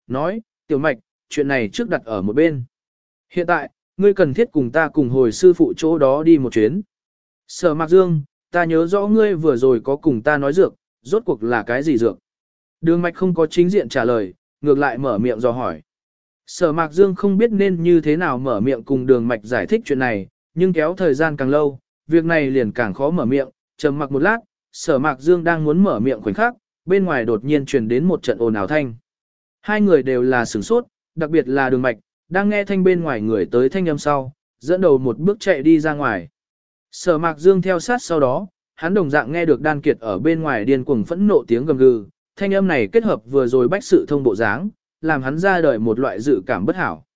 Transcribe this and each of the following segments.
nói, tiểu mạch, chuyện này trước đặt ở một bên. Hiện tại, ngươi cần thiết cùng ta cùng hồi sư phụ chỗ đó đi một chuyến. Sở Mạc Dương, ta nhớ rõ ngươi vừa rồi có cùng ta nói dược, rốt cuộc là cái gì dược? Đường mạch không có chính diện trả lời, ngược lại mở miệng dò hỏi. Sở Mạc Dương không biết nên như thế nào mở miệng cùng đường mạch giải thích chuyện này, nhưng kéo thời gian càng lâu, việc này liền càng khó mở miệng, trầm mặc một lát, Sở Mạc Dương đang muốn mở miệng khoảnh khắc, bên ngoài đột nhiên truyền đến một trận ồn ào thanh. Hai người đều là sửng sốt, đặc biệt là đường mạch, đang nghe thanh bên ngoài người tới thanh âm sau, dẫn đầu một bước chạy đi ra ngoài. Sở Mạc Dương theo sát sau đó, hắn đồng dạng nghe được Đan Kiệt ở bên ngoài điên cuồng phẫn nộ tiếng gầm gừ, thanh âm này kết hợp vừa rồi bách sự thông bộ dáng, làm hắn ra đời một loại dự cảm bất hảo.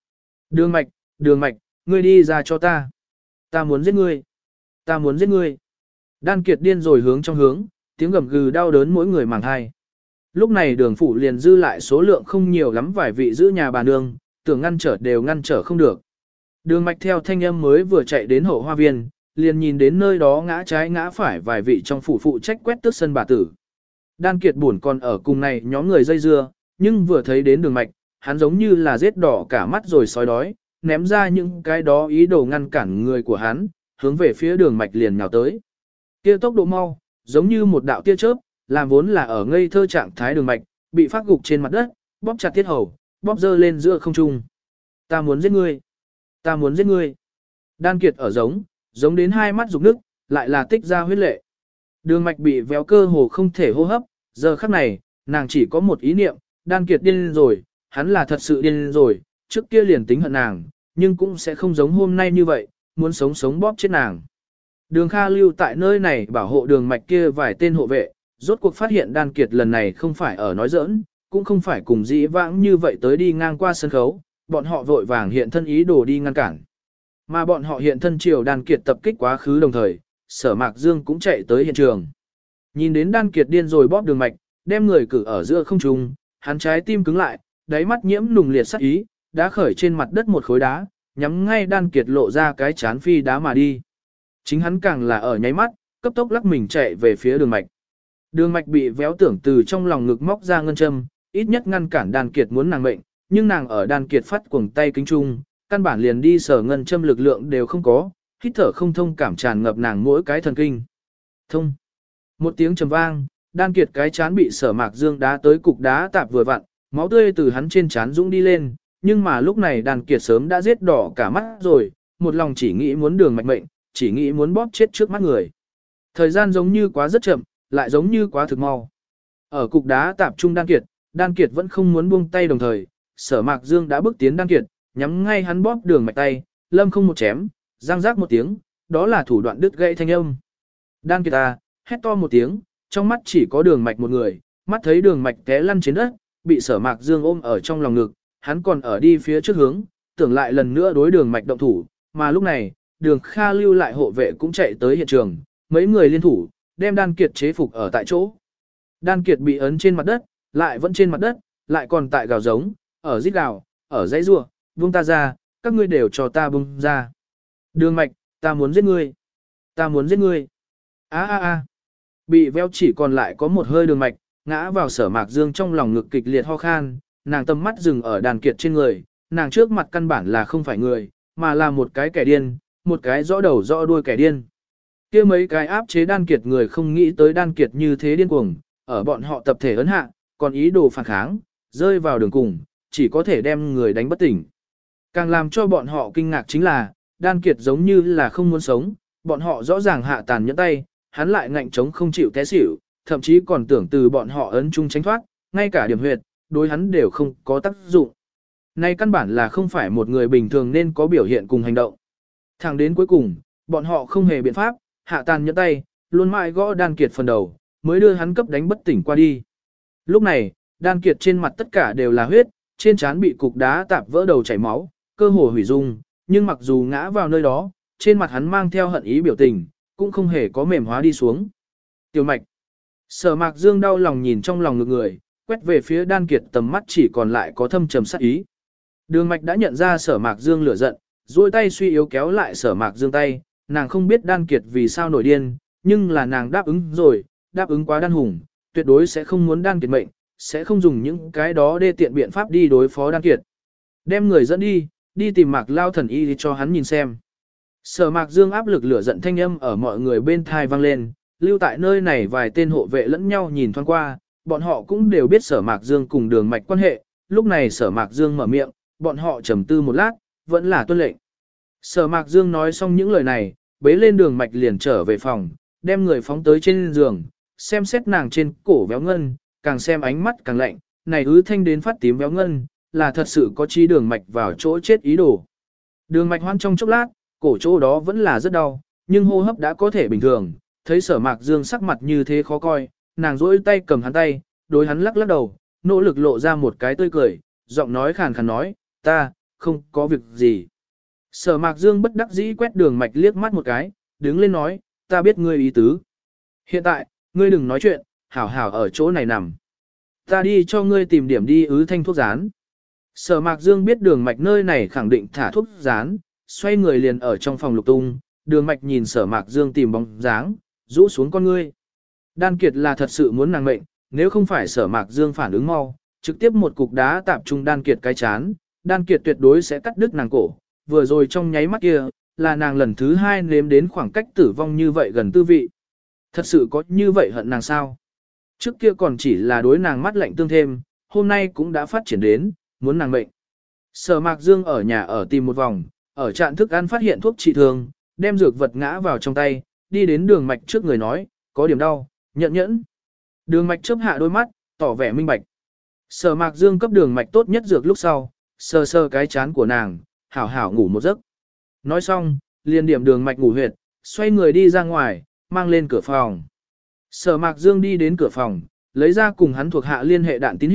Đường mạch, ngươi đi ra cho ta. Ta muốn giết ngươi. Ta muốn giết ngươi. Đan Kiệt điên rồi hướng trong hướng, tiếng gầm gừ đau đớn mỗi người màng hai. Lúc này đường phủ liền dư lại số lượng không nhiều lắm vài vị giữ nhà bà nương, tưởng ngăn trở đều ngăn trở không được. Đường mạch theo thanh âm mới vừa chạy đến hậu hoa viên, liền nhìn đến nơi đó ngã trái ngã phải vài vị trong phủ phụ trách quét tước sân bà tử. Đan Kiệt buồn còn ở cùng này nhóm người dây dưa, nhưng vừa thấy đến đường mạch, hắn giống như là giết đỏ cả mắt rồi sói đói, ném ra những cái đó ý đồ ngăn cản người của hắn, hướng về phía đường mạch liền nhào tới. Kia tốc độ mau, giống như một đạo tia chớp, làm vốn là ở ngây thơ trạng thái đường mạch, bị phát gục trên mặt đất, bóp chặt tiết hầu, bóp dơ lên giữa không trung. Ta muốn giết ngươi. Ta muốn giết ngươi. Đan Kiệt ở giống đến hai mắt rục nước, lại là tích ra huyết lệ. Đường mạch bị véo cơ hồ không thể hô hấp, giờ khắc này, nàng chỉ có một ý niệm, Đan Kiệt điên rồi, hắn là thật sự điên rồi, trước kia liền tính hận nàng, nhưng cũng sẽ không giống hôm nay như vậy, muốn sống bóp chết nàng. Đường Kha lưu tại nơi này bảo hộ đường mạch kia vài tên hộ vệ, rốt cuộc phát hiện Đan Kiệt lần này không phải ở nói giỡn, cũng không phải cùng dĩ vãng như vậy tới đi ngang qua sân khấu, bọn họ vội vàng hiện thân ý đồ đi ngăn cản. Mà bọn họ hiện thân chiều Đan Kiệt tập kích quá khứ đồng thời, Sở Mạc Dương cũng chạy tới hiện trường. Nhìn đến Đan Kiệt điên rồi bóp đường mạch, đem người cử ở giữa không trung, hắn trái tim cứng lại, đáy mắt nhiễm nùng liệt sát ý, đã khởi trên mặt đất một khối đá, nhắm ngay Đan Kiệt lộ ra cái chán phi đá mà đi. Chính hắn càng là ở nháy mắt, cấp tốc lắc mình chạy về phía đường mạch. Đường mạch bị véo tưởng từ trong lòng ngực móc ra ngân châm, ít nhất ngăn cản Đan Kiệt muốn nàng mệnh, nhưng nàng ở Đan Kiệt phát cuồng tay kính trung, căn bản liền đi sở ngân châm lực lượng đều không có, hít thở không thông cảm tràn ngập nàng mỗi cái thần kinh. Thông. Một tiếng trầm vang, Đan Kiệt cái chán bị Sở Mạc Dương đá tới cục đá tạp vừa vặn, máu tươi từ hắn trên chán dũng đi lên, nhưng mà lúc này Đan Kiệt sớm đã giết đỏ cả mắt rồi, một lòng chỉ nghĩ muốn đường mạch mệnh, chỉ nghĩ muốn bóp chết trước mắt người. Thời gian giống như quá rất chậm, lại giống như quá thực mau. Ở cục đá tạp trung Đan Kiệt vẫn không muốn buông tay đồng thời, Sở Mạc Dương đã bước tiến Đan Kiệt, nhắm ngay hắn bóp đường mạch tay, lâm không một chém, răng rác một tiếng, đó là thủ đoạn đứt gãy thanh âm. Đan Kiệt hét to một tiếng, trong mắt chỉ có đường mạch một người, mắt thấy đường mạch té lăn trên đất, bị Sở Mạc Dương ôm ở trong lòng ngực, hắn còn ở đi phía trước hướng, tưởng lại lần nữa đối đường mạch động thủ, mà lúc này, đường Kha lưu lại hộ vệ cũng chạy tới hiện trường, mấy người liên thủ, đem Đan Kiệt chế phục ở tại chỗ. Đan Kiệt bị ấn trên mặt đất, lại vẫn trên mặt đất, lại còn tại gào giống, ở rít gào, ở dãy rủa, buông ta ra, các ngươi đều cho ta buông ra. Đường mạch, ta muốn giết ngươi. Ta muốn giết ngươi. Bị véo chỉ còn lại có một hơi đường mạch, ngã vào Sở Mạc Dương trong lòng ngực kịch liệt ho khan, nàng tầm mắt dừng ở Đan Kiệt trên người, nàng trước mặt căn bản là không phải người, mà là một cái kẻ điên, một cái rõ đầu rõ đuôi kẻ điên. Kia mấy cái áp chế Đan Kiệt người không nghĩ tới Đan Kiệt như thế điên cuồng, ở bọn họ tập thể ấn hạ, còn ý đồ phản kháng, rơi vào đường cùng, chỉ có thể đem người đánh bất tỉnh. Càng làm cho bọn họ kinh ngạc chính là, Đan Kiệt giống như là không muốn sống, bọn họ rõ ràng hạ tàn nhẫn tay, hắn lại ngạnh chống không chịu té xỉu, thậm chí còn tưởng từ bọn họ ấn chung tránh thoát, ngay cả điểm huyệt, đối hắn đều không có tác dụng. Nay căn bản là không phải một người bình thường nên có biểu hiện cùng hành động. Thẳng đến cuối cùng, bọn họ không hề biện pháp, hạ tàn nhẫn tay, luôn mãi gõ Đan Kiệt phần đầu, mới đưa hắn cấp đánh bất tỉnh qua đi. Lúc này, Đan Kiệt trên mặt tất cả đều là huyết, trên trán bị cục đá tạp vỡ đầu chảy máu, cơ hồ hủy dung, nhưng mặc dù ngã vào nơi đó, trên mặt hắn mang theo hận ý biểu tình, cũng không hề có mềm hóa đi xuống. Tiểu mạch. Sở Mạc Dương đau lòng nhìn trong lòng ngực người, quét về phía Đan Kiệt tầm mắt chỉ còn lại có thâm trầm sát ý. Đường mạch đã nhận ra Sở Mạc Dương lửa giận, duỗi tay suy yếu kéo lại Sở Mạc Dương tay, nàng không biết Đan Kiệt vì sao nổi điên, nhưng là nàng đáp ứng rồi, đáp ứng quá Đan Hùng, tuyệt đối sẽ không muốn Đan Kiệt mệnh, sẽ không dùng những cái đó đê tiện biện pháp đi đối phó Đan Kiệt. Đem người dẫn đi, đi tìm Mạc Lao thần y cho hắn nhìn xem. Sở Mạc Dương áp lực lửa giận thanh âm ở mọi người bên thai vang lên, lưu tại nơi này vài tên hộ vệ lẫn nhau nhìn thoáng qua, bọn họ cũng đều biết Sở Mạc Dương cùng Đường Mạch quan hệ, lúc này Sở Mạc Dương mở miệng, bọn họ trầm tư một lát, vẫn là tuân lệnh. Sở Mạc Dương nói xong những lời này, bế lên Đường Mạch liền trở về phòng, đem người phóng tới trên giường, xem xét nàng trên cổ véo ngân, càng xem ánh mắt càng lạnh, này ứ thanh đến phát tím véo ngân, là thật sự có chi Đường Mạch vào chỗ chết ý đồ. Đường Mạch hoan trong chốc lát, cổ chỗ đó vẫn là rất đau, nhưng hô hấp đã có thể bình thường, thấy Sở Mạc Dương sắc mặt như thế khó coi, nàng duỗi tay cầm hắn tay, đối hắn lắc lắc đầu, nỗ lực lộ ra một cái tươi cười, giọng nói khàn khàn nói, ta, không có việc gì. Sở Mạc Dương bất đắc dĩ quét Đường Mạch liếc mắt một cái, đứng lên nói, ta biết ngươi ý tứ. Hiện tại, ngươi đừng nói chuyện, hảo hảo ở chỗ này nằm. Ta đi cho ngươi tìm điểm đi ứ thanh thuốc rán. Sở Mạc Dương biết Đường Mạch nơi này khẳng định thả thuốc rán, xoay người liền ở trong phòng lục tung, Đường Mạch nhìn Sở Mạc Dương tìm bóng dáng, rũ xuống con ngươi. Đan Kiệt là thật sự muốn nàng mệnh, nếu không phải Sở Mạc Dương phản ứng mau, trực tiếp một cục đá tạp trung Đan Kiệt cái chán, Đan Kiệt tuyệt đối sẽ cắt đứt nàng cổ, vừa rồi trong nháy mắt kia, là nàng lần thứ 2 nếm đến khoảng cách tử vong như vậy gần tư vị. Thật sự có như vậy hận nàng sao? Trước kia còn chỉ là đối nàng mắt lạnh tương thêm, hôm nay cũng đã phát triển đến, muốn nàng mệnh. Sở Mạc Dương ở nhà ở tìm một vòng, ở trạm thức ăn phát hiện thuốc trị thương, đem dược vật ngã vào trong tay, đi đến Đường Mạch trước người nói, có điểm đau, nhận nhẫn. Đường Mạch chớp hạ đôi mắt, tỏ vẻ minh bạch. Sở Mạc Dương cấp Đường Mạch tốt nhất dược lúc sau, sờ sờ cái chán của nàng, hảo hảo ngủ một giấc. Nói xong, liền điểm Đường Mạch ngủ huyệt, xoay người đi ra ngoài, mang lên cửa phòng. Sở Mạc Dương đi đến cửa phòng, lấy ra cùng hắn thuộc hạ liên hệ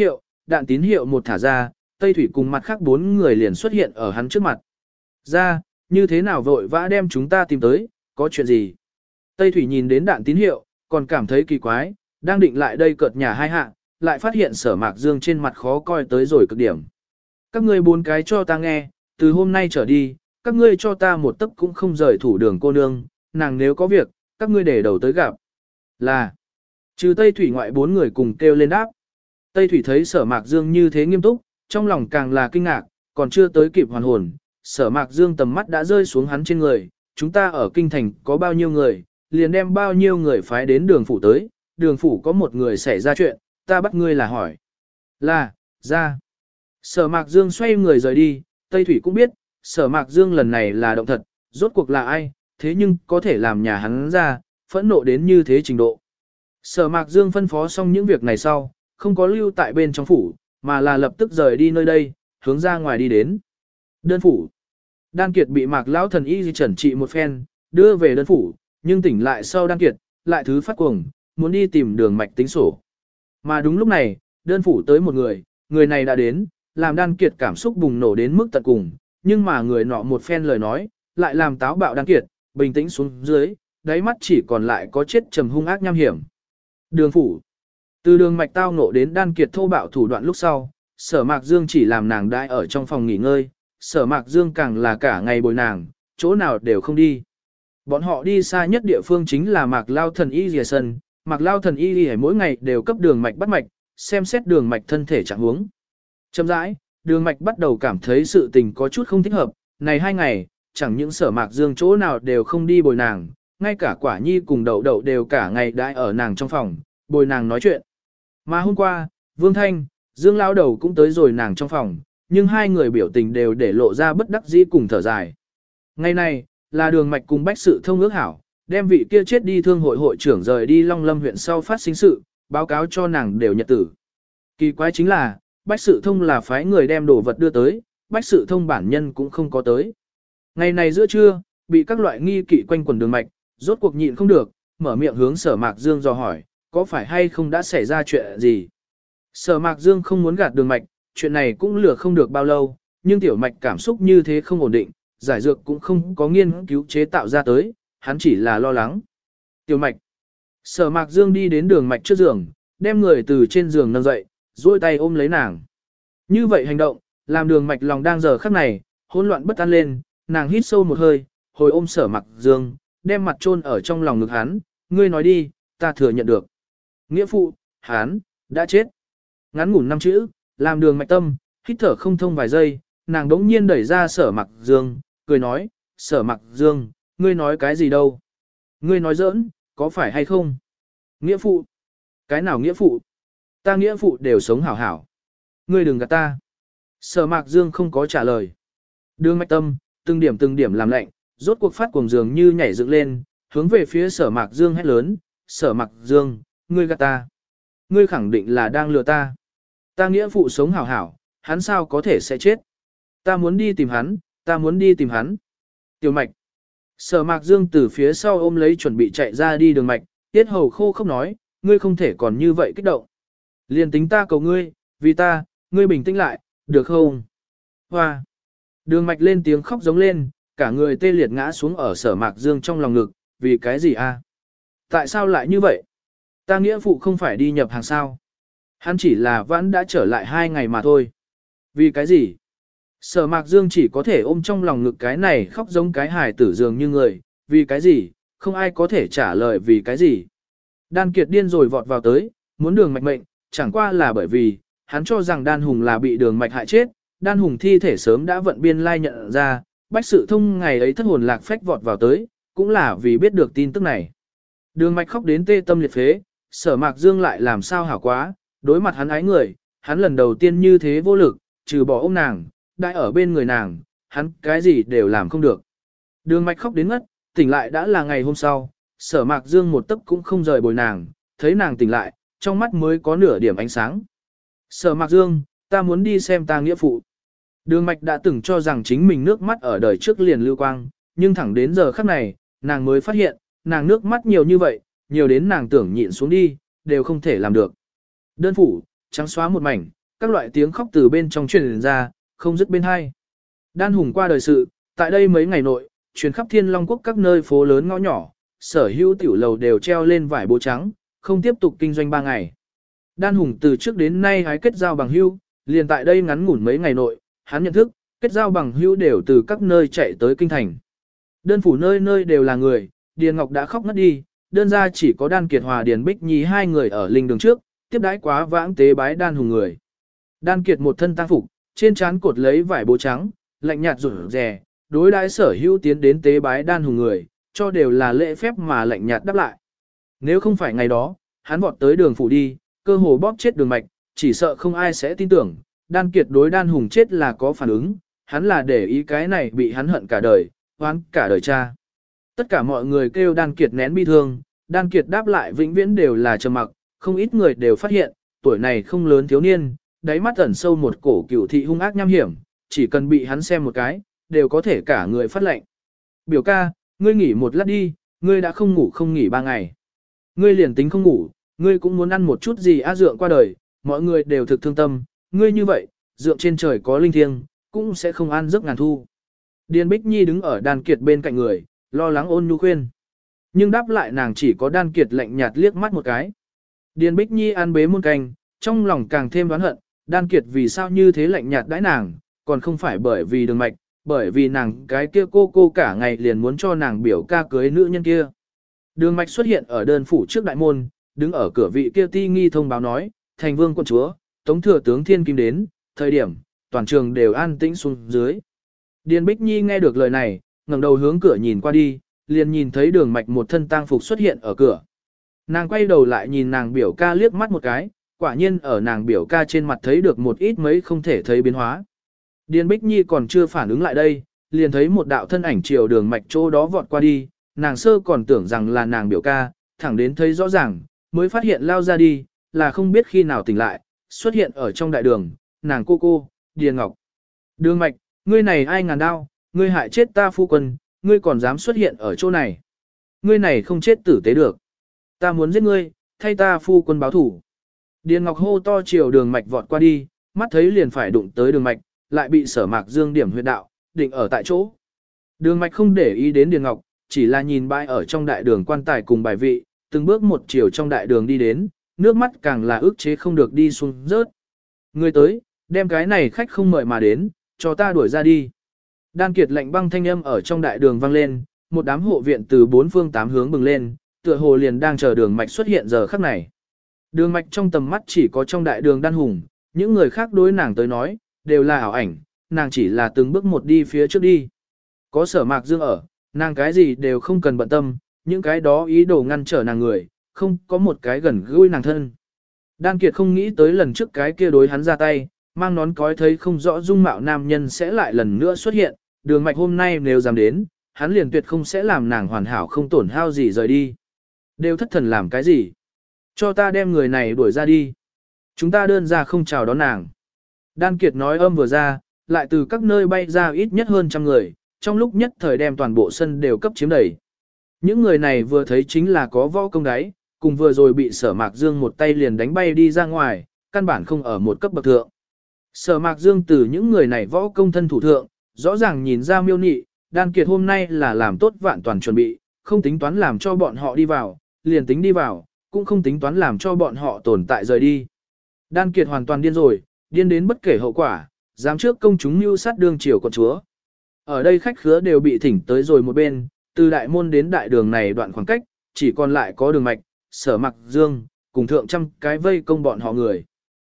đạn tín hiệu một thả ra, Tây Thủy cùng mặt khác 4 người liền xuất hiện ở hắn trước mặt. Ra, như thế nào vội vã đem chúng ta tìm tới, có chuyện gì? Tây Thủy nhìn đến đạn tín hiệu, còn cảm thấy kỳ quái, đang định lại đây cợt nhà hai hạ, lại phát hiện Sở Mạc Dương trên mặt khó coi tới rồi cực điểm. Các ngươi 4 cái cho ta nghe, từ hôm nay trở đi, các ngươi cho ta một tấc cũng không rời thủ đường cô nương, nàng nếu có việc, các ngươi để đầu tới gặp. Là, trừ Tây Thủy ngoại 4 người cùng kêu lên đáp. Tây Thủy thấy Sở Mạc Dương như thế nghiêm túc, trong lòng càng là kinh ngạc, còn chưa tới kịp hoàn hồn, Sở Mạc Dương tầm mắt đã rơi xuống hắn trên người, chúng ta ở kinh thành có bao nhiêu người, liền đem bao nhiêu người phái đến đường phủ tới, đường phủ có một người xảy ra chuyện, ta bắt ngươi là hỏi. Là, ra. Sở Mạc Dương xoay người rời đi, Tây Thủy cũng biết, Sở Mạc Dương lần này là động thật, rốt cuộc là ai, thế nhưng có thể làm nhà hắn ra, phẫn nộ đến như thế trình độ. Sở Mạc Dương phân phó xong những việc này sau, không có lưu tại bên trong phủ, mà là lập tức rời đi nơi đây, hướng ra ngoài đi đến. Đơn phủ. Đan Kiệt bị Mạc Lão thần y chẩn trị một phen, đưa về đơn phủ, nhưng tỉnh lại sau Đan Kiệt, lại thứ phát cuồng, muốn đi tìm Đường Mạch tính sổ. Mà đúng lúc này, đơn phủ tới một người này đã đến, làm Đan Kiệt cảm xúc bùng nổ đến mức tận cùng, nhưng mà người nọ một phen lời nói, lại làm táo bạo Đan Kiệt, bình tĩnh xuống dưới, đáy mắt chỉ còn lại có chết trầm hung ác nham hiểm. Đường phủ. Từ Đường Mạch tao nộ đến Đan Kiệt thô bạo thủ đoạn lúc sau, Sở Mạc Dương chỉ làm nàng đãi ở trong phòng nghỉ ngơi, Sở Mạc Dương càng là cả ngày bồi nàng, chỗ nào đều không đi. Bọn họ đi xa nhất địa phương chính là Mạc Lao thần y Lìa Sân, Mạc Lao thần y Lìa mỗi ngày đều cấp Đường Mạch bắt mạch, xem xét Đường Mạch thân thể trạng huống. Chậm rãi, Đường Mạch bắt đầu cảm thấy sự tình có chút không thích hợp, này 2 ngày, chẳng những Sở Mạc Dương chỗ nào đều không đi bồi nàng, ngay cả Quả Nhi cùng Đậu Đậu đều cả ngày đãi ở nàng trong phòng, bồi nàng nói chuyện. Mà hôm qua, Vương Thanh, Dương Lao Đầu cũng tới rồi nàng trong phòng, nhưng 2 người biểu tình đều để lộ ra bất đắc dĩ cùng thở dài. Ngày này, là Đường Mạch cùng Bách Sự Thông ước hảo, đem vị kia chết đi thương hội hội trưởng rời đi Long Lâm huyện sau phát sinh sự, báo cáo cho nàng đều nhật tử. Kỳ quái chính là, Bách Sự Thông là phái người đem đồ vật đưa tới, Bách Sự Thông bản nhân cũng không có tới. Ngày này giữa trưa, bị các loại nghi kỵ quanh quần Đường Mạch, rốt cuộc nhịn không được, mở miệng hướng Sở Mạc Dương dò hỏi, có phải hay không đã xảy ra chuyện gì? Sở Mạc Dương không muốn gạt Đường Mạch, chuyện này cũng lừa không được bao lâu, nhưng Tiểu Mạch cảm xúc như thế không ổn định, giải dược cũng không có nghiên cứu chế tạo ra tới, hắn chỉ là lo lắng. Tiểu Mạch. Sở Mạc Dương đi đến Đường Mạch trước giường, đem người từ trên giường nâng dậy, duỗi tay ôm lấy nàng. Như vậy hành động, làm Đường Mạch lòng đang giờ khắc này, hỗn loạn bất an lên, nàng hít sâu một hơi, hồi ôm Sở Mạc Dương, đem mặt chôn ở trong lòng ngực hắn, ngươi nói đi, ta thừa nhận được. Nghĩa phụ, hắn đã chết. Ngắn ngủn 5 chữ, làm Đường Mạch tâm, hít thở không thông vài giây, nàng đống nhiên đẩy ra Sở Mặc Dương, cười nói, Sở Mặc Dương, ngươi nói cái gì đâu? Ngươi nói giỡn, có phải hay không? Nghĩa phụ? Cái nào nghĩa phụ? Ta nghĩa phụ đều sống hảo hảo. Ngươi đừng gạt ta. Sở Mạc Dương không có trả lời. Đường Mạch tâm, từng điểm làm lạnh, rốt cuộc phát cuồng dường như nhảy dựng lên, hướng về phía Sở Mạc Dương hét lớn, Sở Mạc Dương, ngươi gạt ta. Ngươi khẳng định là đang lừa ta. Ta nghĩa phụ sống hảo hảo, hắn sao có thể sẽ chết. Ta muốn đi tìm hắn, ta muốn đi tìm hắn. Tiểu Mạch. Sở Mạc Dương từ phía sau ôm lấy chuẩn bị chạy ra đi Đường Mạch, tiết hầu khô không nói, ngươi không thể còn như vậy kích động. Liền tính ta cầu ngươi, vì ta, ngươi bình tĩnh lại, được không? Hoa. Đường Mạch lên tiếng khóc giống lên, cả người tê liệt ngã xuống ở Sở Mạc Dương trong lòng ngực, vì cái gì a? Tại sao lại như vậy? Ta nghĩa phụ không phải đi nhập hàng sao? Hắn chỉ là vẫn đã trở lại 2 ngày mà thôi. Vì cái gì? Sở Mạc Dương chỉ có thể ôm trong lòng ngực cái này khóc giống cái hài tử dường như người, vì cái gì? Không ai có thể trả lời vì cái gì. Đan Kiệt điên rồi vọt vào tới, muốn Đường Mạch mệnh, chẳng qua là bởi vì, hắn cho rằng Đan Hùng là bị Đường Mạch hại chết, Đan Hùng thi thể sớm đã vận biên lai nhận ra, Bách Sự Thông ngày ấy thất hồn lạc phách vọt vào tới, cũng là vì biết được tin tức này. Đường Mạch khóc đến tê tâm liệt phế, Sở Mạc Dương lại làm sao hảo quá, đối mặt hắn ái người, hắn lần đầu tiên như thế vô lực, trừ bỏ ôm nàng, đại ở bên người nàng, hắn cái gì đều làm không được. Đường Mạch khóc đến ngất, tỉnh lại đã là ngày hôm sau, Sở Mạc Dương một tấc cũng không rời bồi nàng, thấy nàng tỉnh lại, trong mắt mới có nửa điểm ánh sáng. Sở Mạc Dương, ta muốn đi xem ta nghĩa phụ. Đường Mạch đã từng cho rằng chính mình nước mắt ở đời trước liền lưu quang, nhưng thẳng đến giờ khắc này, nàng mới phát hiện, nàng nước mắt nhiều như vậy, nhiều đến nàng tưởng nhịn xuống đi, đều không thể làm được. Đơn phủ, trắng xóa một mảnh, các loại tiếng khóc từ bên trong truyền ra, không dứt bên hai. Đan Hùng qua đời sự, tại đây mấy ngày nội, truyền khắp Thiên Long Quốc các nơi phố lớn ngõ nhỏ, sở hữu tiểu lầu đều treo lên vải bố trắng, không tiếp tục kinh doanh 3 ngày. Đan Hùng từ trước đến nay hái kết giao bằng hữu, liền tại đây ngắn ngủn mấy ngày nội, hắn nhận thức, kết giao bằng hữu đều từ các nơi chạy tới kinh thành. Đơn phủ nơi nơi đều là người, Điền Ngọc đã khóc ngất đi, đơn ra chỉ có Đan Kiệt Hòa Điền Bích Nhi 2 người ở linh đường trước, tiếp đãi quá vãng tế bái Đan Hùng người. Đan Kiệt một thân tang phục, trên trán cột lấy vải bố trắng, lạnh nhạt rủ rè, đối đãi sở hữu tiến đến tế bái Đan Hùng người, cho đều là lễ phép mà lạnh nhạt đáp lại. Nếu không phải ngày đó, hắn vọt tới đường phủ đi, cơ hồ bóp chết Đường Mạch, chỉ sợ không ai sẽ tin tưởng, Đan Kiệt đối Đan Hùng chết là có phản ứng, hắn là để ý cái này bị hắn hận cả đời, oán cả đời cha. Tất cả mọi người kêu Đan Kiệt nén bi thương, Đan Kiệt đáp lại vĩnh viễn đều là trầm mặc, không ít người đều phát hiện, tuổi này không lớn thiếu niên, đáy mắt ẩn sâu một cổ cửu thị hung ác nham hiểm, chỉ cần bị hắn xem một cái, đều có thể cả người phát lệnh. Biểu ca, ngươi nghỉ một lát đi, ngươi đã không ngủ không nghỉ 3 ngày. Ngươi liền tính không ngủ, ngươi cũng muốn ăn một chút gì á dượng qua đời, mọi người đều thực thương tâm, ngươi như vậy, dượng trên trời có linh thiêng, cũng sẽ không ăn giấc ngàn thu. Điền Bích Nhi đứng ở Đan Kiệt bên cạnh người, lo lắng ôn nhu khuyên. Nhưng đáp lại nàng chỉ có Đan Kiệt lạnh nhạt liếc mắt một cái. Điền Bích Nhi ăn bế muôn canh, trong lòng càng thêm đoán hận, Đan Kiệt vì sao như thế lạnh nhạt đãi nàng, còn không phải bởi vì Đường Mạch, bởi vì nàng cái kia cô cả ngày liền muốn cho nàng biểu ca cưới nữ nhân kia. Đường Mạch xuất hiện ở đơn phủ trước đại môn, đứng ở cửa vị kia ti nghi thông báo nói, thành vương quân chúa, tống thừa tướng Thiên Kim đến, thời điểm, toàn trường đều an tĩnh xuống dưới. Điền Bích Nhi nghe được lời này, ngẩng đầu hướng cửa nhìn qua đi, liền nhìn thấy Đường Mạch một thân tang phục xuất hiện ở cửa. Nàng quay đầu lại nhìn nàng biểu ca liếc mắt một cái, quả nhiên ở nàng biểu ca trên mặt thấy được một ít mấy không thể thấy biến hóa. Điền Bích Nhi còn chưa phản ứng lại đây, liền thấy một đạo thân ảnh chiều Đường Mạch chỗ đó vọt qua đi, nàng sơ còn tưởng rằng là nàng biểu ca, thẳng đến thấy rõ ràng, mới phát hiện lao ra đi, là không biết khi nào tỉnh lại, xuất hiện ở trong đại đường, nàng cô, Điền Ngọc. Đường Mạch, ngươi này ai ngàn đao, ngươi hại chết ta phu quân, ngươi còn dám xuất hiện ở chỗ này. Ngươi này không chết tử tế được. Ta muốn giết ngươi, thay ta phu quân báo thủ. Điền Ngọc hô to chiều Đường Mạch vọt qua đi, mắt thấy liền phải đụng tới Đường Mạch, lại bị Sở Mạc Dương điểm huyệt đạo, định ở tại chỗ. Đường Mạch không để ý đến Điền Ngọc, chỉ là nhìn bãi ở trong đại đường quan tài cùng bài vị, từng bước một chiều trong đại đường đi đến, nước mắt càng là ức chế không được đi xuống rớt. Người tới, đem cái này khách không mời mà đến, cho ta đuổi ra đi. Đan Kiệt lạnh băng thanh âm ở trong đại đường vang lên, một đám hộ viện từ 4 phương 8 hướng bừng lên, tựa hồ liền đang chờ Đường Mạch xuất hiện giờ khắc này. Đường mạch trong tầm mắt chỉ có trong đại đường đan hùng, những người khác đối nàng tới nói, đều là ảo ảnh, nàng chỉ là từng bước một đi phía trước đi. Có Sở Mạc Dương ở, nàng cái gì đều không cần bận tâm, những cái đó ý đồ ngăn trở nàng người, không có một cái gần gũi nàng thân. Đan Kiệt không nghĩ tới lần trước cái kia đối hắn ra tay, mang nón cói thấy không rõ dung mạo nam nhân sẽ lại lần nữa xuất hiện, đường mạch hôm nay nếu dám đến, hắn liền tuyệt không sẽ làm nàng hoàn hảo không tổn hao gì rời đi. Đều thất thần làm cái gì? Cho ta đem người này đuổi ra đi. Chúng ta đơn ra không chào đón nàng. Đan Kiệt nói âm vừa ra, lại từ các nơi bay ra ít nhất hơn trăm người, trong lúc nhất thời đem toàn bộ sân đều cấp chiếm đầy. Những người này vừa thấy chính là có võ công đáy, cùng vừa rồi bị Sở Mạc Dương một tay liền đánh bay đi ra ngoài, căn bản không ở một cấp bậc thượng. Sở Mạc Dương từ những người này võ công thân thủ thượng, rõ ràng nhìn ra miêu nị, Đan Kiệt hôm nay là làm tốt vạn toàn chuẩn bị, không tính toán làm cho bọn họ đi vào, liền tính đi vào, cũng không tính toán làm cho bọn họ tồn tại rời đi. Đan Kiệt hoàn toàn điên rồi, điên đến bất kể hậu quả, dám trước công chúng mưu sát đương triều quận chúa. Ở đây khách khứa đều bị thỉnh tới rồi một bên, từ đại môn đến đại đường này đoạn khoảng cách, chỉ còn lại có đường mạch, Sở Mạc Dương, cùng thượng trăm cái vây công bọn họ người.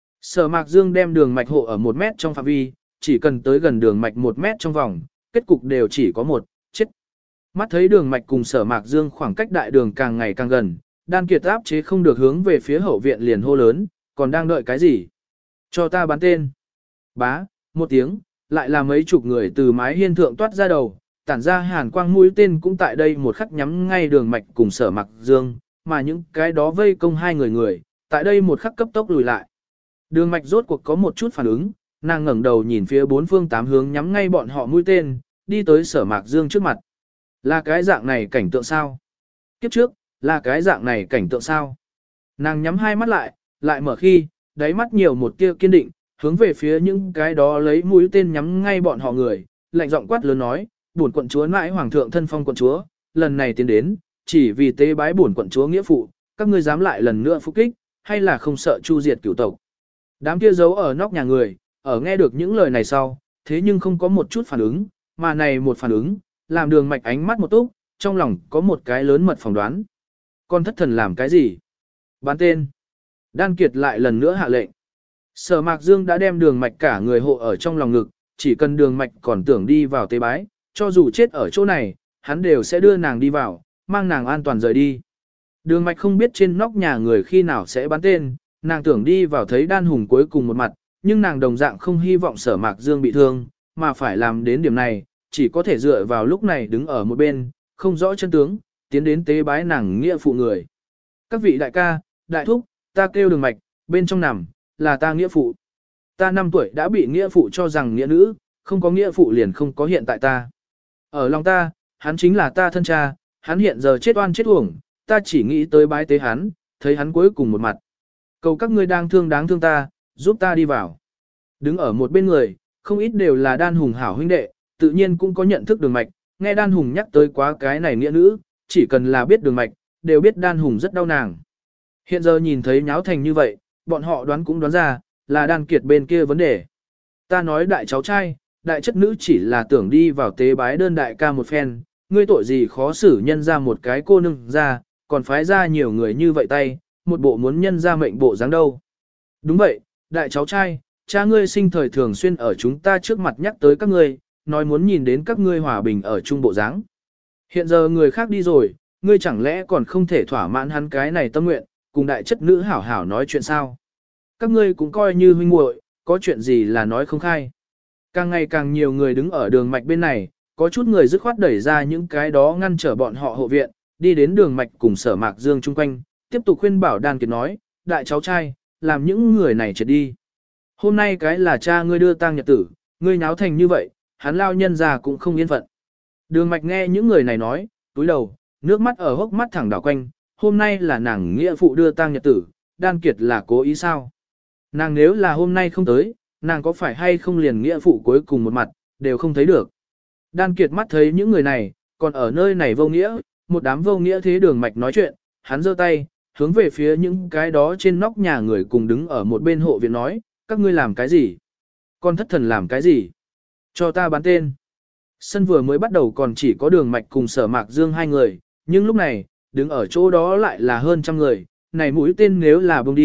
Sở Mạc Dương đem đường mạch hộ ở 1 mét trong phạm vi, chỉ cần tới gần đường mạch 1 mét trong vòng, kết cục đều chỉ có một, chết. Mắt thấy đường mạch cùng Sở Mạc Dương khoảng cách đại đường càng ngày càng gần, Đan Kiệt áp chế không được hướng về phía hậu viện liền hô lớn, còn đang đợi cái gì? Cho ta bắn tên. Bá, một tiếng, lại là mấy chục người từ mái hiên thượng toát ra đầu, tản ra hàn quang mũi tên cũng tại đây một khắc nhắm ngay đường mạch cùng Sở Mạc Dương, mà những cái đó vây công hai người, tại đây một khắc cấp tốc lùi lại. Đường mạch rốt cuộc có một chút phản ứng, nàng ngẩng đầu nhìn phía bốn phương tám hướng nhắm ngay bọn họ mũi tên, đi tới Sở Mạc Dương trước mặt. Là cái dạng này cảnh tượng sao? Kiếp trước, là cái dạng này cảnh tượng sao? Nàng nhắm hai mắt lại mở khi, đáy mắt nhiều một tia kiên định, hướng về phía những cái đó lấy mũi tên nhắm ngay bọn họ người, lạnh giọng quát lớn nói, bổn quận chúa mãi hoàng thượng thân phong quận chúa, lần này tiến đến, chỉ vì tế bái bổn quận chúa nghĩa phụ, các ngươi dám lại lần nữa phục kích, hay là không sợ chu diệt cửu tộc. Đám kia giấu ở nóc nhà người, ở nghe được những lời này sau, thế nhưng không có một chút phản ứng, mà này một phản ứng, làm đường mạch ánh mắt một túc, trong lòng có một cái lớn mật phỏng đoán. Con thất thần làm cái gì? Bán tên. Đan Kiệt lại lần nữa hạ lệnh. Sở Mạc Dương đã đem đường mạch cả người hộ ở trong lòng ngực, chỉ cần đường mạch còn tưởng đi vào tế bái, cho dù chết ở chỗ này, hắn đều sẽ đưa nàng đi vào, mang nàng an toàn rời đi. Đường mạch không biết trên nóc nhà người khi nào sẽ bắn tên, nàng tưởng đi vào thấy Đan Hùng cuối cùng một mặt, nhưng nàng đồng dạng không hy vọng Sở Mạc Dương bị thương, mà phải làm đến điểm này, chỉ có thể dựa vào lúc này đứng ở một bên, không rõ chân tướng, tiến đến tế bái nàng nghĩa phụ người. Các vị đại ca, đại thúc, ta kêu đường mạch, bên trong nằm, là ta nghĩa phụ. Ta 5 tuổi đã bị nghĩa phụ cho rằng nghĩa nữ, không có nghĩa phụ liền không có hiện tại ta. Ở lòng ta, hắn chính là ta thân cha, hắn hiện giờ chết oan chết uổng, ta chỉ nghĩ tới bái tế hắn, thấy hắn cuối cùng một mặt. Cầu các ngươi đáng thương ta, giúp ta đi vào. Đứng ở một bên người, không ít đều là Đan Hùng hảo huynh đệ, tự nhiên cũng có nhận thức đường mạch, nghe Đan Hùng nhắc tới quá cái này nghĩa nữ, chỉ cần là biết đường mạch, đều biết Đan Hùng rất đau nàng. Hiện giờ nhìn thấy nháo thành như vậy, bọn họ đoán cũng đoán ra, là Đan Kiệt bên kia vấn đề. Ta nói đại cháu trai, đại chất nữ chỉ là tưởng đi vào tế bái đơn đại ca một phen, ngươi tội gì khó xử nhân ra một cái cô nương ra, còn phái ra nhiều người như vậy tay, một bộ muốn nhân ra mệnh bộ dáng đâu. Đúng vậy, đại cháu trai, cha ngươi sinh thời thường xuyên ở chúng ta trước mặt nhắc tới các ngươi, nói muốn nhìn đến các ngươi hòa bình ở chung bộ dáng. Hiện giờ người khác đi rồi, ngươi chẳng lẽ còn không thể thỏa mãn hắn cái này tâm nguyện, cùng đại chất nữ hảo hảo nói chuyện sao? Các ngươi cũng coi như huynh muội, có chuyện gì là nói không khai. Càng ngày càng nhiều người đứng ở đường mạch bên này, có chút người dứt khoát đẩy ra những cái đó ngăn trở bọn họ hộ viện, đi đến đường mạch cùng Sở Mạc Dương chung quanh, tiếp tục khuyên bảo Đan Kiệt nói, đại cháu trai, làm những người này chết đi. Hôm nay cái là cha ngươi đưa tang nhật tử, ngươi nháo thành như vậy, hắn lao nhân già cũng không yên phận. Đường mạch nghe những người này nói, túi đầu, nước mắt ở hốc mắt thẳng đảo quanh, hôm nay là nàng nghĩa phụ đưa tang nhật tử, Đan Kiệt là cố ý sao? Nàng nếu là hôm nay không tới, nàng có phải hay không liền nghĩa phụ cuối cùng một mặt, đều không thấy được. Đan Kiệt mắt thấy những người này, còn ở nơi này vô nghĩa, một đám vô nghĩa thế đường mạch nói chuyện, hắn giơ tay, hướng về phía những cái đó trên nóc nhà người cùng đứng ở một bên hộ viện nói, các ngươi làm cái gì? Con thất thần làm cái gì? Cho ta bán tên. Sân vừa mới bắt đầu còn chỉ có đường mạch cùng Sở Mạc Dương hai người, nhưng lúc này, đứng ở chỗ đó lại là hơn trăm người, này mũi tên nếu là bông đi,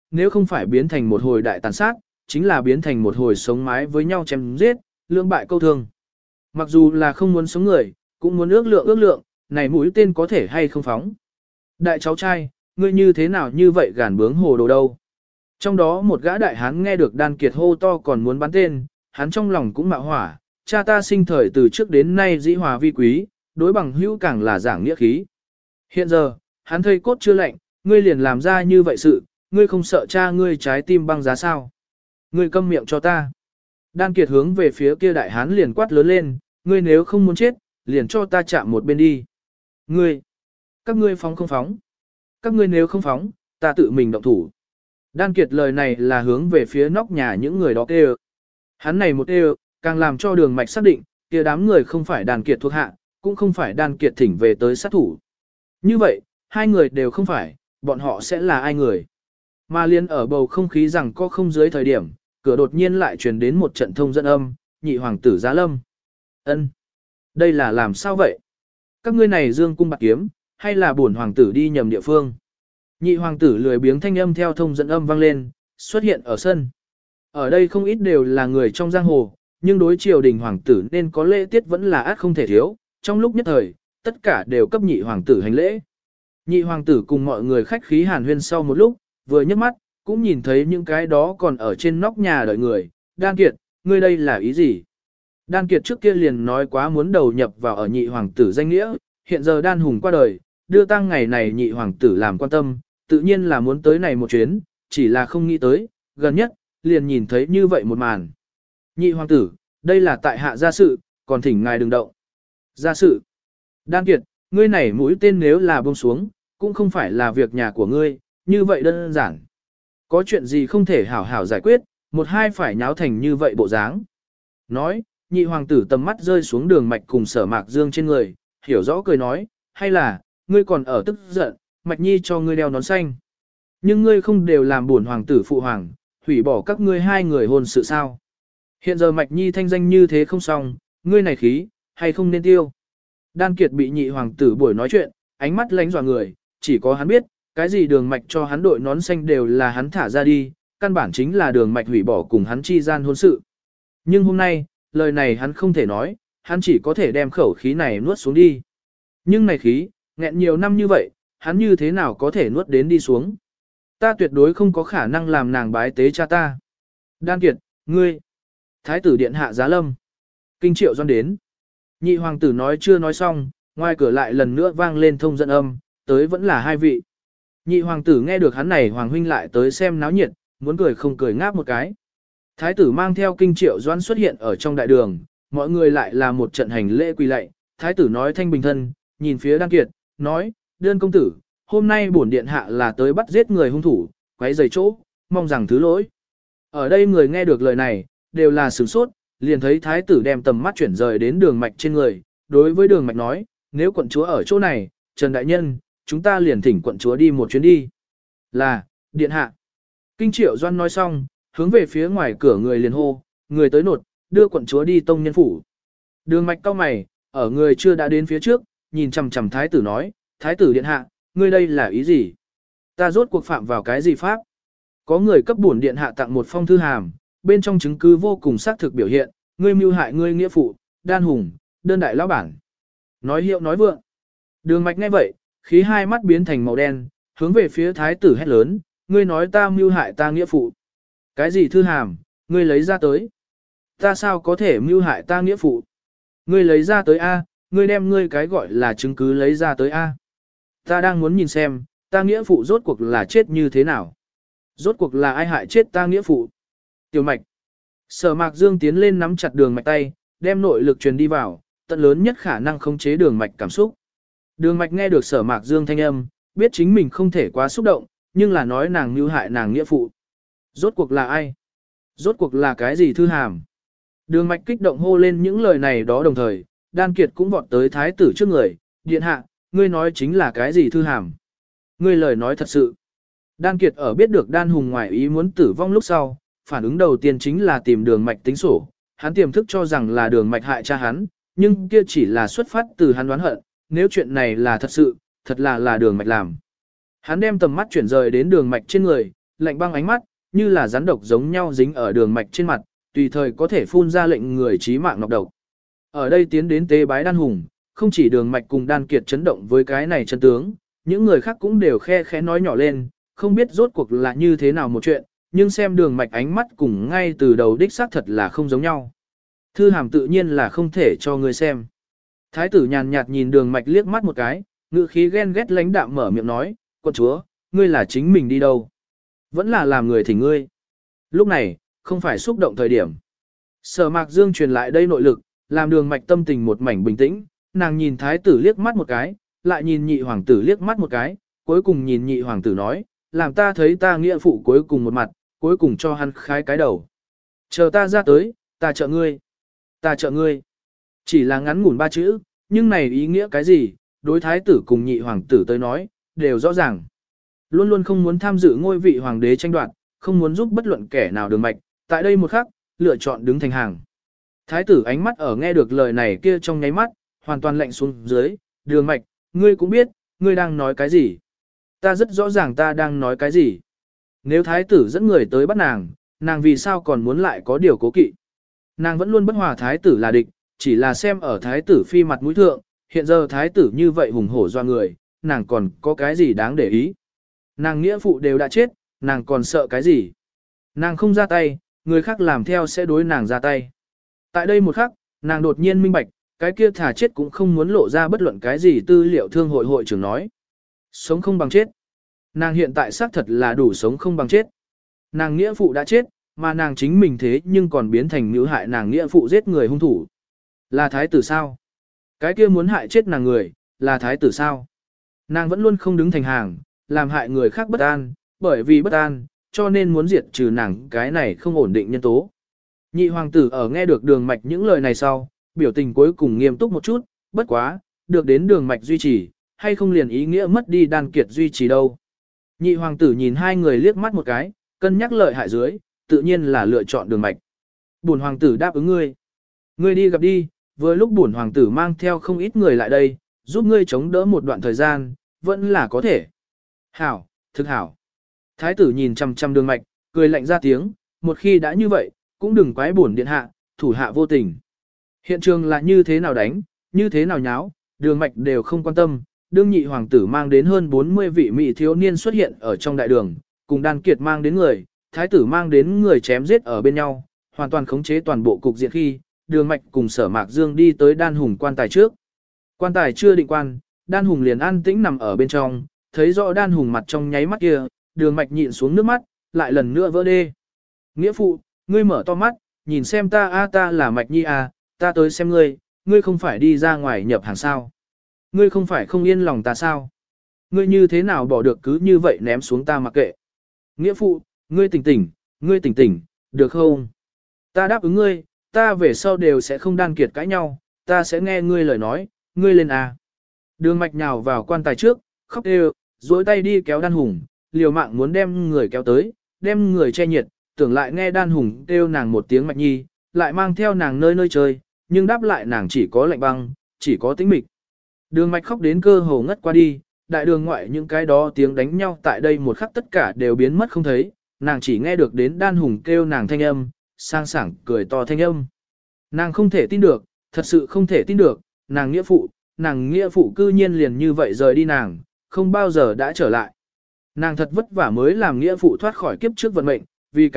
nếu không phải biến thành một hồi đại tàn sát, chính là biến thành một hồi sống mái với nhau chém giết, lưỡng bại câu thương. Mặc dù là không muốn sống người, cũng muốn ước lượng, này mũi tên có thể hay không phóng. Đại cháu trai, ngươi như thế nào như vậy gàn bướng hồ đồ đâu. Trong đó một gã đại hán nghe được Đan Kiệt hô to còn muốn bắn tên, hắn trong lòng cũng mạo hỏa, cha ta sinh thời từ trước đến nay dĩ hòa vi quý, đối bằng hữu càng là giảng nghĩa khí. Hiện giờ, hắn thây cốt chưa lạnh, ngươi liền làm ra như vậy sự, ngươi không sợ cha ngươi trái tim băng giá sao. Ngươi câm miệng cho ta. Đan Kiệt hướng về phía kia đại hán liền quát lớn lên, ngươi nếu không muốn chết, liền cho ta chạm một bên đi. Ngươi, các ngươi phóng không phóng. Các ngươi nếu không phóng, ta tự mình động thủ. Đan Kiệt lời này là hướng về phía nóc nhà những người đó kêu. Hắn này một kêu, càng làm cho Đường Mạch xác định, kia đám người không phải Đan Kiệt thuộc hạ, cũng không phải Đan Kiệt thỉnh về tới sát thủ. Như vậy, hai người đều không phải, bọn họ sẽ là ai người. Mà liên ở bầu không khí rằng có không dưới thời điểm, cửa đột nhiên lại truyền đến một trận thông dẫn âm, nhị hoàng tử giá lâm. Ân, đây là làm sao vậy? Các ngươi này dương cung bạc kiếm, hay là bổn hoàng tử đi nhầm địa phương? Nhị hoàng tử lười biếng thanh âm theo thông dẫn âm vang lên, xuất hiện ở sân. Ở đây không ít đều là người trong giang hồ, nhưng đối triều đình hoàng tử nên có lễ tiết vẫn là át không thể thiếu, trong lúc nhất thời, tất cả đều cấp nhị hoàng tử hành lễ. Nhị hoàng tử cùng mọi người khách khí hàn huyên sau một lúc, vừa nhấc mắt, cũng nhìn thấy những cái đó còn ở trên nóc nhà đợi người. Đan Kiệt, ngươi đây là ý gì? Đan Kiệt trước kia liền nói quá muốn đầu nhập vào ở nhị hoàng tử danh nghĩa, hiện giờ Đan Hùng qua đời, đưa tang ngày này nhị hoàng tử làm quan tâm, tự nhiên là muốn tới này một chuyến, chỉ là không nghĩ tới, gần nhất, liền nhìn thấy như vậy một màn. Nhị hoàng tử, đây là tại hạ gia sự, còn thỉnh ngài đừng động. Gia sự. Đan Kiệt, ngươi này mũi tên nếu là buông xuống, cũng không phải là việc nhà của ngươi, như vậy đơn giản. Có chuyện gì không thể hảo hảo giải quyết, một hai phải nháo thành như vậy bộ dáng. Nói, nhị hoàng tử tầm mắt rơi xuống Đường Mạch cùng Sở Mạc Dương trên người, hiểu rõ cười nói, hay là, ngươi còn ở tức giận, Mạch Nhi cho ngươi đeo nón xanh. Nhưng ngươi không đều làm buồn hoàng tử phụ hoàng, hủy bỏ các ngươi hai người hôn sự sao. Hiện giờ Mạch Nhi thanh danh như thế không xong, ngươi này khí, hay không nên tiêu. Đan Kiệt bị nhị hoàng tử buổi nói chuyện, ánh mắt lánh dọa người, chỉ có hắn biết, cái gì Đường Mạch cho hắn đội nón xanh đều là hắn thả ra đi, căn bản chính là Đường Mạch hủy bỏ cùng hắn chi gian hôn sự. Nhưng hôm nay, lời này hắn không thể nói, hắn chỉ có thể đem khẩu khí này nuốt xuống đi. Nhưng này khí, nghẹn nhiều năm như vậy, hắn như thế nào có thể nuốt đến đi xuống. Ta tuyệt đối không có khả năng làm nàng bái tế cha ta. Đan Kiệt, ngươi, Thái tử điện hạ giá lâm. Kinh Triệu Doan đến. Nhị hoàng tử nói chưa nói xong, ngoài cửa lại lần nữa vang lên thông dẫn âm, tới vẫn là hai vị. Nhị hoàng tử nghe được hắn này hoàng huynh lại tới xem náo nhiệt, muốn cười không cười ngáp một cái. Thái tử mang theo Kinh Triệu Doan xuất hiện ở trong đại đường, mọi người lại là một trận hành lễ quỳ lạy. Thái tử nói thanh bình thân, nhìn phía Đan Kiệt, nói, Đơn công tử, hôm nay bổn điện hạ là tới bắt giết người hung thủ, quấy rầy chỗ, mong rằng thứ lỗi. Ở đây người nghe được lời này, đều là sửng sốt, liền thấy thái tử đem tầm mắt chuyển rời đến Đường Mạch trên người, đối với Đường Mạch nói, nếu quận chúa ở chỗ này, Trần Đại Nhân, chúng ta liền thỉnh quận chúa đi một chuyến đi. Là, điện hạ. Kinh Triệu Doan nói xong, hướng về phía ngoài cửa người liền hô, người tới nột, đưa quận chúa đi tông nhân phủ. Đường Mạch cau mày, ở người chưa đã đến phía trước, nhìn chằm chằm thái tử nói, thái tử điện hạ, ngươi đây là ý gì? Ta rốt cuộc phạm vào cái gì pháp? Có người cấp bổn điện hạ tặng một phong thư hàm, bên trong chứng cứ vô cùng xác thực biểu hiện, ngươi mưu hại ngươi nghĩa phụ, Đan Hùng, đơn đại lão bản. Nói hiệu nói vượng. Đường Mạch nghe vậy, khí hai mắt biến thành màu đen, hướng về phía thái tử hét lớn, ngươi nói ta mưu hại ta nghĩa phụ. Cái gì thư hàm, ngươi lấy ra tới. Ta sao có thể mưu hại ta nghĩa phụ? Ngươi lấy ra tới A, ngươi đem ngươi cái gọi là chứng cứ lấy ra tới A. Ta đang muốn nhìn xem, ta nghĩa phụ rốt cuộc là chết như thế nào. Rốt cuộc là ai hại chết ta nghĩa phụ. Tiểu Mạch. Sở Mạc Dương tiến lên nắm chặt Đường Mạch tay, đem nội lực truyền đi vào, tận lớn nhất khả năng khống chế Đường Mạch cảm xúc. Đường Mạch nghe được Sở Mạc Dương thanh âm, biết chính mình không thể quá xúc động, nhưng là nói nàng mưu hại nàng nghĩa phụ. Rốt cuộc là ai? Rốt cuộc là cái gì thư hàm? Đường Mạch kích động hô lên những lời này đó đồng thời, Đan Kiệt cũng vọt tới thái tử trước người, điện hạ, ngươi nói chính là cái gì thư hàm? Ngươi lời nói thật sự. Đan Kiệt ở biết được Đan Hùng ngoài ý muốn tử vong lúc sau, phản ứng đầu tiên chính là tìm Đường Mạch tính sổ, hắn tiềm thức cho rằng là Đường Mạch hại cha hắn, nhưng kia chỉ là xuất phát từ hắn đoán hận, nếu chuyện này là thật sự, thật là Đường Mạch làm. Hắn đem tầm mắt chuyển rời đến Đường Mạch trên người, lạnh băng ánh mắt, như là rắn độc giống nhau dính ở đường mạch trên mặt, tùy thời có thể phun ra lệnh người chí mạng nọc độc. Ở đây tiến đến tế bái đan hùng, không chỉ đường mạch cùng đan kiệt chấn động với cái này chân tướng, những người khác cũng đều khe khẽ nói nhỏ lên, không biết rốt cuộc là như thế nào một chuyện, nhưng xem đường mạch ánh mắt cùng ngay từ đầu đích xác thật là không giống nhau. Thư hàm tự nhiên là không thể cho người xem. Thái tử nhàn nhạt nhìn đường mạch liếc mắt một cái, ngữ khí ghen ghét lãnh đạm mở miệng nói, quận chúa, ngươi là chính mình đi đâu? Vẫn là làm người thỉnh ngươi. Lúc này, không phải xúc động thời điểm. Sở Mạc Dương truyền lại đây nội lực, làm đường mạch tâm tình một mảnh bình tĩnh, nàng nhìn thái tử liếc mắt một cái, lại nhìn nhị hoàng tử liếc mắt một cái, cuối cùng nhìn nhị hoàng tử nói, làm ta thấy ta nghĩa phụ cuối cùng một mặt, cuối cùng cho hắn khái cái đầu. Chờ ta ra tới, ta trợ ngươi. Ta trợ ngươi. Chỉ là ngắn ngủn ba chữ, nhưng này ý nghĩa cái gì, đối thái tử cùng nhị hoàng tử tới nói, đều rõ ràng. Luôn luôn không muốn tham dự ngôi vị hoàng đế tranh đoạt, không muốn giúp bất luận kẻ nào đường mạch, tại đây một khắc, lựa chọn đứng thành hàng. Thái tử ánh mắt ở nghe được lời này kia trong nháy mắt, hoàn toàn lạnh xuống dưới, đường mạch, ngươi cũng biết, ngươi đang nói cái gì. Ta rất rõ ràng ta đang nói cái gì. Nếu thái tử dẫn người tới bắt nàng, nàng vì sao còn muốn lại có điều cố kỵ. Nàng vẫn luôn bất hòa thái tử là địch, chỉ là xem ở thái tử phi mặt mũi thượng, hiện giờ thái tử như vậy hùng hổ doa người, nàng còn có cái gì đáng để ý. Nàng nghĩa phụ đều đã chết, nàng còn sợ cái gì. Nàng không ra tay, người khác làm theo sẽ đối nàng ra tay. Tại đây một khắc, nàng đột nhiên minh bạch, cái kia thả chết cũng không muốn lộ ra bất luận cái gì tư liệu thương hội hội trưởng nói. Sống không bằng chết. Nàng hiện tại xác thật là đủ sống không bằng chết. Nàng nghĩa phụ đã chết, mà nàng chính mình thế nhưng còn biến thành nữ hại nàng nghĩa phụ giết người hung thủ. Là thái tử sao? Cái kia muốn hại chết nàng người, là thái tử sao? Nàng vẫn luôn không đứng thành hàng, làm hại người khác bất an, bởi vì bất an, cho nên muốn diệt trừ nàng cái này không ổn định nhân tố. Nhị hoàng tử ở nghe được đường mạch những lời này sau, biểu tình cuối cùng nghiêm túc một chút, bất quá, được đến đường mạch duy trì, hay không liền ý nghĩa mất đi đan kiệt duy trì đâu. Nhị hoàng tử nhìn hai người liếc mắt một cái, cân nhắc lợi hại dưới, tự nhiên là lựa chọn đường mạch. Bổn hoàng tử đáp ứng ngươi. Ngươi đi gặp đi, vừa lúc bổn hoàng tử mang theo không ít người lại đây, giúp ngươi chống đỡ một đoạn thời gian, vẫn là có thể. Hảo, thực hảo. Thái tử nhìn chằm chằm đường mạch, cười lạnh ra tiếng, một khi đã như vậy, cũng đừng quái bổn điện hạ, thủ hạ vô tình. Hiện trường là như thế nào đánh, như thế nào nháo, đường mạch đều không quan tâm. Đương nhị hoàng tử mang đến hơn 40 vị mỹ thiếu niên xuất hiện ở trong đại đường, cùng đan kiệt mang đến người, thái tử mang đến người chém giết ở bên nhau, hoàn toàn khống chế toàn bộ cục diện khi, đường mạch cùng sở mạc dương đi tới đan hùng quan tài trước. Quan tài chưa định quan, đan hùng liền an tĩnh nằm ở bên trong, thấy rõ đan hùng mặt trong nháy mắt kia, đường mạch nhịn xuống nước mắt, lại lần nữa vỡ đê. Nghĩa phụ, ngươi mở to mắt, nhìn xem ta ta là mạch nhi ta tới xem ngươi, ngươi không phải đi ra ngoài nhập hàng sao. Ngươi không phải không yên lòng ta sao? Ngươi như thế nào bỏ được cứ như vậy ném xuống ta mặc kệ? Nghĩa phụ, ngươi tỉnh tỉnh, được không? Ta đáp ứng ngươi, ta về sau đều sẽ không đan kiệt cãi nhau, ta sẽ nghe ngươi lời nói, ngươi lên Đường mạch nhào vào quan tài trước, khóc đều, duỗi tay đi kéo đan hùng, liều mạng muốn đem người kéo tới, đem người che nhiệt, tưởng lại nghe đan hùng kêu nàng một tiếng mạch nhi, lại mang theo nàng nơi nơi chơi, nhưng đáp lại nàng chỉ có lạnh băng, chỉ có tĩnh mịch. Đường mạch khóc đến cơ hồ ngất qua đi, đại đường ngoại những cái đó tiếng đánh nhau tại đây một khắc tất cả đều biến mất không thấy, nàng chỉ nghe được đến đan hùng kêu nàng thanh âm, sang sảng cười to thanh âm. Nàng không thể tin được, thật sự không thể tin được, nàng nghĩa phụ cư nhiên liền như vậy rời đi nàng, không bao giờ đã trở lại. Nàng thật vất vả mới làm nghĩa phụ thoát khỏi kiếp trước vận mệnh, vì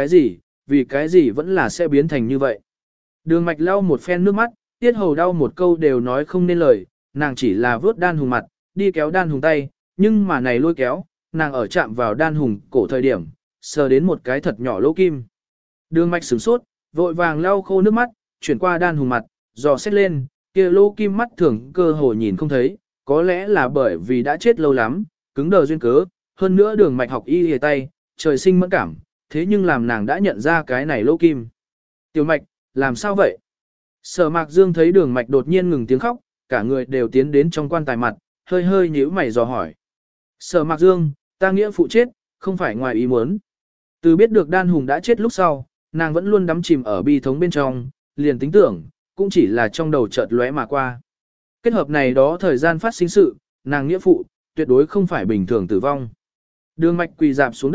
cái gì vẫn là sẽ biến thành như vậy. Đường mạch lau một phen nước mắt, tiết hầu đau một câu đều nói không nên lời, nàng chỉ là vớt đan hùng mặt, đi kéo đan hùng tay, nhưng mà này lôi kéo, nàng ở chạm vào đan hùng cổ thời điểm, sờ đến một cái thật nhỏ lỗ kim. Đường mạch sửng sốt, vội vàng lau khô nước mắt, chuyển qua đan hùng mặt, dò xét lên, kia lỗ kim mắt thường cơ hồ nhìn không thấy, có lẽ là bởi vì đã chết lâu lắm, cứng đờ duyên cớ, hơn nữa đường mạch học y hề tay, trời sinh mẫn cảm, thế nhưng làm nàng đã nhận ra cái này lỗ kim. Tiểu mạch, làm sao vậy? Sở Mạc Dương thấy đường mạch đột nhiên ngừng tiếng khóc, cả người đều tiến đến trong quan tài mặt, hơi hơi nhíu mày dò hỏi. Sở Mạc Dương, ta nghĩa phụ chết, không phải ngoài ý muốn. Từ biết được đan hùng đã chết lúc sau, nàng vẫn luôn đắm chìm ở bi thống bên trong, liền tính tưởng, cũng chỉ là trong đầu chợt lóe mà qua. Kết hợp này đó thời gian phát sinh sự, nàng nghĩa phụ, tuyệt đối không phải bình thường tử vong. Đường mạch quỳ dạp xuống đất,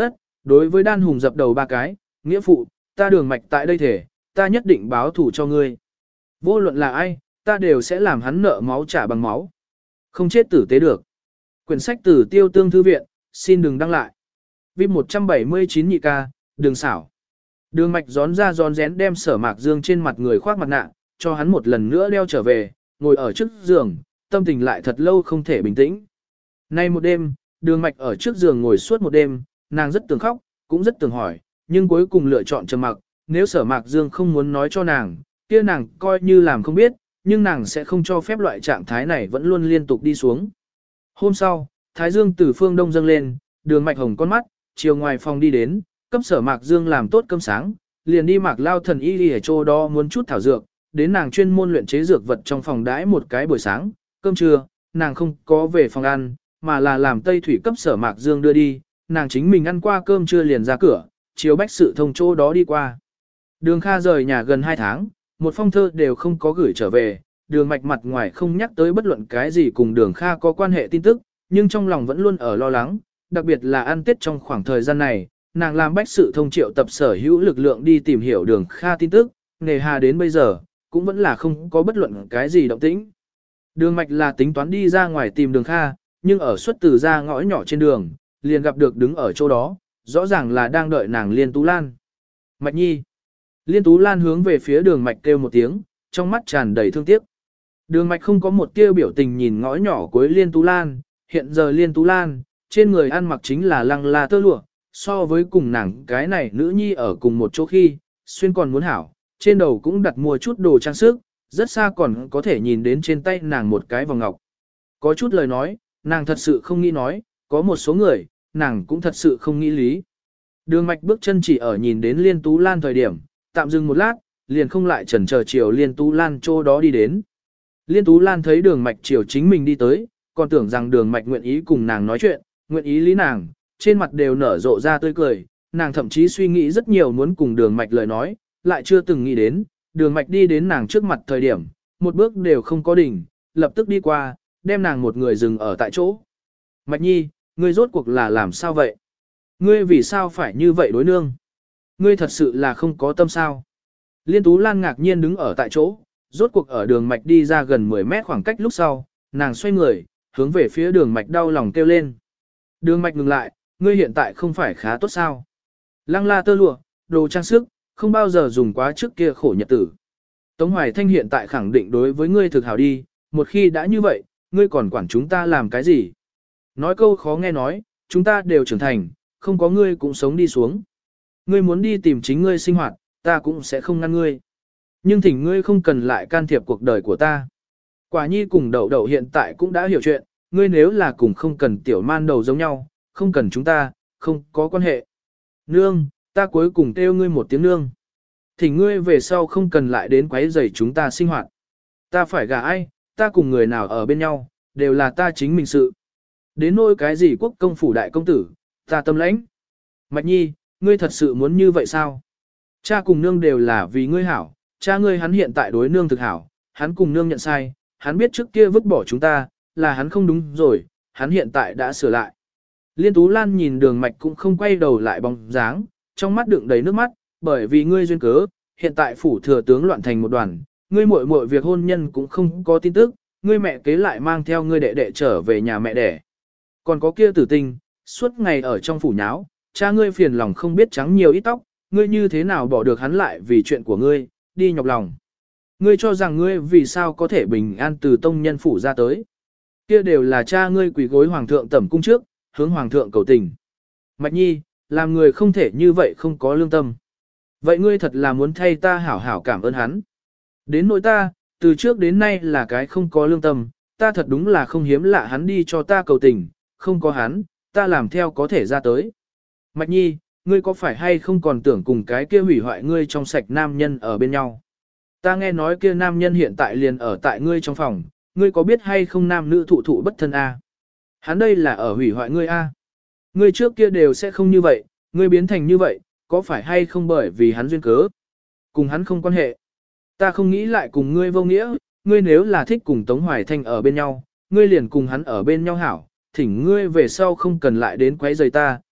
Đối với Đan Hùng dập đầu 3 cái, nghĩa phụ, ta Đường Mạch tại đây thể, ta nhất định báo thù cho ngươi. Vô luận là ai, ta đều sẽ làm hắn nợ máu trả bằng máu. Không chết tử tế được. Quyển sách từ Tiêu Tương Thư Viện, xin đừng đăng lại. Vip 179 nhị ca, đường xảo. Đường Mạch gión ra gión rén đem Sở Mạc Dương trên mặt người khoác mặt nạ, cho hắn một lần nữa đeo trở về, ngồi ở trước giường, tâm tình lại thật lâu không thể bình tĩnh. Nay một đêm, Đường Mạch ở trước giường ngồi suốt một đêm, nàng rất tưởng khóc, cũng rất tưởng hỏi, nhưng cuối cùng lựa chọn trầm mặc, nếu Sở Mạc Dương không muốn nói cho nàng, kia nàng coi như làm không biết, nhưng nàng sẽ không cho phép loại trạng thái này vẫn luôn liên tục đi xuống. Hôm sau, Thái Dương từ phương đông dâng lên, Đường Mạch hồng con mắt, chiều ngoài phòng đi đến, cấp Sở Mạc Dương làm tốt cơm sáng, liền đi Mạc Lao thần y ở chỗ đó muốn chút thảo dược, đến nàng chuyên môn luyện chế dược vật trong phòng đãi một cái buổi sáng, cơm trưa, nàng không có về phòng ăn, mà là làm Tây Thủy cấp Sở Mạc Dương đưa đi, nàng chính mình ăn qua cơm trưa liền ra cửa, chiều bách sự thông chỗ đó đi qua. Đường Kha rời nhà gần 2 tháng, một phong thơ đều không có gửi trở về, Đường Mạch mặt ngoài không nhắc tới bất luận cái gì cùng Đường Kha có quan hệ tin tức, nhưng trong lòng vẫn luôn ở lo lắng, đặc biệt là ăn Tết trong khoảng thời gian này, nàng làm bách sự thông triệu tập sở hữu lực lượng đi tìm hiểu Đường Kha tin tức, nề hà đến bây giờ, cũng vẫn là không có bất luận cái gì động tĩnh. Đường Mạch là tính toán đi ra ngoài tìm Đường Kha, nhưng ở xuất từ ra ngõ nhỏ trên đường, liền gặp được đứng ở chỗ đó, rõ ràng là đang đợi nàng Liên Tú Lan. Mạch Nhi. Liên Tú Lan hướng về phía Đường Mạch kêu một tiếng, trong mắt tràn đầy thương tiếc. Đường Mạch không có một tia biểu tình nhìn ngõ nhỏ cuối Liên Tú Lan, hiện giờ Liên Tú Lan, trên người ăn mặc chính là lăng la tơ lụa, so với cùng nàng cái này nữ nhi ở cùng một chỗ khi, xuyên còn muốn hảo, trên đầu cũng đặt mua chút đồ trang sức, rất xa còn có thể nhìn đến trên tay nàng một cái vòng ngọc. Có chút lời nói, nàng thật sự không nghĩ nói, có một số người, nàng cũng thật sự không nghĩ lý. Đường Mạch bước chân chỉ ở nhìn đến Liên Tú Lan thời điểm, tạm dừng một lát, liền không lại chần chờ chiều Liên Tú Lan chỗ đó đi đến. Liên Tú Lan thấy Đường Mạch chiều chính mình đi tới, còn tưởng rằng Đường Mạch nguyện ý cùng nàng nói chuyện, nguyện ý lý nàng, trên mặt đều nở rộ ra tươi cười, nàng thậm chí suy nghĩ rất nhiều muốn cùng Đường Mạch lời nói, lại chưa từng nghĩ đến, Đường Mạch đi đến nàng trước mặt thời điểm, một bước đều không có đỉnh, lập tức đi qua, đem nàng một người dừng ở tại chỗ. Mạch Nhi, ngươi rốt cuộc là làm sao vậy? Ngươi vì sao phải như vậy đối nương? Ngươi thật sự là không có tâm sao? Liên Tú Lan ngạc nhiên đứng ở tại chỗ, rốt cuộc ở Đường Mạch đi ra gần 10 mét khoảng cách lúc sau, nàng xoay người, hướng về phía Đường Mạch đau lòng kêu lên. Đường Mạch ngừng lại, ngươi hiện tại không phải khá tốt sao? Lăng la tơ lụa, đồ trang sức, không bao giờ dùng quá trước kia khổ nhật tử. Tống Hoài Thanh hiện tại khẳng định đối với ngươi thực hảo đi, một khi đã như vậy, ngươi còn quản chúng ta làm cái gì? Nói câu khó nghe nói, chúng ta đều trưởng thành, không có ngươi cũng sống đi xuống. Ngươi muốn đi tìm chính ngươi sinh hoạt, ta cũng sẽ không ngăn ngươi. Nhưng thỉnh ngươi không cần lại can thiệp cuộc đời của ta. Quả nhi cùng đậu đậu hiện tại cũng đã hiểu chuyện, ngươi nếu là cùng không cần tiểu man đầu giống nhau, không cần chúng ta, không có quan hệ. Nương, ta cuối cùng kêu ngươi một tiếng nương. Thỉnh ngươi về sau không cần lại đến quấy rầy chúng ta sinh hoạt. Ta phải gả ai, ta cùng người nào ở bên nhau, đều là ta chính mình sự. Đến nỗi cái gì quốc công phủ đại công tử, ta tâm lãnh. Mạch Nhi, ngươi thật sự muốn như vậy sao? Cha cùng nương đều là vì ngươi hảo, cha ngươi hắn hiện tại đối nương thực hảo, hắn cùng nương nhận sai, hắn biết trước kia vứt bỏ chúng ta, là hắn không đúng rồi, hắn hiện tại đã sửa lại. Liên Tú Lan nhìn Đường Mạch cũng không quay đầu lại bóng dáng, trong mắt đựng đầy nước mắt, bởi vì ngươi duyên cớ, hiện tại phủ thừa tướng loạn thành một đoàn, ngươi muội muội việc hôn nhân cũng không có tin tức, ngươi mẹ kế lại mang theo ngươi đệ đệ trở về nhà mẹ đẻ. Còn có kia tử tình, suốt ngày ở trong phủ nháo, cha ngươi phiền lòng không biết trắng nhiều ít tóc, ngươi như thế nào bỏ được hắn lại vì chuyện của ngươi, đi nhọc lòng. Ngươi cho rằng ngươi vì sao có thể bình an từ tông nhân phủ ra tới. Kia đều là cha ngươi quỳ gối hoàng thượng tẩm cung trước, hướng hoàng thượng cầu tình. Mạch Nhi, làm người không thể như vậy không có lương tâm. Vậy ngươi thật là muốn thay ta hảo hảo cảm ơn hắn. Đến nỗi ta, từ trước đến nay là cái không có lương tâm, ta thật đúng là không hiếm lạ hắn đi cho ta cầu tình, không có hắn, ta làm theo có thể ra tới. Mạch Nhi, ngươi có phải hay không còn tưởng cùng cái kia hủy hoại ngươi trong sạch nam nhân ở bên nhau? Ta nghe nói kia nam nhân hiện tại liền ở tại ngươi trong phòng, ngươi có biết hay không nam nữ thụ thụ bất thân a? Hắn đây là ở hủy hoại ngươi a. Ngươi trước kia đều sẽ không như vậy, ngươi biến thành như vậy, có phải hay không bởi vì hắn duyên cớ? Cùng hắn không quan hệ. Ta không nghĩ lại cùng ngươi vô nghĩa, ngươi nếu là thích cùng Tống Hoài Thanh ở bên nhau, ngươi liền cùng hắn ở bên nhau hảo, thỉnh ngươi về sau không cần lại đến quấy rầy ta,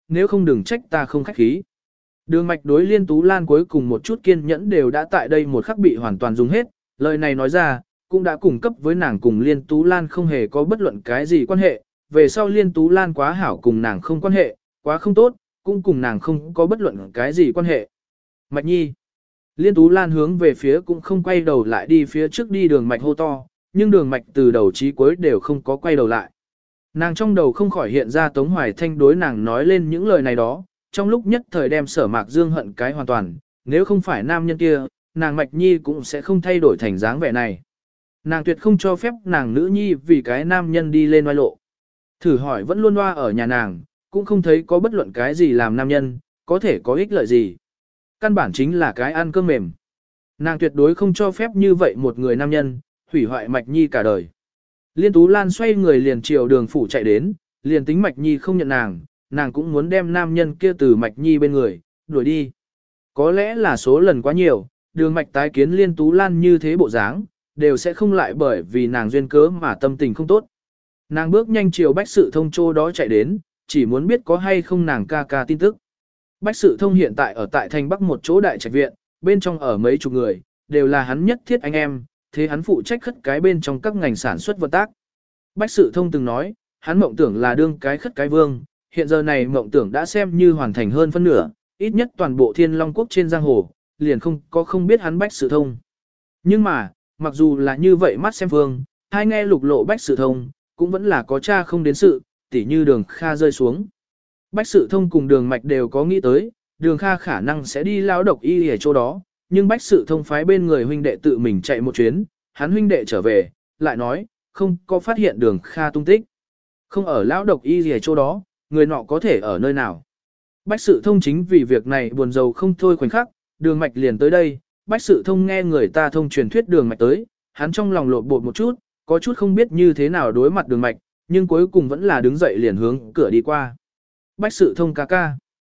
nếu không đừng trách ta không khách khí. Đường Mạch đối Liên Tú Lan cuối cùng một chút kiên nhẫn đều đã tại đây một khắc bị hoàn toàn dùng hết, lời này nói ra, cũng đã cung cấp với nàng cùng Liên Tú Lan không hề có bất luận cái gì quan hệ, về sau Liên Tú Lan quá hảo cùng nàng không quan hệ, quá không tốt, cũng cùng nàng không có bất luận cái gì quan hệ. Mạch Nhi. Liên Tú Lan hướng về phía cũng không quay đầu lại đi phía trước đi Đường Mạch hô to, nhưng Đường Mạch từ đầu chí cuối đều không có quay đầu lại. Nàng trong đầu không khỏi hiện ra Tống Hoài Thanh đối nàng nói lên những lời này đó, trong lúc nhất thời đem Sở Mạc Dương hận cái hoàn toàn, nếu không phải nam nhân kia, nàng Mạch Nhi cũng sẽ không thay đổi thành dáng vẻ này. Nàng tuyệt không cho phép nàng nữ nhi vì cái nam nhân đi lên oai lộ. Thử hỏi vẫn luôn loa ở nhà nàng, cũng không thấy có bất luận cái gì làm nam nhân, có thể có ích lợi gì. Căn bản chính là cái ăn cơm mềm. Nàng tuyệt đối không cho phép như vậy một người nam nhân, hủy hoại Mạch Nhi cả đời. Liên Tú Lan xoay người liền chiều Đường phủ chạy đến, liền tính Mạch Nhi không nhận nàng cũng muốn đem nam nhân kia từ Mạch Nhi bên người, đuổi đi. Có lẽ là số lần quá nhiều, Đường Mạch tái kiến Liên Tú Lan như thế bộ dáng, đều sẽ không lại bởi vì nàng duyên cớ mà tâm tình không tốt. Nàng bước nhanh chiều Bách Sự Thông chỗ đó chạy đến, chỉ muốn biết có hay không nàng ca ca tin tức. Bách Sự Thông hiện tại ở tại thành Bắc một chỗ đại trạch viện, bên trong ở mấy chục người, đều là hắn nhất thiết anh em, thế hắn phụ trách khất cái bên trong các ngành sản xuất vận tác. Bách Sự Thông từng nói, hắn mộng tưởng là đương cái khất cái vương, hiện giờ này mộng tưởng đã xem như hoàn thành hơn phân nửa, ít nhất toàn bộ Thiên Long quốc trên giang hồ, liền không biết hắn Bách Sự Thông. Nhưng mà, mặc dù là như vậy mắt xem vương, hai nghe lục lộ Bách Sự Thông, cũng vẫn là có cha không đến sự, tỉ như Đường Kha rơi xuống. Bách Sự Thông cùng Đường Mạch đều có nghĩ tới, Đường Kha khả năng sẽ đi lao độc y ở chỗ đó, nhưng Bách Sự Thông phái bên người huynh đệ tự mình chạy một chuyến, hắn huynh đệ trở về, lại nói, không có phát hiện Đường Kha tung tích. Không ở lao độc y ở chỗ đó, người nọ có thể ở nơi nào. Bách Sự Thông chính vì việc này buồn rầu không thôi khoảnh khắc, Đường Mạch liền tới đây, Bách Sự Thông nghe người ta thông truyền thuyết Đường Mạch tới, hắn trong lòng lộn bột một chút, có chút không biết như thế nào đối mặt Đường Mạch, nhưng cuối cùng vẫn là đứng dậy liền hướng cửa đi qua. Bách Sự Thông ca ca.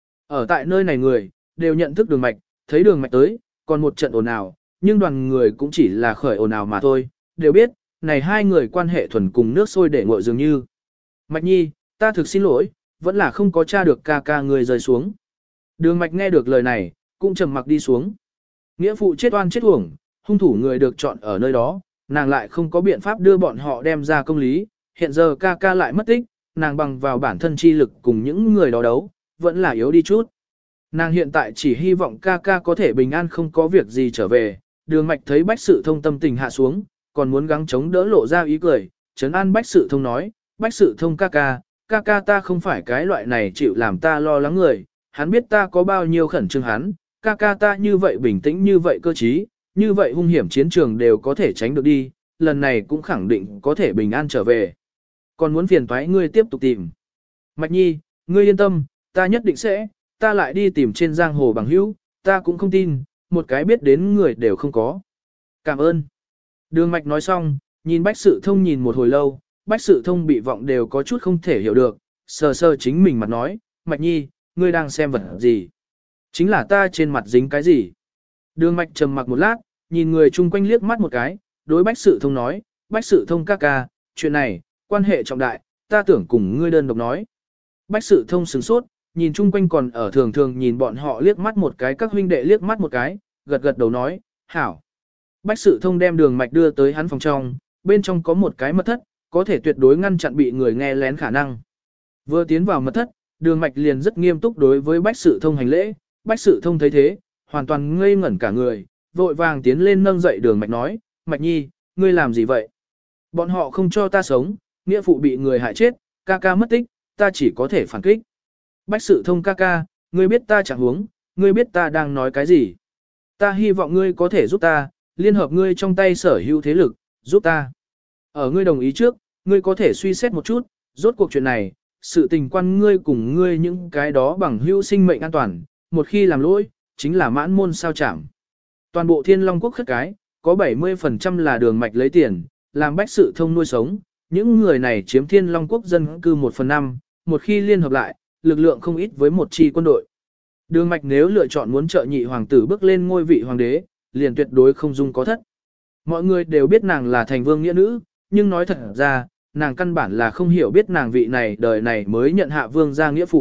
Ở tại nơi này người, đều nhận thức Đường Mạch, thấy Đường Mạch tới, còn một trận ồn ào, nhưng đoàn người cũng chỉ là khởi ồn ào mà thôi, đều biết, này hai người quan hệ thuần cùng nước sôi để nguội dường như. Mạch Nhi, ta thực xin lỗi, vẫn là không có tra được ca ca người rơi xuống. Đường Mạch nghe được lời này, cũng trầm mặc đi xuống. Nghĩa phụ chết oan chết uổng, hung thủ người được chọn ở nơi đó, nàng lại không có biện pháp đưa bọn họ đem ra công lý, hiện giờ ca ca lại mất tích, nàng bằng vào bản thân chi lực cùng những người đó đấu, vẫn là yếu đi chút. Nàng hiện tại chỉ hy vọng ca ca có thể bình an không có việc gì trở về, Đường Mạch thấy Bách Sự Thông tâm tình hạ xuống, còn muốn gắng chống đỡ lộ ra ý cười, trấn an Bách Sự Thông nói, Bách Sự Thông ca ca ta không phải cái loại này chịu làm ta lo lắng người, hắn biết ta có bao nhiêu khẩn trương hắn, ca ca ta như vậy bình tĩnh như vậy cơ trí, như vậy hung hiểm chiến trường đều có thể tránh được đi, lần này cũng khẳng định có thể bình an trở về. Còn muốn phiền toái ngươi tiếp tục tìm. Mạch Nhi, ngươi yên tâm, ta nhất định sẽ, ta lại đi tìm trên giang hồ bằng hữu, ta cũng không tin, một cái biết đến người đều không có. Cảm ơn. Đường Mạch nói xong, nhìn Bách Sự Thông nhìn một hồi lâu, Bách Sự Thông bị vọng đều có chút không thể hiểu được, sờ sờ chính mình mặt nói, Mạch Nhi, ngươi đang xem vật gì? Chính là ta trên mặt dính cái gì? Đường Mạch trầm mặc một lát, nhìn người chung quanh liếc mắt một cái, đối Bách Sự Thông nói, Bách Sự Thông ca ca, chuyện này, quan hệ trọng đại, ta tưởng cùng ngươi đơn độc nói. Bách Sự Thông sửng sốt, nhìn chung quanh còn ở thường thường nhìn bọn họ liếc mắt một cái, các huynh đệ liếc mắt một cái, gật gật đầu nói, hảo. Bách Sự Thông đem Đường Mạch đưa tới hắn phòng trong, bên trong có một cái mật thất, có thể tuyệt đối ngăn chặn bị người nghe lén khả năng. Vừa tiến vào mật thất, Đường Mạch liền rất nghiêm túc đối với Bách Sự Thông hành lễ, Bách Sự Thông thấy thế, hoàn toàn ngây ngẩn cả người, vội vàng tiến lên nâng dậy Đường Mạch nói, Mạch Nhi, ngươi làm gì vậy? Bọn họ không cho ta sống, nghĩa phụ bị người hại chết, ca ca mất tích, ta chỉ có thể phản kích. Bách Sự Thông ca ca, ngươi biết ta chẳng huống, ngươi biết ta đang nói cái gì. Ta hy vọng ngươi có thể giúp ta, liên hợp ngươi trong tay sở hữu thế lực, giúp ta. Ở ngươi đồng ý trước, ngươi có thể suy xét một chút, rốt cuộc chuyện này, sự tình quan ngươi cùng ngươi những cái đó bằng hữu sinh mệnh an toàn, một khi làm lỗi, chính là mãn môn sao chảm. Toàn bộ Thiên Long quốc khất cái, có 70% là Đường Mạch lấy tiền, làm Bách Sự Thông nuôi sống, những người này chiếm Thiên Long quốc dân cư 1/5, một khi liên hợp lại, lực lượng không ít với một chi quân đội. Đường Mạch nếu lựa chọn muốn trợ nhị hoàng tử bước lên ngôi vị hoàng đế, liền tuyệt đối không dung có thất. Mọi người đều biết nàng là thành vương nghĩa nữ, nhưng nói thật ra, nàng căn bản là không hiểu biết nàng vị này đời này mới nhận hạ vương gia nghĩa phụ,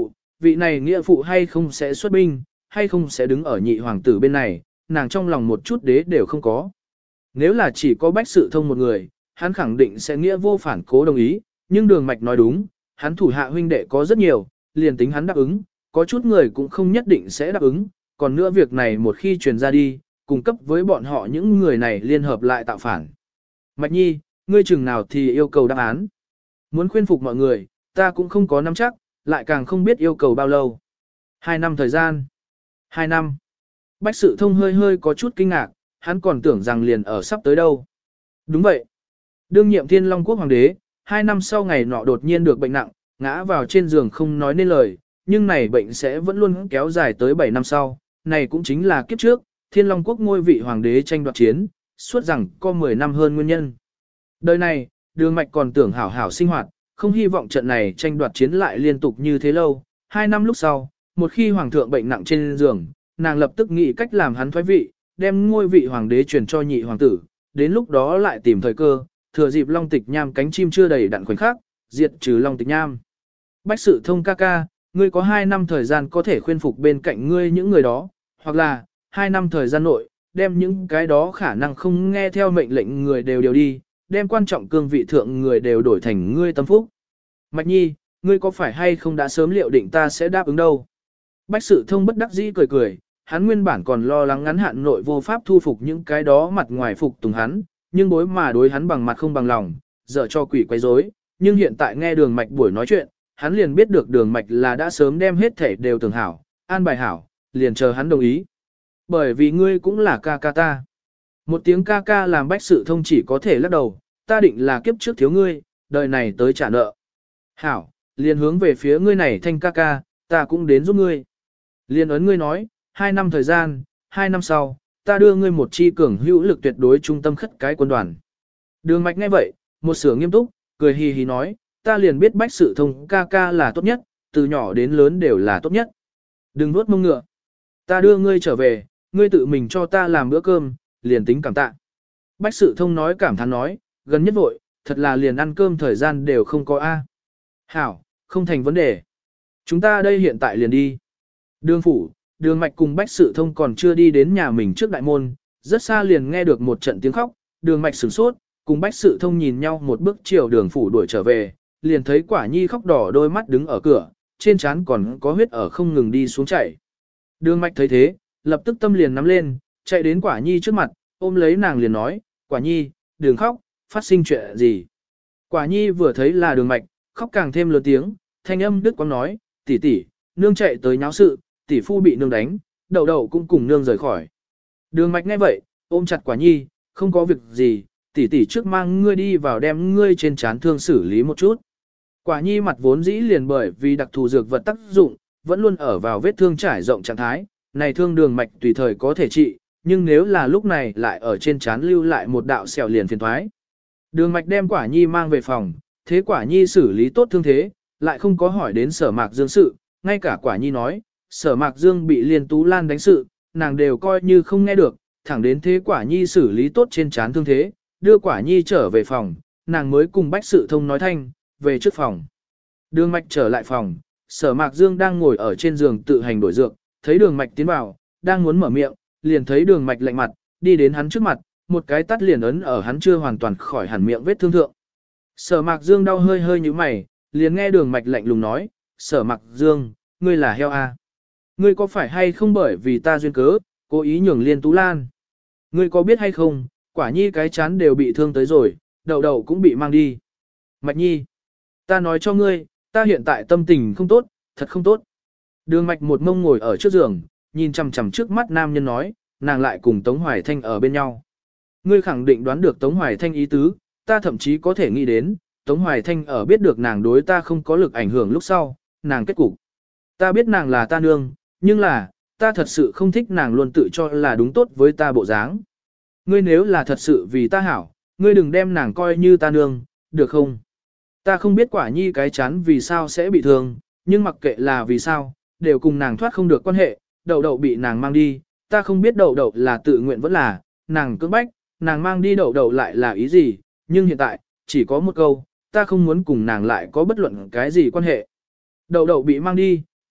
vị này nghĩa phụ hay không sẽ xuất binh, hay không sẽ đứng ở nhị hoàng tử bên này, nàng trong lòng một chút đế đều không có. Nếu là chỉ có Bách Sự Thông một người, hắn khẳng định sẽ nghĩa vô phản cố đồng ý, nhưng Đường Mạch nói đúng, hắn thủ hạ huynh đệ có rất nhiều, liền tính hắn đáp ứng, có chút người cũng không nhất định sẽ đáp ứng, còn nữa việc này một khi truyền ra đi, cung cấp với bọn họ những người này liên hợp lại tạo phản. Mạch Nhi, ngươi chừng nào thì yêu cầu đáp án. Muốn khuyên phục mọi người, ta cũng không có nắm chắc, lại càng không biết yêu cầu bao lâu. 2 năm thời gian. 2 năm. Bách Sự Thông hơi hơi có chút kinh ngạc, hắn còn tưởng rằng liền ở sắp tới đâu. Đúng vậy. Đương nhiệm Thiên Long Quốc Hoàng đế, 2 năm sau ngày nọ đột nhiên được bệnh nặng, ngã vào trên giường không nói nên lời, nhưng này bệnh sẽ vẫn luôn kéo dài tới 7 năm sau. Này cũng chính là kiếp trước, Thiên Long Quốc ngôi vị Hoàng đế tranh đoạt chiến, suốt rằng có 10 năm hơn nguyên nhân. Đời này, Đường Mạch còn tưởng hảo hảo sinh hoạt, không hy vọng trận này tranh đoạt chiến lại liên tục như thế lâu. 2 năm lúc sau, một khi Hoàng thượng bệnh nặng trên giường, nàng lập tức nghĩ cách làm hắn thoái vị, đem ngôi vị Hoàng đế truyền cho nhị hoàng tử, đến lúc đó lại tìm thời cơ, thừa dịp Long Tịch Nham cánh chim chưa đầy đặn khoảnh khắc, diệt trừ Long Tịch Nham. Bách Sự Thông ca ca, ngươi có 2 năm thời gian có thể khuyên phục bên cạnh ngươi những người đó, hoặc là 2 năm thời gian nội, đem những cái đó khả năng không nghe theo mệnh lệnh người đều đi, đem quan trọng cương vị thượng người đều đổi thành ngươi tâm phúc. Mạch Nhi, ngươi có phải hay không đã sớm liệu định ta sẽ đáp ứng đâu? Bách Sự Thông bất đắc dĩ cười cười, hắn nguyên bản còn lo lắng ngắn hạn nội vô pháp thu phục những cái đó mặt ngoài phục tùng hắn, nhưng bối mà đối hắn bằng mặt không bằng lòng, dở cho quỷ quấy rối. Nhưng hiện tại nghe Đường Mạch buổi nói chuyện, hắn liền biết được Đường Mạch là đã sớm đem hết thể đều tưởng hảo, an bài hảo, liền chờ hắn đồng ý. Bởi vì ngươi cũng là ca ca ta. Một tiếng ca ca làm Bách Sự Thông chỉ có thể lắc đầu, ta định là kiếp trước thiếu ngươi, đời này tới trả nợ. Hảo, liền hướng về phía ngươi này thanh ca ca, ta cũng đến giúp ngươi. Liền ấn ngươi nói, 2 năm thời gian, 2 năm sau, ta đưa ngươi một chi cường hữu lực tuyệt đối trung tâm khất cái quân đoàn. Đường Mạch nghe vậy, một sửa nghiêm túc, cười hì hì nói, ta liền biết Bách Sự Thông ca ca là tốt nhất, từ nhỏ đến lớn đều là tốt nhất. Đừng nuốt mông ngựa. Ta đưa ngươi trở về, ngươi tự mình cho ta làm bữa cơm, liền tính cảm tạ. Bách Sự Thông nói cảm thán nói, gần nhất vội, thật là liền ăn cơm thời gian đều không có A. Hảo, không thành vấn đề. Chúng ta đây hiện tại liền đi. Đường phủ, Đường Mạch cùng Bách Sự Thông còn chưa đi đến nhà mình trước đại môn, rất xa liền nghe được một trận tiếng khóc, Đường Mạch sửng sốt, cùng Bách Sự Thông nhìn nhau một bước chiều Đường phủ đuổi trở về, liền thấy Quả Nhi khóc đỏ đôi mắt đứng ở cửa, trên trán còn có huyết ở không ngừng đi xuống chảy. Đường Mạch thấy thế, lập tức tâm liền nắm lên, chạy đến Quả Nhi trước mặt, ôm lấy nàng liền nói, Quả Nhi, đừng khóc, phát sinh chuyện gì. Quả Nhi vừa thấy là Đường Mạch, khóc càng thêm lớn tiếng, thanh âm đứt quãng nói, tỷ tỷ, nương chạy tới nháo sự, tỷ phu bị nương đánh, đậu đậu cũng cùng nương rời khỏi. Đường Mạch nghe vậy, ôm chặt Quả Nhi, không có việc gì, tỷ tỷ trước mang ngươi đi vào đem ngươi trên trán thương xử lý một chút. Quả Nhi mặt vốn dĩ liền bởi vì đặc thù dược vật tác dụng, vẫn luôn ở vào vết thương trải rộng trạng thái, này thương Đường Mạch tùy thời có thể trị, nhưng nếu là lúc này lại ở trên trán lưu lại một đạo sẹo liền phiền toái. Đường Mạch đem Quả Nhi mang về phòng, thế Quả Nhi xử lý tốt thương thế, lại không có hỏi đến Sở Mạc Dương sự, ngay cả Quả Nhi nói, Sở Mạc Dương bị Liên Tú Lan đánh sự, nàng đều coi như không nghe được, thẳng đến thế Quả Nhi xử lý tốt trên trán thương thế, đưa Quả Nhi trở về phòng, nàng mới cùng Bách Sự Thông nói thanh, về trước phòng. Đường Mạch trở lại phòng, Sở Mạc Dương đang ngồi ở trên giường tự hành đổi dược, thấy Đường Mạch tiến vào, đang muốn mở miệng, liền thấy Đường Mạch lạnh mặt, đi đến hắn trước mặt, một cái tát liền ấn ở hắn chưa hoàn toàn khỏi hẳn miệng vết thương thượng. Sở Mạc Dương đau hơi hơi như mày, liền nghe Đường Mạch lạnh lùng nói, Sở Mạc Dương, ngươi là heo à? Ngươi có phải hay không bởi vì ta duyên cớ, cố ý nhường Liên Tú Lan? Ngươi có biết hay không, Quả Nhi cái chán đều bị thương tới rồi, đậu đậu cũng bị mang đi. Mạch Nhi, ta nói cho ngươi, ta hiện tại tâm tình không tốt, thật không tốt. Đường Mạch một mông ngồi ở trước giường, nhìn chằm chằm trước mắt nam nhân nói, nàng lại cùng Tống Hoài Thanh ở bên nhau. Ngươi khẳng định đoán được Tống Hoài Thanh ý tứ, ta thậm chí có thể nghĩ đến, Tống Hoài Thanh ở biết được nàng đối ta không có lực ảnh hưởng lúc sau, nàng kết cục. Ta biết nàng là ta nương, nhưng là, ta thật sự không thích nàng luôn tự cho là đúng tốt với ta bộ dáng. Ngươi nếu là thật sự vì ta hảo, ngươi đừng đem nàng coi như ta nương, được không? Ta không biết Quả Nhi cái chán vì sao sẽ bị thương, nhưng mặc kệ là vì sao, đều cùng nàng thoát không được quan hệ, đậu đậu bị nàng mang đi, ta không biết đậu đậu là tự nguyện vẫn là, nàng cưỡng bách, nàng mang đi đậu đậu lại là ý gì, nhưng hiện tại, chỉ có một câu, ta không muốn cùng nàng lại có bất luận cái gì quan hệ. Đậu đậu bị mang đi,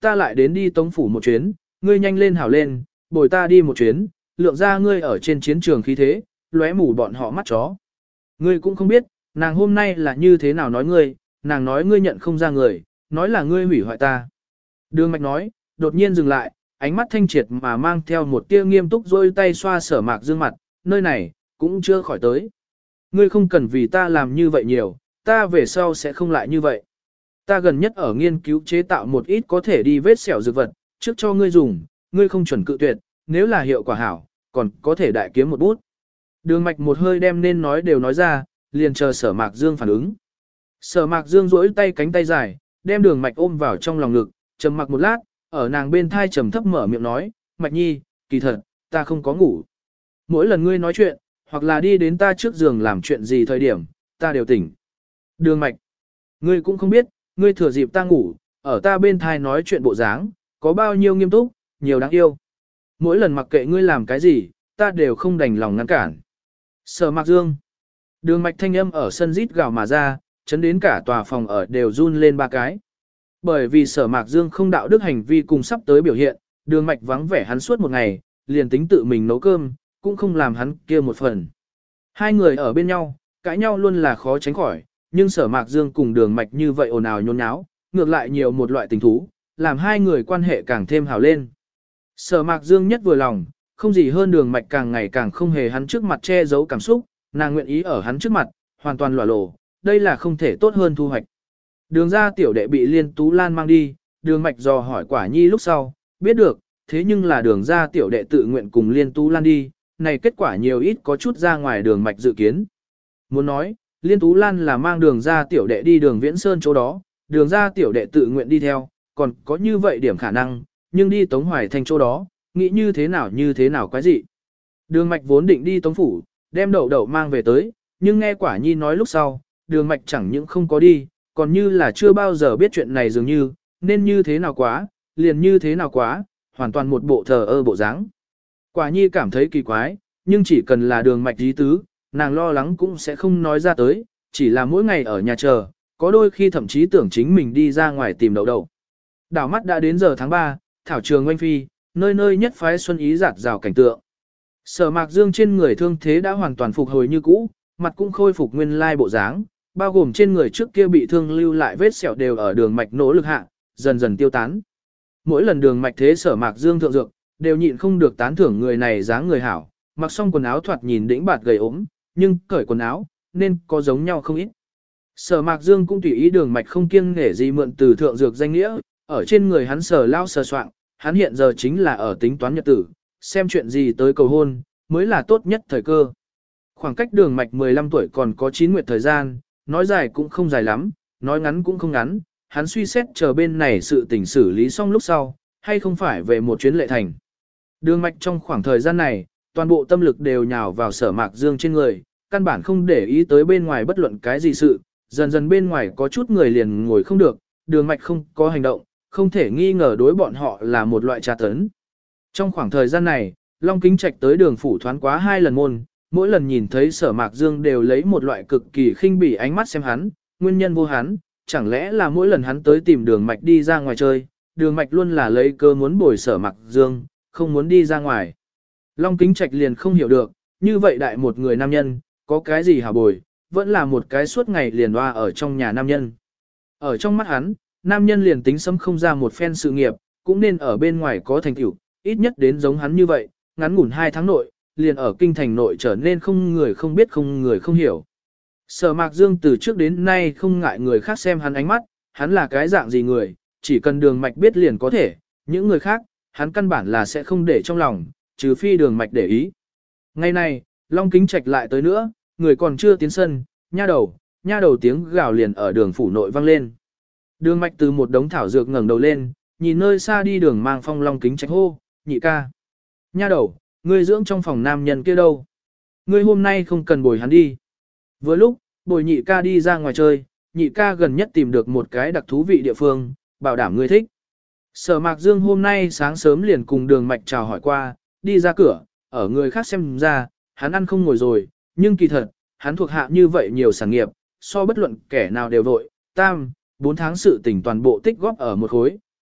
ta lại đến đi tống phủ một chuyến, ngươi nhanh lên hảo lên, bồi ta đi một chuyến, lượng ra ngươi ở trên chiến trường khí thế, lóe mù bọn họ mắt chó. Ngươi cũng không biết, nàng hôm nay là như thế nào nói ngươi, nàng nói ngươi nhận không ra người, nói là ngươi hủy hoại ta. Đường Mạch nói, đột nhiên dừng lại, ánh mắt thanh triệt mà mang theo một tia nghiêm túc rôi tay xoa Sở Mạc Dương mặt, nơi này, cũng chưa khỏi tới. Ngươi không cần vì ta làm như vậy nhiều, ta về sau sẽ không lại như vậy. Ta gần nhất ở nghiên cứu chế tạo một ít có thể đi vết sẹo dược vật, trước cho ngươi dùng, ngươi không chuẩn cự tuyệt, nếu là hiệu quả hảo, còn có thể đại kiếm một bút. Đường Mạch một hơi đem nên nói đều nói ra, liền chờ Sở Mạc Dương phản ứng. Sở Mạc Dương duỗi tay cánh tay dài, đem Đường Mạch ôm vào trong lòng ngực, trầm mặc một lát, ở nàng bên thai trầm thấp mở miệng nói, Mạch Nhi, kỳ thật, ta không có ngủ. Mỗi lần ngươi nói chuyện, hoặc là đi đến ta trước giường làm chuyện gì thời điểm, ta đều tỉnh. Đường Mạch, ngươi cũng không biết, ngươi thừa dịp ta ngủ, ở ta bên thai nói chuyện bộ dáng, có bao nhiêu nghiêm túc, nhiều đáng yêu. Mỗi lần mặc kệ ngươi làm cái gì, ta đều không đành lòng ngăn cản. Sở Mạc Dương. Đường Mạch thanh âm ở sân rít gào mà ra, chấn đến cả tòa phòng ở đều run lên ba cái. Bởi vì Sở Mạc Dương không đạo đức hành vi cùng sắp tới biểu hiện, Đường Mạch vắng vẻ hắn suốt một ngày, liền tính tự mình nấu cơm, cũng không làm hắn kia một phần. Hai người ở bên nhau, cãi nhau luôn là khó tránh khỏi, nhưng Sở Mạc Dương cùng Đường Mạch như vậy ồn ào nhốn nháo, ngược lại nhiều một loại tình thú, làm hai người quan hệ càng thêm hảo lên. Sở Mạc Dương nhất vừa lòng, không gì hơn Đường Mạch càng ngày càng không hề hắn trước mặt che giấu cảm xúc, nàng nguyện ý ở hắn trước mặt, hoàn toàn lỏa lộ, đây là không thể tốt hơn thu hoạch. Đường ra tiểu đệ bị Liên Tú Lan mang đi, Đường Mạch dò hỏi Quả Nhi lúc sau, biết được, thế nhưng là đường ra tiểu đệ tự nguyện cùng Liên Tú Lan đi, này kết quả nhiều ít có chút ra ngoài Đường Mạch dự kiến. Muốn nói, Liên Tú Lan là mang đường ra tiểu đệ đi đường Viễn Sơn chỗ đó, đường ra tiểu đệ tự nguyện đi theo, còn có như vậy điểm khả năng, nhưng đi Tống Hoài Thành chỗ đó, nghĩ như thế nào quái dị. Đường Mạch vốn định đi Tống Phủ, đem đậu đậu mang về tới, nhưng nghe Quả Nhi nói lúc sau, Đường Mạch chẳng những không có đi, còn như là chưa bao giờ biết chuyện này dường như, nên như thế nào quá, liền như thế nào quá, hoàn toàn một bộ thờ ơ bộ dáng. Quả Nhi cảm thấy kỳ quái, nhưng chỉ cần là Đường Mạch ý tứ, nàng lo lắng cũng sẽ không nói ra tới, chỉ là mỗi ngày ở nhà chờ, có đôi khi thậm chí tưởng chính mình đi ra ngoài tìm đậu đậu. Đảo mắt đã đến giờ tháng 3, thảo trường oanh phi, nơi nơi nhất phái xuân ý rạt rào cảnh tượng. Sở Mạc Dương trên người thương thế đã hoàn toàn phục hồi như cũ, mặt cũng khôi phục nguyên lai bộ dáng, bao gồm trên người trước kia bị thương lưu lại vết sẹo đều ở Đường Mạch nỗ lực hạ, dần dần tiêu tán. Mỗi lần Đường Mạch thế Sở Mạc Dương thượng dược, đều nhịn không được tán thưởng người này dáng người hảo, mặc xong quần áo thoạt nhìn đĩnh bạt gầy ốm, nhưng cởi quần áo, nên có giống nhau không ít. Sở Mạc Dương cũng tùy ý Đường Mạch không kiêng nể gì mượn từ thượng dược danh nghĩa, ở trên người hắn sờ lao sờ soạng, hắn hiện giờ chính là ở tính toán nhật tử, xem chuyện gì tới cầu hôn, mới là tốt nhất thời cơ. Khoảng cách Đường Mạch 15 tuổi còn có 9 nguyệt thời gian, nói dài cũng không dài lắm, nói ngắn cũng không ngắn, hắn suy xét chờ bên này sự tình xử lý xong lúc sau, hay không phải về một chuyến Lệ Thành. Đường Mạch trong khoảng thời gian này, toàn bộ tâm lực đều nhào vào Sở Mạc Dương trên người, căn bản không để ý tới bên ngoài bất luận cái gì sự, dần dần bên ngoài có chút người liền ngồi không được, Đường Mạch không có hành động, không thể nghi ngờ đối bọn họ là một loại tra tấn. Trong khoảng thời gian này, Long Kính Trạch tới Đường phủ thoáng quá 2 lần môn, mỗi lần nhìn thấy Sở Mạc Dương đều lấy một loại cực kỳ khinh bỉ ánh mắt xem hắn, nguyên nhân vô hắn, chẳng lẽ là mỗi lần hắn tới tìm Đường Mạch đi ra ngoài chơi, Đường Mạch luôn là lấy cơ muốn bồi Sở Mạc Dương, không muốn đi ra ngoài. Long Kính Trạch liền không hiểu được, như vậy đại một người nam nhân, có cái gì hả bồi, vẫn là một cái suốt ngày liền hoa ở trong nhà nam nhân. Ở trong mắt hắn, nam nhân liền tính sấm không ra một phen sự nghiệp, cũng nên ở bên ngoài có thành tựu, ít nhất đến giống hắn như vậy, ngắn ngủn 2 tháng nội, liền ở kinh thành nội trở nên không người không biết không người không hiểu. Sở Mạc Dương từ trước đến nay không ngại người khác xem hắn ánh mắt, hắn là cái dạng gì người, chỉ cần Đường Mạch biết liền có thể, những người khác, hắn căn bản là sẽ không để trong lòng, trừ phi Đường Mạch để ý. Ngày này, Long Kính Trạch lại tới nữa, người còn chưa tiến sân, nha đầu tiếng gào liền ở Đường phủ nội vang lên. Đường Mạch từ một đống thảo dược ngẩng đầu lên, nhìn nơi xa đi Đường Mang Phong Long Kính Trạch hô, nhị ca. Nha đầu, ngươi dưỡng trong phòng nam nhân kia đâu? Ngươi hôm nay không cần bồi hắn đi. Vừa lúc, bồi nhị ca đi ra ngoài chơi, nhị ca gần nhất tìm được một cái đặc thú vị địa phương, bảo đảm ngươi thích. Sở Mạc Dương hôm nay sáng sớm liền cùng Đường Mạch chào hỏi qua, đi ra cửa, ở người khác xem ra, hắn ăn không ngồi rồi, nhưng kỳ thật, hắn thuộc hạ như vậy nhiều sản nghiệp, so bất luận kẻ nào đều vội, 4 tháng sự tình toàn bộ tích góp ở một khối,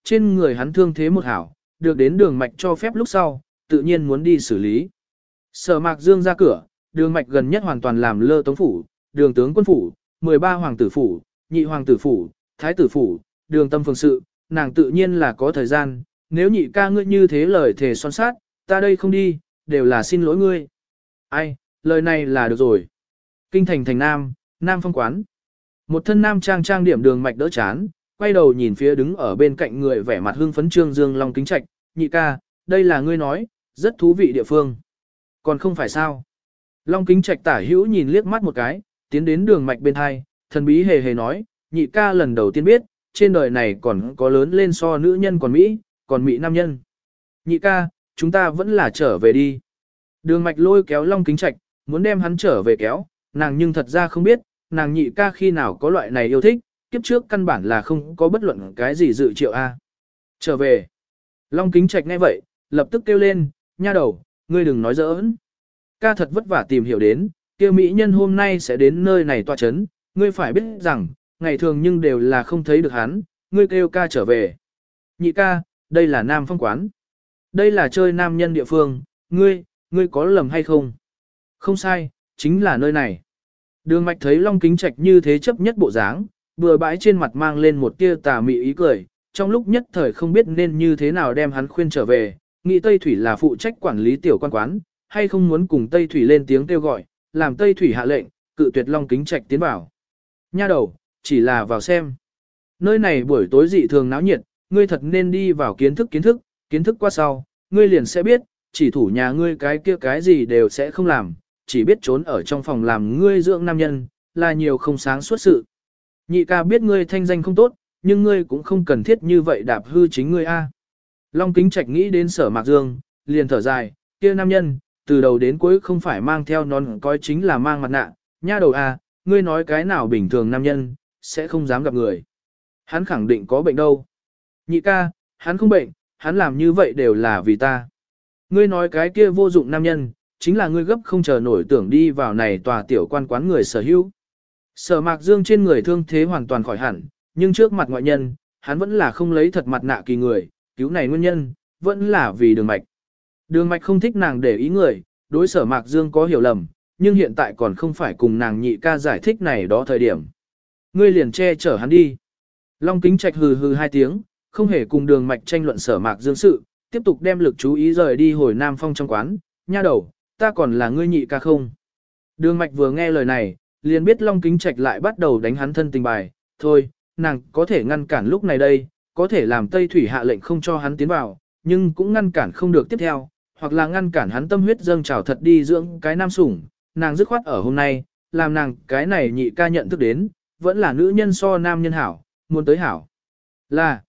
trên người hắn thương thế một hảo, được đến đường mạch cho phép lúc sau, tự nhiên muốn đi xử lý. Sở Mạc Dương ra cửa, đường mạch gần nhất hoàn toàn làm lơ tống phủ, đường tướng quân phủ, 13 hoàng tử phủ, nhị hoàng tử phủ, thái tử phủ, đường tâm phường sự, nàng tự nhiên là có thời gian, nếu nhị ca ngươi như thế lời thề son sát, ta đây không đi, đều là xin lỗi ngươi. Ai, lời này là được rồi. Kinh thành thành Nam, Nam Phong quán. Một thân nam trang điểm đường mạch đỡ chán, quay đầu nhìn phía đứng ở bên cạnh người vẻ mặt hưng phấn Trương Dương Long Kính Trạch, nhị ca, đây là ngươi nói, rất thú vị địa phương. Còn không phải sao. Long Kính Trạch tả hữu nhìn liếc mắt một cái, tiến đến đường mạch bên hai, thần bí hề hề nói, nhị ca lần đầu tiên biết, trên đời này còn có lớn lên so nữ nhân còn Mỹ, còn Mỹ nam nhân. Nhị ca, chúng ta vẫn là trở về đi. Đường mạch lôi kéo Long Kính Trạch, muốn đem hắn trở về kéo, nàng nhưng thật ra không biết, nàng nhị ca khi nào có loại này yêu thích, kiếp trước căn bản là không có bất luận cái gì dự triệu a. Trở về. Long Kính Trạch nghe vậy, lập tức kêu lên, nha đầu, ngươi đừng nói giỡn. Ca thật vất vả tìm hiểu đến, kia mỹ nhân hôm nay sẽ đến nơi này tọa chấn, ngươi phải biết rằng, ngày thường nhưng đều là không thấy được hắn, ngươi kêu ca trở về. Nhị ca, đây là Nam Phong quán. Đây là chơi nam nhân địa phương, ngươi có lầm hay không? Không sai, chính là nơi này. Đường mạch thấy Long Kính Trạch như thế chấp nhất bộ dáng, bừa bãi trên mặt mang lên một tia tà mị ý cười, trong lúc nhất thời không biết nên như thế nào đem hắn khuyên trở về, nghĩ Tây Thủy là phụ trách quản lý tiểu quan quán, hay không muốn cùng Tây Thủy lên tiếng kêu gọi, làm Tây Thủy hạ lệnh, cự tuyệt Long Kính Trạch tiến vào. Nha đầu, chỉ là vào xem. Nơi này buổi tối dị thường náo nhiệt, ngươi thật nên đi vào kiến thức qua sau, ngươi liền sẽ biết, chỉ thủ nhà ngươi cái kia cái gì đều sẽ không làm, chỉ biết trốn ở trong phòng làm ngươi dưỡng nam nhân, là nhiều không sáng suốt sự. Nhị ca biết ngươi thanh danh không tốt, nhưng ngươi cũng không cần thiết như vậy đạp hư chính ngươi a. Long Kính Trạch nghĩ đến Sở Mạc Dương, liền thở dài, kia nam nhân, từ đầu đến cuối không phải mang theo nón coi chính là mang mặt nạ, nha đầu a, ngươi nói cái nào bình thường nam nhân, sẽ không dám gặp người. Hắn khẳng định có bệnh đâu. Nhị ca, hắn không bệnh, hắn làm như vậy đều là vì ta. Ngươi nói cái kia vô dụng nam nhân, chính là ngươi gấp không chờ nổi tưởng đi vào này tòa tiểu quan quán người sở hữu. Sở Mạc Dương trên người thương thế hoàn toàn khỏi hẳn, nhưng trước mặt ngoại nhân, hắn vẫn là không lấy thật mặt nạ kỳ người, cứu này nguyên nhân, vẫn là vì đường mạch. Đường mạch không thích nàng để ý người, đối Sở Mạc Dương có hiểu lầm, nhưng hiện tại còn không phải cùng nàng nhị ca giải thích này đó thời điểm. Ngươi liền che chở hắn đi. Long Kính Trạch hừ hừ hai tiếng, không hề cùng đường mạch tranh luận Sở Mạc Dương sự, tiếp tục đem lực chú ý rời đi hồi Nam Phong trong quán, nha đầu, ta còn là ngươi nhị ca không. Đường mạch vừa nghe lời này, liền biết Long Kính Trạch lại bắt đầu đánh hắn thân tình bài, thôi, nàng có thể ngăn cản lúc này đây, có thể làm Tây Thủy hạ lệnh không cho hắn tiến vào, nhưng cũng ngăn cản không được tiếp theo, hoặc là ngăn cản hắn tâm huyết dâng trào thật đi dưỡng cái nam sủng, nàng dứt khoát ở hôm nay, làm nàng cái này nhị ca nhận thức đến, vẫn là nữ nhân so nam nhân hảo, muốn tới hảo. Là,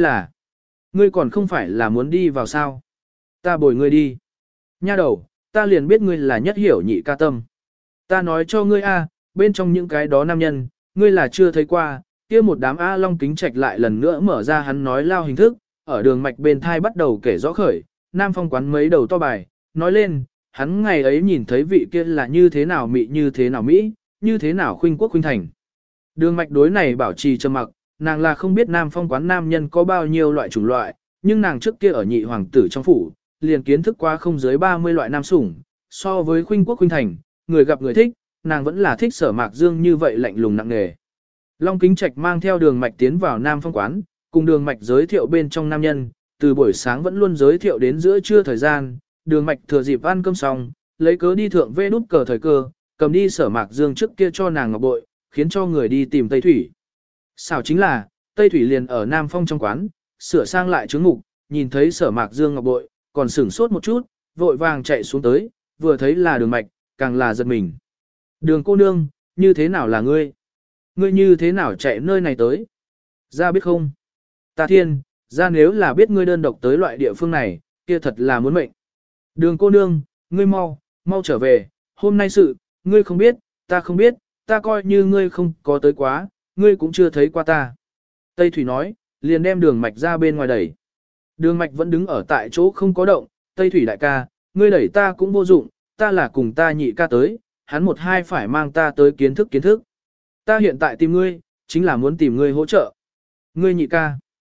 ngươi còn không phải là muốn đi vào sao? Ta bồi ngươi đi. Nha đầu, ta liền biết ngươi là nhất hiểu nhị ca tâm. Ta nói cho ngươi a, bên trong những cái đó nam nhân, ngươi là chưa thấy qua, kia một đám A Long Kính Trạch lại lần nữa mở ra hắn nói lao hình thức, ở đường mạch bên thai bắt đầu kể rõ khởi, Nam Phong quán mấy đầu to bài, nói lên, hắn ngày ấy nhìn thấy vị kia là như thế nào mị như thế nào Mỹ, như thế nào khuynh quốc khuynh thành. Đường mạch đối này bảo trì trầm mặc, nàng là không biết Nam Phong quán nam nhân có bao nhiêu loại chủng loại, nhưng nàng trước kia ở nhị hoàng tử trong phủ, liền kiến thức qua không dưới 30 loại nam sủng, so với khuynh quốc khuynh thành, người gặp người thích, nàng vẫn là thích Sở Mạc Dương như vậy lạnh lùng nặng nề. Long Kính Trạch mang theo đường mạch tiến vào Nam Phong quán, cùng đường mạch giới thiệu bên trong nam nhân, từ buổi sáng vẫn luôn giới thiệu đến giữa trưa thời gian, đường mạch thừa dịp ăn cơm xong, lấy cớ đi thượng vê đút cờ thời cơ, cầm đi Sở Mạc Dương trước kia cho nàng ngọc bội, khiến cho người đi tìm Tây Thủy. Xảo chính là, Tây Thủy liền ở Nam Phong trong quán, sửa sang lại chứng ngục, nhìn thấy Sở Mạc Dương ngọc bội, còn sửng sốt một chút, vội vàng chạy xuống tới, vừa thấy là đường mạch, càng là giật mình. Đường cô nương, như thế nào là ngươi? Ngươi như thế nào chạy nơi này tới? Ra biết không? Ta thiên, ra nếu là biết ngươi đơn độc tới loại địa phương này, kia thật là muốn mệnh. Đường cô nương, ngươi mau trở về, hôm nay sự, ngươi không biết, ta không biết, ta coi như ngươi không có tới quá, ngươi cũng chưa thấy qua ta. Tây Thủy nói, liền đem đường mạch ra bên ngoài đẩy. Đường mạch vẫn đứng ở tại chỗ không có động, Tây Thủy đại ca, ngươi đẩy ta cũng vô dụng, ta là cùng ta nhị ca tới, hắn một hai phải mang ta tới kiến thức. Ta hiện tại tìm ngươi, chính là muốn tìm ngươi hỗ trợ. Ngươi nhị ca.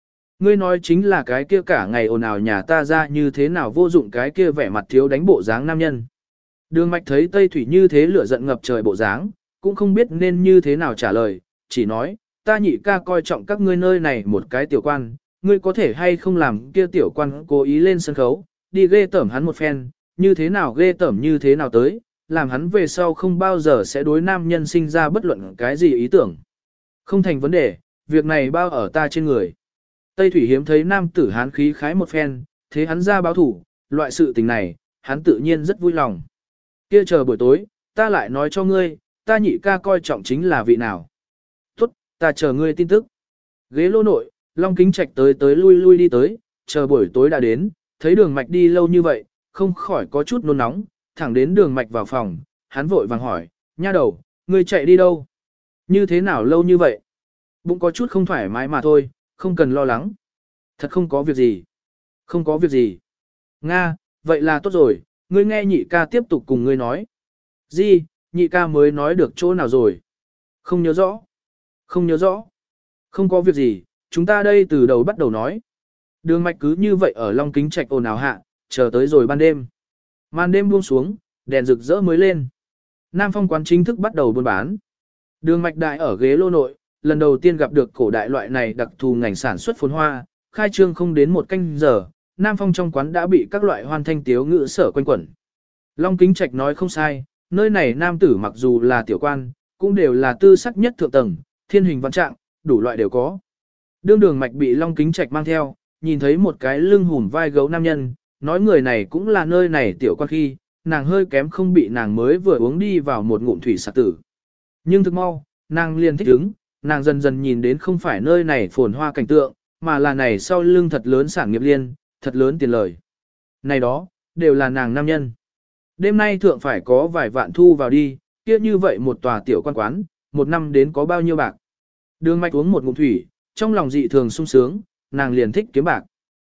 Ngươi nói chính là cái kia cả ngày ồn ào nhà ta ra như thế nào vô dụng cái kia vẻ mặt thiếu đánh bộ dáng nam nhân. Đường Mạch thấy Tây Thủy như thế lửa giận ngập trời bộ dáng, cũng không biết nên như thế nào trả lời, chỉ nói, ta nhị ca coi trọng các ngươi nơi này một cái tiểu quan, ngươi có thể hay không làm kia tiểu quan cố ý lên sân khấu, đi ghê tởm hắn một phen, như thế nào ghê tởm như thế nào tới, làm hắn về sau không bao giờ sẽ đối nam nhân sinh ra bất luận cái gì ý tưởng. Không thành vấn đề, việc này bao ở ta trên người. Tây Thủy hiếm thấy nam tử hán khí khái một phen, thế hắn ra báo thủ, loại sự tình này, hắn tự nhiên rất vui lòng. Kia chờ buổi tối, ta lại nói cho ngươi, ta nhị ca coi trọng chính là vị nào. Tốt, ta chờ ngươi tin tức. Ghế lô nội, Long Kính Trạch tới tới lui lui đi tới, chờ buổi tối đã đến, thấy đường mạch đi lâu như vậy, không khỏi có chút nôn nóng, thẳng đến đường mạch vào phòng, hắn vội vàng hỏi, nha đầu, ngươi chạy đi đâu? Như thế nào lâu như vậy? Bụng có chút không thoải mái mà thôi, không cần lo lắng. Thật không có việc gì. Không có việc gì. Nga, vậy là tốt rồi, ngươi nghe nhị ca tiếp tục cùng ngươi nói. Gì, nhị ca mới nói được chỗ nào rồi? Không nhớ rõ. Không nhớ rõ. Không có việc gì, chúng ta đây từ đầu bắt đầu nói. Đường mạch cứ như vậy ở Long Kính Trạch ồn ào hạ, chờ tới rồi ban đêm. Màn đêm buông xuống, đèn rực rỡ mới lên. Nam Phong quán chính thức bắt đầu buôn bán. Đường mạch đại ở ghế lô nội, lần đầu tiên gặp được cổ đại loại này đặc thù ngành sản xuất phồn hoa, khai trương không đến một canh giờ, Nam Phong trong quán đã bị các loại hoan thanh tiếu ngữ sở quanh quẩn. Long Kính Trạch nói không sai, nơi này nam tử mặc dù là tiểu quan, cũng đều là tư sắc nhất thượng tầng, thiên hình văn trạng, đủ loại đều có. Đương đường mạch bị Long Kính Trạch mang theo, nhìn thấy một cái lưng hùm vai gấu nam nhân, nói người này cũng là nơi này tiểu quan khi, nàng hơi kém không bị nàng mới vừa uống đi vào một ngụm thủy sặc tử. Nhưng thực mau, nàng liền thích ứng, nàng dần dần nhìn đến không phải nơi này phồn hoa cảnh tượng, mà là này sau lưng thật lớn sản nghiệp liên, thật lớn tiền lời. Này đó, đều là nàng nam nhân. Đêm nay thượng phải có vài vạn thu vào đi, kia như vậy một tòa tiểu quan quán, một năm đến có bao nhiêu bạc. Đường mạch uống một ngụm thủy, trong lòng dị thường sung sướng, nàng liền thích kiếm bạc.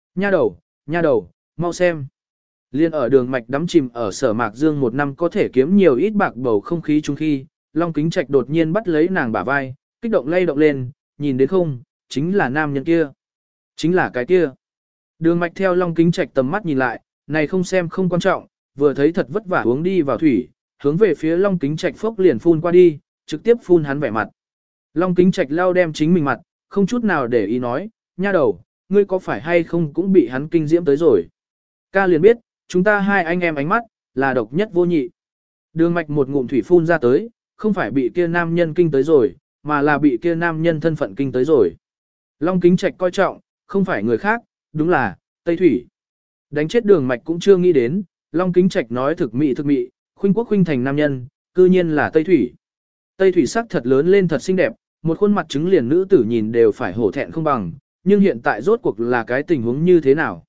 Nha đầu, mau xem. Liên ở đường mạch đắm chìm ở Sở Mạc Dương một năm có thể kiếm nhiều ít bạc bầu không khí chung khi, Long Kính Trạch đột nhiên bắt lấy nàng bả vai, kích động lay động lên, nhìn đến không, chính là nam nhân kia. Chính là cái kia. Đường mạch theo Long Kính Trạch tầm mắt nhìn lại, này không xem không quan trọng, vừa thấy thật vất vả uống đi vào thủy, hướng về phía Long Kính Trạch phốc liền phun qua đi, trực tiếp phun hắn vẻ mặt. Long Kính Trạch lao đem chính mình mặt, không chút nào để ý nói, nha đầu, ngươi có phải hay không cũng bị hắn kinh diễm tới rồi. Ca liền biết, chúng ta hai anh em ánh mắt, là độc nhất vô nhị. Đường mạch một ngụm thủy phun ra tới, không phải bị kia nam nhân kinh tới rồi, mà là bị kia nam nhân thân phận kinh tới rồi. Long Kính Trạch coi trọng, không phải người khác, đúng là, Tây Thủy. Đánh chết đường mạch cũng chưa nghĩ đến, Long Kính Trạch nói thực mị, khuynh quốc khuynh thành nam nhân, cư nhiên là Tây Thủy. Tây Thủy sắc thật lớn lên thật xinh đẹp, một khuôn mặt trứng liền nữ tử nhìn đều phải hổ thẹn không bằng, nhưng hiện tại rốt cuộc là cái tình huống như thế nào.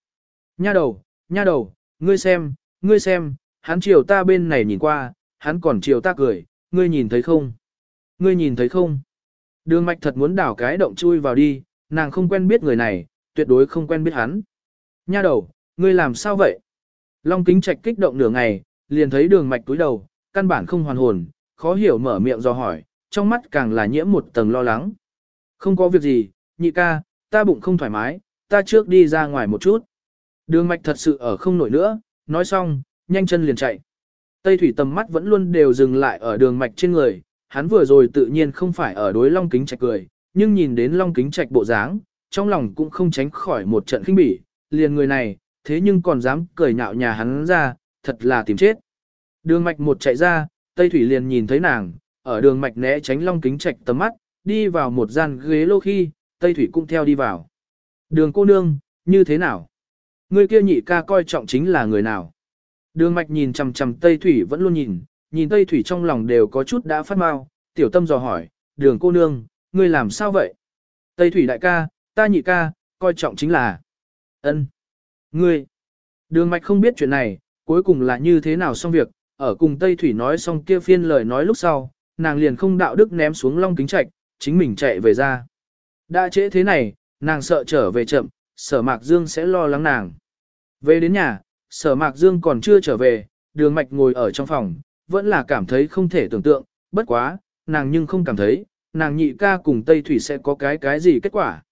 Nha đầu, ngươi xem, hắn chiều ta bên này nhìn qua, hắn còn chiều ta cười, ngươi nhìn thấy không? Ngươi nhìn thấy không? Đường mạch thật muốn đảo cái động chui vào đi, nàng không quen biết người này, tuyệt đối không quen biết hắn. Nha đầu, ngươi làm sao vậy? Long Kính Trạch kích động nửa ngày, liền thấy đường mạch túi đầu, căn bản không hoàn hồn, khó hiểu mở miệng do hỏi, trong mắt càng là nhiễm một tầng lo lắng. Không có việc gì, nhị ca, ta bụng không thoải mái, ta trước đi ra ngoài một chút. Đường mạch thật sự ở không nổi nữa, nói xong, nhanh chân liền chạy. Tây Thủy tầm mắt vẫn luôn đều dừng lại ở đường mạch trên người, hắn vừa rồi tự nhiên không phải ở đối Long Kính Trạch cười, nhưng nhìn đến Long Kính Trạch bộ dáng, trong lòng cũng không tránh khỏi một trận khinh bỉ, liền người này, thế nhưng còn dám cười nhạo nhà hắn ra, thật là tìm chết. Đường mạch một chạy ra, Tây Thủy liền nhìn thấy nàng, ở đường mạch né tránh Long Kính Trạch tầm mắt, đi vào một gian ghế lô khi, Tây Thủy cũng theo đi vào. Đường cô nương, như thế nào? Người kia nhị ca coi trọng chính là người nào? Đường mạch nhìn chằm chằm Tây Thủy vẫn luôn nhìn Tây Thủy trong lòng đều có chút đã phát mau, tiểu tâm dò hỏi, đường cô nương, ngươi làm sao vậy? Tây Thủy đại ca, ta nhị ca, coi trọng chính là... Ân. Ngươi. Đường mạch không biết chuyện này, cuối cùng là như thế nào xong việc, ở cùng Tây Thủy nói xong kia phiên lời nói lúc sau, nàng liền không đạo đức ném xuống Long Kính Trạch, chính mình chạy về ra. Đã trễ thế này, nàng sợ trở về chậm, Sở Mạc Dương sẽ lo lắng nàng. Về đến nhà, Sở Mạc Dương còn chưa trở về, đường mạch ngồi ở trong phòng, vẫn là cảm thấy không thể tưởng tượng, bất quá, nàng nhưng không cảm thấy, nàng nhị ca cùng Tây Thủy sẽ có cái gì kết quả.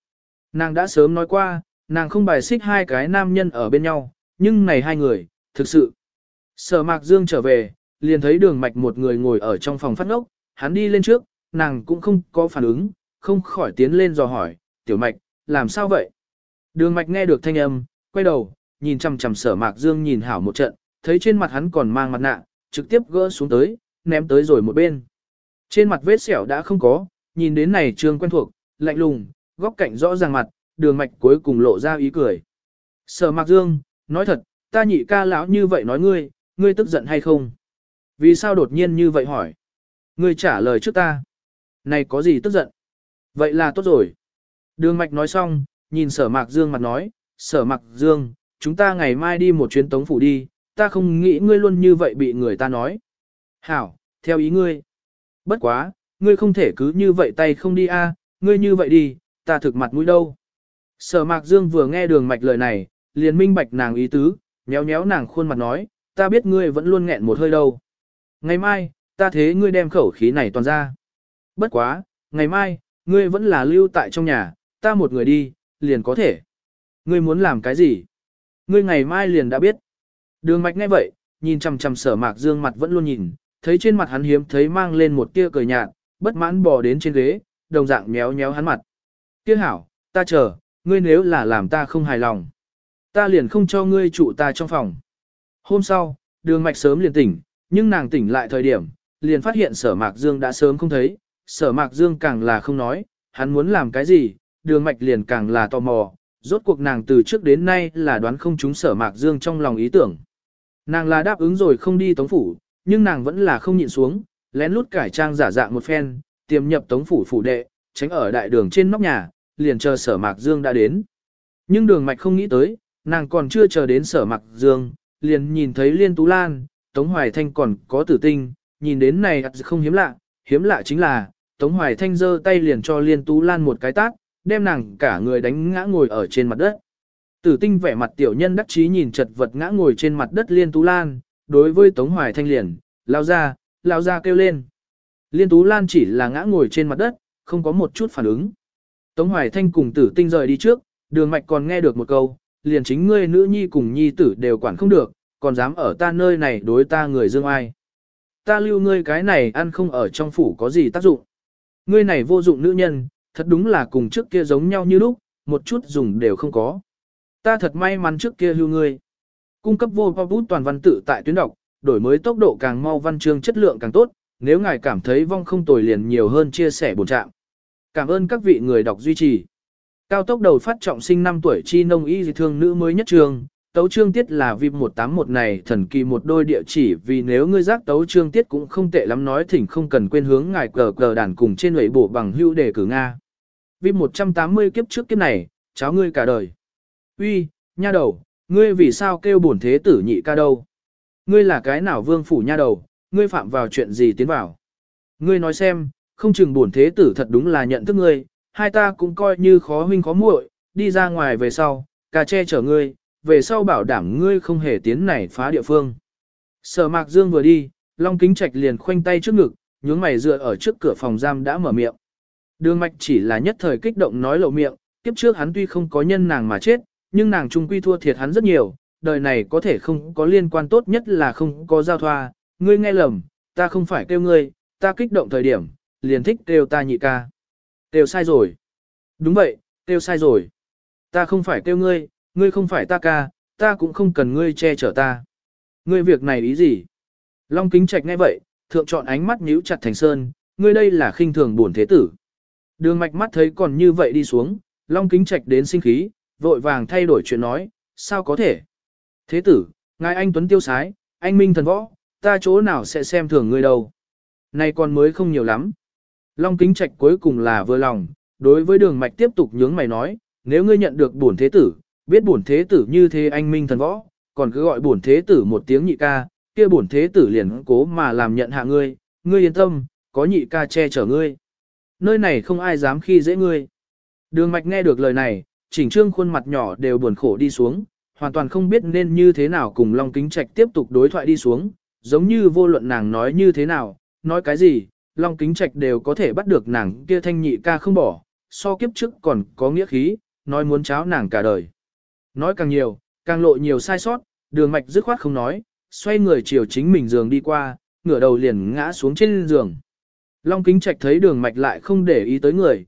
Nàng đã sớm nói qua, nàng không bài xích hai cái nam nhân ở bên nhau, nhưng này hai người, thực sự. Sở Mạc Dương trở về, liền thấy Đường Mạch một người ngồi ở trong phòng phát ngốc, hắn đi lên trước, nàng cũng không có phản ứng, không khỏi tiến lên dò hỏi, Tiểu Mạch, làm sao vậy? Đường Mạch nghe được thanh âm, quay đầu, nhìn chằm chằm Sở Mạc Dương nhìn hảo một trận, thấy trên mặt hắn còn mang mặt nạ, trực tiếp gỡ xuống tới, ném tới rồi một bên. Trên mặt vết sẹo đã không có, nhìn đến này trương quen thuộc, lạnh lùng, góc cạnh rõ ràng mặt, Đường Mạch cuối cùng lộ ra ý cười. Sở Mạc Dương, nói thật, ta nhị ca lão như vậy nói ngươi tức giận hay không? Vì sao đột nhiên như vậy hỏi? Ngươi trả lời trước ta. Này có gì tức giận? Vậy là tốt rồi. Đường Mạch nói xong, nhìn Sở Mạc Dương mặt nói, Sở Mạc Dương, chúng ta ngày mai đi một chuyến tống phủ đi, ta không nghĩ ngươi luôn như vậy bị người ta nói. Hảo, theo ý ngươi. Bất quá, ngươi không thể cứ như vậy tay không đi a, ngươi như vậy đi, ta thực mặt mũi đâu. Sở Mạc Dương vừa nghe Đường Mạch lời này, liền minh bạch nàng ý tứ, nhéo nhéo nàng khuôn mặt nói, ta biết ngươi vẫn luôn nghẹn một hơi đâu. Ngày mai, ta thế ngươi đem khẩu khí này toàn ra. Bất quá, ngày mai, ngươi vẫn là lưu tại trong nhà, ta một người đi, liền có thể. Ngươi muốn làm cái gì? Ngươi ngày mai liền đã biết. Đường Mạch nghe vậy, nhìn chằm chằm Sở Mạc Dương mặt vẫn luôn nhìn, thấy trên mặt hắn hiếm thấy mang lên một tia cười nhạt, bất mãn bò đến trên ghế, đồng dạng méo méo hắn mặt. Kia hảo, ta chờ, ngươi nếu là làm ta không hài lòng, ta liền không cho ngươi trụ ta trong phòng. Hôm sau, Đường Mạch sớm liền tỉnh, nhưng nàng tỉnh lại thời điểm, liền phát hiện Sở Mạc Dương đã sớm không thấy, Sở Mạc Dương càng là không nói, hắn muốn làm cái gì, Đường Mạch liền càng là tò mò, rốt cuộc nàng từ trước đến nay là đoán không trúng Sở Mạc Dương trong lòng ý tưởng. Nàng là đáp ứng rồi không đi tống phủ, nhưng nàng vẫn là không nhịn xuống, lén lút cải trang giả dạng một phen, tiềm nhập tống phủ phủ đệ, tránh ở đại đường trên nóc nhà, liền chờ Sở Mạc Dương đã đến. Nhưng Đường Mạch không nghĩ tới, nàng còn chưa chờ đến Sở Mạc Dương, liền nhìn thấy Liên Tú Lan, Tống Hoài Thanh còn có Tử Tinh, nhìn đến này không hiếm lạ chính là, Tống Hoài Thanh giơ tay liền cho Liên Tú Lan một cái tát, đem nàng cả người đánh ngã ngồi ở trên mặt đất. Tử Tinh vẻ mặt tiểu nhân đắc chí nhìn chật vật ngã ngồi trên mặt đất Liên Tú Lan, đối với Tống Hoài Thanh liền, lao ra kêu lên. Liên Tú Lan chỉ là ngã ngồi trên mặt đất, không có một chút phản ứng. Tống Hoài Thanh cùng Tử Tinh rời đi trước, Đường Mạch còn nghe được một câu, liền chính ngươi nữ nhi cùng nhi tử đều quản không được, còn dám ở ta nơi này đối ta người dương ai. Ta lưu ngươi cái này ăn không ở trong phủ có gì tác dụng. Ngươi này vô dụng nữ nhân, thật đúng là cùng trước kia giống nhau như lúc, một chút dùng đều không có. Ta thật may mắn trước kia hưu ngươi. Cung cấp vô bút toàn văn tự tại tuyến đọc, đổi mới tốc độ càng mau, văn chương chất lượng càng tốt, nếu ngài cảm thấy vong không tồi liền nhiều hơn chia sẻ bổn trạm. Cảm ơn các vị người đọc duy trì. Cao tốc đầu phát trọng sinh 5 tuổi chi nông y dị thương nữ mới nhất trường, tấu chương tiết là VIP 181 này thần kỳ một đôi địa chỉ, vì nếu ngươi giác tấu chương tiết cũng không tệ lắm nói thỉnh không cần quên hướng ngài cờ đàn cùng trên lưỡi bổ bằng hữu đề cử Nga. VIP 180 kiếp trước kiếp này, cháu ngươi cả đời. Uy, nha đầu, ngươi vì sao kêu bổn thế tử nhị ca đâu? Ngươi là cái nào vương phủ nha đầu, ngươi phạm vào chuyện gì tiến vào? Ngươi nói xem, không chừng bổn thế tử thật đúng là nhận thức ngươi, hai ta cũng coi như khó huynh khó muội, đi ra ngoài về sau, ca che chở ngươi, về sau bảo đảm ngươi không hề tiến này phá địa phương. Sở Mạc Dương vừa đi, Long Kính Trạch liền khoanh tay trước ngực, nhướng mày dựa ở trước cửa phòng giam đã mở miệng. Đường Mạch chỉ là nhất thời kích động nói lộ miệng, kiếp trước hắn tuy không có nhân nàng mà chết, nhưng nàng trung quy thua thiệt hắn rất nhiều, đời này có thể không có liên quan, tốt nhất là không có giao thoa, ngươi nghe lầm, ta không phải kêu ngươi, ta kích động thời điểm, liền thích kêu ta nhị ca. Kêu sai rồi. Đúng vậy, kêu sai rồi. Ta không phải kêu ngươi, ngươi không phải ta ca, ta cũng không cần ngươi che chở ta. Ngươi việc này ý gì? Long Kính Trạch nghe vậy, thượng chọn ánh mắt nhíu chặt thành sơn, ngươi đây là khinh thường bổn thế tử. Đường Mạch mắt thấy còn như vậy đi xuống, Long Kính Trạch đến sinh khí, vội vàng thay đổi chuyện nói, sao có thể? Thế tử, ngài anh tuấn tiêu sái, anh minh thần võ, ta chỗ nào sẽ xem thường ngươi đâu. Này còn mới không nhiều lắm. Long Kính Trạch cuối cùng là vừa lòng, đối với Đường Mạch tiếp tục nhướng mày nói, nếu ngươi nhận được bổn thế tử, biết bổn thế tử như thế anh minh thần võ, còn cứ gọi bổn thế tử một tiếng nhị ca, kia bổn thế tử liền cố mà làm nhận hạ ngươi, ngươi yên tâm, có nhị ca che chở ngươi. Nơi này không ai dám khi dễ ngươi. Đường Mạch nghe được lời này, chỉnh trương khuôn mặt nhỏ đều buồn khổ đi xuống, hoàn toàn không biết nên như thế nào cùng Long Kính Trạch tiếp tục đối thoại đi xuống, giống như vô luận nàng nói như thế nào, nói cái gì, Long Kính Trạch đều có thể bắt được nàng kia thanh nhị ca không bỏ, so kiếp trước còn có nghĩa khí, nói muốn cháo nàng cả đời. Nói càng nhiều, càng lộ nhiều sai sót, đường mạch dứt khoát không nói, xoay người chiều chính mình giường đi qua, ngửa đầu liền ngã xuống trên giường. Long Kính Trạch thấy đường mạch lại không để ý tới người,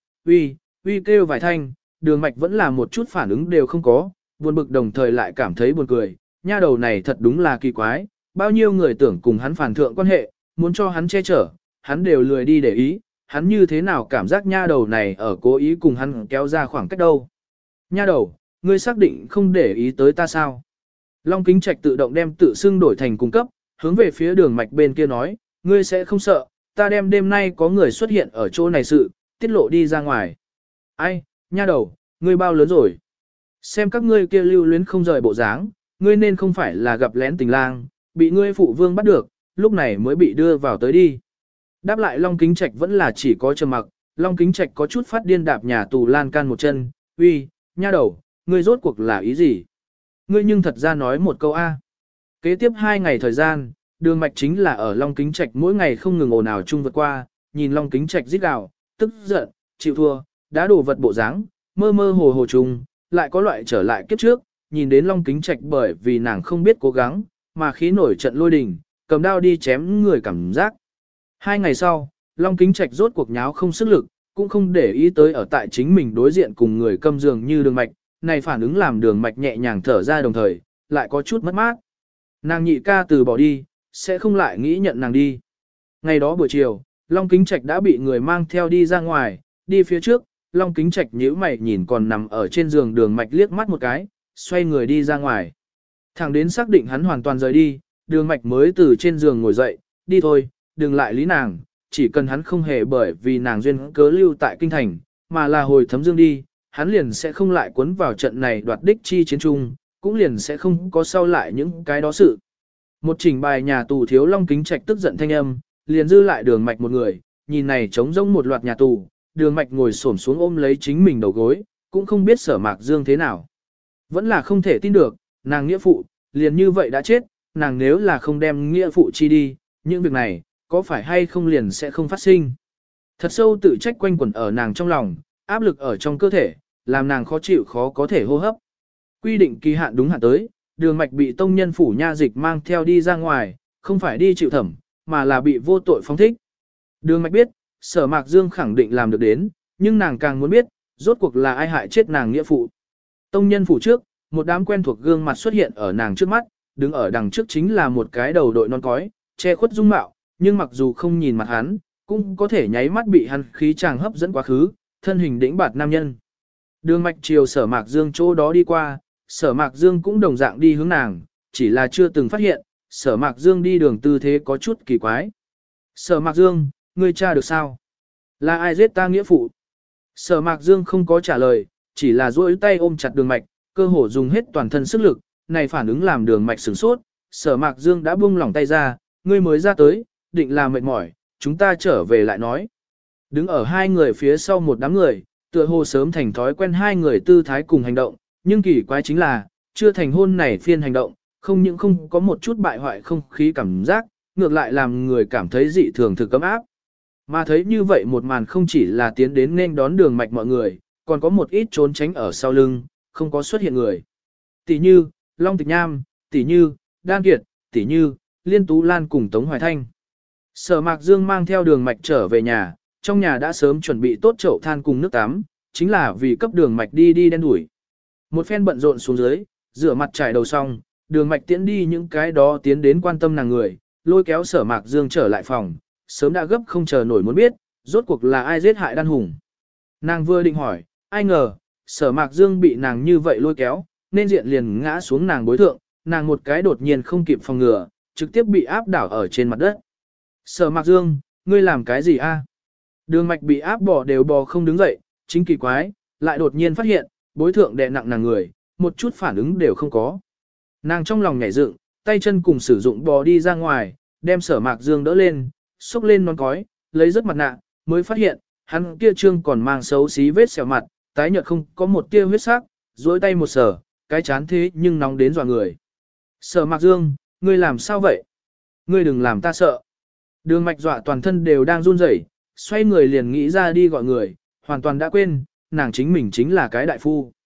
uy kêu vài thanh, đường mạch vẫn là một chút phản ứng đều không có, buồn bực đồng thời lại cảm thấy buồn cười, nha đầu này thật đúng là kỳ quái, bao nhiêu người tưởng cùng hắn phản thượng quan hệ, muốn cho hắn che chở, hắn đều lười đi để ý, hắn như thế nào cảm giác nha đầu này ở cố ý cùng hắn kéo ra khoảng cách đâu. Nha đầu, ngươi xác định không để ý tới ta sao? Long Kính Trạch tự động đem tự xưng đổi thành cung cấp, hướng về phía đường mạch bên kia nói, ngươi sẽ không sợ, ta đem đêm nay có người xuất hiện ở chỗ này sự, tiết lộ đi ra ngoài. Ai, nha đầu, ngươi bao lớn rồi? Xem các ngươi kia lưu luyến không rời bộ dáng, ngươi nên không phải là gặp lén tình lang, bị ngươi phụ vương bắt được, lúc này mới bị đưa vào tới đi. Đáp lại Long Kính Trạch vẫn là chỉ có trầm mặc, Long Kính Trạch có chút phát điên đạp nhà tù lan can một chân, uy, nha đầu, ngươi rốt cuộc là ý gì? Ngươi nhưng thật ra nói một câu A. Kế tiếp 2 ngày thời gian, đường mạch chính là ở Long Kính Trạch mỗi ngày không ngừng ồn ào chung vượt qua, nhìn Long Kính Trạch rít gào, tức giận, chịu thua, đá đổ vật bộ dáng, mơ mơ hồ hồ chung, lại có loại trở lại kiếp trước, nhìn đến Long Kính Trạch bởi vì nàng không biết cố gắng, mà khí nổi trận lôi đình, cầm đao đi chém người cảm giác. 2 ngày sau, Long Kính Trạch rốt cuộc nháo không sức lực, cũng không để ý tới ở tại chính mình đối diện cùng người câm giường như đường mạch, này phản ứng làm đường mạch nhẹ nhàng thở ra đồng thời, lại có chút mất mát. Nàng nhị ca từ bỏ đi, sẽ không lại nghĩ nhận nàng đi. Ngày đó buổi chiều, Long Kính Trạch đã bị người mang theo đi ra ngoài, đi phía trước, Long Kính Trạch nhíu mày nhìn còn nằm ở trên giường đường mạch liếc mắt một cái, xoay người đi ra ngoài. Thẳng đến xác định hắn hoàn toàn rời đi, đường mạch mới từ trên giường ngồi dậy, đi thôi, đừng lại lý nàng, chỉ cần hắn không hề bởi vì nàng duyên cớ lưu tại kinh thành, mà là hồi thấm dương đi, hắn liền sẽ không lại cuốn vào trận này đoạt đích chi chiến trung, cũng liền sẽ không có sau lại những cái đó sự. Một trình bài nhà tù thiếu Long Kính Trạch tức giận thanh âm, liền dư lại đường mạch một người, nhìn này trống rỗng một loạt nhà tù, đường mạch ngồi xổm xuống ôm lấy chính mình đầu gối, cũng không biết Sở Mạc Dương thế nào. Vẫn là không thể tin được, nàng nghĩa phụ, liền như vậy đã chết, nàng nếu là không đem nghĩa phụ chi đi, những việc này, có phải hay không liền sẽ không phát sinh. Thật sâu tự trách quanh quẩn ở nàng trong lòng, áp lực ở trong cơ thể, làm nàng khó chịu khó có thể hô hấp. Quy định kỳ hạn đúng hạn tới, đường mạch bị tông nhân phủ nha dịch mang theo đi ra ngoài, không phải đi chịu thẩm, mà là bị vô tội phóng thích. Đường mạch biết, Sở Mạc Dương khẳng định làm được đến, nhưng nàng càng muốn biết, rốt cuộc là ai hại chết nàng nghĩa phụ. Tông nhân phủ trước, một đám quen thuộc gương mặt xuất hiện ở nàng trước mắt, đứng ở đằng trước chính là một cái đầu đội non cói, che khuất dung mạo, nhưng mặc dù không nhìn mặt hắn, cũng có thể nháy mắt bị hắn khí chàng hấp dẫn quá khứ, thân hình đĩnh bạt nam nhân. Đường mạch chiều Sở Mạc Dương chỗ đó đi qua, Sở Mạc Dương cũng đồng dạng đi hướng nàng, chỉ là chưa từng phát hiện, Sở Mạc Dương đi đường tư thế có chút kỳ quái. Sở Mạc Dương, ngươi tra được sao? Là ai giết ta nghĩa phụ? Sở Mạc Dương không có trả lời, chỉ là duỗi tay ôm chặt đường mạch, cơ hồ dùng hết toàn thân sức lực, này phản ứng làm đường mạch sửng sốt, Sở Mạc Dương đã buông lỏng tay ra, ngươi mới ra tới, định là mệt mỏi, chúng ta trở về lại nói. Đứng ở hai người phía sau một đám người, tựa hồ sớm thành thói quen hai người tư thái cùng hành động, nhưng kỳ quái chính là, chưa thành hôn này phiên hành động, không những không có một chút bại hoại không khí cảm giác, ngược lại làm người cảm thấy dị thường thực cấm áp. Mà thấy như vậy một màn không chỉ là tiến đến nên đón đường mạch mọi người, còn có một ít trốn tránh ở sau lưng, không có xuất hiện người. Tỷ như, Long Tịch Nham, tỷ như, Đan Kiệt, tỷ như, Liên Tú Lan cùng Tống Hoài Thanh. Sở Mạc Dương mang theo đường mạch trở về nhà, trong nhà đã sớm chuẩn bị tốt chậu than cùng nước tắm, chính là vì cấp đường mạch đi đen đuổi. Một phen bận rộn xuống dưới, rửa mặt trải đầu xong, đường mạch tiễn đi những cái đó tiến đến quan tâm nàng người, lôi kéo Sở Mạc Dương trở lại phòng, sớm đã gấp không chờ nổi muốn biết, rốt cuộc là ai giết hại Đan Hùng. Nàng vừa định hỏi, ai ngờ, Sở Mạc Dương bị nàng như vậy lôi kéo, nên diện liền ngã xuống nàng bối thượng, nàng một cái đột nhiên không kịp phòng ngừa, trực tiếp bị áp đảo ở trên mặt đất. Sở Mạc Dương, ngươi làm cái gì a? Đường mạch bị áp bỏ đều bò không đứng dậy, chính kỳ quái, lại đột nhiên phát hiện, bối thượng đè nặng nàng người, một chút phản ứng đều không có. Nàng trong lòng nhảy dựng, tay chân cùng sử dụng bò đi ra ngoài, đem Sở Mạc Dương đỡ lên, xúc lên nón cói, lấy rất mặt nạ, mới phát hiện, hắn kia trương còn mang xấu xí vết sẹo mặt, tái nhợt không có một tia huyết sắc, duỗi tay một sở, cái chán thế nhưng nóng đến dọa người. Sở Mạc Dương, ngươi làm sao vậy? Ngươi đừng làm ta sợ. Đường mạch dọa toàn thân đều đang run rẩy, xoay người liền nghĩ ra đi gọi người, hoàn toàn đã quên, nàng chính mình chính là cái đại phu.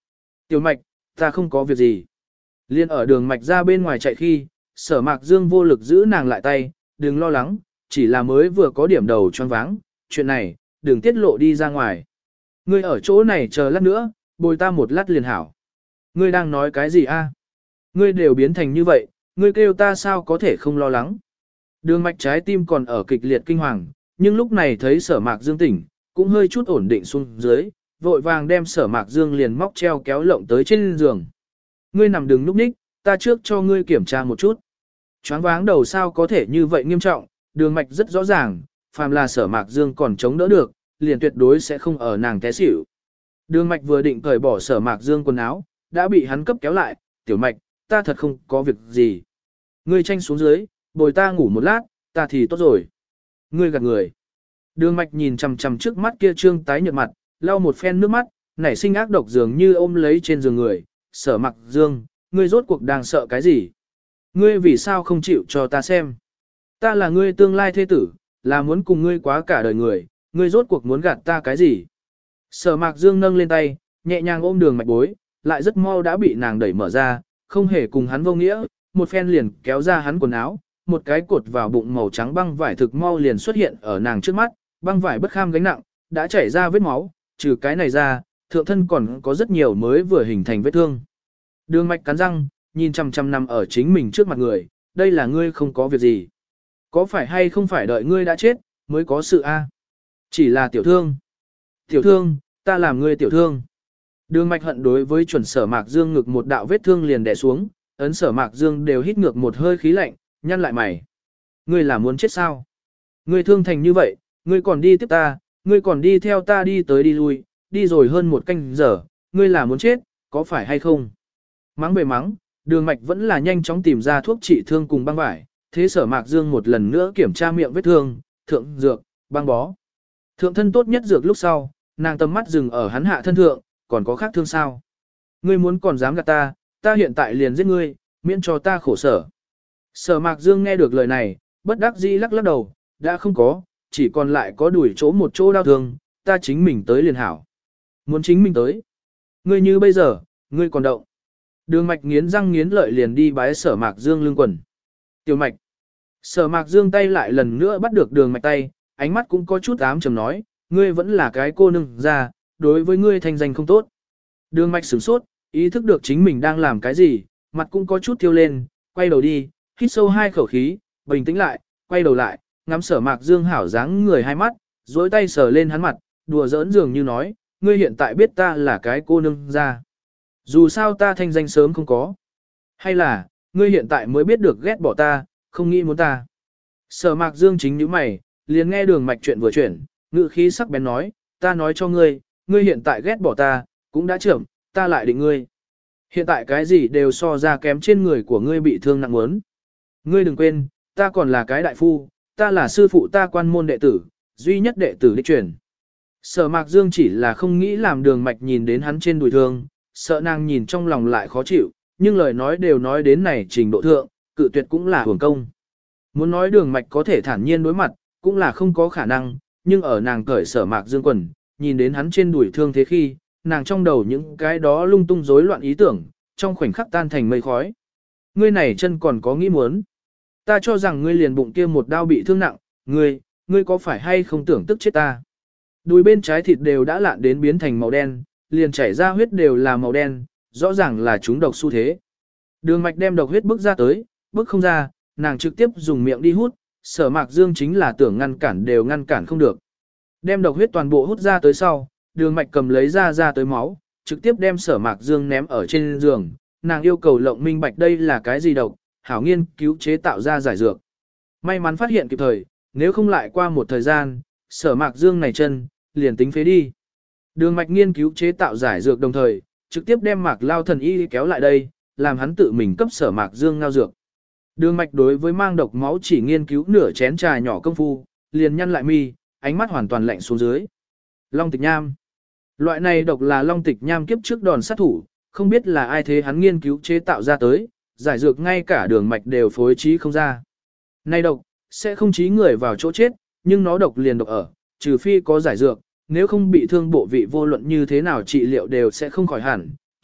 Tiểu mạch, ta không có việc gì. Liên ở đường mạch ra bên ngoài chạy khi, Sở Mạc Dương vô lực giữ nàng lại tay, đừng lo lắng, chỉ là mới vừa có điểm đầu choáng váng, chuyện này, đừng tiết lộ đi ra ngoài. Ngươi ở chỗ này chờ lát nữa, bồi ta một lát liền hảo. Ngươi đang nói cái gì a? Ngươi đều biến thành như vậy, ngươi kêu ta sao có thể không lo lắng. Đường mạch trái tim còn ở kịch liệt kinh hoàng, nhưng lúc này thấy Sở Mạc Dương tỉnh, cũng hơi chút ổn định xuống dưới, vội vàng đem Sở Mạc Dương liền móc treo kéo lộng tới trên giường. Ngươi nằm đừng núp ních, ta trước cho ngươi kiểm tra một chút. Choáng váng đầu sao có thể như vậy nghiêm trọng, đường mạch rất rõ ràng, phàm là Sở Mạc Dương còn chống đỡ được, liền tuyệt đối sẽ không ở nàng té xỉu. Đường mạch vừa định cởi bỏ Sở Mạc Dương quần áo, đã bị hắn cấp kéo lại, tiểu mạch, ta thật không có việc gì. Ngươi tranh xuống dưới, bồi ta ngủ một lát, ta thì tốt rồi. Ngươi gạt người. Đường mạch nhìn chằm chằm trước mắt kia trương tái nhợt mặt, lau một phen nước mắt, nảy sinh ác độc dường như ôm lấy trên giường người. Sở Mạc Dương, ngươi rốt cuộc đang sợ cái gì? Ngươi vì sao không chịu cho ta xem? Ta là ngươi tương lai thê tử, là muốn cùng ngươi quá cả đời người, ngươi rốt cuộc muốn gạt ta cái gì? Sở Mạc Dương nâng lên tay, nhẹ nhàng ôm đường mạch bối, lại rất mau đã bị nàng đẩy mở ra, không hề cùng hắn vô nghĩa, một phen liền kéo ra hắn quần áo, một cái cột vào bụng màu trắng băng vải thực mau liền xuất hiện ở nàng trước mắt, băng vải bất kham gánh nặng, đã chảy ra vết máu, trừ cái này ra, thượng thân còn có rất nhiều mới vừa hình thành vết thương. Đường mạch cắn răng, nhìn chằm chằm nằm ở chính mình trước mặt người, đây là ngươi không có việc gì. Có phải hay không phải đợi ngươi đã chết, mới có sự a? Chỉ là tiểu thương. Tiểu thương, ta làm ngươi tiểu thương. Đường mạch hận đối với chuẩn Sở Mạc Dương ngực một đạo vết thương liền đè xuống, ấn Sở Mạc Dương đều hít ngược một hơi khí lạnh, nhăn lại mày. Ngươi là muốn chết sao? Ngươi thương thành như vậy, ngươi còn đi tiếp ta, ngươi còn đi theo ta đi tới đi lui, đi rồi hơn một canh giờ, ngươi là muốn chết, có phải hay không? Mắng bề mắng, đường mạch vẫn là nhanh chóng tìm ra thuốc trị thương cùng băng vải, thế Sở Mạc Dương một lần nữa kiểm tra miệng vết thương, thượng dược, băng bó. Thượng thân tốt nhất dược lúc sau, nàng tầm mắt dừng ở hắn hạ thân thượng, còn có khác thương sao? Ngươi muốn còn dám gạt ta, ta hiện tại liền giết ngươi, miễn cho ta khổ sở. Sở Mạc Dương nghe được lời này, bất đắc dĩ lắc lắc đầu, đã không có, chỉ còn lại có đuổi chỗ một chỗ đau thương, ta chính mình tới liền hảo. Muốn chính mình tới. Ngươi như bây giờ, ngươi còn động. Đường mạch nghiến răng nghiến lợi liền đi bái Sở Mạc Dương lưng quần. Tiểu mạch. Sở Mạc Dương tay lại lần nữa bắt được đường mạch tay, ánh mắt cũng có chút ám trầm nói, ngươi vẫn là cái cô nương ra, đối với ngươi thanh danh không tốt. Đường mạch sửng sốt, ý thức được chính mình đang làm cái gì, mặt cũng có chút thiêu lên, quay đầu đi, hít sâu hai khẩu khí, bình tĩnh lại, quay đầu lại, ngắm Sở Mạc Dương hảo dáng người hai mắt, duỗi tay sờ lên hắn mặt, đùa giỡn dường như nói, ngươi hiện tại biết ta là cái cô nương ra. Dù sao ta thanh danh sớm không có. Hay là, ngươi hiện tại mới biết được ghét bỏ ta, không nghĩ muốn ta. Sở Mạc Dương chính nhíu mày, liền nghe đường mạch chuyện vừa chuyển, ngữ khí sắc bén nói, ta nói cho ngươi, ngươi hiện tại ghét bỏ ta, cũng đã trưởng, ta lại định ngươi. Hiện tại cái gì đều so ra kém trên người của ngươi bị thương nặng muốn. Ngươi đừng quên, ta còn là cái đại phu, ta là sư phụ ta quan môn đệ tử, duy nhất đệ tử đích truyền. Sở Mạc Dương chỉ là không nghĩ làm đường mạch nhìn đến hắn trên đùi thương, sợ nàng nhìn trong lòng lại khó chịu, nhưng lời nói đều nói đến này trình độ thượng, cự tuyệt cũng là hưởng công. Muốn nói đường mạch có thể thản nhiên đối mặt, cũng là không có khả năng, nhưng ở nàng cởi Sở Mạc Dương quần, nhìn đến hắn trên đùi thương thế khi, nàng trong đầu những cái đó lung tung rối loạn ý tưởng, trong khoảnh khắc tan thành mây khói. Ngươi này chân còn có nghĩ muốn. Ta cho rằng ngươi liền bụng kia một đau bị thương nặng, ngươi có phải hay không tưởng tức chết ta. Đùi bên trái thịt đều đã lạn đến biến thành màu đen, liền chảy ra huyết đều là màu đen, rõ ràng là chúng độc xu thế. Đường mạch đem độc huyết bức ra tới, bức không ra, nàng trực tiếp dùng miệng đi hút, Sở Mạc Dương chính là tưởng ngăn cản đều ngăn cản không được. Đem độc huyết toàn bộ hút ra tới sau, đường mạch cầm lấy ra tới máu, trực tiếp đem Sở Mạc Dương ném ở trên giường, nàng yêu cầu lộng minh bạch đây là cái gì độc, hảo nghiên cứu chế tạo ra giải dược. May mắn phát hiện kịp thời, nếu không lại qua một thời gian, Sở Mạc Dương này chân, liền tính phế đi. Đường mạch nghiên cứu chế tạo giải dược đồng thời, trực tiếp đem Mạc Lao thần y kéo lại đây, làm hắn tự mình cấp Sở Mạc Dương ngao dược. Đường mạch đối với mang độc máu chỉ nghiên cứu nửa chén trà nhỏ công phu, liền nhăn lại mi, ánh mắt hoàn toàn lạnh xuống dưới. Long tịch nham. Loại này độc là long tịch nham kiếp trước đòn sát thủ, không biết là ai thế hắn nghiên cứu chế tạo ra tới, giải dược ngay cả đường mạch đều phối trí không ra. Này độc, sẽ không chí người vào chỗ chết, nhưng nó độc liền độc ở, trừ phi có giải dược, nếu không bị thương bộ vị vô luận như thế nào trị liệu đều sẽ không khỏi hẳn,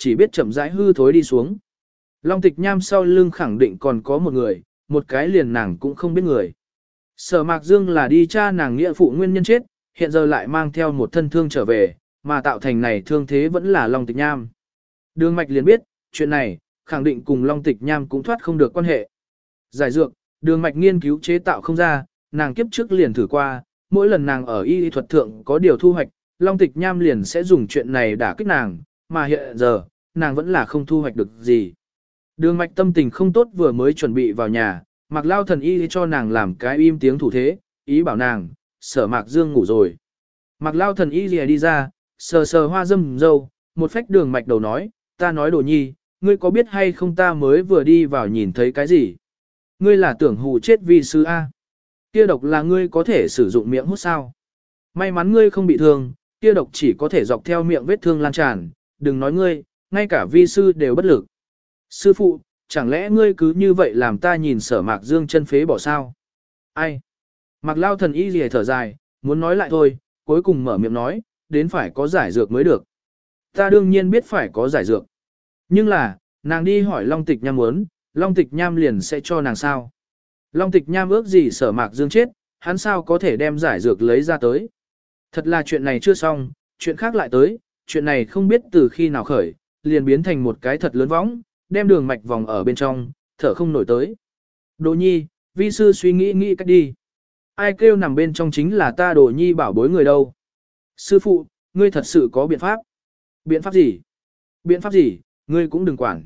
chỉ biết chậm rãi hư thối đi xuống. Long Tịch Nham sau lưng khẳng định còn có một người, một cái liền nàng cũng không biết người. Sở Mạc Dương là đi tra nàng nghĩa phụ nguyên nhân chết, hiện giờ lại mang theo một thân thương trở về, mà tạo thành này thương thế vẫn là Long Tịch Nham. Đường Mạch liền biết, chuyện này, khẳng định cùng Long Tịch Nham cũng thoát không được quan hệ. Giải dược, Đường Mạch nghiên cứu chế tạo không ra, nàng kiếp trước liền thử qua, mỗi lần nàng ở y thuật thượng có điều thu hoạch, Long Tịch Nham liền sẽ dùng chuyện này đả kích nàng, mà hiện giờ, nàng vẫn là không thu hoạch được gì. Đường Mạch tâm tình không tốt vừa mới chuẩn bị vào nhà, Mạc Lao thần y cho nàng làm cái im tiếng thủ thế, ý bảo nàng, Sở Mạc Dương ngủ rồi. Mạc Lao thần y đi ra, sờ sờ hoa dâm dâu, một phách Đường Mạch đầu nói, ta nói Đồ Nhi, ngươi có biết hay không ta mới vừa đi vào nhìn thấy cái gì? Ngươi là tưởng hù chết vi sư A. Kia độc là ngươi có thể sử dụng miệng hút sao? May mắn ngươi không bị thương, kia độc chỉ có thể dọc theo miệng vết thương lan tràn, đừng nói ngươi, ngay cả vi sư đều bất lực. Sư phụ, chẳng lẽ ngươi cứ như vậy làm ta nhìn Sở Mạc Dương chân phế bỏ sao? Ai? Mạc Lao thần y lìa thở dài, muốn nói lại thôi, cuối cùng mở miệng nói, đến phải có giải dược mới được. Ta đương nhiên biết phải có giải dược. Nhưng là, nàng đi hỏi Long Tịch Nham muốn, Long Tịch Nham liền sẽ cho nàng sao? Long Tịch Nham ước gì Sở Mạc Dương chết, hắn sao có thể đem giải dược lấy ra tới? Thật là chuyện này chưa xong, chuyện khác lại tới, chuyện này không biết từ khi nào khởi, liền biến thành một cái thật lớn võng, đem Đường Mạch vòng ở bên trong, thở không nổi tới. Đồ Nhi, vi sư suy nghĩ cách đi. Ai kêu nằm bên trong chính là ta Đồ Nhi bảo bối người đâu. Sư phụ, ngươi thật sự có biện pháp. Biện pháp gì? Biện pháp gì, ngươi cũng đừng quản.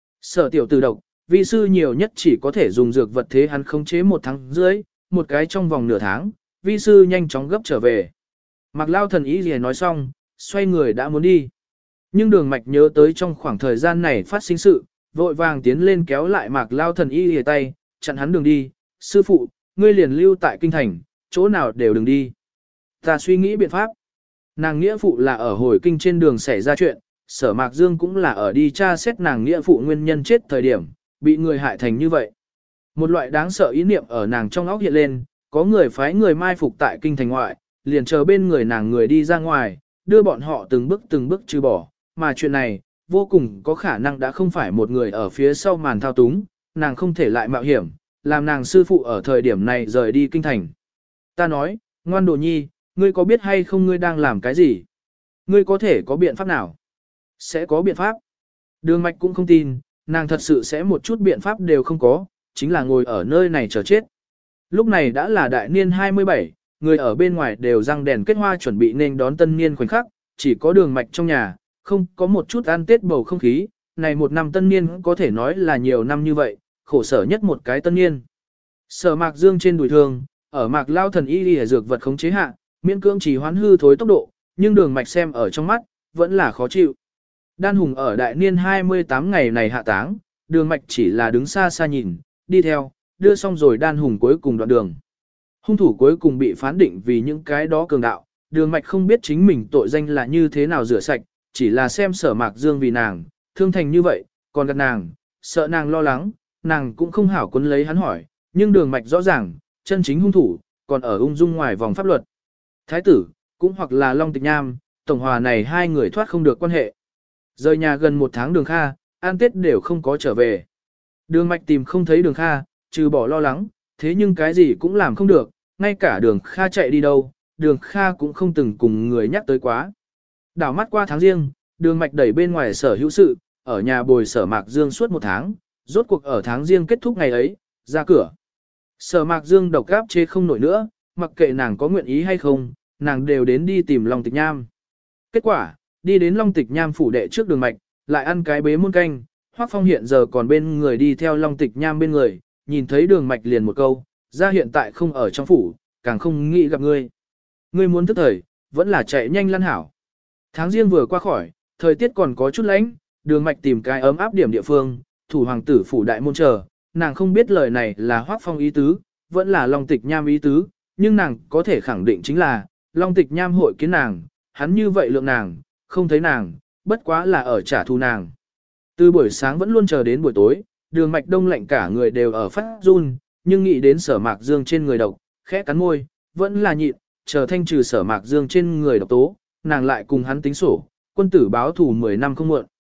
Sở tiểu tử độc, vi sư nhiều nhất chỉ có thể dùng dược vật thế hắn khống chế 1 tháng rưỡi, một cái trong vòng nửa tháng, vi sư nhanh chóng gấp trở về. Mạc Lao thần ý gì nói xong, xoay người đã muốn đi. Nhưng Đường Mạch nhớ tới trong khoảng thời gian này phát sinh sự, vội vàng tiến lên kéo lại Mạc Lao thần y lìa tay, chặn hắn đường đi. Sư phụ, ngươi liền lưu tại kinh thành, chỗ nào đều đừng đi. Ta suy nghĩ biện pháp. Nàng nghĩa phụ là ở hồi kinh trên đường xảy ra chuyện, Sở Mạc Dương cũng là ở đi tra xét nàng nghĩa phụ nguyên nhân chết thời điểm, bị người hại thành như vậy. Một loại đáng sợ ý niệm ở nàng trong óc hiện lên, có người phái người mai phục tại kinh thành ngoại, liền chờ bên người nàng người đi ra ngoài, đưa bọn họ từng bước trừ bỏ, mà chuyện này, vô cùng có khả năng đã không phải một người ở phía sau màn thao túng, nàng không thể lại mạo hiểm, làm nàng sư phụ ở thời điểm này rời đi kinh thành. Ta nói, ngoan Đồ Nhi, ngươi có biết hay không ngươi đang làm cái gì? Ngươi có thể có biện pháp nào? Sẽ có biện pháp. Đường Mạch cũng không tin, nàng thật sự sẽ một chút biện pháp đều không có, chính là ngồi ở nơi này chờ chết. Lúc này đã là đại niên 27, người ở bên ngoài đều răng đèn kết hoa chuẩn bị nên đón tân niên khoảnh khắc, chỉ có Đường Mạch trong nhà, không có một chút ăn Tết bầu không khí, này một năm tân niên có thể nói là nhiều năm như vậy, khổ sở nhất một cái tân niên. Sở Mạc Dương trên đùi thương, ở Mạc Lao thần y y dược vật khống chế hạ, miễn cưỡng chỉ hoán hư thối tốc độ, nhưng Đường Mạch xem ở trong mắt, vẫn là khó chịu. Đan Hùng ở đại niên 28 ngày này hạ táng, Đường Mạch chỉ là đứng xa xa nhìn, đi theo, đưa xong rồi Đan Hùng cuối cùng đoạn đường. Hung thủ cuối cùng bị phán định vì những cái đó cường đạo, Đường Mạch không biết chính mình tội danh là như thế nào rửa sạch, chỉ là xem Sở Mạc Dương vì nàng, thương thành như vậy, còn gạt nàng, sợ nàng lo lắng, nàng cũng không hảo quấn lấy hắn hỏi, nhưng Đường Mạch rõ ràng, chân chính hung thủ, còn ở ung dung ngoài vòng pháp luật. Thái tử, cũng hoặc là Long Tịch Nham, tổng hòa này hai người thoát không được quan hệ. Rời nhà gần 1 tháng Đường Kha, an Tết đều không có trở về. Đường Mạch tìm không thấy Đường Kha, trừ bỏ lo lắng, thế nhưng cái gì cũng làm không được, ngay cả Đường Kha chạy đi đâu, Đường Kha cũng không từng cùng người nhắc tới quá. Đảo mắt qua tháng riêng, Đường Mạch đẩy bên ngoài sở hữu sự, ở nhà bồi Sở Mạc Dương suốt 1 tháng, rốt cuộc ở tháng riêng kết thúc ngày ấy, ra cửa. Sở Mạc Dương độc gáp chế không nổi nữa, mặc kệ nàng có nguyện ý hay không, nàng đều đến đi tìm Long Tịch Nham. Kết quả, đi đến Long Tịch Nham phủ đệ trước Đường Mạch, lại ăn cái bế muôn canh, Hoắc Phong hiện giờ còn bên người đi theo Long Tịch Nham bên người, nhìn thấy Đường Mạch liền một câu, ra hiện tại không ở trong phủ, càng không nghĩ gặp ngươi. Ngươi muốn thức thời, vẫn là chạy nhanh lăn hảo. Tháng riêng vừa qua khỏi, thời tiết còn có chút lạnh, Đường Mạch tìm cái ấm áp điểm địa phương, thủ hoàng tử phủ đại môn chờ, nàng không biết lời này là Hoắc Phong ý tứ, vẫn là Long Tịch Nham ý tứ, nhưng nàng có thể khẳng định chính là, Long Tịch Nham hội kiến nàng, hắn như vậy lượng nàng, không thấy nàng, bất quá là ở trả thù nàng. Từ buổi sáng vẫn luôn chờ đến buổi tối, Đường Mạch đông lạnh cả người đều ở phát run, nhưng nghĩ đến Sở Mạc Dương trên người độc, khẽ cắn môi, vẫn là nhịn, chờ thanh trừ Sở Mạc Dương trên người độc tố, nàng lại cùng hắn tính sổ, quân tử báo thù 10 năm không muộn.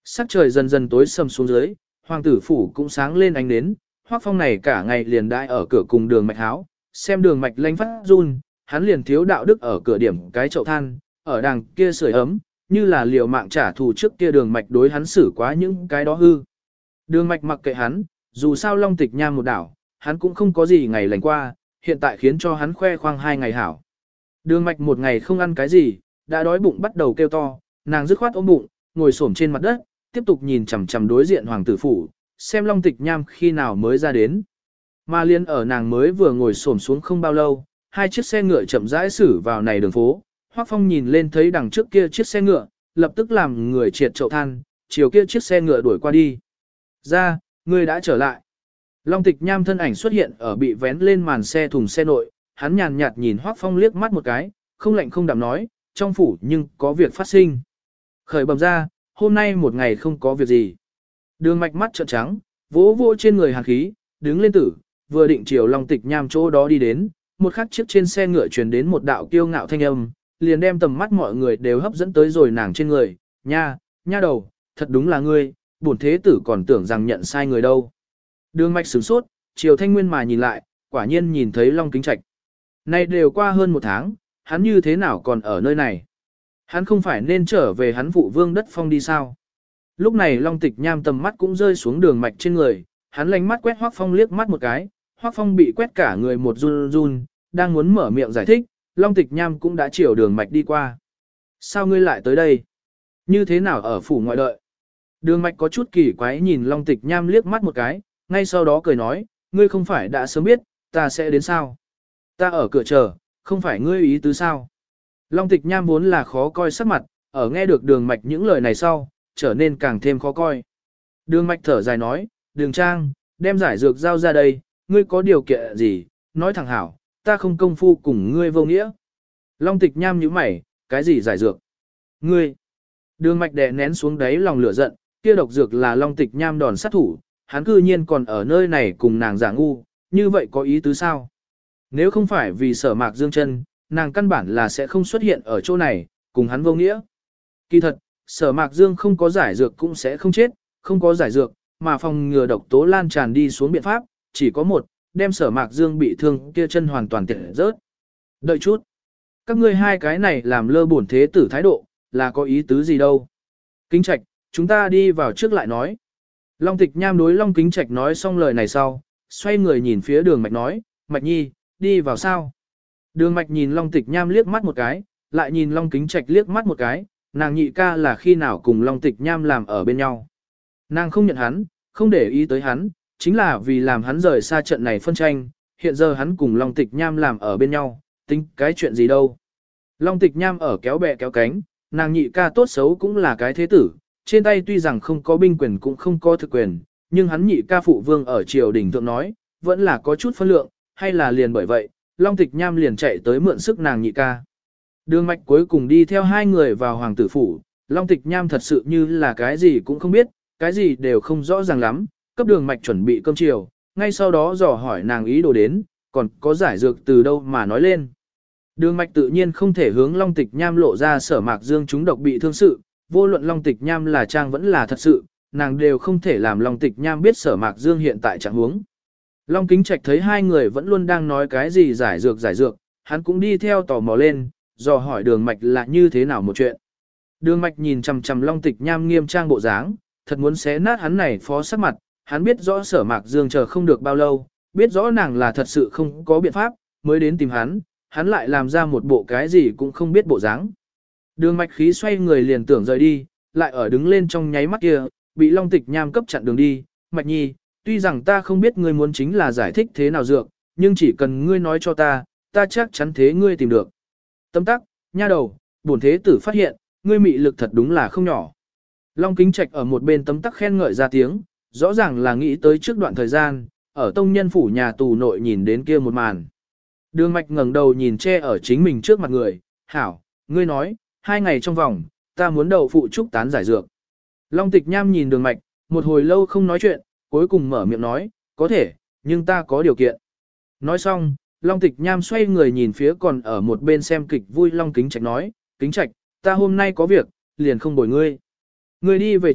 Sắc trời dần dần tối sầm xuống dưới, hoàng tử phủ cũng sáng lên ánh nến, Hoắc Phong này cả ngày liền đãi ở cửa cùng Đường Mạch háo, xem Đường Mạch lanh phát run, hắn liền thiếu đạo đức ở cửa điểm cái chậu than, ở đằng kia sưởi ấm, như là liều mạng trả thù trước kia Đường Mạch đối hắn xử quá những cái đó hư. Đường Mạch mặc kệ hắn, dù sao Long Tịch Nham một đảo, hắn cũng không có gì ngày lành qua, hiện tại khiến cho hắn khoe khoang 2 ngày hảo. Đường Mạch một ngày không ăn cái gì, đã đói bụng bắt đầu kêu to, nàng dứt khoát ôm bụng, ngồi xổm trên mặt đất, tiếp tục nhìn chằm chằm đối diện hoàng tử phủ, xem Long Tịch Nham khi nào mới ra đến. Mà liên ở nàng mới vừa ngồi xổm xuống không bao lâu, 2 chiếc xe ngựa chậm rãi xử vào này đường phố, Hoắc Phong nhìn lên thấy đằng trước kia chiếc xe ngựa, lập tức làm người triệt chậu than, chiều kia chiếc xe ngựa đuổi qua đi. Ra, ngươi đã trở lại. Long Tịch Nham thân ảnh xuất hiện ở bị vén lên màn xe thùng xe nội, hắn nhàn nhạt nhìn Hoắc Phong liếc mắt một cái, không lạnh không đạm nói, trong phủ nhưng có việc phát sinh. Khởi bẩm ra, hôm nay một ngày không có việc gì. Đường Mạch mắt trợn trắng, vỗ vỗ trên người hàn khí, đứng lên tử, vừa định chiều Long Tịch Nham chỗ đó đi đến, một khắc chiếc trên xe ngựa truyền đến một đạo kiêu ngạo thanh âm, liền đem tầm mắt mọi người đều hấp dẫn tới rồi nàng trên người, nha đầu, thật đúng là ngươi, bổn thế tử còn tưởng rằng nhận sai người đâu. Đường Mạch sửng sốt, chiều Thanh Nguyên mà nhìn lại, quả nhiên nhìn thấy Long Kính Trạch. Nay đều qua hơn 1 tháng, hắn như thế nào còn ở nơi này? Hắn không phải nên trở về hắn phụ vương đất phong đi sao? Lúc này Long Tịch Nham tầm mắt cũng rơi xuống Đường Mạch trên người, hắn lánh mắt quét Hoắc Phong liếc mắt một cái, Hoắc Phong bị quét cả người một run run, đang muốn mở miệng giải thích, Long Tịch Nham cũng đã chiều Đường Mạch đi qua. Sao ngươi lại tới đây? Như thế nào ở phủ ngoại đợi? Đường Mạch có chút kỳ quái nhìn Long Tịch Nham liếc mắt một cái, ngay sau đó cười nói, ngươi không phải đã sớm biết, ta sẽ đến sao? Ta ở cửa chờ, không phải ngươi ý tứ sao? Long Tịch Nham vốn là khó coi sắc mặt, ở nghe được Đường Mạch những lời này sau, trở nên càng thêm khó coi. Đường Mạch thở dài nói, Đường Trang, đem giải dược giao ra đây, ngươi có điều kiện gì, nói thẳng hảo, ta không công phu cùng ngươi vô nghĩa. Long Tịch Nham nhíu mày, cái gì giải dược? Ngươi! Đường Mạch đè nén xuống đáy lòng lửa giận, kia độc dược là Long Tịch Nham đòn sát thủ, hắn cư nhiên còn ở nơi này cùng nàng giả ngu, như vậy có ý tứ sao? Nếu không phải vì Sở Mạc Dương chân, nàng căn bản là sẽ không xuất hiện ở chỗ này, cùng hắn vô nghĩa. Kỳ thật, Sở Mạc Dương không có giải dược cũng sẽ không chết, không có giải dược, mà phòng ngừa độc tố lan tràn đi xuống biện pháp, chỉ có một, đem Sở Mạc Dương bị thương kia chân hoàn toàn tiệt rớt. Đợi chút. Các ngươi hai cái này làm lơ bổn thế tử thái độ, là có ý tứ gì đâu. Kính Trạch, chúng ta đi vào trước lại nói. Long Tịch Nham đối Long Kính Trạch nói xong lời này sau, xoay người nhìn phía Đường Mạch nói, Mạch Nhi, đi vào sao? Đường Mạch nhìn Long Tịch Nham liếc mắt một cái, lại nhìn Long Kính Trạch liếc mắt một cái, nàng nhị ca là khi nào cùng Long Tịch Nham làm ở bên nhau. Nàng không nhận hắn, không để ý tới hắn, chính là vì làm hắn rời xa trận này phân tranh, hiện giờ hắn cùng Long Tịch Nham làm ở bên nhau, tính cái chuyện gì đâu. Long Tịch Nham ở kéo bè kéo cánh, nàng nhị ca tốt xấu cũng là cái thế tử, trên tay tuy rằng không có binh quyền cũng không có thực quyền, nhưng hắn nhị ca phụ vương ở triều đình thượng nói, vẫn là có chút phân lượng, hay là liền bởi vậy, Long Tịch Nham liền chạy tới mượn sức nàng nhị ca. Đường Mạch cuối cùng đi theo hai người vào hoàng tử phủ, Long Tịch Nham thật sự như là cái gì cũng không biết, cái gì đều không rõ ràng lắm, cấp Đường Mạch chuẩn bị cơm chiều, ngay sau đó dò hỏi nàng ý đồ đến, còn có giải dược từ đâu mà nói lên. Đường Mạch tự nhiên không thể hướng Long Tịch Nham lộ ra Sở Mạc Dương chúng độc bị thương sự, vô luận Long Tịch Nham là trang vẫn là thật sự, nàng đều không thể làm Long Tịch Nham biết Sở Mạc Dương hiện tại trạng huống. Long Kính Trạch thấy hai người vẫn luôn đang nói cái gì giải dược, hắn cũng đi theo tò mò lên, dò hỏi Đường Mạch là như thế nào một chuyện. Đường Mạch nhìn chằm chằm Long Tịch Nham nghiêm trang bộ dáng, thật muốn xé nát hắn này phó sắc mặt, hắn biết rõ Sở Mạc Dương chờ không được bao lâu, biết rõ nàng là thật sự không có biện pháp, mới đến tìm hắn lại làm ra một bộ cái gì cũng không biết bộ dáng. Đường Mạch khí xoay người liền tưởng rời đi, lại ở đứng lên trong nháy mắt kia, bị Long Tịch Nham cấp chặn đường đi, Mạch Nhi, tuy rằng ta không biết ngươi muốn chính là giải thích thế nào dược, nhưng chỉ cần ngươi nói cho ta chắc chắn thế ngươi tìm được. Tấm tắc, nha đầu, bổn thế tử phát hiện, ngươi mị lực thật đúng là không nhỏ. Long Kính Trạch ở một bên tấm tắc khen ngợi ra tiếng, rõ ràng là nghĩ tới trước đoạn thời gian, ở tông nhân phủ nhà tù nội nhìn đến kia một màn. Đường Mạch ngẩng đầu nhìn che ở chính mình trước mặt người, hảo, ngươi nói, 2 ngày trong vòng, ta muốn đầu phụ trúc tán giải dược. Long Tịch Nham nhìn Đường Mạch, một hồi lâu không nói chuyện, cuối cùng mở miệng nói, có thể, nhưng ta có điều kiện. Nói xong, Long Tịch Nham xoay người nhìn phía còn ở một bên xem kịch vui Long Kính Trạch nói, Kính Trạch, ta hôm nay có việc, liền không bồi ngươi. Ngươi đi về trước,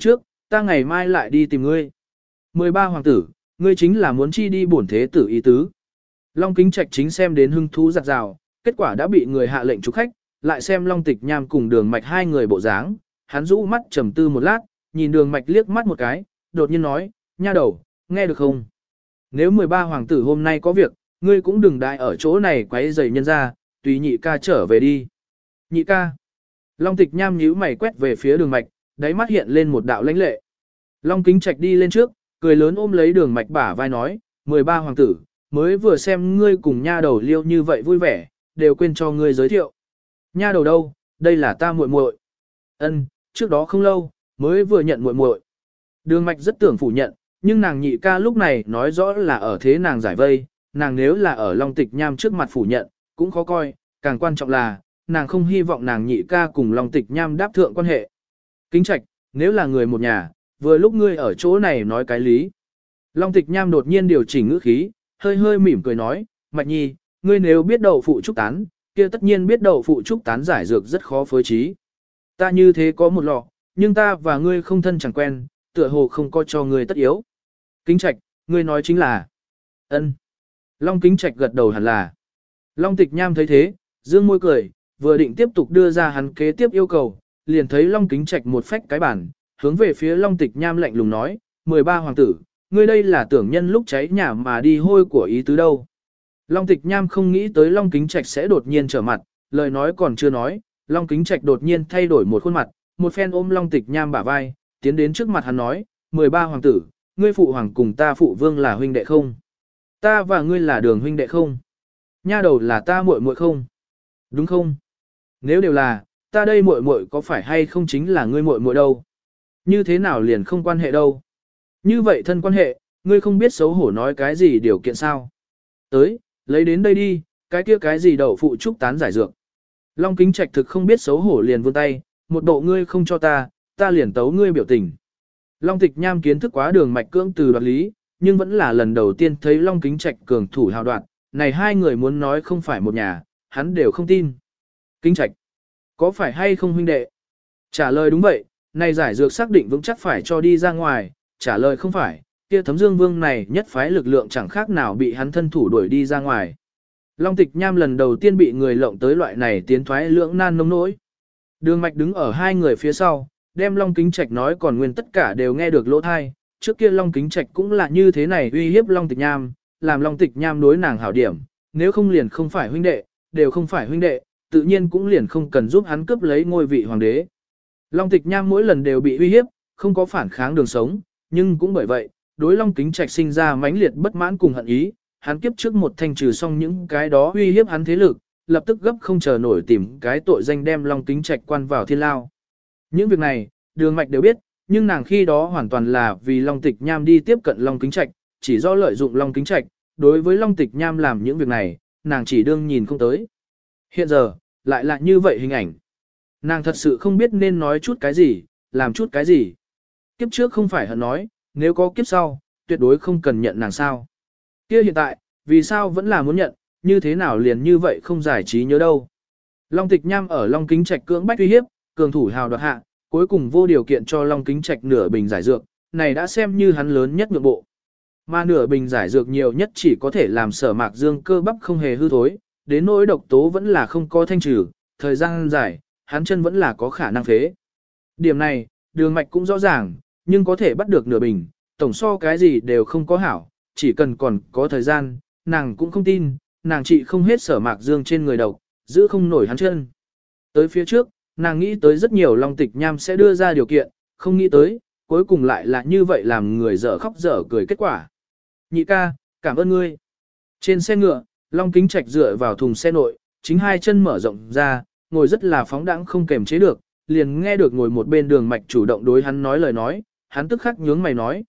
ta ngày mai lại đi tìm ngươi. 13 hoàng tử, ngươi chính là muốn chi đi bổn thế tử ý tứ. Long Kính Trạch chính xem đến hưng thú giặt rào, kết quả đã bị người hạ lệnh trục khách, lại xem Long Tịch Nham cùng Đường Mạch hai người bộ dáng, hắn rũ mắt trầm tư một lát, nhìn Đường Mạch liếc mắt một cái, đột nhiên nói, nha đầu, nghe được không? Nếu 13 hoàng tử hôm nay có việc, ngươi cũng đừng đại ở chỗ này quấy rầy nhân ra, tùy nhị ca trở về đi. Nhị ca. Long Tịch Nham nhíu mày quét về phía Đường Mạch, đáy mắt hiện lên một đạo lãnh lệ. Long Kính Trạch đi lên trước, cười lớn ôm lấy Đường Mạch bả vai nói, 13 hoàng tử, mới vừa xem ngươi cùng nha đầu liêu như vậy vui vẻ, đều quên cho ngươi giới thiệu. Nha đầu đâu, đây là ta muội muội. Ân, trước đó không lâu, mới vừa nhận muội muội. Đường Mạch rất tưởng phủ nhận, nhưng nàng nhị ca lúc này nói rõ là ở thế nàng giải vây, nàng nếu là ở Long Tịch Nham trước mặt phủ nhận, cũng khó coi, càng quan trọng là, nàng không hy vọng nàng nhị ca cùng Long Tịch Nham đáp thượng quan hệ. Kính Trạch, nếu là người một nhà, vừa lúc ngươi ở chỗ này nói cái lý. Long Tịch Nham đột nhiên điều chỉnh ngữ khí, hơi hơi mỉm cười nói, Mạch Nhi, ngươi nếu biết đậu phụ trúc tán, kia tất nhiên biết đậu phụ trúc tán giải dược rất khó phối trí. Ta như thế có một lọ, nhưng ta và ngươi không thân chẳng quen, tựa hồ không có cho ngươi tất yếu. Kính Trạch, ngươi nói chính là. Ân. Long Kính Trạch gật đầu hẳn là. Long Tịch Nham thấy thế, dương môi cười, vừa định tiếp tục đưa ra hắn kế tiếp yêu cầu, liền thấy Long Kính Trạch một phách cái bản, hướng về phía Long Tịch Nham lạnh lùng nói, 13 hoàng tử, ngươi đây là tưởng nhân lúc cháy nhà mà đi hôi của ý tứ đâu. Long Tịch Nham không nghĩ tới Long Kính Trạch sẽ đột nhiên trở mặt, lời nói còn chưa nói, Long Kính Trạch đột nhiên thay đổi một khuôn mặt, một phen ôm Long Tịch Nham bả vai, tiến đến trước mặt hắn nói, 13 hoàng tử, ngươi phụ hoàng cùng ta phụ vương là huynh đệ không? Ta và ngươi là Đường huynh đệ không? Nha đầu là ta muội muội không? Đúng không? Nếu đều là, ta đây muội muội có phải hay không chính là ngươi muội muội đâu? Như thế nào liền không quan hệ đâu? Như vậy thân quan hệ, ngươi không biết xấu hổ nói cái gì điều kiện sao? Tới, lấy đến đây đi, cái kia cái gì đậu phụ trúc tán giải dược. Long Kính Trạch thực không biết xấu hổ liền vươn tay, một bộ ngươi không cho ta, ta liền tấu ngươi biểu tình. Long Tịch Nham kiến thức quá Đường Mạch cưỡng từ đoạt lý, nhưng vẫn là lần đầu tiên thấy Long Kính Trạch cường thủ hào đoạt, này hai người muốn nói không phải một nhà, hắn đều không tin. Kính Trạch, có phải hay không huynh đệ? Trả lời đúng vậy, này giải dược xác định vững chắc phải cho đi ra ngoài, trả lời không phải, kia Thấm Dương Vương này nhất phái lực lượng chẳng khác nào bị hắn thân thủ đuổi đi ra ngoài. Long Tịch Nham lần đầu tiên bị người lộng tới loại này tiến thoái lưỡng nan nông nỗi. Đường Mạch đứng ở hai người phía sau, đem Long Kính Trạch nói còn nguyên tất cả đều nghe được lỗ thai, trước kia Long Kính Trạch cũng là như thế này uy hiếp Long Tịch Nham, làm Long Tịch Nham đối nàng hảo điểm, nếu không liền không phải huynh đệ, đều không phải huynh đệ, tự nhiên cũng liền không cần giúp hắn cướp lấy ngôi vị hoàng đế. Long Tịch Nham mỗi lần đều bị uy hiếp, không có phản kháng đường sống, nhưng cũng bởi vậy, đối Long Kính Trạch sinh ra mãnh liệt bất mãn cùng hận ý, hắn kiếp trước một thanh trừ xong những cái đó uy hiếp hắn thế lực, lập tức gấp không chờ nổi tìm cái tội danh đem Long Kính Trạch quan vào thiên lao. Những việc này, Đường Mạch đều biết, nhưng nàng khi đó hoàn toàn là vì Long Tịch Nham đi tiếp cận Long Kính Trạch, chỉ do lợi dụng Long Kính Trạch, đối với Long Tịch Nham làm những việc này, nàng chỉ đương nhìn không tới. Hiện giờ, lại là như vậy hình ảnh. Nàng thật sự không biết nên nói chút cái gì, làm chút cái gì. Kiếp trước không phải hận nói, nếu có kiếp sau, tuyệt đối không cần nhận nàng sao. Kia hiện tại, vì sao vẫn là muốn nhận, như thế nào liền như vậy không giải trí nhớ đâu. Long Tịch Nham ở Long Kính Trạch cưỡng bách uy hiếp, cường thủ hào đoạt hạ, cuối cùng vô điều kiện cho Long Kính Trạch nửa bình giải dược, này đã xem như hắn lớn nhất nhượng bộ. Mà nửa bình giải dược nhiều nhất chỉ có thể làm Sở Mạc Dương cơ bắp không hề hư thối, đến nỗi độc tố vẫn là không có thanh trừ, thời gian dài, hắn chân vẫn là có khả năng phế. Điểm này, Đường Mạch cũng rõ ràng, nhưng có thể bắt được nửa bình, tổng so cái gì đều không có hảo, chỉ cần còn có thời gian, nàng cũng không tin, nàng trị không hết Sở Mạc Dương trên người độc, giữ không nổi hắn chân. Tới phía trước, nàng nghĩ tới rất nhiều Long Tịch Nham sẽ đưa ra điều kiện, không nghĩ tới, cuối cùng lại là như vậy làm người dở khóc dở cười kết quả. Nhị ca, cảm ơn ngươi. Trên xe ngựa, Long Kính Trạch dựa vào thùng xe nội, chính hai chân mở rộng ra, ngồi rất là phóng đãng không kềm chế được, liền nghe được ngồi một bên Đường Mạch chủ động đối hắn nói lời nói, hắn tức khắc nhướng mày nói,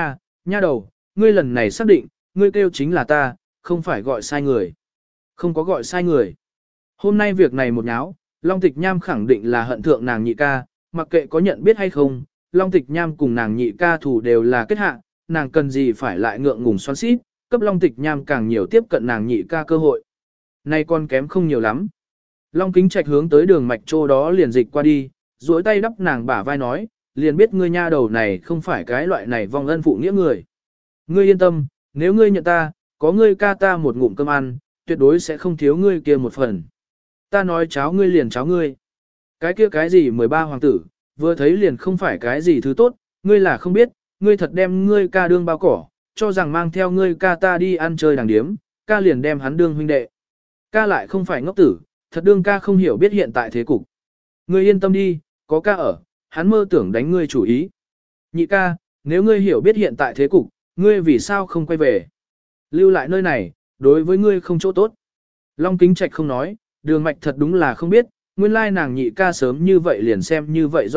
nha đầu, ngươi lần này xác định, ngươi kêu chính là ta, không phải gọi sai người. Không có gọi sai người. Hôm nay việc này một nháo, Long Tịch Nham khẳng định là hận thượng nàng nhị ca, mặc kệ có nhận biết hay không, Long Tịch Nham cùng nàng nhị ca thủ đều là kết hạ, nàng cần gì phải lại ngượng ngùng xoắn xít, cấp Long Tịch Nham càng nhiều tiếp cận nàng nhị ca cơ hội. Nay con kém không nhiều lắm. Long Kính Trạch hướng tới Đường Mạch chỗ đó liền dịch qua đi, duỗi tay đắp nàng bả vai nói, liền biết ngươi nha đầu này không phải cái loại này vong ân phụ nghĩa người. Ngươi yên tâm, nếu ngươi nhận ta, có ngươi ca ta một ngụm cơm ăn, tuyệt đối sẽ không thiếu ngươi kia một phần. Ta nói cháo ngươi liền cháo ngươi. Cái kia cái gì 13 hoàng tử, vừa thấy liền không phải cái gì thứ tốt, ngươi là không biết, ngươi thật đem ngươi ca đương bao cỏ, cho rằng mang theo ngươi ca ta đi ăn chơi đàng điếm, ca liền đem hắn đương huynh đệ. Ca lại không phải ngốc tử, thật đương ca không hiểu biết hiện tại thế cục. Ngươi yên tâm đi, có ca ở, hắn mơ tưởng đánh ngươi chủ ý. Nhị ca, nếu ngươi hiểu biết hiện tại thế cục, ngươi vì sao không quay về? Lưu lại nơi này, đối với ngươi không chỗ tốt. Long Kính Trạch không nói, Đường Mạch thật đúng là không biết, nguyên lai nàng nhị ca sớm như vậy liền xem như vậy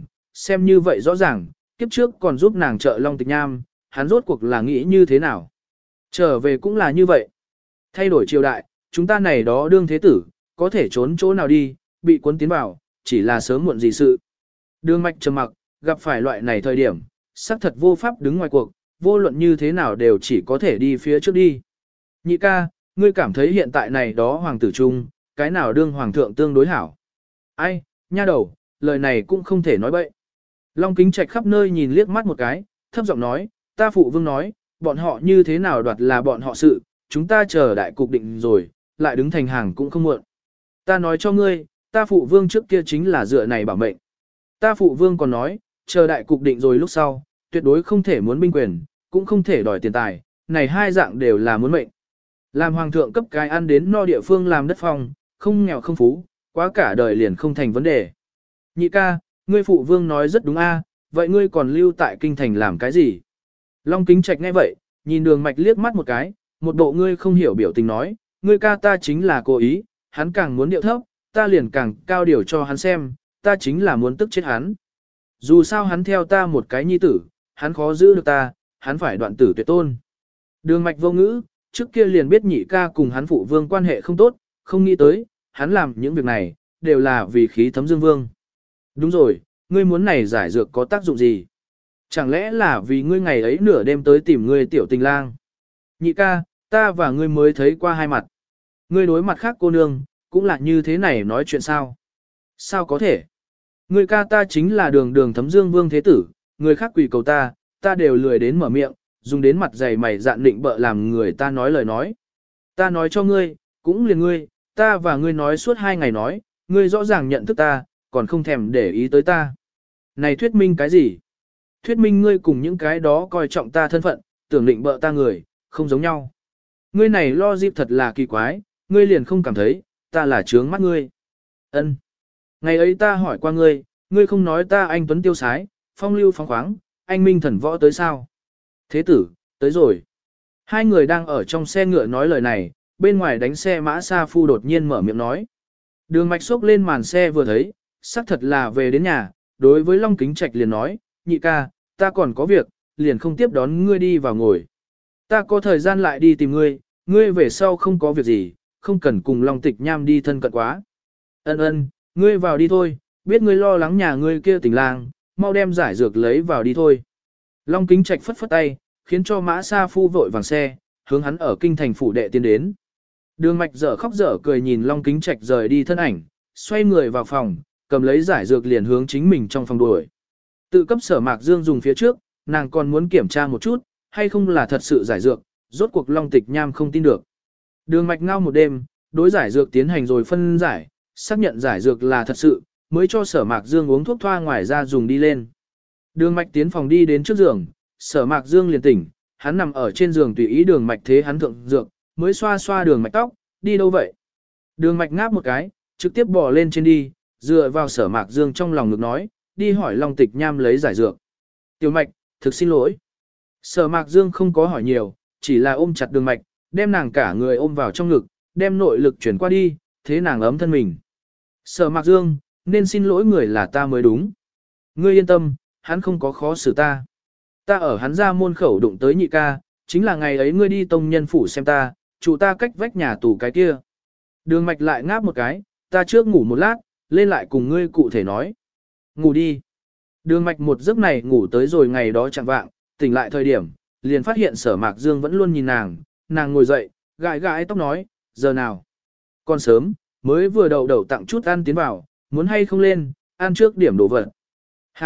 rõ ràng, kiếp trước còn giúp nàng trợ Long Tịch Nham, hắn rốt cuộc là nghĩ như thế nào. Trở về cũng là như vậy. Thay đổi triều đại, chúng ta này đó đương thế tử, có thể trốn chỗ nào đi, bị cuốn tiến vào, chỉ là sớm muộn gì sự. Đường Mạch trầm mặc, gặp phải loại này thời điểm, xác thật vô pháp đứng ngoài cuộc, vô luận như thế nào đều chỉ có thể đi phía trước đi. Nhị ca, ngươi cảm thấy hiện tại này đó hoàng tử chung, cái nào đương hoàng thượng tương đối hảo? Ai, nha đầu, lời này cũng không thể nói bậy. Long Kính Trạch khắp nơi nhìn liếc mắt một cái, thấp giọng nói, ta phụ vương nói, bọn họ như thế nào đoạt là bọn họ sự, chúng ta chờ đại cục định rồi, lại đứng thành hàng cũng không muộn. Ta nói cho ngươi, ta phụ vương trước kia chính là dựa này bảo mệnh. Ta phụ vương còn nói, chờ đại cục định rồi lúc sau, tuyệt đối không thể muốn binh quyền, cũng không thể đòi tiền tài, này hai dạng đều là muốn mệnh. Làm hoàng thượng cấp cái ăn đến no địa phương làm đất phong, không nghèo không phú, quá cả đời liền không thành vấn đề. Nhị ca, ngươi phụ vương nói rất đúng a, vậy ngươi còn lưu tại kinh thành làm cái gì? Long Kính Trạch nghe vậy, nhìn Đường Mạch liếc mắt một cái, một bộ ngươi không hiểu biểu tình nói, ngươi ca ta chính là cố ý, hắn càng muốn điệu thấp, ta liền càng cao điều cho hắn xem, ta chính là muốn tức chết hắn. Dù sao hắn theo ta một cái nhi tử, hắn khó giữ được ta, hắn phải đoạn tử tuyệt tôn. Đường Mạch vô ngữ, trước kia liền biết nhị ca cùng hắn phụ vương quan hệ không tốt, không nghĩ tới, hắn làm những việc này, đều là vì khí thấm dương vương. Đúng rồi, ngươi muốn này giải dược có tác dụng gì? Chẳng lẽ là vì ngươi ngày ấy nửa đêm tới tìm ngươi tiểu tình lang? Nhị ca, ta và ngươi mới thấy qua hai mặt. Ngươi đối mặt khác cô nương, cũng là như thế này nói chuyện sao? Sao có thể? Ngươi ca ta chính là đường đường thấm dương vương thế tử, người khác quỳ cầu ta, ta đều lười đến mở miệng, dùng đến mặt dày mày dạn định bợ làm người ta nói lời nói. Ta nói cho ngươi, cũng liền ngươi, ta và ngươi nói suốt 2 ngày nói, ngươi rõ ràng nhận thức ta, còn không thèm để ý tới ta. Này thuyết minh cái gì? Thuyết minh ngươi cùng những cái đó coi trọng ta thân phận, tưởng định bợ ta người, không giống nhau. Ngươi này lo dịp thật là kỳ quái, ngươi liền không cảm thấy, ta là trướng mắt ngươi. Ân. Ngày ấy ta hỏi qua ngươi, ngươi không nói ta anh tuấn tiêu sái, phong lưu phóng khoáng, anh minh thần võ tới sao? Thế tử, tới rồi. Hai người đang ở trong xe ngựa nói lời này, bên ngoài đánh xe mã Sa Phu đột nhiên mở miệng nói. Đường Mạch xốc lên màn xe vừa thấy, xác thật là về đến nhà, đối với Long Kính Trạch liền nói, nhị ca, ta còn có việc, liền không tiếp đón ngươi đi vào ngồi. Ta có thời gian lại đi tìm ngươi, ngươi về sau không có việc gì, không cần cùng Long Tịch Nham đi thân cận quá. Ân, ngươi vào đi thôi, biết ngươi lo lắng nhà ngươi kia tình lang, mau đem giải dược lấy vào đi thôi. Long Kính Trạch phất phất tay, khiến cho mã Sa Phu vội vàng xe, hướng hắn ở kinh thành phủ đệ tiến đến. Đường Mạch dở khóc dở cười nhìn Long Kính Trạch rời đi thân ảnh, xoay người vào phòng, cầm lấy giải dược liền hướng chính mình trong phòng đuổi. Tự cấp Sở Mạc Dương dùng phía trước, nàng còn muốn kiểm tra một chút, hay không là thật sự giải dược, rốt cuộc Long Tịch Nham không tin được. Đường Mạch ngao một đêm, đối giải dược tiến hành rồi phân giải, xác nhận giải dược là thật sự, mới cho Sở Mạc Dương uống thuốc thoa ngoài ra dùng đi lên. Đường Mạch tiến phòng đi đến trước giường, Sở Mạc Dương liền tỉnh, hắn nằm ở trên giường tùy ý Đường Mạch thế hắn thượng dược, mới xoa xoa Đường Mạch tóc, đi đâu vậy? Đường Mạch ngáp một cái, trực tiếp bò lên trên đi, dựa vào Sở Mạc Dương trong lòng ngực nói, đi hỏi Long Tịch Nham lấy giải dược. Tiểu Mạch, thực xin lỗi. Sở Mạc Dương không có hỏi nhiều, chỉ là ôm chặt Đường Mạch, đem nàng cả người ôm vào trong ngực, đem nội lực chuyển qua đi, thế nàng ấm thân mình. Sở Mạc Dương, nên xin lỗi người là ta mới đúng. Ngươi yên tâm, hắn không có khó xử ta. Ta ở hắn ra môn khẩu đụng tới nhị ca, chính là ngày ấy ngươi đi tông nhân phủ xem ta, chủ ta cách vách nhà tù cái kia. Đường Mạch lại ngáp một cái, ta trước ngủ một lát, lên lại cùng ngươi cụ thể nói. Ngủ đi. Đường Mạch một giấc này ngủ tới rồi ngày đó chẳng vạng, tỉnh lại thời điểm, liền phát hiện Sở Mạc Dương vẫn luôn nhìn nàng, nàng ngồi dậy, gãi gãi tóc nói, giờ nào? Còn sớm, mới vừa đầu tặng chút ăn tiến vào, muốn hay không lên, ăn trước điểm đồ vật. Hảo,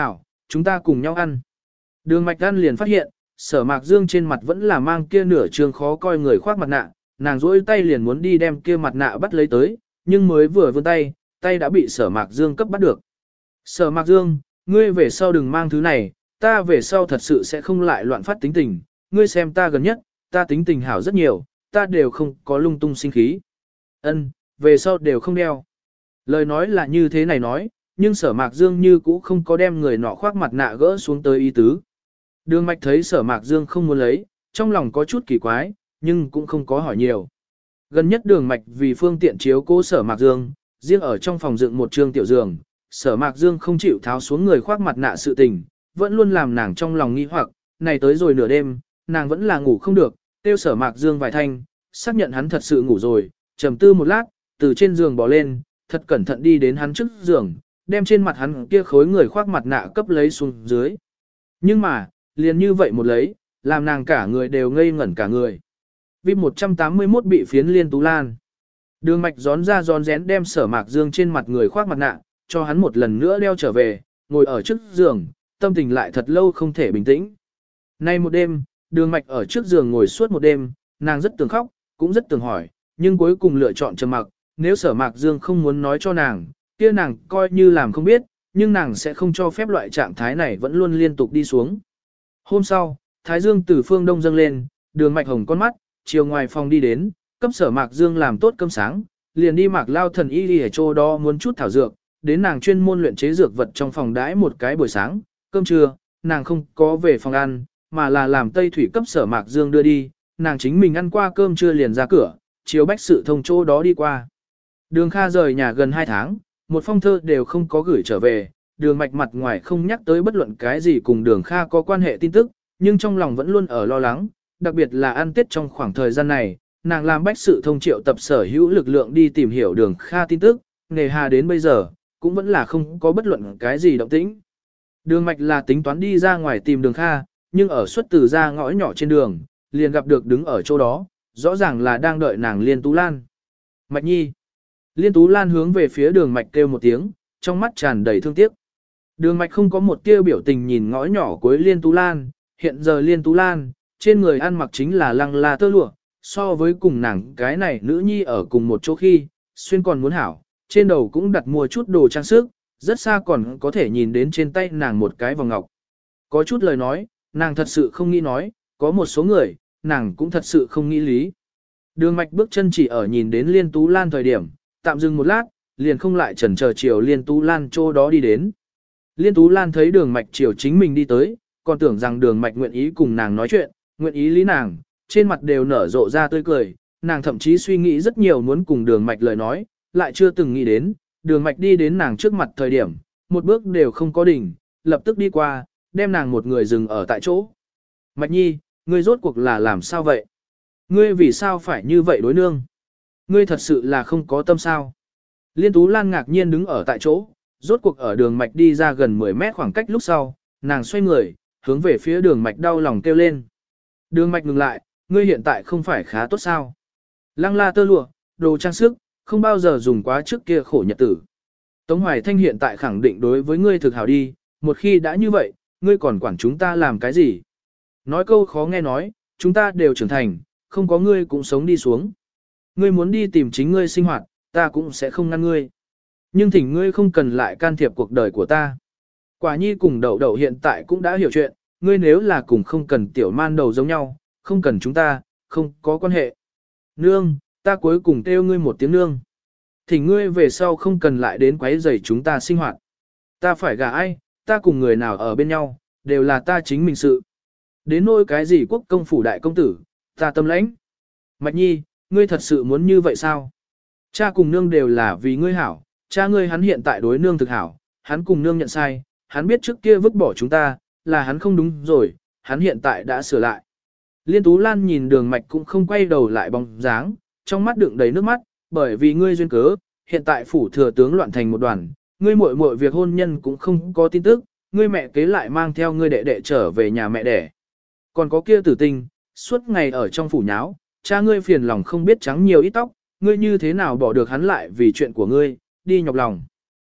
chúng ta cùng nhau ăn. Đường Mạch ăn liền phát hiện, Sở Mạc Dương trên mặt vẫn là mang kia nửa trương khó coi người khoác mặt nạ, nàng rỗi tay liền muốn đi đem kia mặt nạ bắt lấy tới, nhưng mới vừa vươn tay, tay đã bị Sở Mạc Dương cấp bắt được. Sở Mạc Dương, ngươi về sau đừng mang thứ này, ta về sau thật sự sẽ không lại loạn phát tính tình, ngươi xem ta gần nhất, ta tính tình hảo rất nhiều, ta đều không có lung tung sinh khí. Ân, về sau đều không đeo. Lời nói là như thế này nói, nhưng Sở Mạc Dương như cũ không có đem người nọ khoác mặt nạ gỡ xuống tới ý tứ. Đường Mạch thấy Sở Mạc Dương không muốn lấy, trong lòng có chút kỳ quái, nhưng cũng không có hỏi nhiều. Gần nhất Đường Mạch vì phương tiện chiếu cố Sở Mạc Dương, riêng ở trong phòng dựng một trương tiểu giường, Sở Mạc Dương không chịu tháo xuống người khoác mặt nạ sự tình, vẫn luôn làm nàng trong lòng nghi hoặc, này tới rồi nửa đêm, nàng vẫn là ngủ không được, kêu Sở Mạc Dương vài thanh, xác nhận hắn thật sự ngủ rồi, trầm tư một lát, từ trên giường bò lên, thật cẩn thận đi đến hắn trước giường, đem trên mặt hắn kia khối người khoác mặt nạ cấp lấy xuống dưới. Nhưng mà, liền như vậy một lấy, làm nàng cả người đều ngây ngẩn cả người. Vì 181 bị phiến Liên Tú Lan. Đường Mạch gión ra gión rén đem Sở Mạc Dương trên mặt người khoác mặt nạ, cho hắn một lần nữa đeo trở về, ngồi ở trước giường, tâm tình lại thật lâu không thể bình tĩnh. Nay một đêm, Đường Mạch ở trước giường ngồi suốt một đêm, nàng rất tưởng khóc, cũng rất tưởng hỏi, nhưng cuối cùng lựa chọn trầm mặc, nếu Sở Mạc Dương không muốn nói cho nàng, kia nàng coi như làm không biết, nhưng nàng sẽ không cho phép loại trạng thái này vẫn luôn liên tục đi xuống. Hôm sau, Thái Dương từ phương đông dâng lên, Đường Mạch hồng con mắt, chiều ngoài phòng đi đến, cấp Sở Mạc Dương làm tốt cơm sáng, liền đi Mạc Lao thần y ở chỗ đó muốn chút thảo dược, đến nàng chuyên môn luyện chế dược vật trong phòng đãi một cái buổi sáng, cơm trưa, nàng không có về phòng ăn, mà là làm Tây Thủy cấp Sở Mạc Dương đưa đi, nàng chính mình ăn qua cơm trưa liền ra cửa, chiều bách sự thông chỗ đó đi qua. Đường Kha rời nhà gần 2 tháng, một phong thơ đều không có gửi trở về, Đường Mạch mặt ngoài không nhắc tới bất luận cái gì cùng Đường Kha có quan hệ tin tức, nhưng trong lòng vẫn luôn ở lo lắng, đặc biệt là ăn Tết trong khoảng thời gian này, nàng làm bách sự thông triệu tập sở hữu lực lượng đi tìm hiểu Đường Kha tin tức, nghề hà đến bây giờ, cũng vẫn là không có bất luận cái gì động tĩnh. Đường Mạch là tính toán đi ra ngoài tìm Đường Kha, nhưng ở xuất từ ra ngõ nhỏ trên đường, liền gặp được đứng ở chỗ đó, rõ ràng là đang đợi nàng Liên Tú Lan. Mạch Nhi. Liên Tú Lan hướng về phía Đường Mạch kêu một tiếng, trong mắt tràn đầy thương tiếc. Đường Mạch không có một tia biểu tình nhìn ngõ nhỏ cuối Liên Tú Lan, hiện giờ Liên Tú Lan, trên người ăn mặc chính là lăng la tơ lụa, so với cùng nàng cái này nữ nhi ở cùng một chỗ khi, xuyên còn muốn hảo, trên đầu cũng đặt mua chút đồ trang sức, rất xa còn có thể nhìn đến trên tay nàng một cái vòng ngọc. Có chút lời nói, nàng thật sự không nghĩ nói, có một số người, nàng cũng thật sự không nghĩ lý. Đường Mạch bước chân chỉ ở nhìn đến Liên Tú Lan thời điểm, tạm dừng một lát, liền không lại chần chờ chiều Liên Tú Lan chỗ đó đi đến. Liên Tú Lan thấy Đường Mạch chiều chính mình đi tới, còn tưởng rằng Đường Mạch nguyện ý cùng nàng nói chuyện, nguyện ý lý nàng, trên mặt đều nở rộ ra tươi cười, nàng thậm chí suy nghĩ rất nhiều muốn cùng Đường Mạch lời nói, lại chưa từng nghĩ đến, Đường Mạch đi đến nàng trước mặt thời điểm, một bước đều không có đỉnh, lập tức đi qua, đem nàng một người dừng ở tại chỗ. Mạch Nhi, ngươi rốt cuộc là làm sao vậy? Ngươi vì sao phải như vậy đối nương? Ngươi thật sự là không có tâm sao? Liên Tú Lan ngạc nhiên đứng ở tại chỗ, rốt cuộc ở Đường Mạch đi ra gần 10 mét khoảng cách lúc sau, nàng xoay người, hướng về phía Đường Mạch đau lòng kêu lên. Đường Mạch ngừng lại, ngươi hiện tại không phải khá tốt sao? Lăng la tơ lụa, đồ trang sức, không bao giờ dùng quá trước kia khổ nhật tử. Tống Hoài Thanh hiện tại khẳng định đối với ngươi thực hảo đi, một khi đã như vậy, ngươi còn quản chúng ta làm cái gì? Nói câu khó nghe nói, chúng ta đều trưởng thành, không có ngươi cũng sống đi xuống. Ngươi muốn đi tìm chính ngươi sinh hoạt, ta cũng sẽ không ngăn ngươi. Nhưng thỉnh ngươi không cần lại can thiệp cuộc đời của ta. Quả nhi cùng đậu đậu hiện tại cũng đã hiểu chuyện, ngươi nếu là cùng không cần tiểu man đầu giống nhau, không cần chúng ta, không có quan hệ. Nương, ta cuối cùng kêu ngươi một tiếng nương. Thỉnh ngươi về sau không cần lại đến quấy rầy chúng ta sinh hoạt. Ta phải gả ai, ta cùng người nào ở bên nhau, đều là ta chính mình sự. Đến nỗi cái gì quốc công phủ đại công tử, ta tâm lãnh. Mạch Nhi, ngươi thật sự muốn như vậy sao? Cha cùng nương đều là vì ngươi hảo, cha ngươi hắn hiện tại đối nương thực hảo, hắn cùng nương nhận sai, hắn biết trước kia vứt bỏ chúng ta, là hắn không đúng rồi, hắn hiện tại đã sửa lại. Liên Tú Lan nhìn Đường Mạch cũng không quay đầu lại bóng dáng, trong mắt đựng đầy nước mắt, bởi vì ngươi duyên cớ, hiện tại phủ thừa tướng loạn thành một đoàn, ngươi muội muội việc hôn nhân cũng không có tin tức, ngươi mẹ kế lại mang theo ngươi đệ đệ trở về nhà mẹ đẻ. Còn có kia Tử Tinh, suốt ngày ở trong phủ nháo, cha ngươi phiền lòng không biết trắng nhiều ít tóc, ngươi như thế nào bỏ được hắn lại vì chuyện của ngươi, đi nhọc lòng.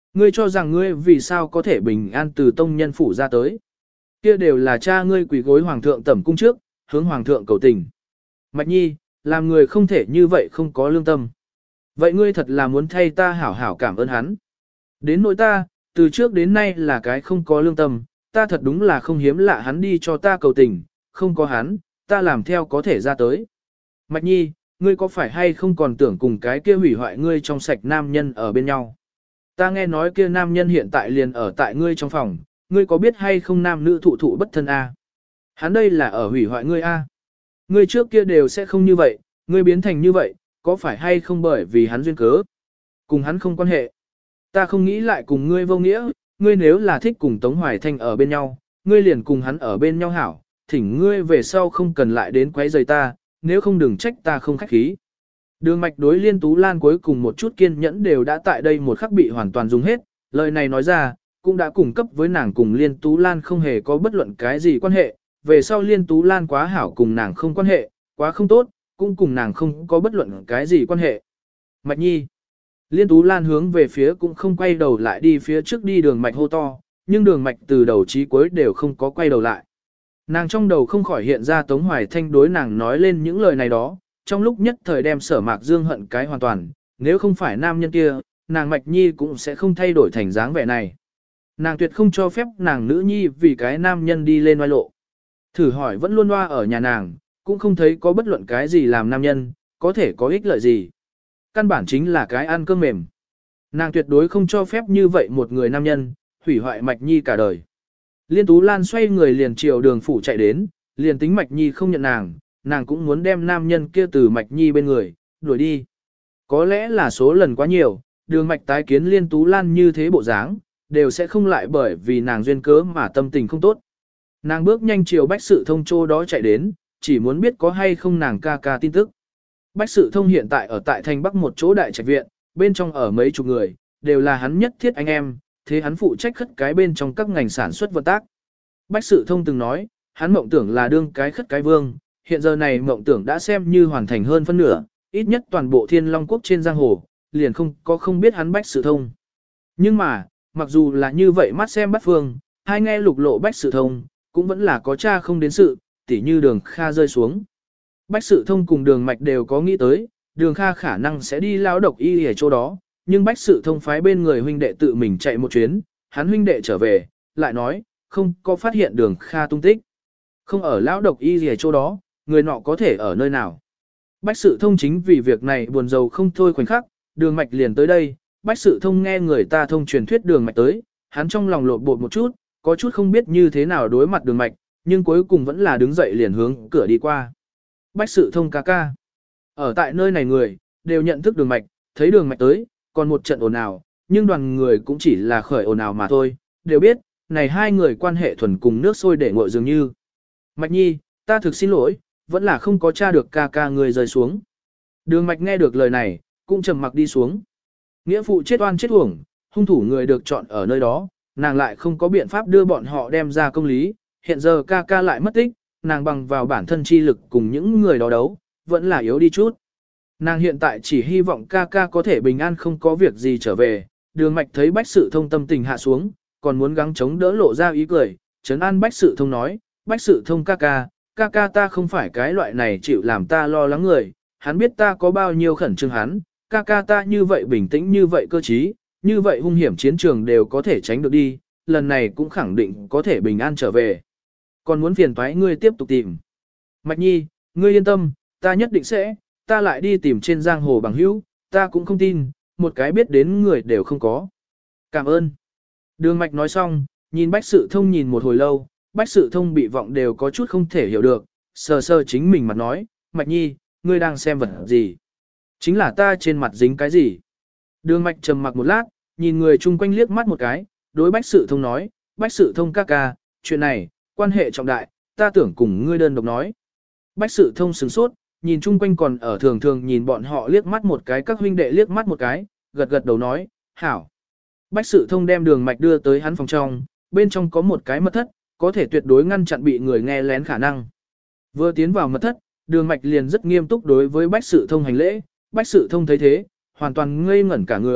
Ngươi cho rằng ngươi vì sao có thể bình an từ tông nhân phủ ra tới. Kia đều là cha ngươi quỳ gối hoàng thượng tẩm cung trước, hướng hoàng thượng cầu tình. Mạch Nhi, làm người không thể như vậy không có lương tâm. Vậy ngươi thật là muốn thay ta hảo hảo cảm ơn hắn. Đến nỗi ta, từ trước đến nay là cái không có lương tâm, ta thật đúng là không hiếm lạ hắn đi cho ta cầu tình, không có hắn, ta làm theo có thể ra tới. Mạch Nhi, ngươi có phải hay không còn tưởng cùng cái kia hủy hoại ngươi trong sạch nam nhân ở bên nhau? Ta nghe nói kia nam nhân hiện tại liền ở tại ngươi trong phòng, ngươi có biết hay không nam nữ thụ thụ bất thân a? Hắn đây là ở hủy hoại ngươi a. Ngươi trước kia đều sẽ không như vậy, ngươi biến thành như vậy, có phải hay không bởi vì hắn duyên cớ? Cùng hắn không quan hệ. Ta không nghĩ lại cùng ngươi vô nghĩa, ngươi nếu là thích cùng Tống Hoài Thanh ở bên nhau, ngươi liền cùng hắn ở bên nhau hảo, thỉnh ngươi về sau không cần lại đến quấy rầy ta, nếu không đừng trách ta không khách khí. Đường Mạch đối Liên Tú Lan cuối cùng một chút kiên nhẫn đều đã tại đây một khắc bị hoàn toàn dùng hết, lời này nói ra, cũng đã cung cấp với nàng cùng Liên Tú Lan không hề có bất luận cái gì quan hệ, về sau Liên Tú Lan quá hảo cùng nàng không quan hệ, quá không tốt, cũng cùng nàng không có bất luận cái gì quan hệ. Mạch Nhi. Liên Tú Lan hướng về phía cũng không quay đầu lại đi phía trước đi Đường Mạch hô to, nhưng Đường Mạch từ đầu chí cuối đều không có quay đầu lại. Nàng trong đầu không khỏi hiện ra Tống Hoài Thanh đối nàng nói lên những lời này đó, trong lúc nhất thời đem Sở Mạc Dương hận cái hoàn toàn, nếu không phải nam nhân kia, nàng Mạch Nhi cũng sẽ không thay đổi thành dáng vẻ này. Nàng tuyệt không cho phép nàng nữ nhi vì cái nam nhân đi lên oai lộ. Thử hỏi vẫn luôn loa ở nhà nàng, cũng không thấy có bất luận cái gì làm nam nhân, có thể có ích lợi gì. Căn bản chính là cái ăn cơm mềm. Nàng tuyệt đối không cho phép như vậy một người nam nhân, hủy hoại Mạch Nhi cả đời. Liên Tú Lan xoay người liền chiều Đường phủ chạy đến, liền tính Mạch Nhi không nhận nàng cũng muốn đem nam nhân kia từ Mạch Nhi bên người, đuổi đi. Có lẽ là số lần quá nhiều, Đường Mạch tái kiến Liên Tú Lan như thế bộ dáng, đều sẽ không lại bởi vì nàng duyên cớ mà tâm tình không tốt. Nàng bước nhanh chiều Bách Sự Thông chỗ đó chạy đến, chỉ muốn biết có hay không nàng ca ca tin tức. Bách Sự Thông hiện tại ở tại thành Bắc một chỗ đại trạch viện, bên trong ở mấy chục người, đều là hắn nhất thiết anh em, thế hắn phụ trách khất cái bên trong các ngành sản xuất vận tác. Bách Sự Thông từng nói, hắn mộng tưởng là đương cái khất cái vương, hiện giờ này mộng tưởng đã xem như hoàn thành hơn phân nửa, ít nhất toàn bộ Thiên Long quốc trên giang hồ, liền không biết hắn Bách Sự Thông. Nhưng mà, mặc dù là như vậy mắt xem bắt phương, hai nghe lục lộ Bách Sự Thông, cũng vẫn là có cha không đến sự, tỉ như Đường Kha rơi xuống. Bách Sự Thông cùng Đường Mạch đều có nghĩ tới, Đường Kha khả năng sẽ đi lao độc y ở chỗ đó, nhưng Bách Sự Thông phái bên người huynh đệ tự mình chạy một chuyến, hắn huynh đệ trở về, lại nói, không có phát hiện Đường Kha tung tích. Không ở lao độc y ở chỗ đó, người nọ có thể ở nơi nào. Bách Sự Thông chính vì việc này buồn rầu không thôi khoảnh khắc, Đường Mạch liền tới đây, Bách Sự Thông nghe người ta thông truyền thuyết Đường Mạch tới, hắn trong lòng lột bột một chút, có chút không biết như thế nào đối mặt Đường Mạch, nhưng cuối cùng vẫn là đứng dậy liền hướng cửa đi qua. Bách Sự Thông ca ca. Ở tại nơi này người, đều nhận thức Đường Mạch, thấy Đường Mạch tới, còn một trận ồn ào, nhưng đoàn người cũng chỉ là khởi ồn ào mà thôi, đều biết, này hai người quan hệ thuần cùng nước sôi để nguội dường như. Mạch Nhi, ta thực xin lỗi, vẫn là không có tra được ca ca người rơi xuống. Đường Mạch nghe được lời này, cũng trầm mặc đi xuống. Nghĩa phụ chết oan chết uổng, hung thủ người được chọn ở nơi đó, nàng lại không có biện pháp đưa bọn họ đem ra công lý, hiện giờ ca ca lại mất tích, nàng bằng vào bản thân chi lực cùng những người đó đấu, vẫn là yếu đi chút. Nàng hiện tại chỉ hy vọng ca ca có thể bình an không có việc gì trở về, Đường Mạch thấy Bách Sự Thông tâm tình hạ xuống, còn muốn gắng chống đỡ lộ ra ý cười, trấn an Bách Sự Thông nói, Bách Sự Thông ca ca ta không phải cái loại này chịu làm ta lo lắng người, hắn biết ta có bao nhiêu khẩn trương hắn, ca ca ta như vậy bình tĩnh như vậy cơ trí, như vậy hung hiểm chiến trường đều có thể tránh được đi, lần này cũng khẳng định có thể bình an trở về. Còn muốn phiền toái ngươi tiếp tục tìm. Mạch Nhi, ngươi yên tâm, ta nhất định sẽ, ta lại đi tìm trên giang hồ bằng hữu, ta cũng không tin, một cái biết đến người đều không có. Cảm ơn. Đường Mạch nói xong, nhìn Bách Sự Thông nhìn một hồi lâu, Bách Sự Thông bị vọng đều có chút không thể hiểu được, sờ sờ chính mình mặt nói, Mạch Nhi, ngươi đang xem vật gì? Chính là ta trên mặt dính cái gì? Đường Mạch trầm mặc một lát, nhìn người chung quanh liếc mắt một cái, đối Bách Sự Thông nói, Bách Sự Thông ca ca, chuyện này, quan hệ trọng đại, ta tưởng cùng ngươi đơn độc nói. Bách Sự Thông sửng sốt, nhìn chung quanh còn ở thường thường nhìn bọn họ liếc mắt một cái, các huynh đệ liếc mắt một cái, gật gật đầu nói, hảo. Bách Sự Thông đem Đường Mạch đưa tới hắn phòng trong, bên trong có một cái mật thất, có thể tuyệt đối ngăn chặn bị người nghe lén khả năng. Vừa tiến vào mật thất, Đường Mạch liền rất nghiêm túc đối với Bách Sự Thông hành lễ, Bách Sự Thông thấy thế, hoàn toàn ngây ngẩn cả người,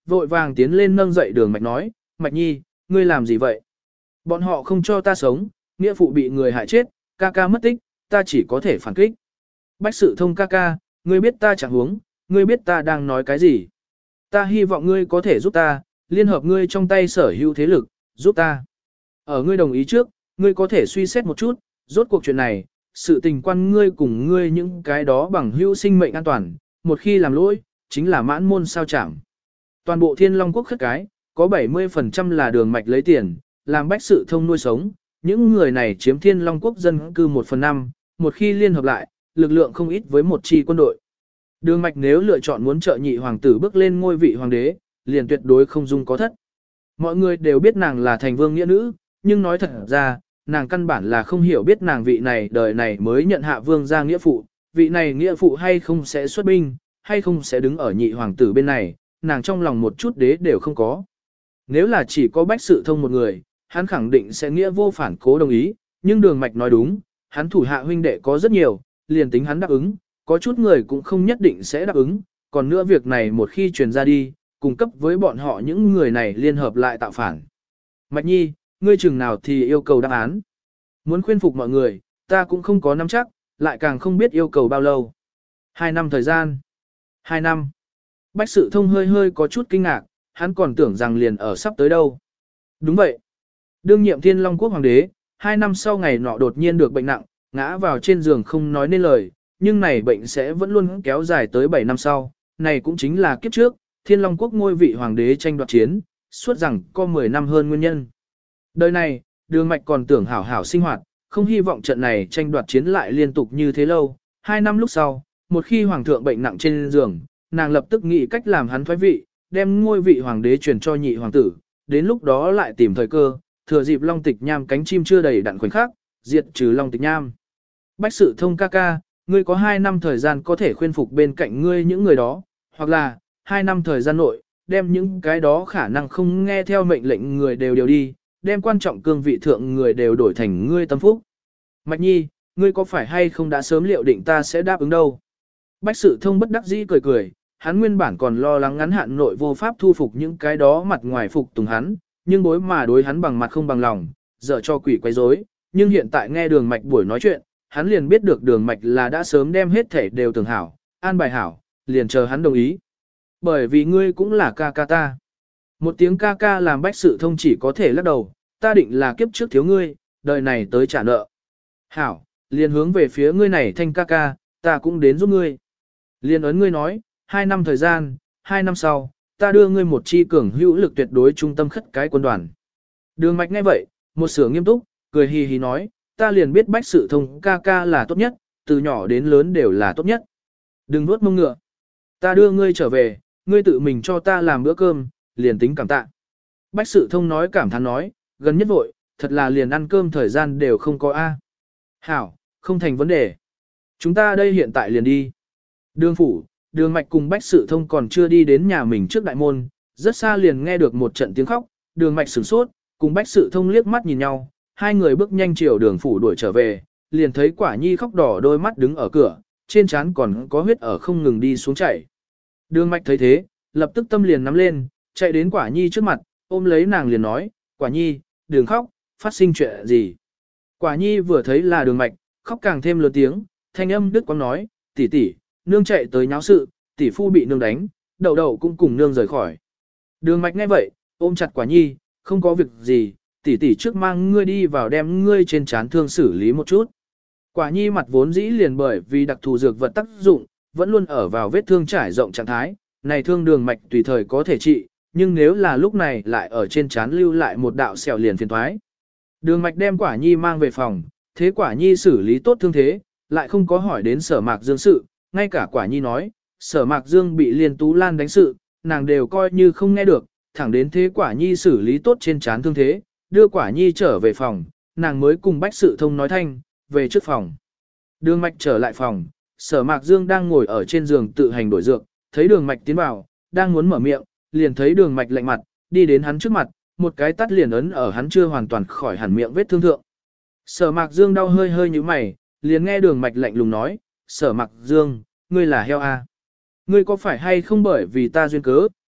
vội vàng tiến lên nâng dậy Đường Mạch nói, Mạch Nhi, ngươi làm gì vậy? Bọn họ không cho ta sống, nghĩa phụ bị người hại chết, ca ca mất tích, ta chỉ có thể phản kích. Bách Sự Thông ca ca, ngươi biết ta chẳng huống, ngươi biết ta đang nói cái gì? Ta hy vọng ngươi có thể giúp ta, liên hợp ngươi trong tay sở hữu thế lực, giúp ta. Ở ngươi đồng ý trước, ngươi có thể suy xét một chút, rốt cuộc chuyện này, sự tình quan ngươi cùng ngươi những cái đó bằng hữu sinh mệnh an toàn, một khi làm lỗi, chính là mãn môn sao chảm. Toàn bộ Thiên Long Quốc khất cái, có 70% là Đường Mạch lấy tiền, làm Bách Sự Thông nuôi sống, những người này chiếm Thiên Long Quốc dân cư 1/5, một khi liên hợp lại, lực lượng không ít với một chi quân đội. Đường Mạch nếu lựa chọn muốn trợ nhị hoàng tử bước lên ngôi vị hoàng đế, liền tuyệt đối không dung có thất. Mọi người đều biết nàng là thành vương nghĩa nữ, nhưng nói thật ra, nàng căn bản là không hiểu biết nàng vị này đời này mới nhận hạ vương gia nghĩa phụ, vị này nghĩa phụ hay không sẽ xuất binh, hay không sẽ đứng ở nhị hoàng tử bên này, nàng trong lòng một chút đế đều không có. Nếu là chỉ có Bách Sự Thông một người, hắn khẳng định sẽ nghĩa vô phản cố đồng ý, nhưng Đường Mạch nói đúng, hắn thủ hạ huynh đệ có rất nhiều, liền tính hắn đáp ứng, có chút người cũng không nhất định sẽ đáp ứng, còn nữa việc này một khi truyền ra đi, cung cấp với bọn họ những người này liên hợp lại tạo phản. Mạch Nhi, ngươi chừng nào thì yêu cầu đáp án. Muốn khuyên phục mọi người, ta cũng không có nắm chắc, lại càng không biết yêu cầu bao lâu. 2 năm thời gian. 2 năm. Bách Sự Thông hơi hơi có chút kinh ngạc, hắn còn tưởng rằng liền ở sắp tới đâu. Đúng vậy. Đương nhiệm Thiên Long Quốc hoàng đế, 2 năm sau ngày nọ đột nhiên được bệnh nặng, ngã vào trên giường không nói nên lời, nhưng này bệnh sẽ vẫn luôn kéo dài tới 7 năm sau, này cũng chính là kiếp trước, Thiên Long Quốc ngôi vị hoàng đế tranh đoạt chiến, suốt rằng có 10 năm hơn nguyên nhân. Đời này, Đường Mạch còn tưởng hảo hảo sinh hoạt, không hy vọng trận này tranh đoạt chiến lại liên tục như thế lâu. 2 năm lúc sau, một khi hoàng thượng bệnh nặng trên giường, nàng lập tức nghĩ cách làm hắn thoái vị, đem ngôi vị hoàng đế truyền cho nhị hoàng tử, đến lúc đó lại tìm thời cơ, thừa dịp Long Tịch Nham cánh chim chưa đầy đặn khoảnh khắc, diệt trừ Long Tịch Nham. Bách Sự Thông ca ca, ngươi có 2 năm thời gian có thể khuyên phục bên cạnh ngươi những người đó, hoặc là 2 năm thời gian nội, đem những cái đó khả năng không nghe theo mệnh lệnh người đều điều đi, đem quan trọng cương vị thượng người đều đổi thành ngươi tâm phúc. Mạch Nhi, ngươi có phải hay không đã sớm liệu định ta sẽ đáp ứng đâu? Bách Sự Thông bất đắc dĩ cười cười, hắn nguyên bản còn lo lắng ngắn hạn nội vô pháp thu phục những cái đó mặt ngoài phục tùng hắn, nhưng bối mà đối hắn bằng mặt không bằng lòng, dở cho quỷ quấy rối. Nhưng hiện tại nghe Đường Mạch buổi nói chuyện, hắn liền biết được Đường Mạch là đã sớm đem hết thể đều tưởng hảo, an bài hảo, liền chờ hắn đồng ý. Bởi vì ngươi cũng là ca ca ta. Một tiếng ca ca làm Bách Sự Thông chỉ có thể lắc đầu, ta định là kiếp trước thiếu ngươi, đời này tới trả nợ. Hảo, liền hướng về phía ngươi này thanh ca ca, ta cũng đến giúp ngươi. Liền ấn ngươi nói, 2 năm thời gian, 2 năm sau, ta đưa ngươi một chi cường hữu lực tuyệt đối trung tâm khất cái quân đoàn. Đường Mạch nghe vậy, một sửa nghiêm túc, cười hì hì nói, ta liền biết Bách Sự Thông ca ca là tốt nhất, từ nhỏ đến lớn đều là tốt nhất. Đừng nuốt mông ngựa. Ta đưa ngươi trở về, ngươi tự mình cho ta làm bữa cơm, liền tính cảm tạ. Bách Sự Thông nói cảm thán nói, gần nhất vội, thật là liền ăn cơm thời gian đều không có a. Hảo, không thành vấn đề. Chúng ta đây hiện tại liền đi. Đường phủ, Đường Mạch cùng Bách Sự Thông còn chưa đi đến nhà mình trước đại môn, rất xa liền nghe được một trận tiếng khóc, Đường Mạch sửng sốt, cùng Bách Sự Thông liếc mắt nhìn nhau, hai người bước nhanh chiều Đường phủ đuổi trở về, liền thấy Quả Nhi khóc đỏ đôi mắt đứng ở cửa, trên trán còn có huyết ở không ngừng đi xuống chảy. Đường Mạch thấy thế, lập tức tâm liền nắm lên, chạy đến Quả Nhi trước mặt, ôm lấy nàng liền nói, Quả Nhi, đừng khóc, phát sinh chuyện gì. Quả Nhi vừa thấy là Đường Mạch, khóc càng thêm lớn tiếng, thanh âm đứt quãng nói, tỷ tỷ, nương chạy tới nháo sự, tỷ phu bị nương đánh, đậu đậu cũng cùng nương rời khỏi. Đường Mạch nghe vậy, ôm chặt Quả Nhi, không có việc gì, tỷ tỷ trước mang ngươi đi vào đem ngươi trên trán thương xử lý một chút. Quả Nhi mặt vốn dĩ liền bởi vì đặc thù dược vật tác dụng, vẫn luôn ở vào vết thương trải rộng trạng thái, này thương Đường Mạch tùy thời có thể trị, nhưng nếu là lúc này lại ở trên trán lưu lại một đạo sẹo liền phiền toái. Đường Mạch đem Quả Nhi mang về phòng, thế Quả Nhi xử lý tốt thương thế, lại không có hỏi đến Sở Mạc Dương sự, ngay cả Quả Nhi nói, Sở Mạc Dương bị Liên Tú Lan đánh sự, nàng đều coi như không nghe được, thẳng đến thế Quả Nhi xử lý tốt trên trán thương thế, đưa Quả Nhi trở về phòng, nàng mới cùng Bách Sự Thông nói thanh, về trước phòng. Đường Mạch trở lại phòng, Sở Mạc Dương đang ngồi ở trên giường tự hành đổi dược, thấy Đường Mạch tiến vào, đang muốn mở miệng, liền thấy Đường Mạch lạnh mặt, đi đến hắn trước mặt, một cái tát liền ấn ở hắn chưa hoàn toàn khỏi hẳn miệng vết thương thượng. Sở Mạc Dương đau hơi hơi như mày, liền nghe Đường Mạch lạnh lùng nói, Sở Mạc Dương, ngươi là heo à? Ngươi có phải hay không bởi vì ta duyên cớ,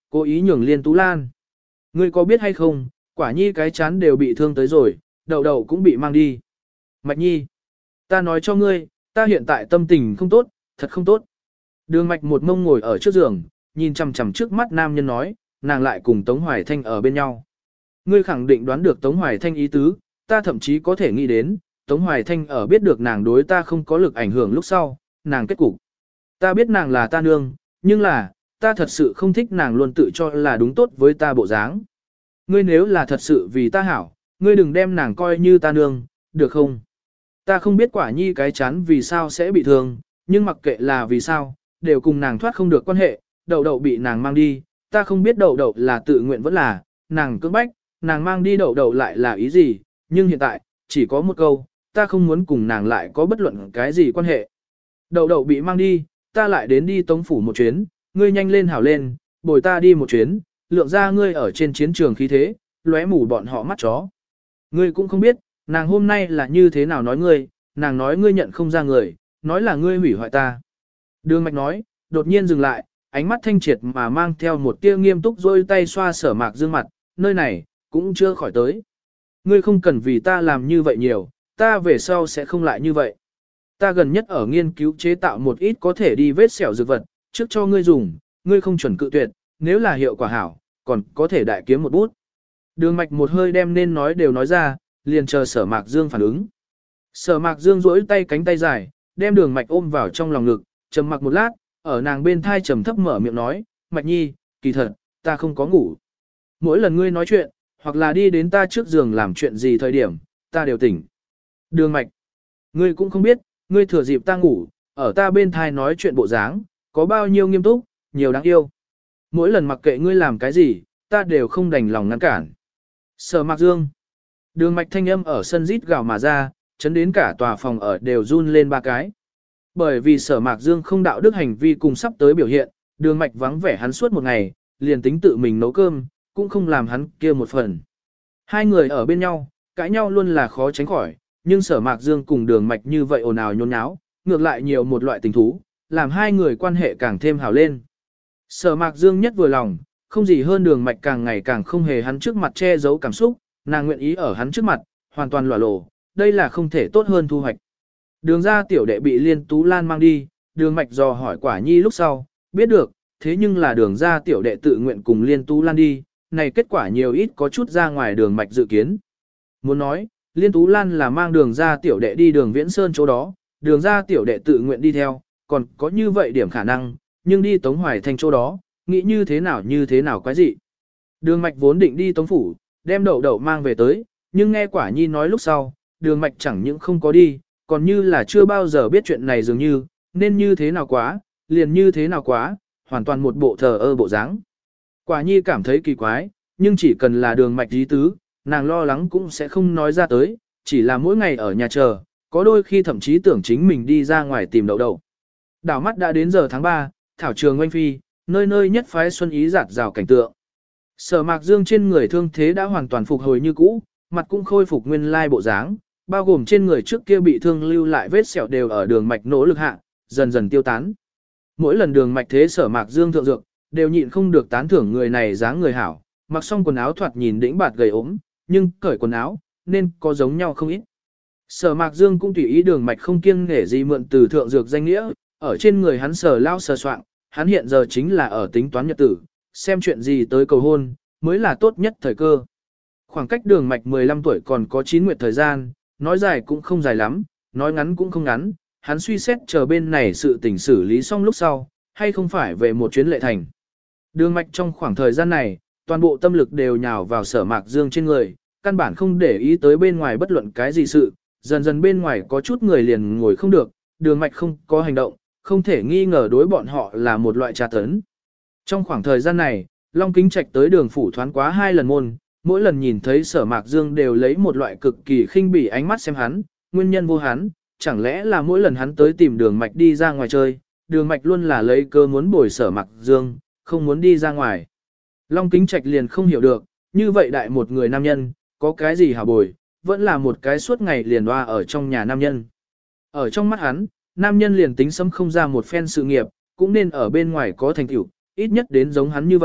cố ý nhường Liên Tú Lan. Ngươi có biết hay không, quả nhi cái chán đều bị thương tới rồi, đậu đậu cũng bị mang đi. Mạch nhi, ta nói cho ngươi, ta hiện tại tâm tình không tốt, thật không tốt. Đường Mạch một mông ngồi ở trước giường, nhìn chằm chằm trước mắt nam nhân nói, nàng lại cùng Tống Hoài Thanh ở bên nhau. Ngươi khẳng định đoán được Tống Hoài Thanh ý tứ, ta thậm chí có thể nghĩ đến, Tống Hoài Thanh ở biết được nàng đối ta không có lực ảnh hưởng lúc sau, nàng kết cục. Ta biết nàng là ta nương, nhưng là, ta thật sự không thích nàng luôn tự cho là đúng tốt với ta bộ dáng. Ngươi nếu là thật sự vì ta hảo, ngươi đừng đem nàng coi như ta nương, được không? Ta không biết quả nhi cái chán vì sao sẽ bị thương, nhưng mặc kệ là vì sao, đều cùng nàng thoát không được quan hệ, đậu đậu bị nàng mang đi, ta không biết đậu đậu là tự nguyện vẫn là, nàng cưỡng bách, nàng mang đi đậu đậu lại là ý gì, nhưng hiện tại, chỉ có một câu, ta không muốn cùng nàng lại có bất luận cái gì quan hệ. Đậu đậu bị mang đi, ta lại đến đi Tống phủ một chuyến, ngươi nhanh lên hảo lên, bồi ta đi một chuyến, lượng ra ngươi ở trên chiến trường khí thế, lóe mù bọn họ mắt chó. Ngươi cũng không biết, nàng hôm nay là như thế nào nói ngươi, nàng nói ngươi nhận không ra người, nói là ngươi hủy hoại ta. Đường Mạch nói, đột nhiên dừng lại, ánh mắt thanh triệt mà mang theo một tia nghiêm túc rôi tay xoa Sở Mạc Dương mặt, nơi này, cũng chưa khỏi tới. Ngươi không cần vì ta làm như vậy nhiều, ta về sau sẽ không lại như vậy. Ta gần nhất ở nghiên cứu chế tạo một ít có thể đi vết sẹo dược vật, trước cho ngươi dùng, ngươi không chuẩn cự tuyệt, nếu là hiệu quả hảo, còn có thể đại kiếm một bút. Đường Mạch một hơi đem nên nói đều nói ra, liền chờ Sở Mạc Dương phản ứng. Sở Mạc Dương duỗi tay cánh tay dài, đem Đường Mạch ôm vào trong lòng ngực, trầm mặc một lát, ở nàng bên thai trầm thấp mở miệng nói, Mạch nhi, kỳ thật, ta không có ngủ. Mỗi lần ngươi nói chuyện, hoặc là đi đến ta trước giường làm chuyện gì thời điểm, ta đều tỉnh. Đường Mạch, ngươi cũng không biết, ngươi thừa dịp ta ngủ, ở ta bên thai nói chuyện bộ dáng, có bao nhiêu nghiêm túc, nhiều đáng yêu. Mỗi lần mặc kệ ngươi làm cái gì, ta đều không đành lòng ngăn cản. Sở Mạc Dương. Đường Mạch thanh âm ở sân rít gào mà ra, chấn đến cả tòa phòng ở đều run lên ba cái. Bởi vì Sở Mạc Dương không đạo đức hành vi cùng sắp tới biểu hiện, Đường Mạch vắng vẻ hắn suốt một ngày, liền tính tự mình nấu cơm, cũng không làm hắn kia một phần. Hai người ở bên nhau, cãi nhau luôn là khó tránh khỏi, nhưng Sở Mạc Dương cùng Đường Mạch như vậy ồn ào nhốn nháo, ngược lại nhiều một loại tình thú, làm hai người quan hệ càng thêm hảo lên. Sở Mạc Dương nhất vừa lòng, không gì hơn Đường Mạch càng ngày càng không hề hắn trước mặt che giấu cảm xúc, nàng nguyện ý ở hắn trước mặt, hoàn toàn lỏa lộ, đây là không thể tốt hơn thu hoạch. Đường ra tiểu đệ bị Liên Tú Lan mang đi, Đường Mạch dò hỏi Quả Nhi lúc sau, biết được, thế nhưng là đường ra tiểu đệ tự nguyện cùng Liên Tú Lan đi, này kết quả nhiều ít có chút ra ngoài Đường Mạch dự kiến. Muốn nói, Liên Tú Lan là mang đường ra tiểu đệ đi đường Viễn Sơn chỗ đó, đường ra tiểu đệ tự nguyện đi theo, còn có như vậy điểm khả năng, nhưng đi Tống Hoài Thanh chỗ đó, nghĩ như thế nào quái dị. Đường Mạch vốn định đi Tống Phủ, đem đậu đậu mang về tới, nhưng nghe Quả Nhi nói lúc sau, Đường Mạch chẳng những không có đi, còn như là chưa bao giờ biết chuyện này dường như, nên như thế nào quá, liền như thế nào quá, hoàn toàn một bộ thờ ơ bộ dáng. Quả Nhi cảm thấy kỳ quái, nhưng chỉ cần là Đường Mạch ý tứ, nàng lo lắng cũng sẽ không nói ra tới, chỉ là mỗi ngày ở nhà chờ, có đôi khi thậm chí tưởng chính mình đi ra ngoài tìm đậu đậu. Đảo mắt đã đến giờ tháng 3, thảo trường oanh phi, nơi nơi nhất phái xuân ý rạt rào cảnh tượng. Sở Mạc Dương trên người thương thế đã hoàn toàn phục hồi như cũ, mặt cũng khôi phục nguyên lai bộ dáng, bao gồm trên người trước kia bị thương lưu lại vết sẹo đều ở Đường Mạch nỗ lực hạ, dần dần tiêu tán. Mỗi lần Đường Mạch thế Sở Mạc Dương thượng dược, đều nhịn không được tán thưởng người này dáng người hảo, mặc xong quần áo thoạt nhìn đĩnh bạt gầy ốm, nhưng cởi quần áo, nên có giống nhau không ít. Sở Mạc Dương cũng tùy ý Đường Mạch không kiêng nể gì mượn từ thượng dược danh nghĩa, ở trên người hắn sờ lao sờ soạng, hắn hiện giờ chính là ở tính toán nhật tử, xem chuyện gì tới cầu hôn, mới là tốt nhất thời cơ. Khoảng cách Đường Mạch 15 tuổi còn có 9 nguyệt thời gian, nói dài cũng không dài lắm, nói ngắn cũng không ngắn, hắn suy xét chờ bên này sự tình xử lý xong lúc sau, hay không phải về một chuyến Lệ Thành. Đường Mạch trong khoảng thời gian này, toàn bộ tâm lực đều nhào vào Sở Mạc Dương trên người, căn bản không để ý tới bên ngoài bất luận cái gì sự, dần dần bên ngoài có chút người liền ngồi không được, Đường Mạch không có hành động, không thể nghi ngờ đối bọn họ là một loại tra tấn. Trong khoảng thời gian này, Long Kính Trạch tới Đường phủ thoáng quá 2 lần môn, mỗi lần nhìn thấy Sở Mạc Dương đều lấy một loại cực kỳ khinh bỉ ánh mắt xem hắn, nguyên nhân vô hắn, chẳng lẽ là mỗi lần hắn tới tìm Đường Mạch đi ra ngoài chơi, Đường Mạch luôn là lấy cơ muốn bồi Sở Mạc Dương, không muốn đi ra ngoài. Long Kính Trạch liền không hiểu được, như vậy đại một người nam nhân, có cái gì hả bồi, vẫn là một cái suốt ngày liền hoa ở trong nhà nam nhân. Ở trong mắt hắn, nam nhân liền tính sấm không ra một phen sự nghiệp, cũng nên ở bên ngoài có thành tựu, ít nhất đến giống hắn như vậy,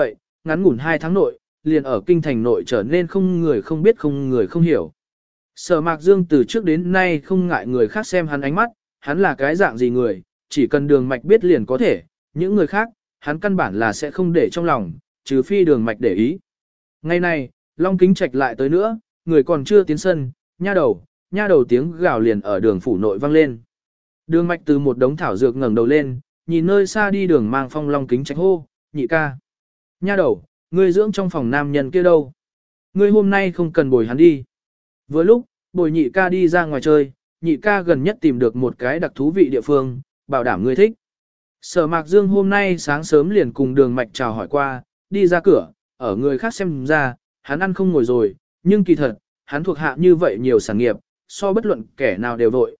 ngắn ngủn 2 tháng nội, liền ở kinh thành nội trở nên không người không biết không người không hiểu. Sở Mạc Dương từ trước đến nay không ngại người khác xem hắn ánh mắt, hắn là cái dạng gì người, chỉ cần Đường Mạch biết liền có thể, những người khác, hắn căn bản là sẽ không để trong lòng, trừ phi Đường Mạch để ý. Ngày này, Long Kính Trạch lại tới nữa, người còn chưa tiến sân, nha đầu tiếng gào liền ở đường phủ nội vang lên. Đường Mạch từ một đống thảo dược ngẩng đầu lên, nhìn nơi xa đi đường mang phong Long Kính Trạch hô, nhị ca. Nha đầu, ngươi dưỡng trong phòng nam nhân kia đâu? Ngươi hôm nay không cần bồi hắn đi. Vừa lúc, bồi nhị ca đi ra ngoài chơi, nhị ca gần nhất tìm được một cái đặc thú vị địa phương, bảo đảm ngươi thích. Sở Mạc Dương hôm nay sáng sớm liền cùng Đường Mạch chào hỏi qua, đi ra cửa, ở người khác xem ra, hắn ăn không ngồi rồi, nhưng kỳ thật, hắn thuộc hạ như vậy nhiều sản nghiệp, so bất luận kẻ nào đều vội,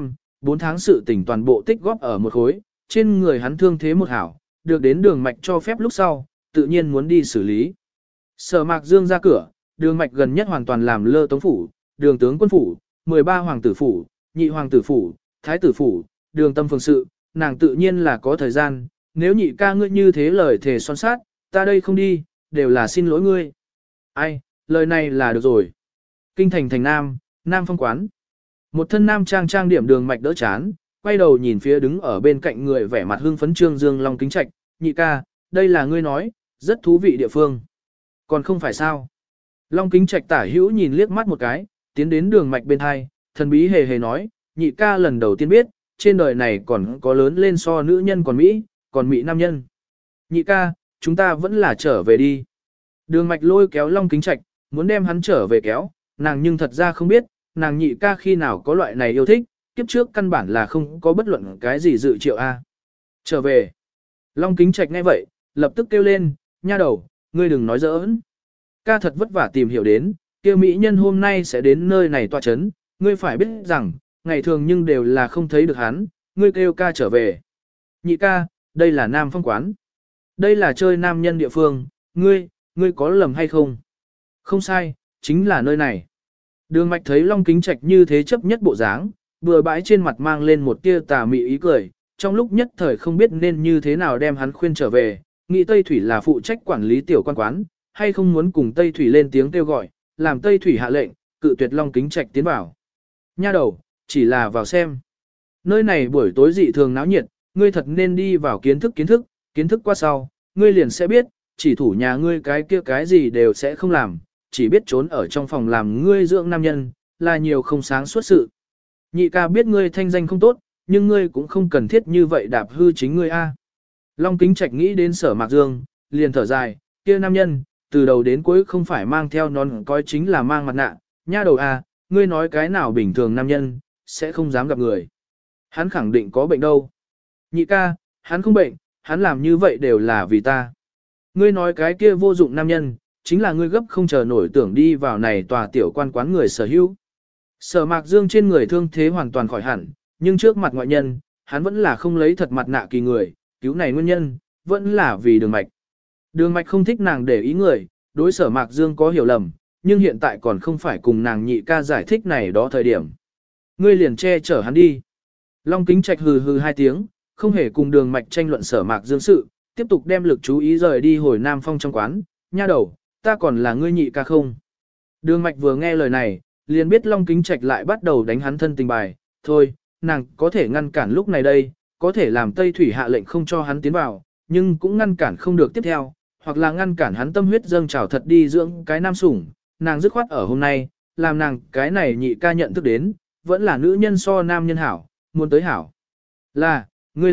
4 tháng sự tình toàn bộ tích góp ở một khối, trên người hắn thương thế một hảo, được đến Đường Mạch cho phép lúc sau, tự nhiên muốn đi xử lý. Sở Mạc Dương ra cửa, Đường Mạch gần nhất hoàn toàn làm lơ Tống phủ, Đường tướng quân phủ, 13 hoàng tử phủ, nhị hoàng tử phủ, thái tử phủ, Đường tâm phường sự, nàng tự nhiên là có thời gian, nếu nhị ca ngươi như thế lời thề son sát, ta đây không đi, đều là xin lỗi ngươi. Ai, lời này là được rồi. Kinh thành thành Nam, Nam phong quán. Một thân nam trang điểm Đường Mạch đỡ chán, quay đầu nhìn phía đứng ở bên cạnh người vẻ mặt hưng phấn Trương Dương Long Kính Trạch, nhị ca, đây là ngươi nói, rất thú vị địa phương. Còn không phải sao. Long Kính Trạch tả hữu nhìn liếc mắt một cái, tiến đến Đường Mạch bên hai, thần bí hề hề nói, nhị ca lần đầu tiên biết, trên đời này còn có lớn lên so nữ nhân còn Mỹ, còn Mỹ nam nhân. Nhị ca, chúng ta vẫn là trở về đi. Đường Mạch lôi kéo Long Kính Trạch, muốn đem hắn trở về kéo, nàng nhưng thật ra không biết, nàng nhị ca khi nào có loại này yêu thích, kiếp trước căn bản là không có bất luận cái gì dự triệu a. Trở về. Long Kính Trạch nghe vậy, lập tức kêu lên, nha đầu, ngươi đừng nói giỡn. Ca thật vất vả tìm hiểu đến, kia mỹ nhân hôm nay sẽ đến nơi này tọa chấn, ngươi phải biết rằng, ngày thường nhưng đều là không thấy được hắn, ngươi kêu ca trở về. Nhị ca, đây là Nam phong quán. Đây là chơi nam nhân địa phương, ngươi có lầm hay không? Không sai, chính là nơi này. Đường Mạch thấy Long Kính Trạch như thế chấp nhất bộ dáng, bừa bãi trên mặt mang lên một tia tà mị ý cười, trong lúc nhất thời không biết nên như thế nào đem hắn khuyên trở về, nghĩ Tây Thủy là phụ trách quản lý tiểu quan quán, hay không muốn cùng Tây Thủy lên tiếng kêu gọi, làm Tây Thủy hạ lệnh, cự tuyệt Long Kính Trạch tiến vào. Nha đầu, chỉ là vào xem. Nơi này buổi tối dị thường náo nhiệt, ngươi thật nên đi vào kiến thức qua sau, ngươi liền sẽ biết, chỉ thủ nhà ngươi cái kia cái gì đều sẽ không làm, chỉ biết trốn ở trong phòng làm ngươi dưỡng nam nhân, là nhiều không sáng suốt sự. Nhị ca biết ngươi thanh danh không tốt, nhưng ngươi cũng không cần thiết như vậy đạp hư chính ngươi a. Long Kính Trạch nghĩ đến Sở Mạc Dương, liền thở dài, kia nam nhân, từ đầu đến cuối không phải mang theo nón coi chính là mang mặt nạ, nha đầu a, ngươi nói cái nào bình thường nam nhân, sẽ không dám gặp người. Hắn khẳng định có bệnh đâu. Nhị ca, hắn không bệnh, hắn làm như vậy đều là vì ta. Ngươi nói cái kia vô dụng nam nhân, chính là ngươi gấp không chờ nổi tưởng đi vào này tòa tiểu quan quán người sở hữu. Sở Mạc Dương trên người thương thế hoàn toàn khỏi hẳn, nhưng trước mặt ngoại nhân, hắn vẫn là không lấy thật mặt nạ kỳ người, cứu này nguyên nhân, vẫn là vì Đường Mạch. Đường Mạch không thích nàng để ý người, đối Sở Mạc Dương có hiểu lầm, nhưng hiện tại còn không phải cùng nàng nhị ca giải thích này đó thời điểm. Ngươi liền che chở hắn đi. Long Kính Trạch hừ hừ 2 tiếng, không hề cùng Đường Mạch tranh luận Sở Mạc Dương sự, tiếp tục đem lực chú ý rời đi hồi Nam Phong trong quán, nha đầu, ta còn là ngươi nhị ca không. Đường Mạch vừa nghe lời này, liền biết Long Kính Trạch lại bắt đầu đánh hắn thân tình bài, thôi, nàng có thể ngăn cản lúc này đây, có thể làm Tây Thủy hạ lệnh không cho hắn tiến vào, nhưng cũng ngăn cản không được tiếp theo, hoặc là ngăn cản hắn tâm huyết dâng trào thật đi dưỡng cái nam sủng, nàng dứt khoát ở hôm nay, làm nàng cái này nhị ca nhận thức đến, vẫn là nữ nhân so nam nhân hảo, muốn tới hảo. Là,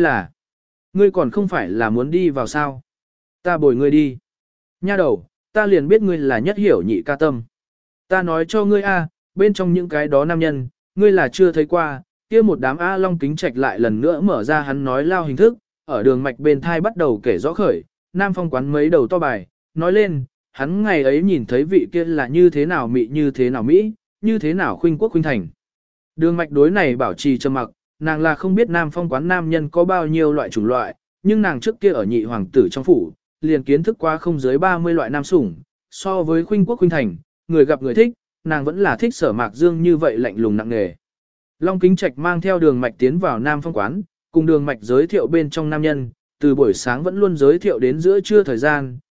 ngươi còn không phải là muốn đi vào sao? Ta bồi ngươi đi. Nha đầu, ta liền biết ngươi là nhất hiểu nhị ca tâm. Ta nói cho ngươi a, bên trong những cái đó nam nhân, ngươi là chưa thấy qua, kia một đám A Long Kính Trạch lại lần nữa mở ra hắn nói lao hình thức, ở Đường Mạch bên thai bắt đầu kể rõ khởi, Nam Phong quán mấy đầu to bài, nói lên, hắn ngày ấy nhìn thấy vị kia là như thế nào mị như thế nào Mỹ, như thế nào khuynh quốc khuynh thành. Đường Mạch đối này bảo trì trầm mặc, nàng là không biết Nam Phong quán nam nhân có bao nhiêu loại chủng loại, nhưng nàng trước kia ở nhị hoàng tử trong phủ, liền kiến thức qua không dưới 30 loại nam sủng, so với khuynh quốc khuynh thành, người gặp người thích, nàng vẫn là thích Sở Mạc Dương như vậy lạnh lùng nặng nề. Long Kính Trạch mang theo Đường Mạch tiến vào Nam Phong quán, cùng Đường Mạch giới thiệu bên trong nam nhân, từ buổi sáng vẫn luôn giới thiệu đến giữa trưa thời gian,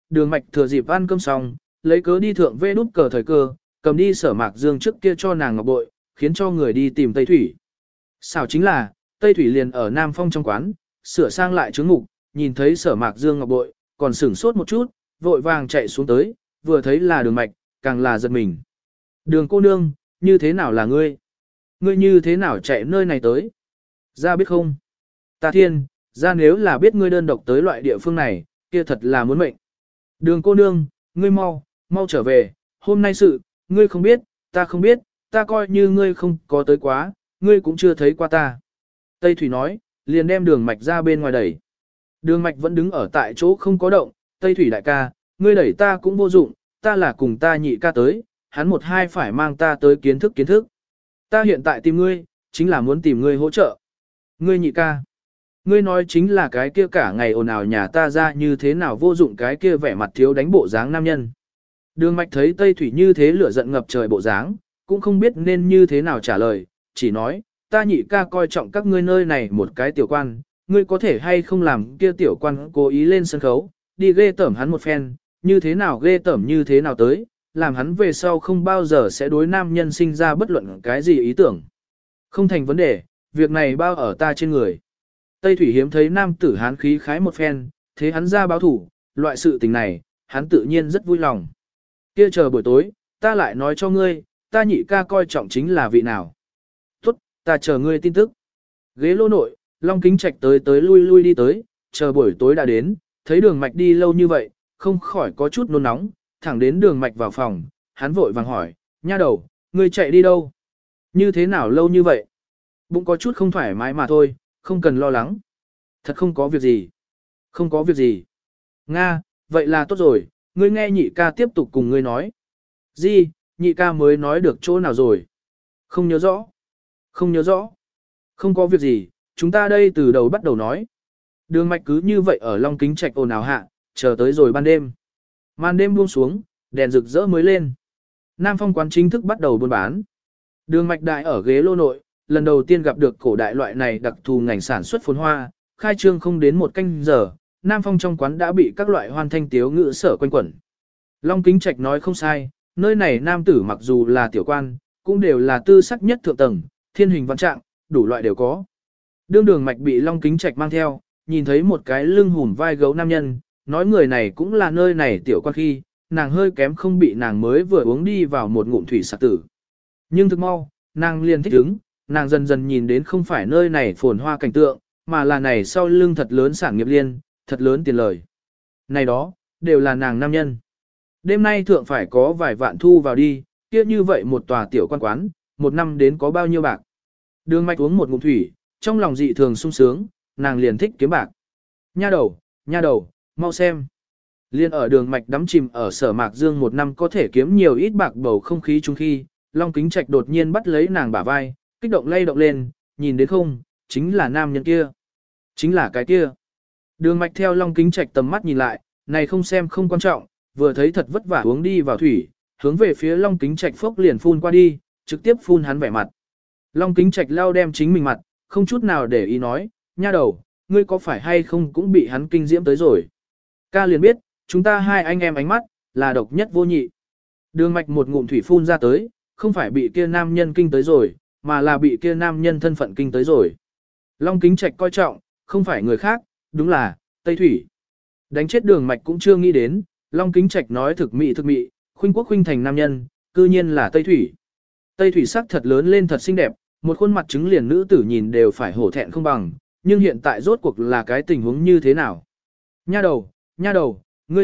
đường mạch thừa dịp ăn cơm xong, lấy cớ đi thượng vê đút cờ thời cơ, cầm đi Sở Mạc Dương trước kia cho nàng ngọc bội, khiến cho người đi tìm Tây Thủy. Xảo chính là, Tây Thủy liền ở Nam Phong trong quán, sửa sang lại chứng mục, nhìn thấy Sở Mạc Dương ngọc bội, còn sửng sốt một chút, vội vàng chạy xuống tới, vừa thấy là đường mạch, càng là giật mình. Đường cô nương, như thế nào là ngươi? Ngươi như thế nào chạy nơi này tới? Ra biết không? Ta thiên, ra nếu là biết ngươi đơn độc tới loại địa phương này, kia thật là muốn mệnh. Đường cô nương, ngươi mau trở về, hôm nay sự, ngươi không biết, ta không biết, ta coi như ngươi không có tới quá, ngươi cũng chưa thấy qua ta. Tây Thủy nói, liền đem đường mạch ra bên ngoài đẩy. Đường mạch vẫn đứng ở tại chỗ không có động, Tây Thủy đại ca, ngươi đẩy ta cũng vô dụng, ta là cùng ta nhị ca tới, hắn một hai phải mang ta tới kiến thức. Ta hiện tại tìm ngươi, chính là muốn tìm ngươi hỗ trợ. Ngươi nhị ca. Ngươi nói chính là cái kia cả ngày ồn ào nhà ta ra như thế nào vô dụng cái kia vẻ mặt thiếu đánh bộ dáng nam nhân. Đường mạch thấy Tây Thủy như thế lửa giận ngập trời bộ dáng, cũng không biết nên như thế nào trả lời, chỉ nói, ta nhị ca coi trọng các ngươi nơi này một cái tiểu quan, ngươi có thể hay không làm kia tiểu quan cố ý lên sân khấu, đi ghê tởm hắn một phen, như thế nào ghê tởm như thế nào tới, làm hắn về sau không bao giờ sẽ đối nam nhân sinh ra bất luận cái gì ý tưởng. Không thành vấn đề, việc này bao ở ta trên người. Tây Thủy hiếm thấy nam tử hán khí khái một phen, thế hắn ra báo thủ, loại sự tình này, hắn tự nhiên rất vui lòng. Kia chờ buổi tối, ta lại nói cho ngươi, ta nhị ca coi trọng chính là vị nào. Tốt, ta chờ ngươi tin tức. Ghế lô nội, Long Kính Trạch tới lui đi tới, chờ buổi tối đã đến, thấy đường mạch đi lâu như vậy, không khỏi có chút nôn nóng, thẳng đến đường mạch vào phòng, hắn vội vàng hỏi, nha đầu, ngươi chạy đi đâu? Như thế nào lâu như vậy? Bụng có chút không thoải mái mà thôi, không cần lo lắng. Thật không có việc gì. Không có việc gì. Nga, vậy là tốt rồi, ngươi nghe nhị ca tiếp tục cùng ngươi nói. Gì, nhị ca mới nói được chỗ nào rồi? Không nhớ rõ. Không nhớ rõ. Không có việc gì, chúng ta đây từ đầu bắt đầu nói. Đường mạch cứ như vậy ở Long Kính Trạch ồn ào hạ, chờ tới rồi ban đêm. Màn đêm buông xuống, đèn rực rỡ mới lên. Nam Phong quán chính thức bắt đầu buôn bán. Đường mạch đại ở ghế lô nội, lần đầu tiên gặp được cổ đại loại này đặc thù ngành sản xuất phồn hoa, khai trương không đến một canh giờ, Nam Phong trong quán đã bị các loại hoan thanh tiếu ngữ sở quanh quẩn. Long Kính Trạch nói không sai, nơi này nam tử mặc dù là tiểu quan, cũng đều là tư sắc nhất thượng tầng, thiên hình văn trạng, đủ loại đều có. Đường mạch bị Long Kính Trạch mang theo, nhìn thấy một cái lưng hùm vai gấu nam nhân, nói người này cũng là nơi này tiểu quan khi, nàng hơi kém không bị nàng mới vừa uống đi vào một ngụm thủy sặc tử. Nhưng thực mau, nàng liền thích ứng, nàng dần dần nhìn đến không phải nơi này phồn hoa cảnh tượng, mà là này sau lưng thật lớn sản nghiệp liên, thật lớn tiền lời. Này đó, đều là nàng nam nhân. Đêm nay thượng phải có vài vạn thu vào đi, kia như vậy một tòa tiểu quan quán, một năm đến có bao nhiêu bạc. Đường mạch uống một ngụm thủy, trong lòng dị thường sung sướng, nàng liền thích kiếm bạc. Nha đầu, mau xem. Liên ở đường mạch đắm chìm ở Sở Mạc Dương một năm có thể kiếm nhiều ít bạc bầu không khí chung khi, Long Kính Trạch đột nhiên bắt lấy nàng bả vai, kích động lay động lên, nhìn đến không, chính là nam nhân kia. Chính là cái kia. Đường mạch theo Long Kính Trạch tầm mắt nhìn lại, này không xem không quan trọng, vừa thấy thật vất vả uống đi vào thủy, hướng về phía Long Kính Trạch phốc liền phun qua đi, trực tiếp phun hắn vẻ mặt. Long Kính Trạch lao đem chính mình mặt, không chút nào để ý nói, nha đầu, ngươi có phải hay không cũng bị hắn kinh diễm tới rồi. Ca liền biết, chúng ta hai anh em ánh mắt, là độc nhất vô nhị. Đường mạch một ngụm thủy phun ra tới, không phải bị kia nam nhân kinh tới rồi, mà là bị kia nam nhân thân phận kinh tới rồi. Long Kính Trạch coi trọng, không phải người khác, đúng là, Tây Thủy. Đánh chết đường mạch cũng chưa nghĩ đến, Long Kính Trạch nói thực mị, khuynh quốc khuynh thành nam nhân, cư nhiên là Tây Thủy. Tây Thủy sắc thật lớn lên thật xinh đẹp, một khuôn mặt trứng liền nữ tử nhìn đều phải hổ thẹn không bằng, nhưng hiện tại rốt cuộc là cái tình huống như thế nào. Nha đầu, ngươi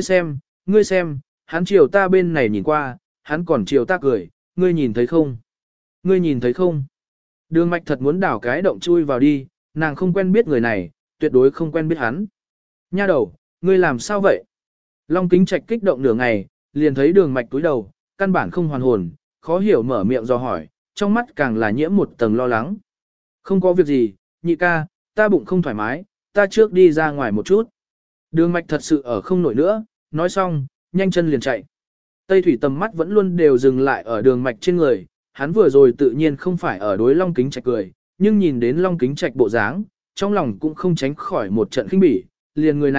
xem, hắn chiều ta bên này nhìn qua, hắn còn chiều ta cười, ngươi nhìn thấy không? Ngươi nhìn thấy không? Đường mạch thật muốn đảo cái động chui vào đi, nàng không quen biết người này, tuyệt đối không quen biết hắn. Nha đầu, ngươi làm sao vậy? Long Kính Trạch kích động nửa ngày, liền thấy đường mạch túi đầu, căn bản không hoàn hồn, khó hiểu mở miệng do hỏi, trong mắt càng là nhiễm một tầng lo lắng. Không có việc gì, nhị ca, ta bụng không thoải mái, ta trước đi ra ngoài một chút. Đường mạch thật sự ở không nổi nữa, nói xong, nhanh chân liền chạy. Tây Thủy tầm mắt vẫn luôn đều dừng lại ở đường mạch trên người, hắn vừa rồi tự nhiên không phải ở đối Long Kính Trạch cười, nhưng nhìn đến Long Kính Trạch bộ dáng, trong lòng cũng không tránh khỏi một trận khinh bỉ, liền người này,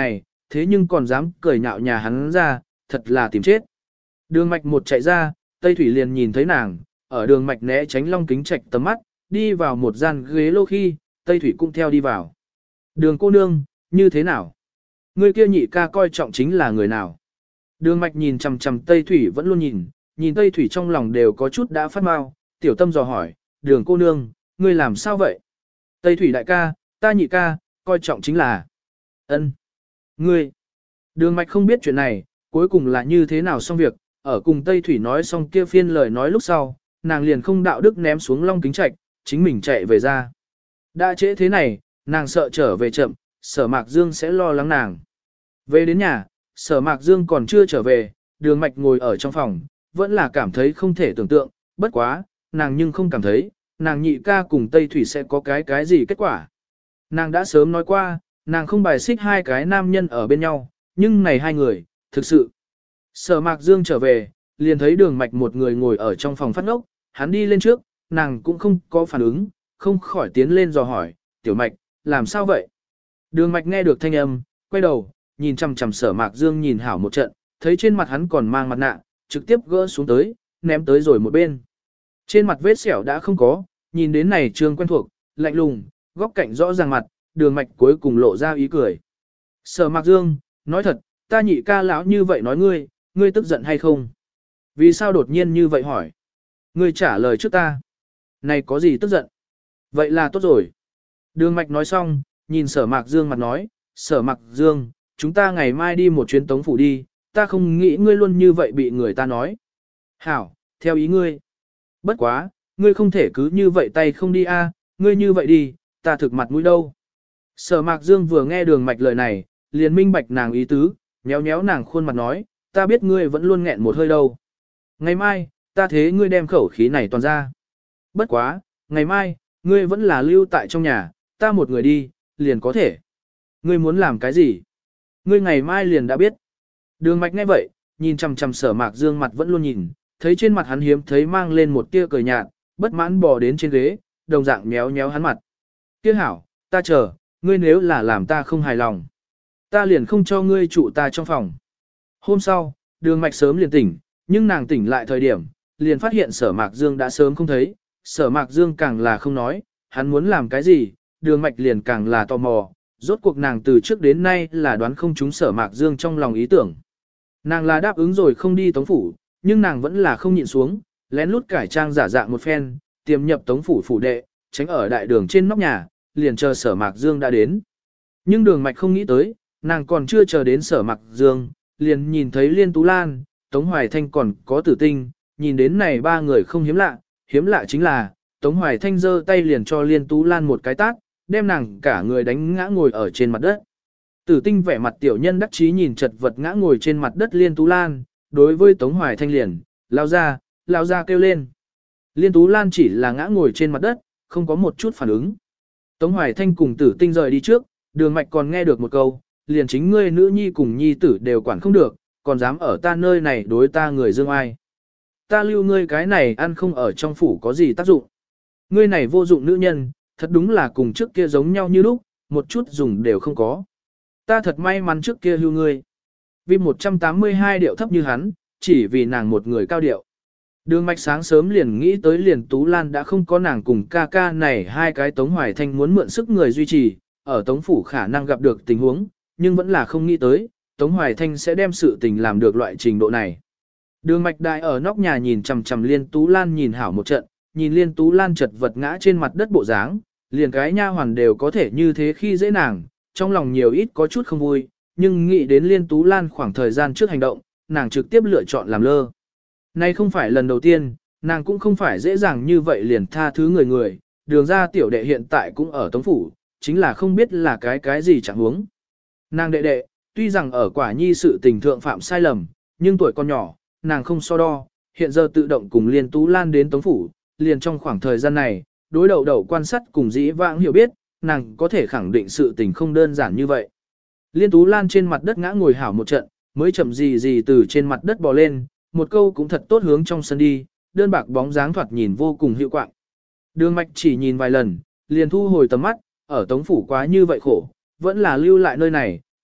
thế nhưng còn dám cười nhạo nhà hắn ra, thật là tìm chết. Đường mạch một chạy ra, Tây Thủy liền nhìn thấy nàng, ở đường mạch né tránh Long Kính Trạch tầm mắt, đi vào một gian ghế lô khi, Tây Thủy cũng theo đi vào. Đường cô nương, như thế nào? Người kia nhị ca coi trọng chính là người nào? Đường mạch nhìn chằm chằm Tây Thủy vẫn luôn nhìn Tây Thủy trong lòng đều có chút đã phát mau, tiểu tâm dò hỏi, đường cô nương, ngươi làm sao vậy? Tây Thủy đại ca, ta nhị ca, coi trọng chính là... Ân, ngươi. Đường mạch không biết chuyện này, cuối cùng là như thế nào xong việc, ở cùng Tây Thủy nói xong kia phiên lời nói lúc sau, nàng liền không đạo đức ném xuống Long Kính Trạch, chính mình chạy về ra. Đã trễ thế này, nàng sợ trở về chậm, Sở Mạc Dương sẽ lo lắng nàng. Về đến nhà, Sở Mạc Dương còn chưa trở về, đường mạch ngồi ở trong phòng, vẫn là cảm thấy không thể tưởng tượng, bất quá, nàng nhưng không cảm thấy, nàng nhị ca cùng Tây Thủy sẽ có cái gì kết quả. Nàng đã sớm nói qua, nàng không bài xích hai cái nam nhân ở bên nhau, nhưng này hai người, thực sự. Sở Mạc Dương trở về, liền thấy đường mạch một người ngồi ở trong phòng phát ngốc, hắn đi lên trước, nàng cũng không có phản ứng, không khỏi tiến lên dò hỏi, tiểu mạch, làm sao vậy? Đường mạch nghe được thanh âm, quay đầu, nhìn chằm chằm Sở Mạc Dương nhìn hảo một trận, thấy trên mặt hắn còn mang mặt nạ, trực tiếp gỡ xuống tới, ném tới rồi một bên. Trên mặt vết sẹo đã không có, nhìn đến này trương quen thuộc, lạnh lùng, góc cạnh rõ ràng mặt, đường mạch cuối cùng lộ ra ý cười. Sở Mạc Dương, nói thật, ta nhị ca lão như vậy nói ngươi tức giận hay không? Vì sao đột nhiên như vậy hỏi? Ngươi trả lời trước ta. Này có gì tức giận? Vậy là tốt rồi. Đường mạch nói xong, nhìn Sở Mạc Dương mặt nói, Sở Mạc Dương, chúng ta ngày mai đi một chuyến Tống Phủ đi, ta không nghĩ ngươi luôn như vậy bị người ta nói. Hảo, theo ý ngươi. Bất quá, ngươi không thể cứ như vậy tay không đi a, ngươi như vậy đi, ta thực mặt mũi đâu. Sở Mạc Dương vừa nghe đường mạch lời này, liền minh bạch nàng ý tứ, nhéo nhéo nàng khuôn mặt nói, ta biết ngươi vẫn luôn nghẹn một hơi đâu. Ngày mai, ta thế ngươi đem khẩu khí này toàn ra. Bất quá, ngày mai, ngươi vẫn là lưu tại trong nhà, ta một người đi, liền có thể. Ngươi muốn làm cái gì? Ngươi ngày mai liền đã biết. Đường mạch nghe vậy, nhìn chằm chằm Sở Mạc Dương mặt vẫn luôn nhìn, thấy trên mặt hắn hiếm thấy mang lên một tia cười nhạt, bất mãn bò đến trên ghế, đồng dạng méo méo hắn mặt. Kia hảo, ta chờ, ngươi nếu là làm ta không hài lòng, ta liền không cho ngươi trụ ta trong phòng. Hôm sau, đường mạch sớm liền tỉnh, nhưng nàng tỉnh lại thời điểm, liền phát hiện Sở Mạc Dương đã sớm không thấy, Sở Mạc Dương càng là không nói, hắn muốn làm cái gì, đường mạch liền càng là tò mò, rốt cuộc nàng từ trước đến nay là đoán không trúng Sở Mạc Dương trong lòng ý tưởng. Nàng là đáp ứng rồi không đi Tống Phủ, nhưng nàng vẫn là không nhịn xuống, lén lút cải trang giả dạng một phen, tiềm nhập Tống Phủ phủ đệ, tránh ở đại đường trên nóc nhà, liền chờ Sở Mạc Dương đã đến. Nhưng đường mạch không nghĩ tới, nàng còn chưa chờ đến Sở Mạc Dương, liền nhìn thấy Liên Tú Lan, Tống Hoài Thanh còn có Tử Tinh, nhìn đến này ba người không hiếm lạ chính là, Tống Hoài Thanh giơ tay liền cho Liên Tú Lan một cái tát, đem nàng cả người đánh ngã ngồi ở trên mặt đất. Tử Tinh vẻ mặt tiểu nhân đắc chí nhìn chật vật ngã ngồi trên mặt đất Liên Tú Lan, đối với Tống Hoài Thanh liền, lao ra kêu lên. Liên Tú Lan chỉ là ngã ngồi trên mặt đất, không có một chút phản ứng. Tống Hoài Thanh cùng Tử Tinh rời đi trước, đường mạch còn nghe được một câu, liền chính ngươi nữ nhi cùng nhi tử đều quản không được, còn dám ở ta nơi này đối ta người dương ai. Ta lưu ngươi cái này ăn không ở trong phủ có gì tác dụng. Ngươi này vô dụng nữ nhân, thật đúng là cùng trước kia giống nhau như lúc, một chút dùng đều không có. Ta thật may mắn trước kia lưu ngươi. Vì 182 điệu thấp như hắn, chỉ vì nàng một người cao điệu. Đường mạch sáng sớm liền nghĩ tới liền Tú Lan đã không có nàng cùng ca ca này hai cái Tống Hoài Thanh muốn mượn sức người duy trì, ở Tống Phủ khả năng gặp được tình huống, nhưng vẫn là không nghĩ tới, Tống Hoài Thanh sẽ đem sự tình làm được loại trình độ này. Đường mạch đại ở nóc nhà nhìn chằm chằm Liên Tú Lan nhìn hảo một trận, nhìn Liên Tú Lan chật vật ngã trên mặt đất bộ dáng, liền cái nha hoàn đều có thể như thế khi dễ nàng, trong lòng nhiều ít có chút không vui, nhưng nghĩ đến Liên Tú Lan khoảng thời gian trước hành động, nàng trực tiếp lựa chọn làm lơ. Nay không phải lần đầu tiên, nàng cũng không phải dễ dàng như vậy liền tha thứ người, đường ra tiểu đệ hiện tại cũng ở Tống Phủ, chính là không biết là cái gì chẳng huống. Nàng đệ đệ, tuy rằng ở quả nhi sự tình thượng phạm sai lầm, nhưng tuổi còn nhỏ, nàng không so đo, hiện giờ tự động cùng Liên Tú Lan đến Tống Phủ, liền trong khoảng thời gian này, đối đầu quan sát cùng dĩ vãng hiểu biết, nàng có thể khẳng định sự tình không đơn giản như vậy. Liên Tú Lan trên mặt đất ngã ngồi hảo một trận, mới chậm gì từ trên mặt đất bò lên, một câu cũng thật tốt hướng trong sân đi, đơn bạc bóng dáng thoạt nhìn vô cùng hiệu quạng. Đường mạch chỉ nhìn vài lần, liền thu hồi tầm mắt, ở Tống Phủ quá như vậy khổ, vẫn là lưu lại nơi này,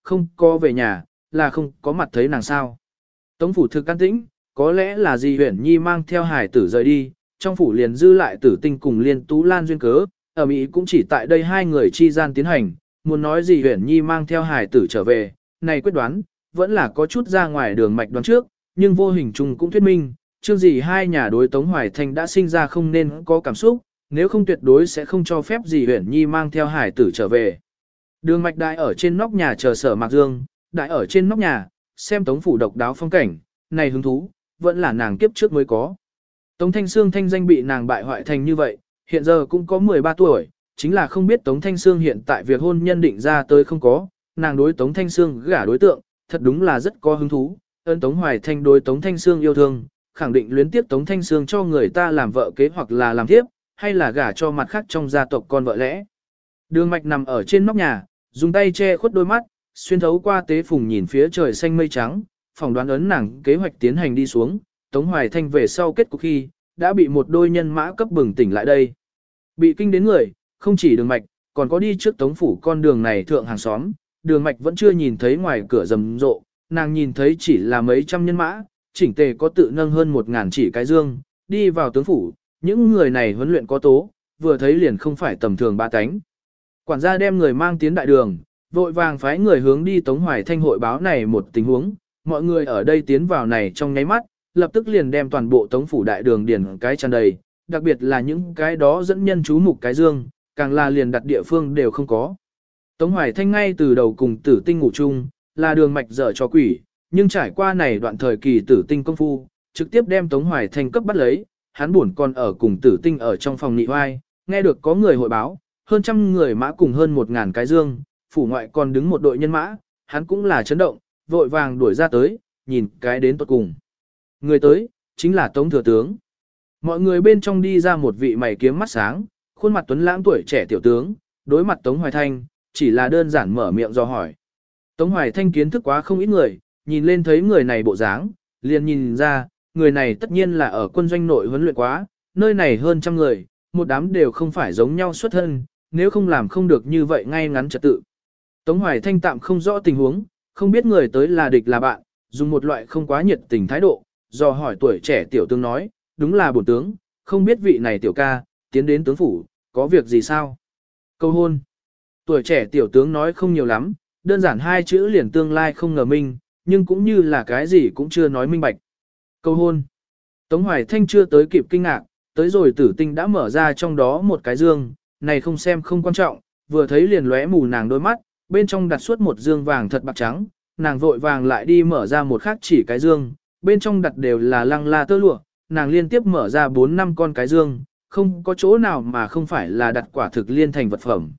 không có về nhà, là không có mặt thấy nàng sao. Tống phủ thực can tĩnh, có lẽ là Di Huyển Nhi mang theo hải tử rời đi, trong phủ liền dư lại Tử Tinh cùng Liên Tú Lan duyên cớ, ở Mỹ cũng chỉ tại đây hai người chi gian tiến hành, muốn nói Di Huyển Nhi mang theo hải tử trở về, này quyết đoán, vẫn là có chút ra ngoài đường mạch đoán trước, nhưng vô hình chung cũng thuyết minh, chương gì hai nhà đối Tống Hoài Thanh đã sinh ra không nên có cảm xúc, nếu không tuyệt đối sẽ không cho phép Di Huyển Nhi mang theo hải tử trở về. Đường mạch đại ở trên nóc nhà chờ Sở Mạc Dương, đại ở trên nóc nhà, xem Tống phủ độc đáo phong cảnh, này hứng thú, vẫn là nàng kiếp trước mới có. Tống Thanh Sương thanh danh bị nàng bại hoại thành như vậy, hiện giờ cũng có 13 tuổi, chính là không biết Tống Thanh Sương hiện tại việc hôn nhân định ra tới không có, nàng đối Tống Thanh Sương gả đối tượng, thật đúng là rất có hứng thú, ơn Tống Hoài Thanh đối Tống Thanh Sương yêu thương, khẳng định luyến tiếp Tống Thanh Sương cho người ta làm vợ kế hoặc là làm thiếp, hay là gả cho mặt khác trong gia tộc con vợ lẽ. Đường Mạch nằm ở trên nóc nhà, dùng tay che khuất đôi mắt, xuyên thấu qua tế phùng nhìn phía trời xanh mây trắng, phỏng đoán ấn nàng kế hoạch tiến hành đi xuống, Tống Hoài Thanh về sau kết cục khi, đã bị một đôi nhân mã cấp bừng tỉnh lại đây. Bị kinh đến người, không chỉ Đường Mạch, còn có đi trước Tống phủ con đường này thượng hàng xóm, Đường Mạch vẫn chưa nhìn thấy ngoài cửa rầm rộ, nàng nhìn thấy chỉ là mấy trăm nhân mã, chỉnh tề có tự nâng hơn 1000 chỉ cái dương, đi vào tướng phủ, những người này huấn luyện có tố, vừa thấy liền không phải tầm thường ba cánh. Quản gia đem người mang tiến đại đường, vội vàng phái người hướng đi Tống Hoài Thanh hội báo này một tình huống, mọi người ở đây tiến vào này trong nháy mắt, lập tức liền đem toàn bộ Tống phủ đại đường điền cái tràn đầy, đặc biệt là những cái đó dẫn nhân chú mục cái dương, càng là liền đặt địa phương đều không có. Tống Hoài Thanh ngay từ đầu cùng Tử Tinh ngủ chung, là Đường Mạch dở cho quỷ, nhưng trải qua này đoạn thời kỳ Tử Tinh công phu, trực tiếp đem Tống Hoài Thanh cấp bắt lấy, hắn buồn còn ở cùng Tử Tinh ở trong phòng nị oai, nghe được có người hội báo, hơn trăm người mã cùng hơn 1000 cái dương, phủ ngoại còn đứng một đội nhân mã, hắn cũng là chấn động, vội vàng đuổi ra tới, nhìn cái đến tuột cùng. Người tới, chính là Tống thừa tướng. Mọi người bên trong đi ra một vị mày kiếm mắt sáng, khuôn mặt tuấn lãng tuổi trẻ tiểu tướng, đối mặt Tống Hoài Thanh, chỉ là đơn giản mở miệng do hỏi. Tống Hoài Thanh kiến thức quá không ít người, nhìn lên thấy người này bộ dáng, liền nhìn ra, người này tất nhiên là ở quân doanh nội huấn luyện quá, nơi này hơn trăm người, một đám đều không phải giống nhau xuất thân, nếu không làm không được như vậy ngay ngắn trật tự. Tống Hoài Thanh tạm không rõ tình huống, không biết người tới là địch là bạn, dùng một loại không quá nhiệt tình thái độ, do hỏi tuổi trẻ tiểu tướng nói, đúng là bổn tướng, không biết vị này tiểu ca, tiến đến tướng phủ, có việc gì sao? Câu hôn. Tuổi trẻ tiểu tướng nói không nhiều lắm, đơn giản hai chữ liền tương lai không ngờ minh, nhưng cũng như là cái gì cũng chưa nói minh bạch. Câu hôn. Tống Hoài Thanh chưa tới kịp kinh ngạc, tới rồi Tử Tinh đã mở ra trong đó một cái dương, này không xem không quan trọng, vừa thấy liền lóe mù nàng đôi mắt, bên trong đặt suốt một dương vàng thật bạc trắng, nàng vội vàng lại đi mở ra một khác chỉ cái dương, bên trong đặt đều là lăng la tơ lụa, nàng liên tiếp mở ra 4-5 con cái dương, không có chỗ nào mà không phải là đặt quả thực liên thành vật phẩm.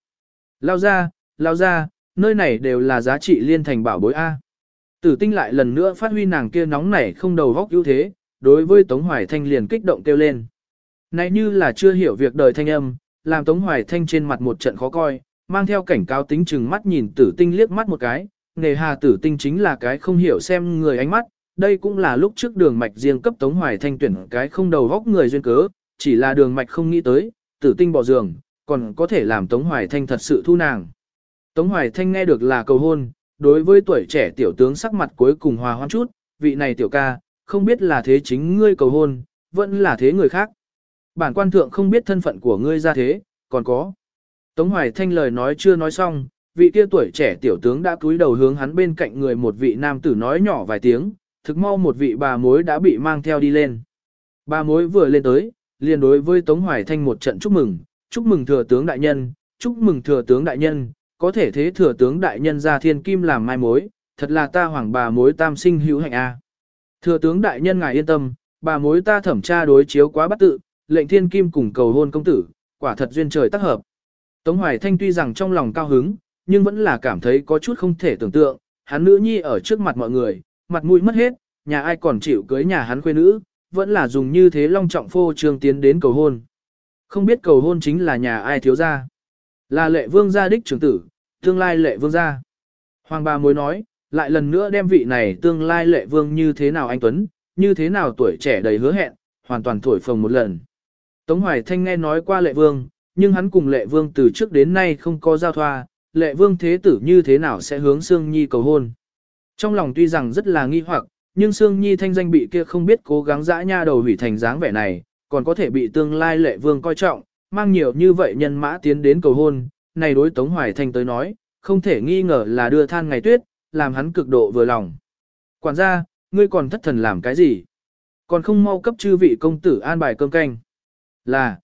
Lao ra, nơi này đều là giá trị liên thành bảo bối A. Tử Tinh lại lần nữa phát huy nàng kia nóng nảy không đầu góc ưu thế, đối với Tống Hoài Thanh liền kích động kêu lên. Này như là chưa hiểu việc đời thanh âm, làm Tống Hoài Thanh trên mặt một trận khó coi, mang theo cảnh cáo tính chừng mắt nhìn Tử Tinh liếc mắt một cái, nề hà Tử Tinh chính là cái không hiểu xem người ánh mắt, đây cũng là lúc trước Đường Mạch riêng cấp Tống Hoài Thanh tuyển cái không đầu góc người duyên cớ, chỉ là Đường Mạch không nghĩ tới, Tử Tinh bỏ giường, còn có thể làm Tống Hoài Thanh thật sự thu nàng. Tống Hoài Thanh nghe được là cầu hôn, đối với tuổi trẻ tiểu tướng sắc mặt cuối cùng hòa hoãn chút, vị này tiểu ca, không biết là thế chính ngươi cầu hôn, vẫn là thế người khác. Bản quan thượng không biết thân phận của ngươi ra thế, còn có. Tống Hoài Thanh lời nói chưa nói xong, vị kia tuổi trẻ tiểu tướng đã cúi đầu hướng hắn bên cạnh người một vị nam tử nói nhỏ vài tiếng, thực mau một vị bà mối đã bị mang theo đi lên. Bà mối vừa lên tới, liền đối với Tống Hoài Thanh một trận chúc mừng thừa tướng đại nhân, chúc mừng thừa tướng đại nhân, có thể thế thừa tướng đại nhân ra thiên kim làm mai mối, thật là ta hoàng bà mối tam sinh hữu hạnh a. Thừa tướng đại nhân ngài yên tâm, bà mối ta thẩm tra đối chiếu quá bắt tự, lệnh thiên kim cùng cầu hôn công tử, quả thật duyên trời tác hợp. Tống Hoài Thanh tuy rằng trong lòng cao hứng, nhưng vẫn là cảm thấy có chút không thể tưởng tượng, hắn nữ nhi ở trước mặt mọi người, mặt mũi mất hết, nhà ai còn chịu cưới nhà hắn khuê nữ, vẫn là dùng như thế long trọng phô trương tiến đến cầu hôn. Không biết cầu hôn chính là nhà ai thiếu gia, là Lệ Vương gia đích trưởng tử, tương lai Lệ Vương gia. Hoàng bà mối nói, lại lần nữa đem vị này tương lai Lệ Vương như thế nào anh tuấn, như thế nào tuổi trẻ đầy hứa hẹn, hoàn toàn thổi phồng một lần. Tống Hoài Thanh nghe nói qua Lệ Vương, nhưng hắn cùng Lệ Vương từ trước đến nay không có giao thoa, lệ vương thế tử như thế nào sẽ hướng Sương Nhi cầu hôn. Trong lòng tuy rằng rất là nghi hoặc, nhưng Sương Nhi thanh danh bị kia không biết cố gắng dã nha đầu hủy thành dáng vẻ này, còn có thể bị tương lai lệ vương coi trọng, mang nhiều như vậy nhân mã tiến đến cầu hôn, này đối Tống Hoài Thanh tới nói, không thể nghi ngờ là đưa than ngày tuyết, làm hắn cực độ vừa lòng. Quản gia, ngươi còn thất thần làm cái gì? Còn không mau cấp chư vị công tử an bài cơm canh. Là,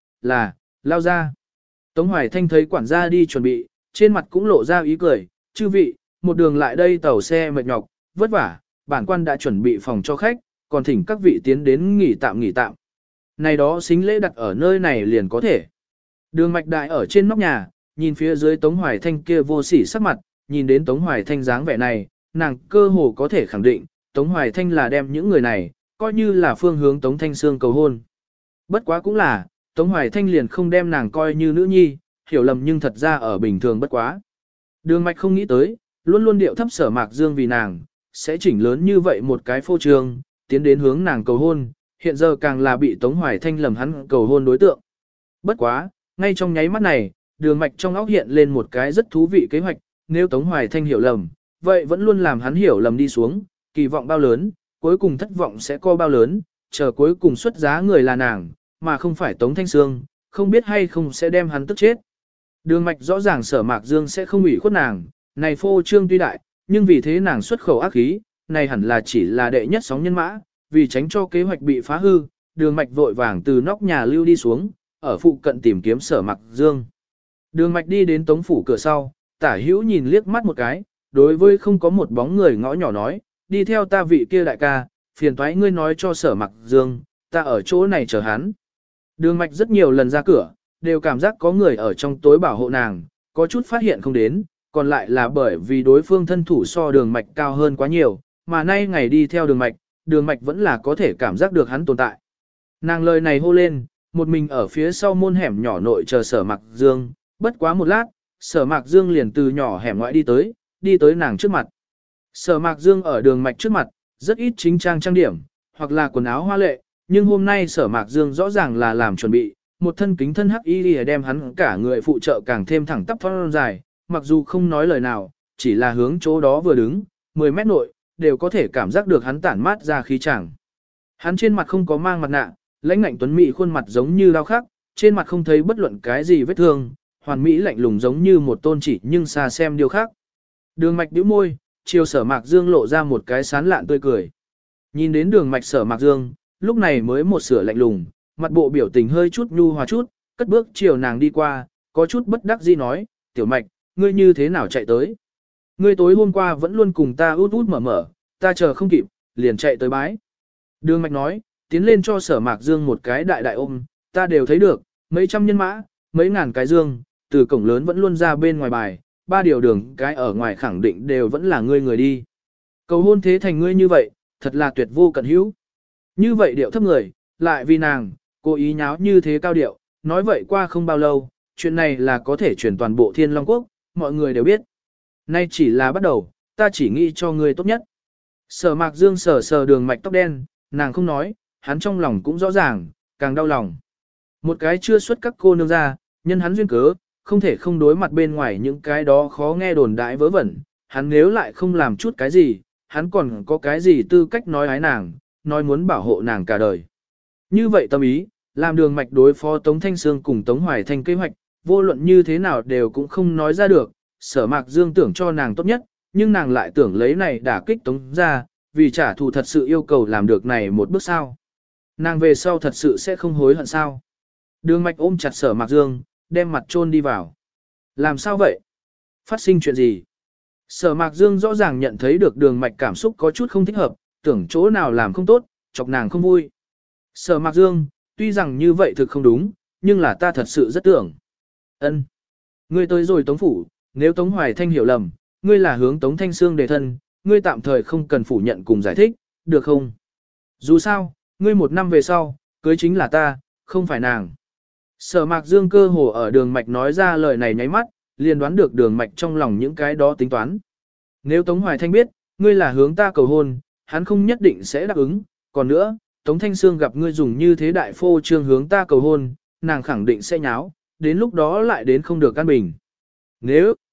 lao ra. Tống Hoài Thanh thấy quản gia đi chuẩn bị, trên mặt cũng lộ ra ý cười, chư vị, một đường lại đây tàu xe mệt nhọc, vất vả, bản quan đã chuẩn bị phòng cho khách, còn thỉnh các vị tiến đến nghỉ tạm. Này đó xính lễ đặt ở nơi này liền có thể. Đường Mạch Đại ở trên nóc nhà, nhìn phía dưới Tống Hoài Thanh kia vô sỉ sắc mặt, nhìn đến Tống Hoài Thanh dáng vẻ này, nàng cơ hồ có thể khẳng định, Tống Hoài Thanh là đem những người này, coi như là phương hướng Tống Thanh Sương cầu hôn. Bất quá cũng là, Tống Hoài Thanh liền không đem nàng coi như nữ nhi, hiểu lầm nhưng thật ra ở bình thường bất quá. Đường Mạch không nghĩ tới, luôn luôn điệu thấp Sở Mạc Dương vì nàng, sẽ chỉnh lớn như vậy một cái phô trương, tiến đến hướng nàng cầu hôn, hiện giờ càng là bị Tống Hoài Thanh lầm hắn cầu hôn đối tượng. Bất quá, ngay trong nháy mắt này, Đường Mạch trong óc hiện lên một cái rất thú vị kế hoạch, nếu Tống Hoài Thanh hiểu lầm, vậy vẫn luôn làm hắn hiểu lầm đi xuống, kỳ vọng bao lớn, cuối cùng thất vọng sẽ co bao lớn, chờ cuối cùng xuất giá người là nàng, mà không phải Tống Thanh Sương, không biết hay không sẽ đem hắn tức chết. Đường Mạch rõ ràng Sở Mạc Dương sẽ không ủy khuất nàng, này phô trương tuy đại, nhưng vì thế nàng xuất khẩu ác khí, này hẳn là chỉ là đệ nhất sóng nhân mã, vì tránh cho kế hoạch bị phá hư, Đường Mạch vội vàng từ nóc nhà lưu đi xuống, ở phụ cận tìm kiếm Sở Mạc Dương. Đường Mạch đi đến Tống phủ cửa sau, tả hữu nhìn liếc mắt một cái, đối với không có một bóng người ngõ nhỏ nói, đi theo ta vị kia đại ca, phiền toái ngươi nói cho Sở Mạc Dương, ta ở chỗ này chờ hắn. Đường Mạch rất nhiều lần ra cửa, đều cảm giác có người ở trong tối bảo hộ nàng, có chút phát hiện không đến, còn lại là bởi vì đối phương thân thủ so Đường Mạch cao hơn quá nhiều, mà nay ngày đi theo Đường Mạch vẫn là có thể cảm giác được hắn tồn tại. Nàng lời này hô lên, một mình ở phía sau môn hẻm nhỏ nội chờ Sở Mạc Dương, bất quá một lát, Sở Mạc Dương liền từ nhỏ hẻm ngoại đi tới nàng trước mặt. Sở Mạc Dương ở Đường Mạch trước mặt, rất ít chính trang trang điểm, hoặc là quần áo hoa lệ, nhưng hôm nay Sở Mạc Dương rõ ràng là làm chuẩn bị, một thân kính thân hắc y lìa đem hắn cả người phụ trợ càng thêm thẳng tắp thon dài, mặc dù không nói lời nào, chỉ là hướng chỗ đó vừa đứng, 10 mét nội, đều có thể cảm giác được hắn tản mát ra khí chàng. Hắn trên mặt không có mang mặt nạ, lãnh ngạnh tuấn mỹ khuôn mặt giống như đao khắc, trên mặt không thấy bất luận cái gì vết thương, hoàn mỹ lạnh lùng giống như một tôn chỉ nhưng xa xem điều khác. Đường Mạch nhíu môi, chiều Sở Mạc Dương lộ ra một cái sán lạn tươi cười. Nhìn đến Đường Mạch Sở Mạc Dương, lúc này mới một sửa lạnh lùng, mặt bộ biểu tình hơi chút nhu hòa chút, cất bước chiều nàng đi qua, có chút bất đắc dĩ nói, "Tiểu Mạch, ngươi như thế nào chạy tới? Ngươi tối hôm qua vẫn luôn cùng ta út út mở mở, ta chờ không kịp, liền chạy tới bái." Đường Mạch nói, tiến lên cho Sở Mạc Dương một cái đại đại ôm, "Ta đều thấy được, mấy trăm nhân mã, mấy ngàn cái dương, từ cổng lớn vẫn luôn ra bên ngoài bài, 3 điều đường cái ở ngoài khẳng định đều vẫn là ngươi người đi. Cầu hôn thế thành ngươi như vậy, thật là tuyệt vô cận hữu." Như vậy điệu thấp người, lại vì nàng, cố ý nháo như thế cao điệu, nói vậy qua không bao lâu, chuyện này là có thể chuyển toàn bộ Thiên Long Quốc, mọi người đều biết. Nay chỉ là bắt đầu, ta chỉ nghĩ cho ngươi tốt nhất. Sở Mạc Dương sờ Đường Mạch tóc đen, nàng không nói, hắn trong lòng cũng rõ ràng, càng đau lòng. Một cái chưa xuất các cô nương ra, nhân hắn duyên cớ, không thể không đối mặt bên ngoài những cái đó khó nghe đồn đại vớ vẩn, hắn nếu lại không làm chút cái gì, hắn còn có cái gì tư cách nói ái nàng, nói muốn bảo hộ nàng cả đời. Như vậy tâm ý, làm Đường Mạch đối phó Tống Thanh Sương cùng Tống Hoài Thanh kế hoạch, vô luận như thế nào đều cũng không nói ra được, Sở Mạc Dương tưởng cho nàng tốt nhất, nhưng nàng lại tưởng lấy này đả kích Tống ra, vì trả thù thật sự yêu cầu làm được này một bước sao. Nàng về sau thật sự sẽ không hối hận sao. Đường Mạch ôm chặt Sở Mạc Dương, đem mặt chôn đi vào. Làm sao vậy? Phát sinh chuyện gì? Sở Mạc Dương rõ ràng nhận thấy được Đường Mạch cảm xúc có chút không thích hợp, tưởng chỗ nào làm không tốt, chọc nàng không vui. Sở Mạc Dương, tuy rằng như vậy thực không đúng, nhưng là ta thật sự rất tưởng. Ân, ngươi tới rồi Tống phủ, nếu Tống Hoài Thanh hiểu lầm, ngươi là hướng Tống Thanh Sương đề thân, ngươi tạm thời không cần phủ nhận cùng giải thích, được không? Dù sao, ngươi 1 năm về sau, cưới chính là ta, không phải nàng. Sở Mạc Dương cơ hồ ở Đường Mạch nói ra lời này nháy mắt, liền đoán được Đường Mạch trong lòng những cái đó tính toán. Nếu Tống Hoài Thanh biết, ngươi là hướng ta cầu hôn, hắn không nhất định sẽ đáp ứng, còn nữa, Tống Thanh Sương gặp ngươi dùng như thế đại phô trương hướng ta cầu hôn, nàng khẳng định sẽ nháo, đến lúc đó lại đến không được căn bình.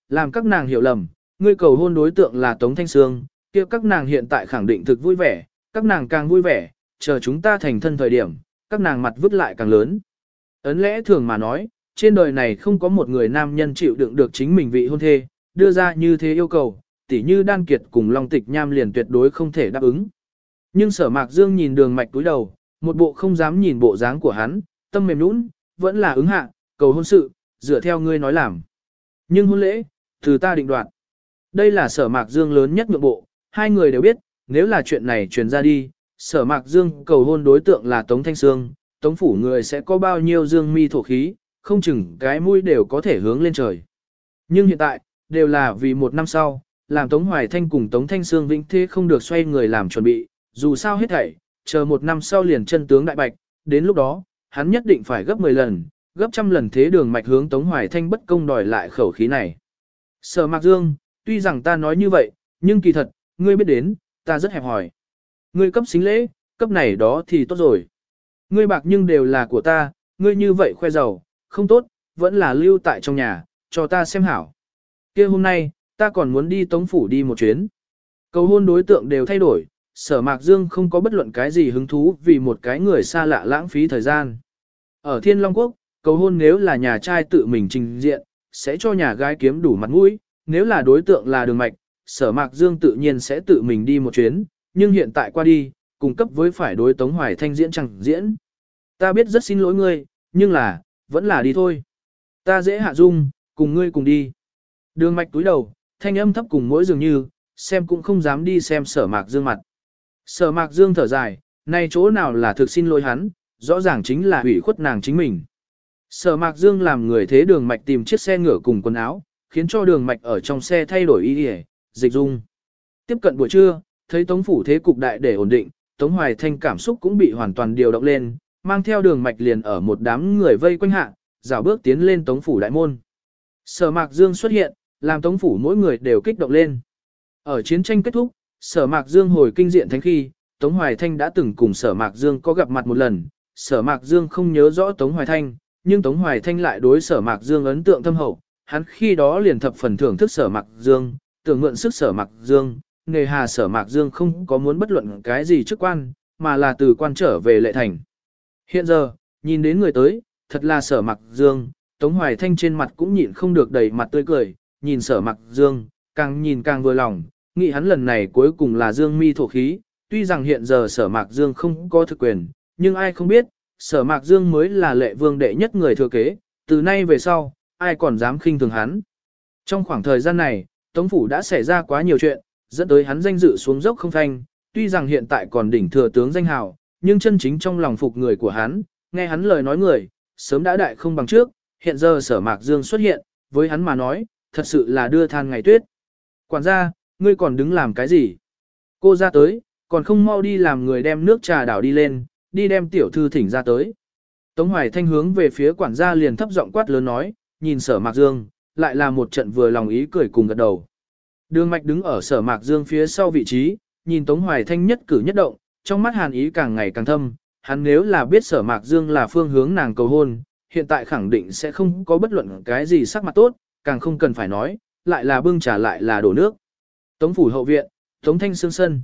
làm các nàng hiểu lầm, ngươi cầu hôn đối tượng là Tống Thanh Sương, kia các nàng hiện tại khẳng định thực vui vẻ, các nàng càng vui vẻ, chờ chúng ta thành thân thời điểm, các nàng mặt vứt lại càng lớn. Ấn lẽ thường mà nói, trên đời này không có một người nam nhân chịu đựng được chính mình vị hôn thê, đưa ra như thế yêu cầu, tỉ như Đan Kiệt cùng Long Tịch Nham liền tuyệt đối không thể đáp ứng. Nhưng Sở Mạc Dương nhìn Đường Mạch túi đầu, một bộ không dám nhìn bộ dáng của hắn, tâm mềm nũng, vẫn là ứng hạ, cầu hôn sự, dựa theo ngươi nói làm. Nhưng hôn lễ, từ ta định đoạt. Đây là Sở Mạc Dương lớn nhất nhượng bộ, hai người đều biết, nếu là chuyện này truyền ra đi, Sở Mạc Dương cầu hôn đối tượng là Tống Thanh Sương, Tống phủ người sẽ có bao nhiêu dương mi thổ khí, không chừng cái mũi đều có thể hướng lên trời. Nhưng hiện tại, đều là vì một năm sau, làm Tống Hoài Thanh cùng Tống Thanh Sương vĩnh thế không được xoay người làm chuẩn bị, dù sao hết thảy, chờ một năm sau liền chân tướng đại bạch, đến lúc đó, hắn nhất định phải gấp 10 lần, gấp trăm lần thế Đường Mạch hướng Tống Hoài Thanh bất công đòi lại khẩu khí này. Sở Mạc Dương, tuy rằng ta nói như vậy, nhưng kỳ thật, ngươi biết đến, ta rất hẹp hòi. Ngươi cấp xính lễ, cấp này đó thì tốt rồi. Ngươi bạc nhưng đều là của ta, ngươi như vậy khoe giàu, không tốt, vẫn là lưu tại trong nhà, cho ta xem hảo. Kia hôm nay, ta còn muốn đi Tống phủ đi một chuyến. Cầu hôn đối tượng đều thay đổi, Sở Mạc Dương không có bất luận cái gì hứng thú vì một cái người xa lạ lãng phí thời gian. Ở Thiên Long Quốc, cầu hôn nếu là nhà trai tự mình trình diện, sẽ cho nhà gái kiếm đủ mặt mũi, nếu là đối tượng là Đường Mạch, Sở Mạc Dương tự nhiên sẽ tự mình đi một chuyến, nhưng hiện tại qua đi, cung cấp với phải đối Tống Hoài Thanh diễn chẳng diễn. Ta biết rất xin lỗi ngươi, nhưng là, vẫn là đi thôi. Ta dễ hạ dung, cùng ngươi cùng đi. Đường Mạch túi đầu, thanh âm thấp cùng mỗi dường như, xem cũng không dám đi xem Sở Mạc Dương mặt. Sở Mạc Dương thở dài, nay chỗ nào là thực xin lỗi hắn, rõ ràng chính là hủy khuất nàng chính mình. Sở Mạc Dương làm người thế Đường Mạch tìm chiếc xe ngựa cùng quần áo, khiến cho Đường Mạch ở trong xe thay đổi y y, dịch dung. Tiếp cận buổi trưa, thấy Tống phủ thế cục đại để ổn định, Tống Hoài Thanh cảm xúc cũng bị hoàn toàn điều động lên, mang theo Đường Mạch liền ở một đám người vây quanh hạ, dạo bước tiến lên Tống phủ đại môn. Sở Mạc Dương xuất hiện, làm Tống phủ mỗi người đều kích động lên. Ở chiến tranh kết thúc, Sở Mạc Dương hồi kinh diện thánh khi, Tống Hoài Thanh đã từng cùng Sở Mạc Dương có gặp mặt một lần. Sở Mạc Dương không nhớ rõ Tống Hoài Thanh, nhưng Tống Hoài Thanh lại đối Sở Mạc Dương ấn tượng thâm hậu. Hắn khi đó liền thập phần thưởng thức Sở Mạc Dương, tưởng mượn sức Sở Mạc Dương, nề hà Sở Mạc Dương không có muốn bất luận cái gì chức quan, mà là từ quan trở về Lệ Thành. Hiện giờ, nhìn đến người tới, thật là Sở Mạc Dương, Tống Hoài Thanh trên mặt cũng nhịn không được đầy mặt tươi cười, nhìn Sở Mạc Dương, càng nhìn càng vừa lòng, nghĩ hắn lần này cuối cùng là Dương mi thổ khí, tuy rằng hiện giờ Sở Mạc Dương không có thực quyền, nhưng ai không biết, Sở Mạc Dương mới là Lệ Vương đệ nhất người thừa kế, từ nay về sau, ai còn dám khinh thường hắn. Trong khoảng thời gian này, Tống phủ đã xảy ra quá nhiều chuyện, dẫn tới hắn danh dự xuống dốc không phanh, tuy rằng hiện tại còn đỉnh thừa tướng danh hào, nhưng chân chính trong lòng phục người của hắn, nghe hắn lời nói người, sớm đã đại không bằng trước, hiện giờ Sở Mạc Dương xuất hiện, với hắn mà nói, thật sự là đưa than ngày tuyết. Quản gia, ngươi còn đứng làm cái gì? Cô ra tới, còn không mau đi làm người đem nước trà đảo đi lên, đi đem tiểu thư thỉnh ra tới. Tống Hoài Thanh hướng về phía quản gia liền thấp giọng quát lớn nói, nhìn Sở Mạc Dương, lại là một trận vừa lòng ý cười cùng gật đầu. Đường Mạch đứng ở Sở Mạc Dương phía sau vị trí, nhìn Tống Hoài Thanh nhất cử nhất động, trong mắt hàn ý càng ngày càng thâm, hắn nếu là biết Sở Mạc Dương là phương hướng nàng cầu hôn, hiện tại khẳng định sẽ không có bất luận cái gì sắc mặt tốt, càng không cần phải nói, lại là bưng trà lại là đổ nước. Tống phủ hậu viện, Tống Thanh Sương sân.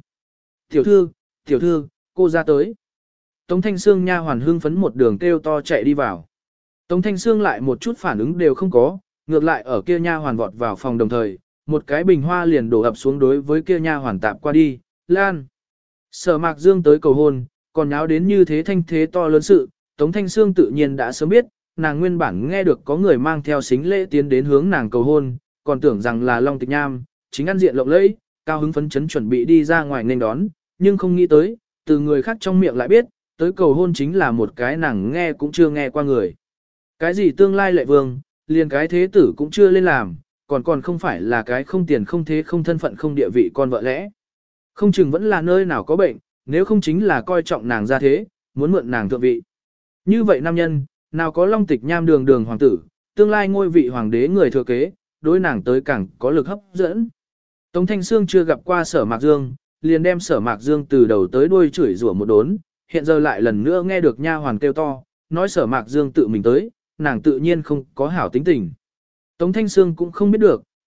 Tiểu thư, cô ra tới. Tống Thanh Sương nha hoàn hưng phấn một đường kêu to chạy đi vào. Tống Thanh Sương lại một chút phản ứng đều không có, ngược lại ở kia nha hoàn vọt vào phòng đồng thời, một cái bình hoa liền đổ ập xuống đối với kia nha hoàn tạp qua đi, lan. Sở Mạc Dương tới cầu hôn, còn nháo đến như thế thanh thế to lớn sự, Tống Thanh Sương tự nhiên đã sớm biết, nàng nguyên bản nghe được có người mang theo xính lễ tiến đến hướng nàng cầu hôn, còn tưởng rằng là Long Tịch Nham, chính ăn diện lộng lẫy, cao hứng phấn chấn chuẩn bị đi ra ngoài nên đón, nhưng không nghĩ tới, từ người khác trong miệng lại biết, tới cầu hôn chính là một cái nàng nghe cũng chưa nghe qua người. Cái gì tương lai Lệ Vương, liền cái thế tử cũng chưa lên làm, còn không phải là cái không tiền không thế không thân phận không địa vị con vợ lẽ. Không chừng vẫn là nơi nào có bệnh, nếu không chính là coi trọng nàng ra thế, muốn mượn nàng thượng vị. Như vậy nam nhân, nào có Long Tịch Nham đường đường hoàng tử, tương lai ngôi vị hoàng đế người thừa kế, đối nàng tới càng có lực hấp dẫn. Tống Thanh Sương chưa gặp qua Sở Mạc Dương, liền đem Sở Mạc Dương từ đầu tới đuôi chửi rủa một đốn, hiện giờ lại lần nữa nghe được nha hoàn kêu to, nói Sở Mạc Dương tự mình tới, nàng tự nhiên không có hảo tính tình. Tống Thanh Sương cũng không biết được,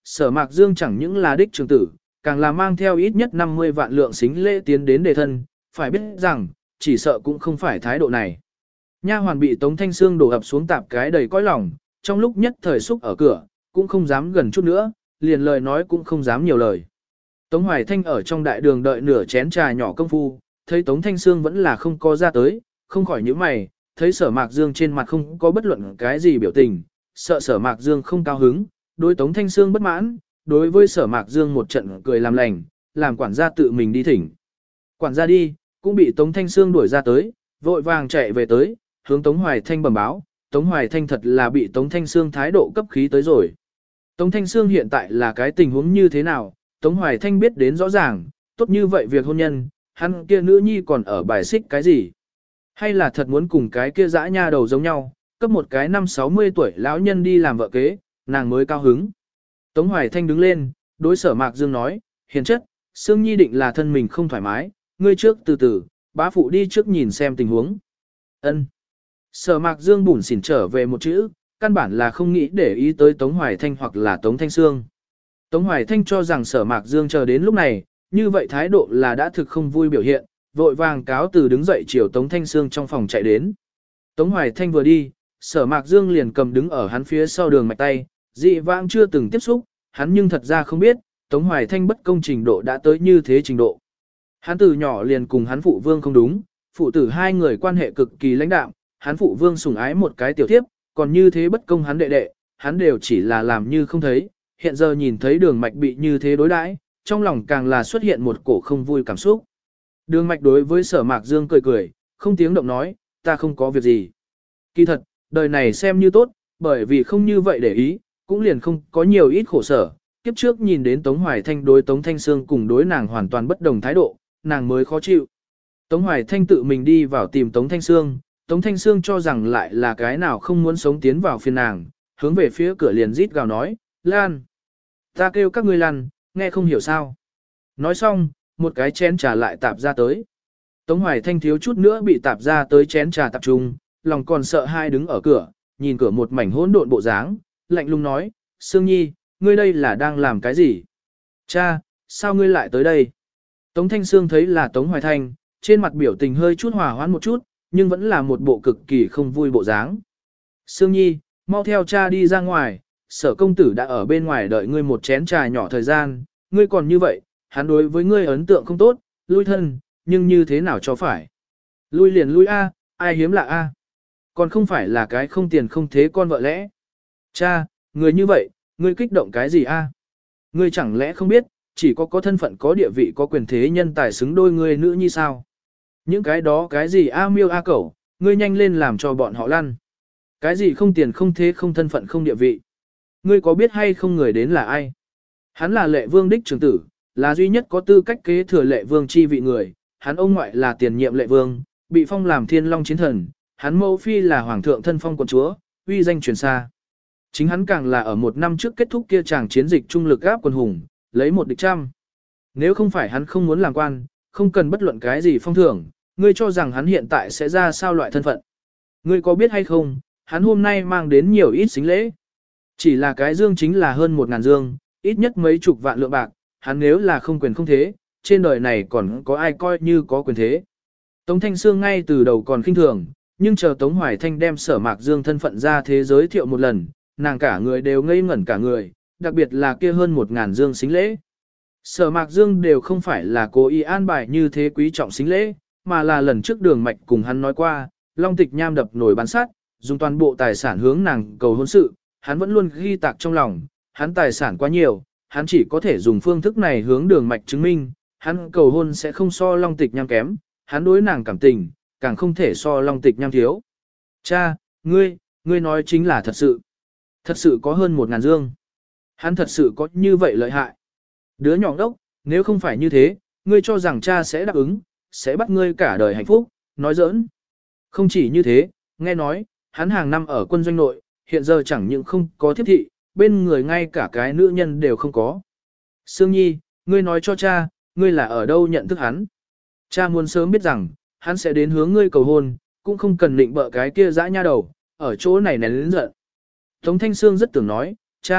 Sở Mạc Dương chẳng những là đích trưởng tử, càng là mang theo ít nhất 50 vạn lượng xính lễ tiến đến đề thân, phải biết rằng, chỉ sợ cũng không phải thái độ này. Nha hoàn bị Tống Thanh Sương đổ ập xuống tạp cái đầy cõi lòng, trong lúc nhất thời xúc ở cửa, cũng không dám gần chút nữa, liền lời nói cũng không dám nhiều lời. Tống Hoài Thanh ở trong đại đường đợi nửa chén trà nhỏ công phu, thấy Tống Thanh Sương vẫn là không có ra tới, không khỏi nhíu mày, thấy Sở Mạc Dương trên mặt không có bất luận cái gì biểu tình, sợ Sở Mạc Dương không cao hứng, đối Tống Thanh Sương bất mãn, đối với Sở Mạc Dương một trận cười làm lành, làm quản gia tự mình đi thỉnh. Quản gia đi, cũng bị Tống Thanh Sương đuổi ra tới, vội vàng chạy về tới, hướng Tống Hoài Thanh bẩm báo, Tống Hoài Thanh thật là bị Tống Thanh Sương thái độ cấp khí tới rồi. Tống Thanh Sương hiện tại là cái tình huống như thế nào, Tống Hoài Thanh biết đến rõ ràng, tốt như vậy việc hôn nhân, hắn kia nữ nhi còn ở bài xích cái gì? Hay là thật muốn cùng cái kia dã nha đầu giống nhau, cấp một cái 50-60 tuổi lão nhân đi làm vợ kế, nàng mới cao hứng. Tống Hoài Thanh đứng lên, đối Sở Mạc Dương nói, hiền chất, Sương Nhi định là thân mình không thoải mái, ngươi trước từ từ, bá phụ đi trước nhìn xem tình huống. Ân. Sở Mạc Dương bủn xỉn trở về một chữ, căn bản là không nghĩ để ý tới Tống Hoài Thanh hoặc là Tống Thanh Sương. Tống Hoài Thanh cho rằng Sở Mạc Dương chờ đến lúc này, như vậy thái độ là đã thực không vui biểu hiện, vội vàng cáo từ đứng dậy chiều Tống Thanh Sương trong phòng chạy đến. Tống Hoài Thanh vừa đi, Sở Mạc Dương liền cầm đứng ở hắn phía sau đường mạch tay, dị vãng chưa từng tiếp xúc, hắn nhưng thật ra không biết, Tống Hoài Thanh bất công trình độ đã tới như thế trình độ. Hắn từ nhỏ liền cùng hắn phụ vương không đúng, phụ tử hai người quan hệ cực kỳ lãnh đạm, hắn phụ vương sủng ái một cái tiểu thiếp, còn như thế bất công hắn đệ đệ, hắn đều chỉ là làm như không thấy, hiện giờ nhìn thấy đường mạch bị như thế đối đãi, trong lòng càng là xuất hiện một cổ không vui cảm xúc. Đường mạch đối với Sở Mạc Dương cười cười, không tiếng động nói, ta không có việc gì. Kỳ thật, đời này xem như tốt, bởi vì không như vậy để ý, cũng liền không có nhiều ít khổ sở. Kiếp trước nhìn đến Tống Hoài Thanh đối Tống Thanh Sương cùng đối nàng hoàn toàn bất đồng thái độ, nàng mới khó chịu. Tống Hoài Thanh tự mình đi vào tìm Tống Thanh Sương, Tống Thanh Sương cho rằng lại là cái nào không muốn sống tiến vào phiên nàng, hướng về phía cửa liền rít gào nói, Lan. Ta kêu các ngươi Lan, nghe không hiểu sao. Nói xong, một cái chén trà lại tạp ra tới. Tống Hoài Thanh thiếu chút nữa bị tạp ra tới chén trà tập trung, lòng còn sợ hai đứng ở cửa, nhìn cửa một mảnh hỗn độn bộ dáng, lạnh lùng nói, Sương Nhi, ngươi đây là đang làm cái gì? Cha, sao ngươi lại tới đây? Tống Thanh Sương thấy là Tống Hoài Thanh, trên mặt biểu tình hơi chút hòa hoãn một chút, nhưng vẫn là một bộ cực kỳ không vui bộ dáng. Sương Nhi, mau theo cha đi ra ngoài, Sở công tử đã ở bên ngoài đợi ngươi một chén trà nhỏ thời gian, ngươi còn như vậy, hắn đối với ngươi ấn tượng không tốt, lui thân, nhưng như thế nào cho phải? Lui liền lui a, ai hiếm lạ a? Còn không phải là cái không tiền không thế con vợ lẽ. Cha, người như vậy, ngươi kích động cái gì a? Ngươi chẳng lẽ không biết, chỉ có thân phận có địa vị có quyền thế nhân tài xứng đôi ngươi nữ như sao? Những cái đó cái gì a miêu a cẩu, ngươi nhanh lên làm cho bọn họ lăn. Cái gì không tiền không thế không thân phận không địa vị. Ngươi có biết hay không người đến là ai? Hắn là Lệ Vương đích trưởng tử, là duy nhất có tư cách kế thừa Lệ Vương chi vị người, hắn ông ngoại là tiền nhiệm Lệ Vương, bị phong làm Thiên Long chiến thần, hắn mẫu phi là hoàng thượng thân phong quận chúa, uy danh truyền xa. Chính hắn càng là ở một năm trước kết thúc kia chàng chiến dịch trung lực gáp quân hùng, lấy một địch trăm. Nếu không phải hắn không muốn làm quan, không cần bất luận cái gì phong thưởng, ngươi cho rằng hắn hiện tại sẽ ra sao loại thân phận. Ngươi có biết hay không, hắn hôm nay mang đến nhiều ít xính lễ. Chỉ là cái dương chính là hơn 1.000 dương, ít nhất mấy chục vạn lượng bạc, hắn nếu là không quyền không thế, trên đời này còn có ai coi như có quyền thế. Tống Thanh Sương ngay từ đầu còn khinh thường, nhưng chờ Tống Hoài Thanh đem Sở Mạc Dương thân phận ra thế giới thiệu một lần, nàng cả người đều ngây ngẩn cả người, đặc biệt là kia hơn 1.000 dương xính lễ. Sở Mạc Dương đều không phải là cố ý an bài như thế quý trọng xính lễ, mà là lần trước Đường Mạch cùng hắn nói qua, Long Tịch Nham đập nổi bán sát, dùng toàn bộ tài sản hướng nàng cầu hôn sự, hắn vẫn luôn ghi tạc trong lòng, hắn tài sản quá nhiều, hắn chỉ có thể dùng phương thức này hướng Đường Mạch chứng minh, hắn cầu hôn sẽ không so Long Tịch Nham kém, hắn đối nàng cảm tình, càng không thể so Long Tịch Nham thiếu. Cha, ngươi nói chính là thật sự có hơn 1.000 dương. Hắn thật sự có như vậy lợi hại. Đứa nhỏ đốc, nếu không phải như thế, ngươi cho rằng cha sẽ đáp ứng, sẽ bắt ngươi cả đời hạnh phúc, nói giỡn. Không chỉ như thế, nghe nói, hắn hàng năm ở quân doanh nội, hiện giờ chẳng những không có thiếp thị, bên người ngay cả cái nữ nhân đều không có. Sương Nhi, ngươi nói cho cha, ngươi là ở đâu nhận thức hắn. Cha muốn sớm biết rằng, hắn sẽ đến hướng ngươi cầu hôn, cũng không cần định bợ cái kia dã nha đầu, ở chỗ này nén lớn giận. Tống Thanh Sương rất tưởng nói, cha,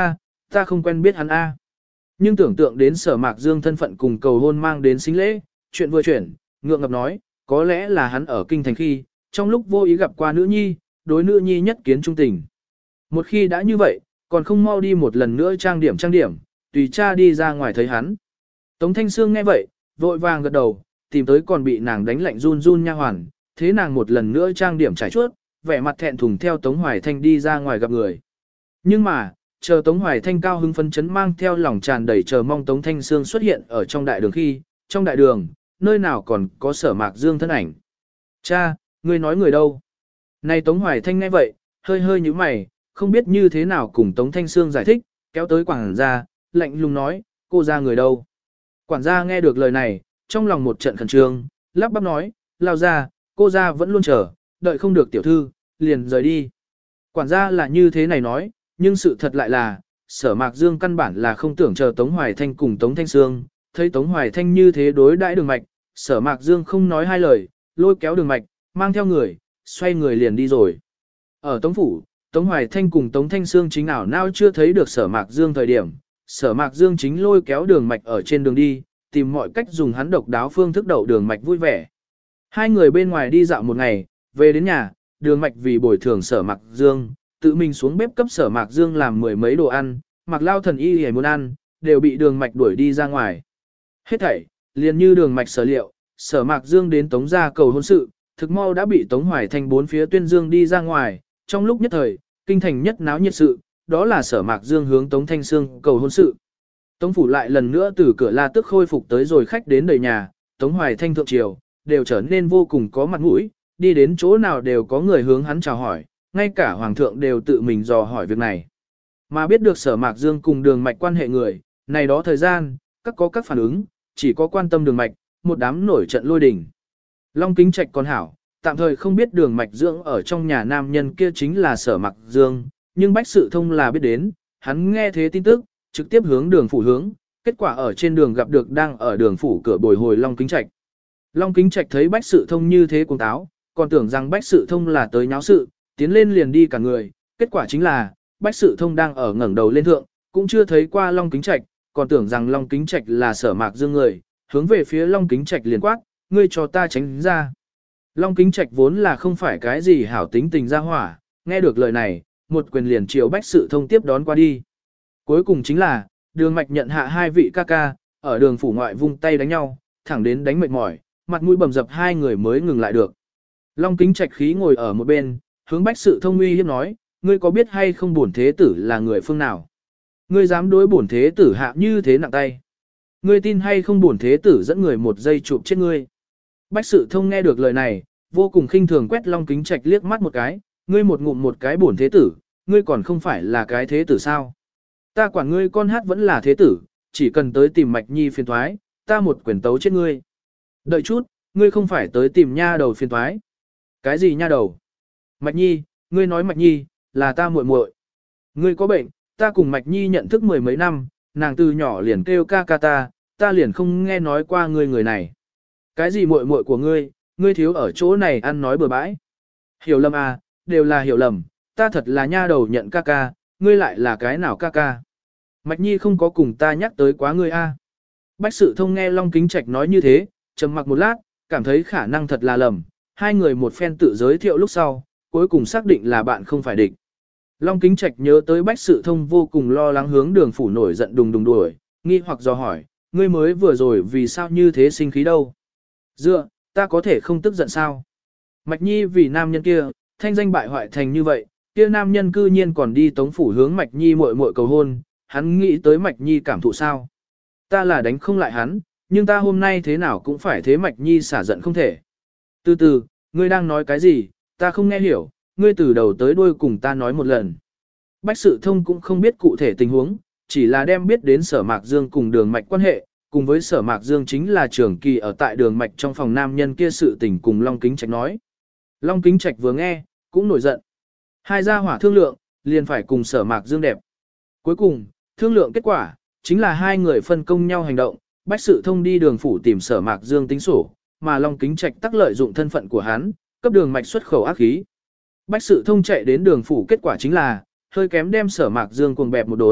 Ta không quen biết hắn A. Nhưng tưởng tượng đến Sở Mạc Dương thân phận cùng cầu hôn mang đến xính lễ, chuyện vừa chuyển, ngượng ngập nói, có lẽ là hắn ở kinh thành khi, trong lúc vô ý gặp qua nữ nhi, đối nữ nhi nhất kiến trung tình. Một khi đã như vậy, còn không mau đi một lần nữa trang điểm, tùy cha đi ra ngoài thấy hắn. Tống Thanh Sương nghe vậy, vội vàng gật đầu, tìm tới còn bị nàng đánh lạnh run run nha hoàn, thế nàng một lần nữa trang điểm trải chuốt, vẻ mặt thẹn thùng theo Tống Hoài Thanh đi ra ngoài gặp người. Nhưng mà, chờ Tống Hoài Thanh cao hứng phấn chấn mang theo lòng tràn đầy chờ mong Tống Thanh Sương xuất hiện ở trong đại đường khi, trong đại đường, nơi nào còn có Sở Mạc Dương thân ảnh. Cha, ngươi nói người đâu? Này Tống Hoài Thanh nghe vậy, hơi hơi nhíu mày, không biết như thế nào cùng Tống Thanh Sương giải thích, kéo tới quản gia, lạnh lùng nói, cô ra người đâu? Quản gia nghe được lời này, trong lòng một trận khẩn trương, lắp bắp nói, lao ra, cô ra vẫn luôn chờ, đợi không được tiểu thư, liền rời đi. Quản gia là như thế này nói, nhưng sự thật lại là, Sở Mạc Dương căn bản là không tưởng chờ Tống Hoài Thanh cùng Tống Thanh Sương, thấy Tống Hoài Thanh như thế đối đãi Đường Mạch, Sở Mạc Dương không nói hai lời, lôi kéo Đường Mạch, mang theo người, xoay người liền đi rồi. Ở Tống Phủ, Tống Hoài Thanh cùng Tống Thanh Sương chính ảo nào chưa thấy được Sở Mạc Dương thời điểm, Sở Mạc Dương chính lôi kéo Đường Mạch ở trên đường đi, tìm mọi cách dùng hắn độc đáo phương thức đậu Đường Mạch vui vẻ. Hai người bên ngoài đi dạo một ngày, về đến nhà, Đường Mạch vì bồi thường Sở Mạc Dương, tự mình xuống bếp cấp Sở Mạc Dương làm mười mấy đồ ăn, Mạc Lao thần y hề muốn ăn, đều bị Đường Mạch đuổi đi ra ngoài. Hết thảy, liền như Đường Mạch sở liệu, Sở Mạc Dương đến Tống gia cầu hôn sự, thực mau đã bị Tống Hoài Thanh bốn phía tuyên dương đi ra ngoài, trong lúc nhất thời, kinh thành nhất náo nhiệt sự, đó là Sở Mạc Dương hướng Tống Thanh Sương cầu hôn sự. Tống phủ lại lần nữa từ cửa La Tức khôi phục tới rồi khách đến đầy nhà, Tống Hoài Thanh thượng triều, đều trở nên vô cùng có mặt mũi, đi đến chỗ nào đều có người hướng hắn chào hỏi, ngay cả hoàng thượng đều tự mình dò hỏi việc này. Mà biết được Sở Mạc Dương cùng Đường Mạch quan hệ người, này đó thời gian, có các phản ứng, chỉ có quan tâm Đường Mạch, một đám nổi trận lôi đình. Long Kính Trạch còn hảo, tạm thời không biết Đường Mạch dưỡng ở trong nhà nam nhân kia chính là Sở Mạc Dương, nhưng Bách Sự Thông là biết đến, hắn nghe thế tin tức, trực tiếp hướng Đường phủ hướng, kết quả ở trên đường gặp được đang ở Đường phủ cửa bồi hồi Long Kính Trạch. Long Kính Trạch thấy Bách Sự Thông như thế cuồng táo, còn tưởng rằng Bách Sự Thông là tới nháo sự, tiến lên liền đi cả người, kết quả chính là, Bách Sự Thông đang ở ngẩng đầu lên thượng, cũng chưa thấy qua Long Kính Trạch, còn tưởng rằng Long Kính Trạch là Sở Mạc Dương người, hướng về phía Long Kính Trạch liền quát, ngươi cho ta tránh ra. Long Kính Trạch vốn là không phải cái gì hảo tính tình ra hỏa, nghe được lời này, một quyền liền chiều Bách Sự Thông tiếp đón qua đi. Cuối cùng chính là, Đường Mạch nhận hạ hai vị ca ca, ở Đường phủ ngoại vung tay đánh nhau, thẳng đến đánh mệt mỏi, mặt mũi bầm dập hai người mới ngừng lại được. Long Kính Trạch khí ngồi ở một bên, hướng Bách Sự Thông uy hiếp nói, ngươi có biết hay không bổn thế tử là người phương nào? Ngươi dám đối bổn thế tử hạ như thế nặng tay? Ngươi tin hay không bổn thế tử dẫn người một giây chụp chết ngươi? Bách Sự Thông nghe được lời này, vô cùng khinh thường quét Long Kính Trạch liếc mắt một cái, ngươi một ngụm một cái bổn thế tử, ngươi còn không phải là cái thế tử sao? Ta quản ngươi con hát vẫn là thế tử, chỉ cần tới tìm Mạch Nhi phiền toái, ta một quyền tấu chết ngươi. Đợi chút, ngươi không phải tới tìm nha đầu phiền toái. Cái gì nha đầu? Mạch Nhi, ngươi nói Mạch Nhi, là ta muội muội. Ngươi có bệnh, ta cùng Mạch Nhi nhận thức mười mấy năm, nàng từ nhỏ liền kêu ca ca ta liền không nghe nói qua ngươi người này. Cái gì muội muội của ngươi, ngươi thiếu ở chỗ này ăn nói bừa bãi. Hiểu lầm à, đều là hiểu lầm, ta thật là nha đầu nhận ca ca, ngươi lại là cái nào ca ca. Mạch Nhi không có cùng ta nhắc tới quá ngươi a. Bách Sự Thông nghe Long Kính Trạch nói như thế, trầm mặc một lát, cảm thấy khả năng thật là lầm, hai người một phen tự giới thiệu lúc sau, cuối cùng xác định là bạn không phải địch. Long Kính Trạch nhớ tới Bách Sự Thông vô cùng lo lắng hướng Đường phủ nổi giận đùng đùng đuổi, nghi hoặc dò hỏi, ngươi mới vừa rồi vì sao như thế sinh khí đâu? Dựa, ta có thể không tức giận sao? Mạch Nhi vì nam nhân kia, thanh danh bại hoại thành như vậy, kia nam nhân cư nhiên còn đi Tống phủ hướng Mạch Nhi muội muội cầu hôn, hắn nghĩ tới Mạch Nhi cảm thụ sao? Ta là đánh không lại hắn, nhưng ta hôm nay thế nào cũng phải thế Mạch Nhi xả giận không thể. Từ từ, ngươi đang nói cái gì, ta không nghe hiểu, ngươi từ đầu tới đuôi cùng ta nói một lần. Bách Sự Thông cũng không biết cụ thể tình huống, chỉ là đem biết đến Sở Mạc Dương cùng Đường Mạch quan hệ, cùng với Sở Mạc Dương chính là trưởng kỳ ở tại Đường Mạch trong phòng nam nhân kia sự tình cùng Long Kính Trạch nói. Long Kính Trạch vừa nghe, cũng nổi giận. Hai gia hỏa thương lượng, liền phải cùng Sở Mạc Dương đẹp. Cuối cùng, thương lượng kết quả, chính là hai người phân công nhau hành động, Bách Sự Thông đi Đường phủ tìm Sở Mạc Dương tính sổ, mà Long Kính Trạch tắc lợi dụng thân phận của hắn, cấp Đường Mạch xuất khẩu ác khí. Bách Sự Thông chạy đến Đường phủ kết quả chính là, hơi kém đem Sở Mạc Dương cuồng bẹp một đốn,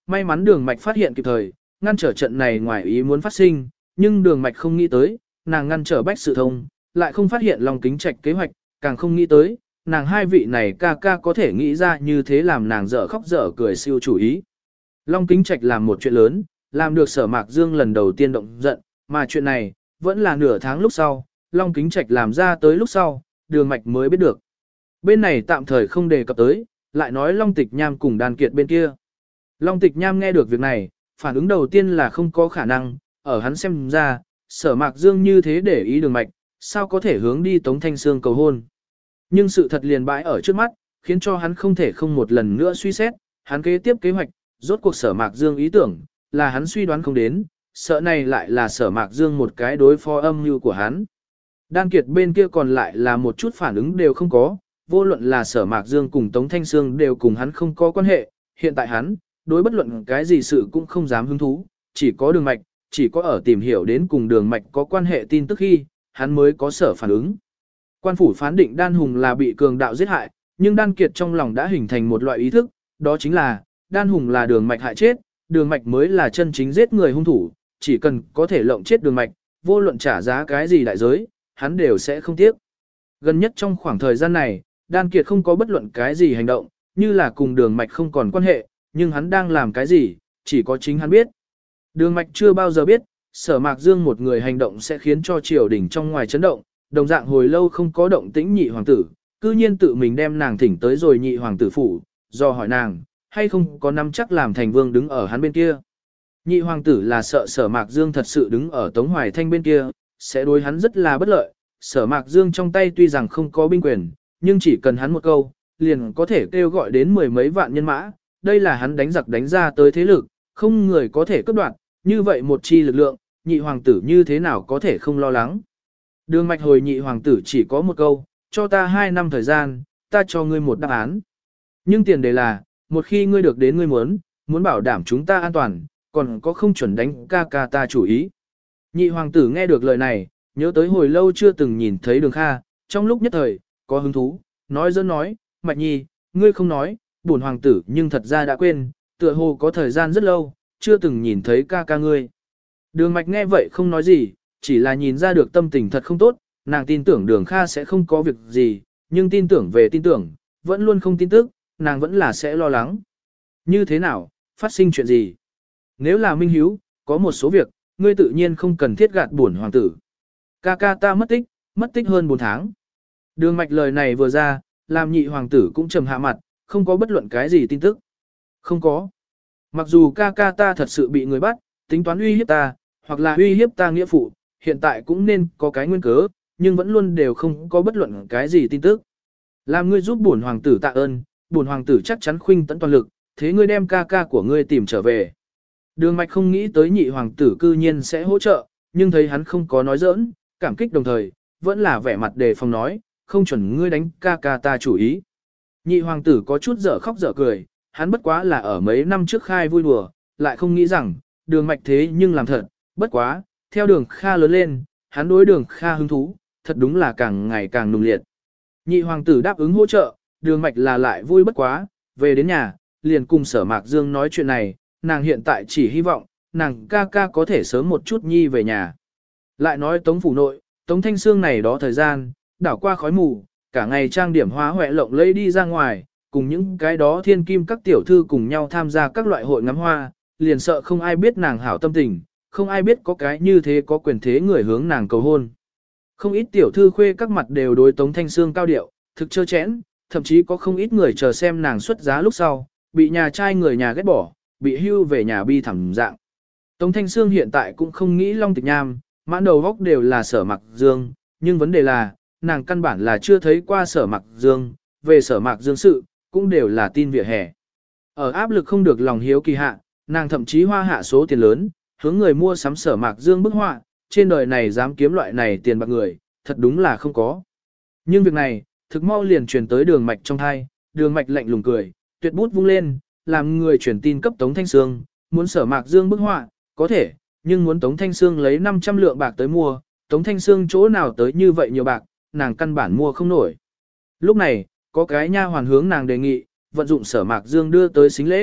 may mắn đường mạch phát hiện kịp thời, ngăn trở trận này ngoài ý muốn phát sinh, nhưng đường mạch không nghĩ tới, nàng ngăn trở bách sự thông, lại không phát hiện Long Kính Trạch kế hoạch, càng không nghĩ tới, nàng hai vị này ca ca có thể nghĩ ra như thế làm nàng dở khóc dở cười siêu chủ ý. Long Kính Trạch làm một chuyện lớn, làm được Sở Mạc Dương lần đầu tiên động giận, mà chuyện này, vẫn là nửa tháng lúc sau, Long Kính Trạch làm ra tới lúc sau, đường mạch mới biết được. Bên này tạm thời không đề cập tới, lại nói Long Tịch Nham cùng Đan Kiệt bên kia. Long Tịch Nham nghe được việc này, phản ứng đầu tiên là không có khả năng, ở hắn xem ra, Sở Mạc Dương như thế để ý đường mạch, sao có thể hướng đi Tống Thanh Sương cầu hôn. Nhưng sự thật liền bãi ở trước mắt, khiến cho hắn không thể không một lần nữa suy xét, hắn kế tiếp kế hoạch, rốt cuộc Sở Mạc Dương ý tưởng, là hắn suy đoán không đến, sợ này lại là Sở Mạc Dương một cái đối phó âm mưu của hắn. Đan Kiệt bên kia còn lại là một chút phản ứng đều không có, vô luận là Sở Mạc Dương cùng Tống Thanh Sương đều cùng hắn không có quan hệ, hiện tại hắn, đối bất luận cái gì sự cũng không dám hứng thú, chỉ có đường mạch, chỉ có ở tìm hiểu đến cùng đường mạch có quan hệ tin tức khi, hắn mới có sở phản ứng. Quan phủ phán định Đan Hùng là bị cường đạo giết hại, nhưng Đan Kiệt trong lòng đã hình thành một loại ý thức, đó chính là, Đan Hùng là đường mạch hại chết, đường mạch mới là chân chính giết người hung thủ, chỉ cần có thể lộng chết đường mạch, vô luận trả giá cái gì đại giới, hắn đều sẽ không tiếc. Gần nhất trong khoảng thời gian này, Đan Kiệt không có bất luận cái gì hành động, như là cùng đường mạch không còn quan hệ, nhưng hắn đang làm cái gì, chỉ có chính hắn biết. Đường mạch chưa bao giờ biết, Sở Mạc Dương một người hành động sẽ khiến cho triều đình trong ngoài chấn động, đồng dạng hồi lâu không có động tĩnh nhị hoàng tử, cư nhiên tự mình đem nàng thỉnh tới rồi nhị hoàng tử phủ, do hỏi nàng, hay không có nắm chắc làm thành vương đứng ở hắn bên kia. Nhị hoàng tử là sợ Sở Mạc Dương thật sự đứng ở Tống Hoài Thanh bên kia, sẽ đối hắn rất là bất lợi. Sở Mạc Dương trong tay tuy rằng không có binh quyền, nhưng chỉ cần hắn một câu, liền có thể kêu gọi đến mười mấy vạn nhân mã, đây là hắn đánh giặc đánh ra tới thế lực, không người có thể cướp đoạt, như vậy một chi lực lượng, nhị hoàng tử như thế nào có thể không lo lắng. Đường mạch hồi nhị hoàng tử chỉ có một câu, cho ta 2 năm thời gian, ta cho ngươi một đáp án. Nhưng tiền đề là, một khi ngươi được đến ngươi muốn bảo đảm chúng ta an toàn, còn có không chuẩn đánh ca ca ta chủ ý. Nhị hoàng tử nghe được lời này, nhớ tới hồi lâu chưa từng nhìn thấy đường Kha, trong lúc nhất thời, có hứng thú, nói dẫn nói, Mạch Nhi, ngươi không nói, bổn hoàng tử nhưng thật ra đã quên, tựa hồ có thời gian rất lâu, chưa từng nhìn thấy ca ca ngươi. Đường Mạch nghe vậy không nói gì, chỉ là nhìn ra được tâm tình thật không tốt, nàng tin tưởng đường Kha sẽ không có việc gì, nhưng tin tưởng về tin tưởng, vẫn luôn không tin tức, nàng vẫn là sẽ lo lắng. Như thế nào, phát sinh chuyện gì? Nếu là minh hiếu, có một số việc, ngươi tự nhiên không cần thiết gạt bổn hoàng tử. Ca ca ta mất tích hơn 4 tháng. Đường Mạch lời này vừa ra, làm nhị hoàng tử cũng trầm hạ mặt, không có bất luận cái gì tin tức. Không có. Mặc dù ca ca ta thật sự bị người bắt, tính toán uy hiếp ta, hoặc là uy hiếp ta nghĩa phụ, hiện tại cũng nên có cái nguyên cớ, nhưng vẫn luôn đều không có bất luận cái gì tin tức. Làm ngươi giúp bổn hoàng tử tạ ơn, bổn hoàng tử chắc chắn khuynh tận toàn lực, thế ngươi đem ca ca của ngươi tìm trở về. Đường Mạch không nghĩ tới nhị hoàng tử cư nhiên sẽ hỗ trợ, nhưng thấy hắn không có nói giỡn, cảm kích đồng thời, vẫn là vẻ mặt đề phòng nói, không chuẩn ngươi đánh ca ca ta chủ ý. Nhị hoàng tử có chút dở khóc dở cười, hắn bất quá là ở mấy năm trước khai vui đùa, lại không nghĩ rằng, đường Mạch thế nhưng làm thật, bất quá, theo đường Kha lớn lên, hắn đối đường Kha hứng thú, thật đúng là càng ngày càng nung liệt. Nhị hoàng tử đáp ứng hỗ trợ, đường Mạch là lại vui bất quá, về đến nhà, liền cùng Sở Mạc Dương nói chuyện này, nàng hiện tại chỉ hy vọng, nàng ca ca có thể sớm một chút nhi về nhà. Lại nói Tống phủ nội, Tống Thanh Sương này đó thời gian, đảo qua khói mù, cả ngày trang điểm hóa hoẹ lộng lẫy đi ra ngoài, cùng những cái đó thiên kim các tiểu thư cùng nhau tham gia các loại hội ngắm hoa, liền sợ không ai biết nàng hảo tâm tình, không ai biết có cái như thế có quyền thế người hướng nàng cầu hôn. Không ít tiểu thư khuê các mặt đều đối Tống Thanh Sương cao điệu, thực chơ chẽn, thậm chí có không ít người chờ xem nàng xuất giá lúc sau, bị nhà trai người nhà ghét bỏ, bị hưu về nhà bi thảm dạng. Tống Thanh Sương hiện tại cũng không nghĩ Long Tịch Nham, mãn đầu góc đều là Sở Mạc Dương, nhưng vấn đề là, nàng căn bản là chưa thấy qua Sở Mạc Dương, về Sở Mạc Dương sự, cũng đều là tin vỉa hè. Ở áp lực không được lòng hiếu kỳ hạ, nàng thậm chí hoa hạ số tiền lớn, hướng người mua sắm Sở Mạc Dương bức họa, trên đời này dám kiếm loại này tiền bạc người, thật đúng là không có. Nhưng việc này, thực mau liền truyền tới đường Mạch trong thai, đường Mạch lạnh lùng cười, tuyệt bút vung lên, làm người truyền tin cấp Tống Thanh Sương, muốn Sở Mạc Dương bức họa, có thể, nhưng muốn Tống Thanh Sương lấy 500 lượng bạc tới mua, Tống Thanh Sương chỗ nào tới như vậy nhiều bạc, nàng căn bản mua không nổi. Lúc này, có cái nha hoàn hướng nàng đề nghị, vận dụng Sở Mạc Dương đưa tới xính lễ,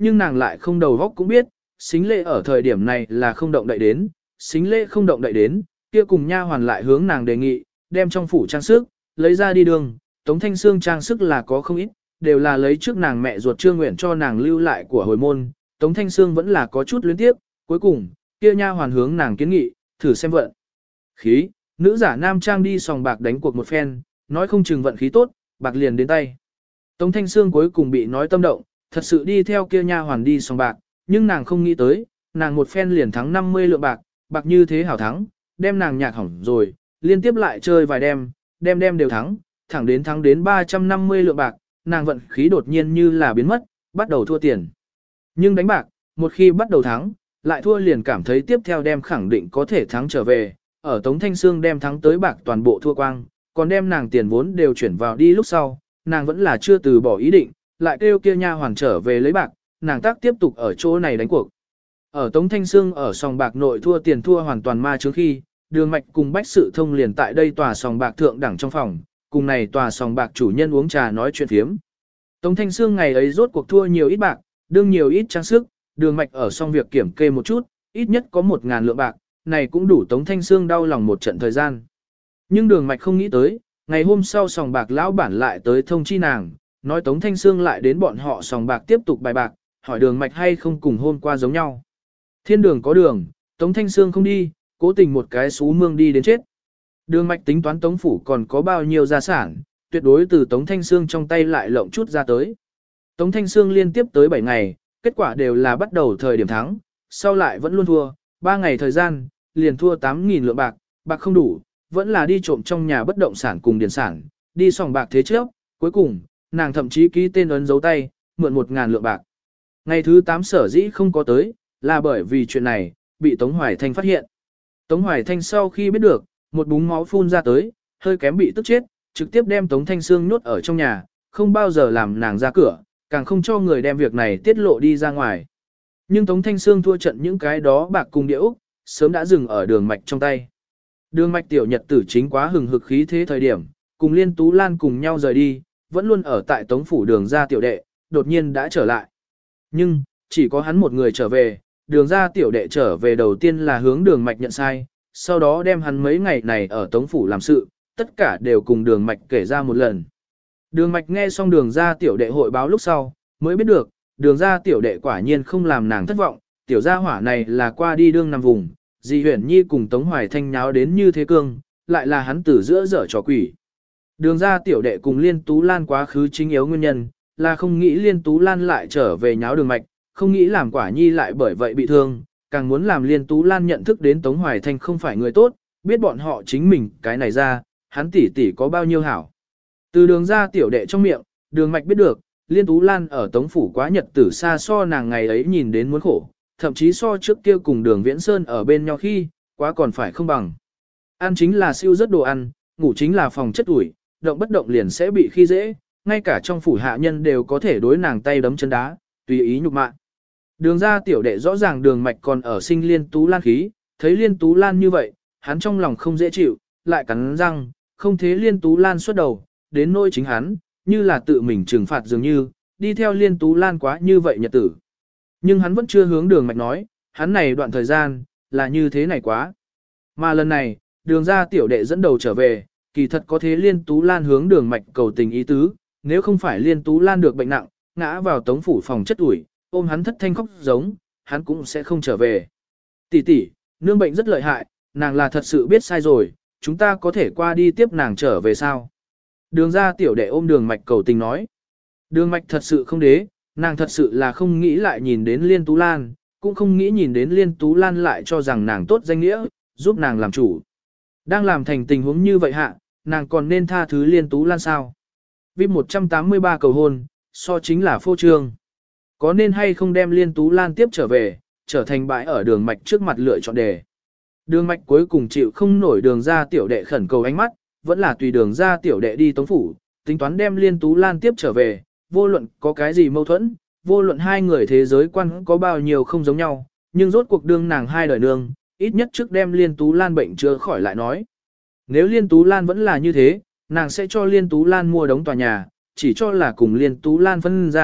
nhưng nàng lại không đầu óc cũng biết, Xính Lệ ở thời điểm này là không động đậy đến, Xính Lệ không động đậy đến, kia cùng nha hoàn lại hướng nàng đề nghị, đem trong phủ trang sức, lấy ra đi đường, Tống Thanh Sương trang sức là có không ít, đều là lấy trước nàng mẹ ruột Trương Nguyện cho nàng lưu lại của hồi môn, Tống Thanh Sương vẫn là có chút luyến tiếp, cuối cùng, kia nha hoàn hướng nàng kiến nghị, thử xem vận khí, nữ giả nam trang đi sòng bạc đánh cuộc một phen, nói không chừng vận khí tốt, bạc liền đến tay. Tống Thanh Sương cuối cùng bị nói tâm động, thật sự đi theo kia nha hoàn đi sòng bạc, nhưng nàng không nghĩ tới, nàng một phen liền thắng 50 lượng bạc, bạc như thế hảo thắng, đem nàng nhạc hỏng rồi, liên tiếp lại chơi vài đêm đều thắng, thẳng đến thắng đến 350 lượng bạc, nàng vận khí đột nhiên như là biến mất, bắt đầu thua tiền. Nhưng đánh bạc, một khi bắt đầu thắng, lại thua liền cảm thấy tiếp theo đem khẳng định có thể thắng trở về, ở Tống Thanh Sương đem thắng tới bạc toàn bộ thua quang, còn đem nàng tiền vốn đều chuyển vào đi lúc sau, nàng vẫn là chưa từ bỏ ý định, lại kêu kia nha hoàn trở về lấy bạc, nàng tác tiếp tục ở chỗ này đánh cuộc. Ở Tống Thanh Sương ở sòng bạc nội thua tiền thua hoàn toàn ma trước khi, Đường Mạch cùng Bách Sự Thông liền tại đây tòa sòng bạc thượng đẳng trong phòng, cùng này tòa sòng bạc chủ nhân uống trà nói chuyện thiếm. Tống Thanh Sương ngày ấy rốt cuộc thua nhiều ít bạc, đương nhiều ít trang sức, Đường Mạch ở xong việc kiểm kê một chút, ít nhất có 1.000 lượng bạc, này cũng đủ Tống Thanh Sương đau lòng một trận thời gian. Nhưng Đường Mạch không nghĩ tới, ngày hôm sau sòng bạc lão bản lại tới thông chi nàng, nói Tống Thanh Sương lại đến bọn họ sòng bạc tiếp tục bài bạc, hỏi Đường Mạch hay không cùng hôm qua giống nhau. Thiên đường có đường, Tống Thanh Sương không đi, cố tình một cái xú mương đi đến chết. Đường Mạch tính toán Tống phủ còn có bao nhiêu gia sản, tuyệt đối từ Tống Thanh Sương trong tay lại lộng chút ra tới. Tống Thanh Sương liên tiếp tới 7 ngày, kết quả đều là bắt đầu thời điểm thắng, sau lại vẫn luôn thua, 3 ngày thời gian, liền thua 8.000 lượng bạc, bạc không đủ, vẫn là đi trộm trong nhà bất động sản cùng điền sản, đi sòng bạc thế trước, cuối cùng, nàng thậm chí ký tên ấn dấu tay, mượn 1.000 lượng bạc. Ngày thứ 8 sở dĩ không có tới, là bởi vì chuyện này, bị Tống Hoài Thanh phát hiện. Tống Hoài Thanh sau khi biết được, một búng máu phun ra tới, hơi kém bị tức chết, trực tiếp đem Tống Thanh Sương nhốt ở trong nhà, không bao giờ làm nàng ra cửa, càng không cho người đem việc này tiết lộ đi ra ngoài. Nhưng Tống Thanh Sương thua trận những cái đó bạc cùng điệu, sớm đã dừng ở Đường Mạch trong tay. Đường Mạch tiểu nhật tử chính quá hừng hực khí thế thời điểm, cùng Liên Tú Lan cùng nhau rời đi, vẫn luôn ở tại Tống phủ Đường gia tiểu đệ, đột nhiên đã trở lại. Nhưng, chỉ có hắn một người trở về, Đường gia tiểu đệ trở về đầu tiên là hướng Đường Mạch nhận sai, sau đó đem hắn mấy ngày này ở Tống phủ làm sự, tất cả đều cùng Đường Mạch kể ra một lần. Đường Mạch nghe xong Đường gia tiểu đệ hội báo lúc sau, mới biết được, Đường gia tiểu đệ quả nhiên không làm nàng thất vọng, tiểu gia hỏa này là qua đi đương nằm vùng, Di Huyển Nhi cùng Tống Hoài Thanh nháo đến như thế cương, lại là hắn từ giữa dở trò quỷ. Đường gia tiểu đệ cùng Liên Tú Lan quá khứ chính yếu nguyên nhân, là không nghĩ Liên Tú Lan lại trở về nháo Đường Mạch, không nghĩ làm Quả Nhi lại bởi vậy bị thương, càng muốn làm Liên Tú Lan nhận thức đến Tống Hoài Thanh không phải người tốt, biết bọn họ chính mình cái này ra, hắn tỷ tỷ có bao nhiêu hảo. Từ Đường gia tiểu đệ trong miệng, Đường Mạch biết được, Liên Tú Lan ở Tống phủ quá nhật tử xa so nàng ngày ấy nhìn đến muốn khổ, thậm chí so trước kia cùng Đường Viễn Sơn ở bên nhau khi, quá còn phải không bằng. Ăn chính là siêu rất đồ ăn, ngủ chính là phòng chất ủi, động bất động liền sẽ bị khi dễ, ngay cả trong phủ hạ nhân đều có thể đối nàng tay đấm chân đá, tùy ý nhục mạ. Đường gia tiểu đệ rõ ràng Đường Mạch còn ở sinh Liên Tú Lan khí, thấy Liên Tú Lan như vậy, hắn trong lòng không dễ chịu, lại cắn răng, không thế Liên Tú Lan xuất đầu, đến nỗi chính hắn, như là tự mình trừng phạt dường như, đi theo Liên Tú Lan quá như vậy nhật tử. Nhưng hắn vẫn chưa hướng Đường Mạch nói, hắn này đoạn thời gian, là như thế này quá. Mà lần này, Đường gia tiểu đệ dẫn đầu trở về, kỳ thật có thế Liên Tú Lan hướng Đường Mạch cầu tình ý tứ, nếu không phải Liên Tú Lan được bệnh nặng, ngã vào Tống phủ phòng chất ủi, ôm hắn thất thanh khóc giống, hắn cũng sẽ không trở về. Tỷ tỷ, nương bệnh rất lợi hại, nàng là thật sự biết sai rồi, chúng ta có thể qua đi tiếp nàng trở về sao? Đường gia tiểu đệ ôm Đường Mạch cầu tình nói. Đường Mạch thật sự không đế, nàng thật sự là không nghĩ lại nhìn đến Liên Tú Lan, cũng không nghĩ nhìn đến Liên Tú Lan lại cho rằng nàng tốt danh nghĩa, giúp nàng làm chủ. Đang làm thành tình huống như vậy hạ, nàng còn nên tha thứ Liên Tú Lan sao? VIP 183 cầu hôn, so chính là phô trương. Có nên hay không đem Liên Tú Lan tiếp trở về, trở thành bãi ở Đường Mạch trước mặt lựa chọn đề. Đường Mạch cuối cùng chịu không nổi Đường gia tiểu đệ khẩn cầu ánh mắt, vẫn là tùy Đường gia tiểu đệ đi Tống phủ, tính toán đem Liên Tú Lan tiếp trở về, vô luận có cái gì mâu thuẫn, vô luận hai người thế giới quan có bao nhiêu không giống nhau, nhưng rốt cuộc đương nàng hai đời nương, ít nhất trước đem Liên Tú Lan bệnh chữa khỏi lại nói. Nếu Liên Tú Lan vẫn là như thế, nàng sẽ cho Liên Tú Lan mua đống tòa nhà, chỉ cho là cùng Liên Tú Lan phân ra,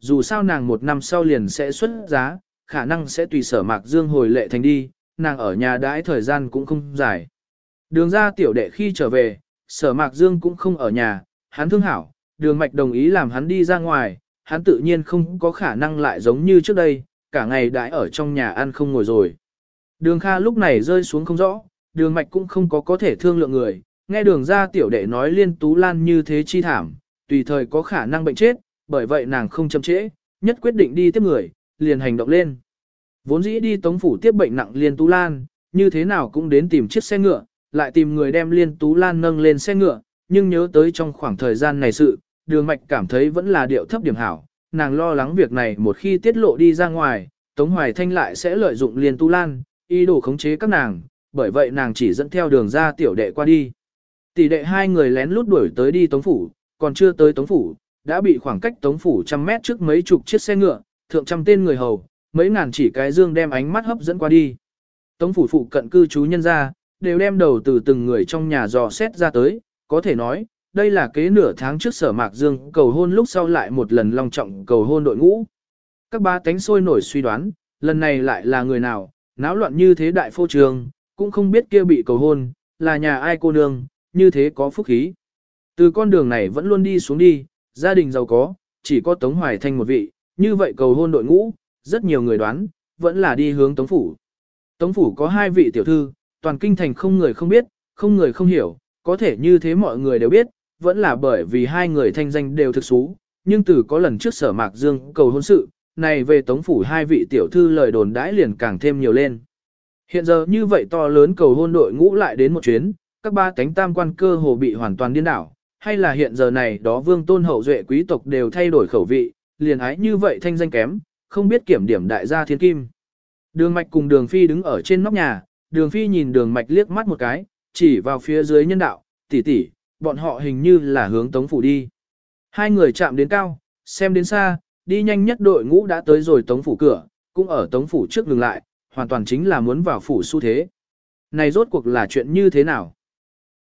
dù sao nàng một năm sau liền sẽ xuất giá, khả năng sẽ tùy Sở Mạc Dương hồi Lệ Thành đi, nàng ở nhà đãi thời gian cũng không dài. Đường ra tiểu đệ khi trở về, Sở Mạc Dương cũng không ở nhà, hắn thương hảo, Đường Mạch đồng ý làm hắn đi ra ngoài, hắn tự nhiên không có khả năng lại giống như trước đây, cả ngày đãi ở trong nhà ăn không ngồi rồi. Đường Kha lúc này rơi xuống không rõ, Đường Mạch cũng không có thể thương lượng người, nghe Đường ra tiểu đệ nói Liên Tú Lan như thế chi thảm, tùy thời có khả năng bệnh chết, bởi vậy nàng không chậm trễ, nhất quyết định đi tiếp người, liền hành động lên. Vốn dĩ đi Tống phủ tiếp bệnh nặng Liên Tú Lan, như thế nào cũng đến tìm chiếc xe ngựa, lại tìm người đem Liên Tú Lan nâng lên xe ngựa, nhưng nhớ tới trong khoảng thời gian này sự, Đường Mạch cảm thấy vẫn là điệu thấp điểm hảo, nàng lo lắng việc này một khi tiết lộ đi ra ngoài, Tống Hoài Thanh lại sẽ lợi dụng Liên Tú Lan, ý đồ khống chế các nàng, bởi vậy nàng chỉ dẫn theo Đường ra tiểu đệ qua đi. Tỷ đệ hai người lén lút đuổi tới đi Tống phủ, còn chưa tới Tống phủ, đã bị khoảng cách Tống phủ trăm mét trước mấy chục chiếc xe ngựa, thượng trăm tên người hầu, mấy ngàn chỉ cái dương đem ánh mắt hấp dẫn qua đi. Tống phủ phụ cận cư trú nhân gia, đều đem đầu từ từng người trong nhà dò xét ra tới, có thể nói, đây là kế nửa tháng trước Sở Mạc Dương cầu hôn lúc sau lại một lần long trọng cầu hôn đội ngũ. Các ba tánh sôi nổi suy đoán, lần này lại là người nào, náo loạn như thế đại phô trường, cũng không biết kia bị cầu hôn, là nhà ai cô nương, như thế có phúc khí. Từ con đường này vẫn luôn đi xuống đi, gia đình giàu có, chỉ có Tống Hoài Thanh một vị, như vậy cầu hôn đội ngũ, rất nhiều người đoán, vẫn là đi hướng Tống phủ. Tống phủ có hai vị tiểu thư, toàn kinh thành không người không biết, không người không hiểu, có thể như thế mọi người đều biết, vẫn là bởi vì hai người thanh danh đều thực xú, nhưng từ có lần trước Sở Mạc Dương cầu hôn sự, này về Tống phủ hai vị tiểu thư lời đồn đãi liền càng thêm nhiều lên. Hiện giờ như vậy to lớn cầu hôn đội ngũ lại đến một chuyến, các ba cánh tam quan cơ hồ bị hoàn toàn điên đảo, hay là hiện giờ này đó vương tôn hậu duệ quý tộc đều thay đổi khẩu vị, liền ái như vậy thanh danh kém, không biết kiểm điểm đại gia thiên kim. Đường Mạch cùng Đường Phi đứng ở trên nóc nhà, Đường Phi nhìn Đường Mạch liếc mắt một cái, chỉ vào phía dưới nhân đạo, tỷ tỷ, bọn họ hình như là hướng Tống phủ đi. Hai người chạm đến cao, xem đến xa, đi nhanh nhất đội ngũ đã tới rồi Tống phủ cửa, cũng ở Tống phủ trước dừng lại, hoàn toàn chính là muốn vào phủ xu thế. Này rốt cuộc là chuyện như thế nào?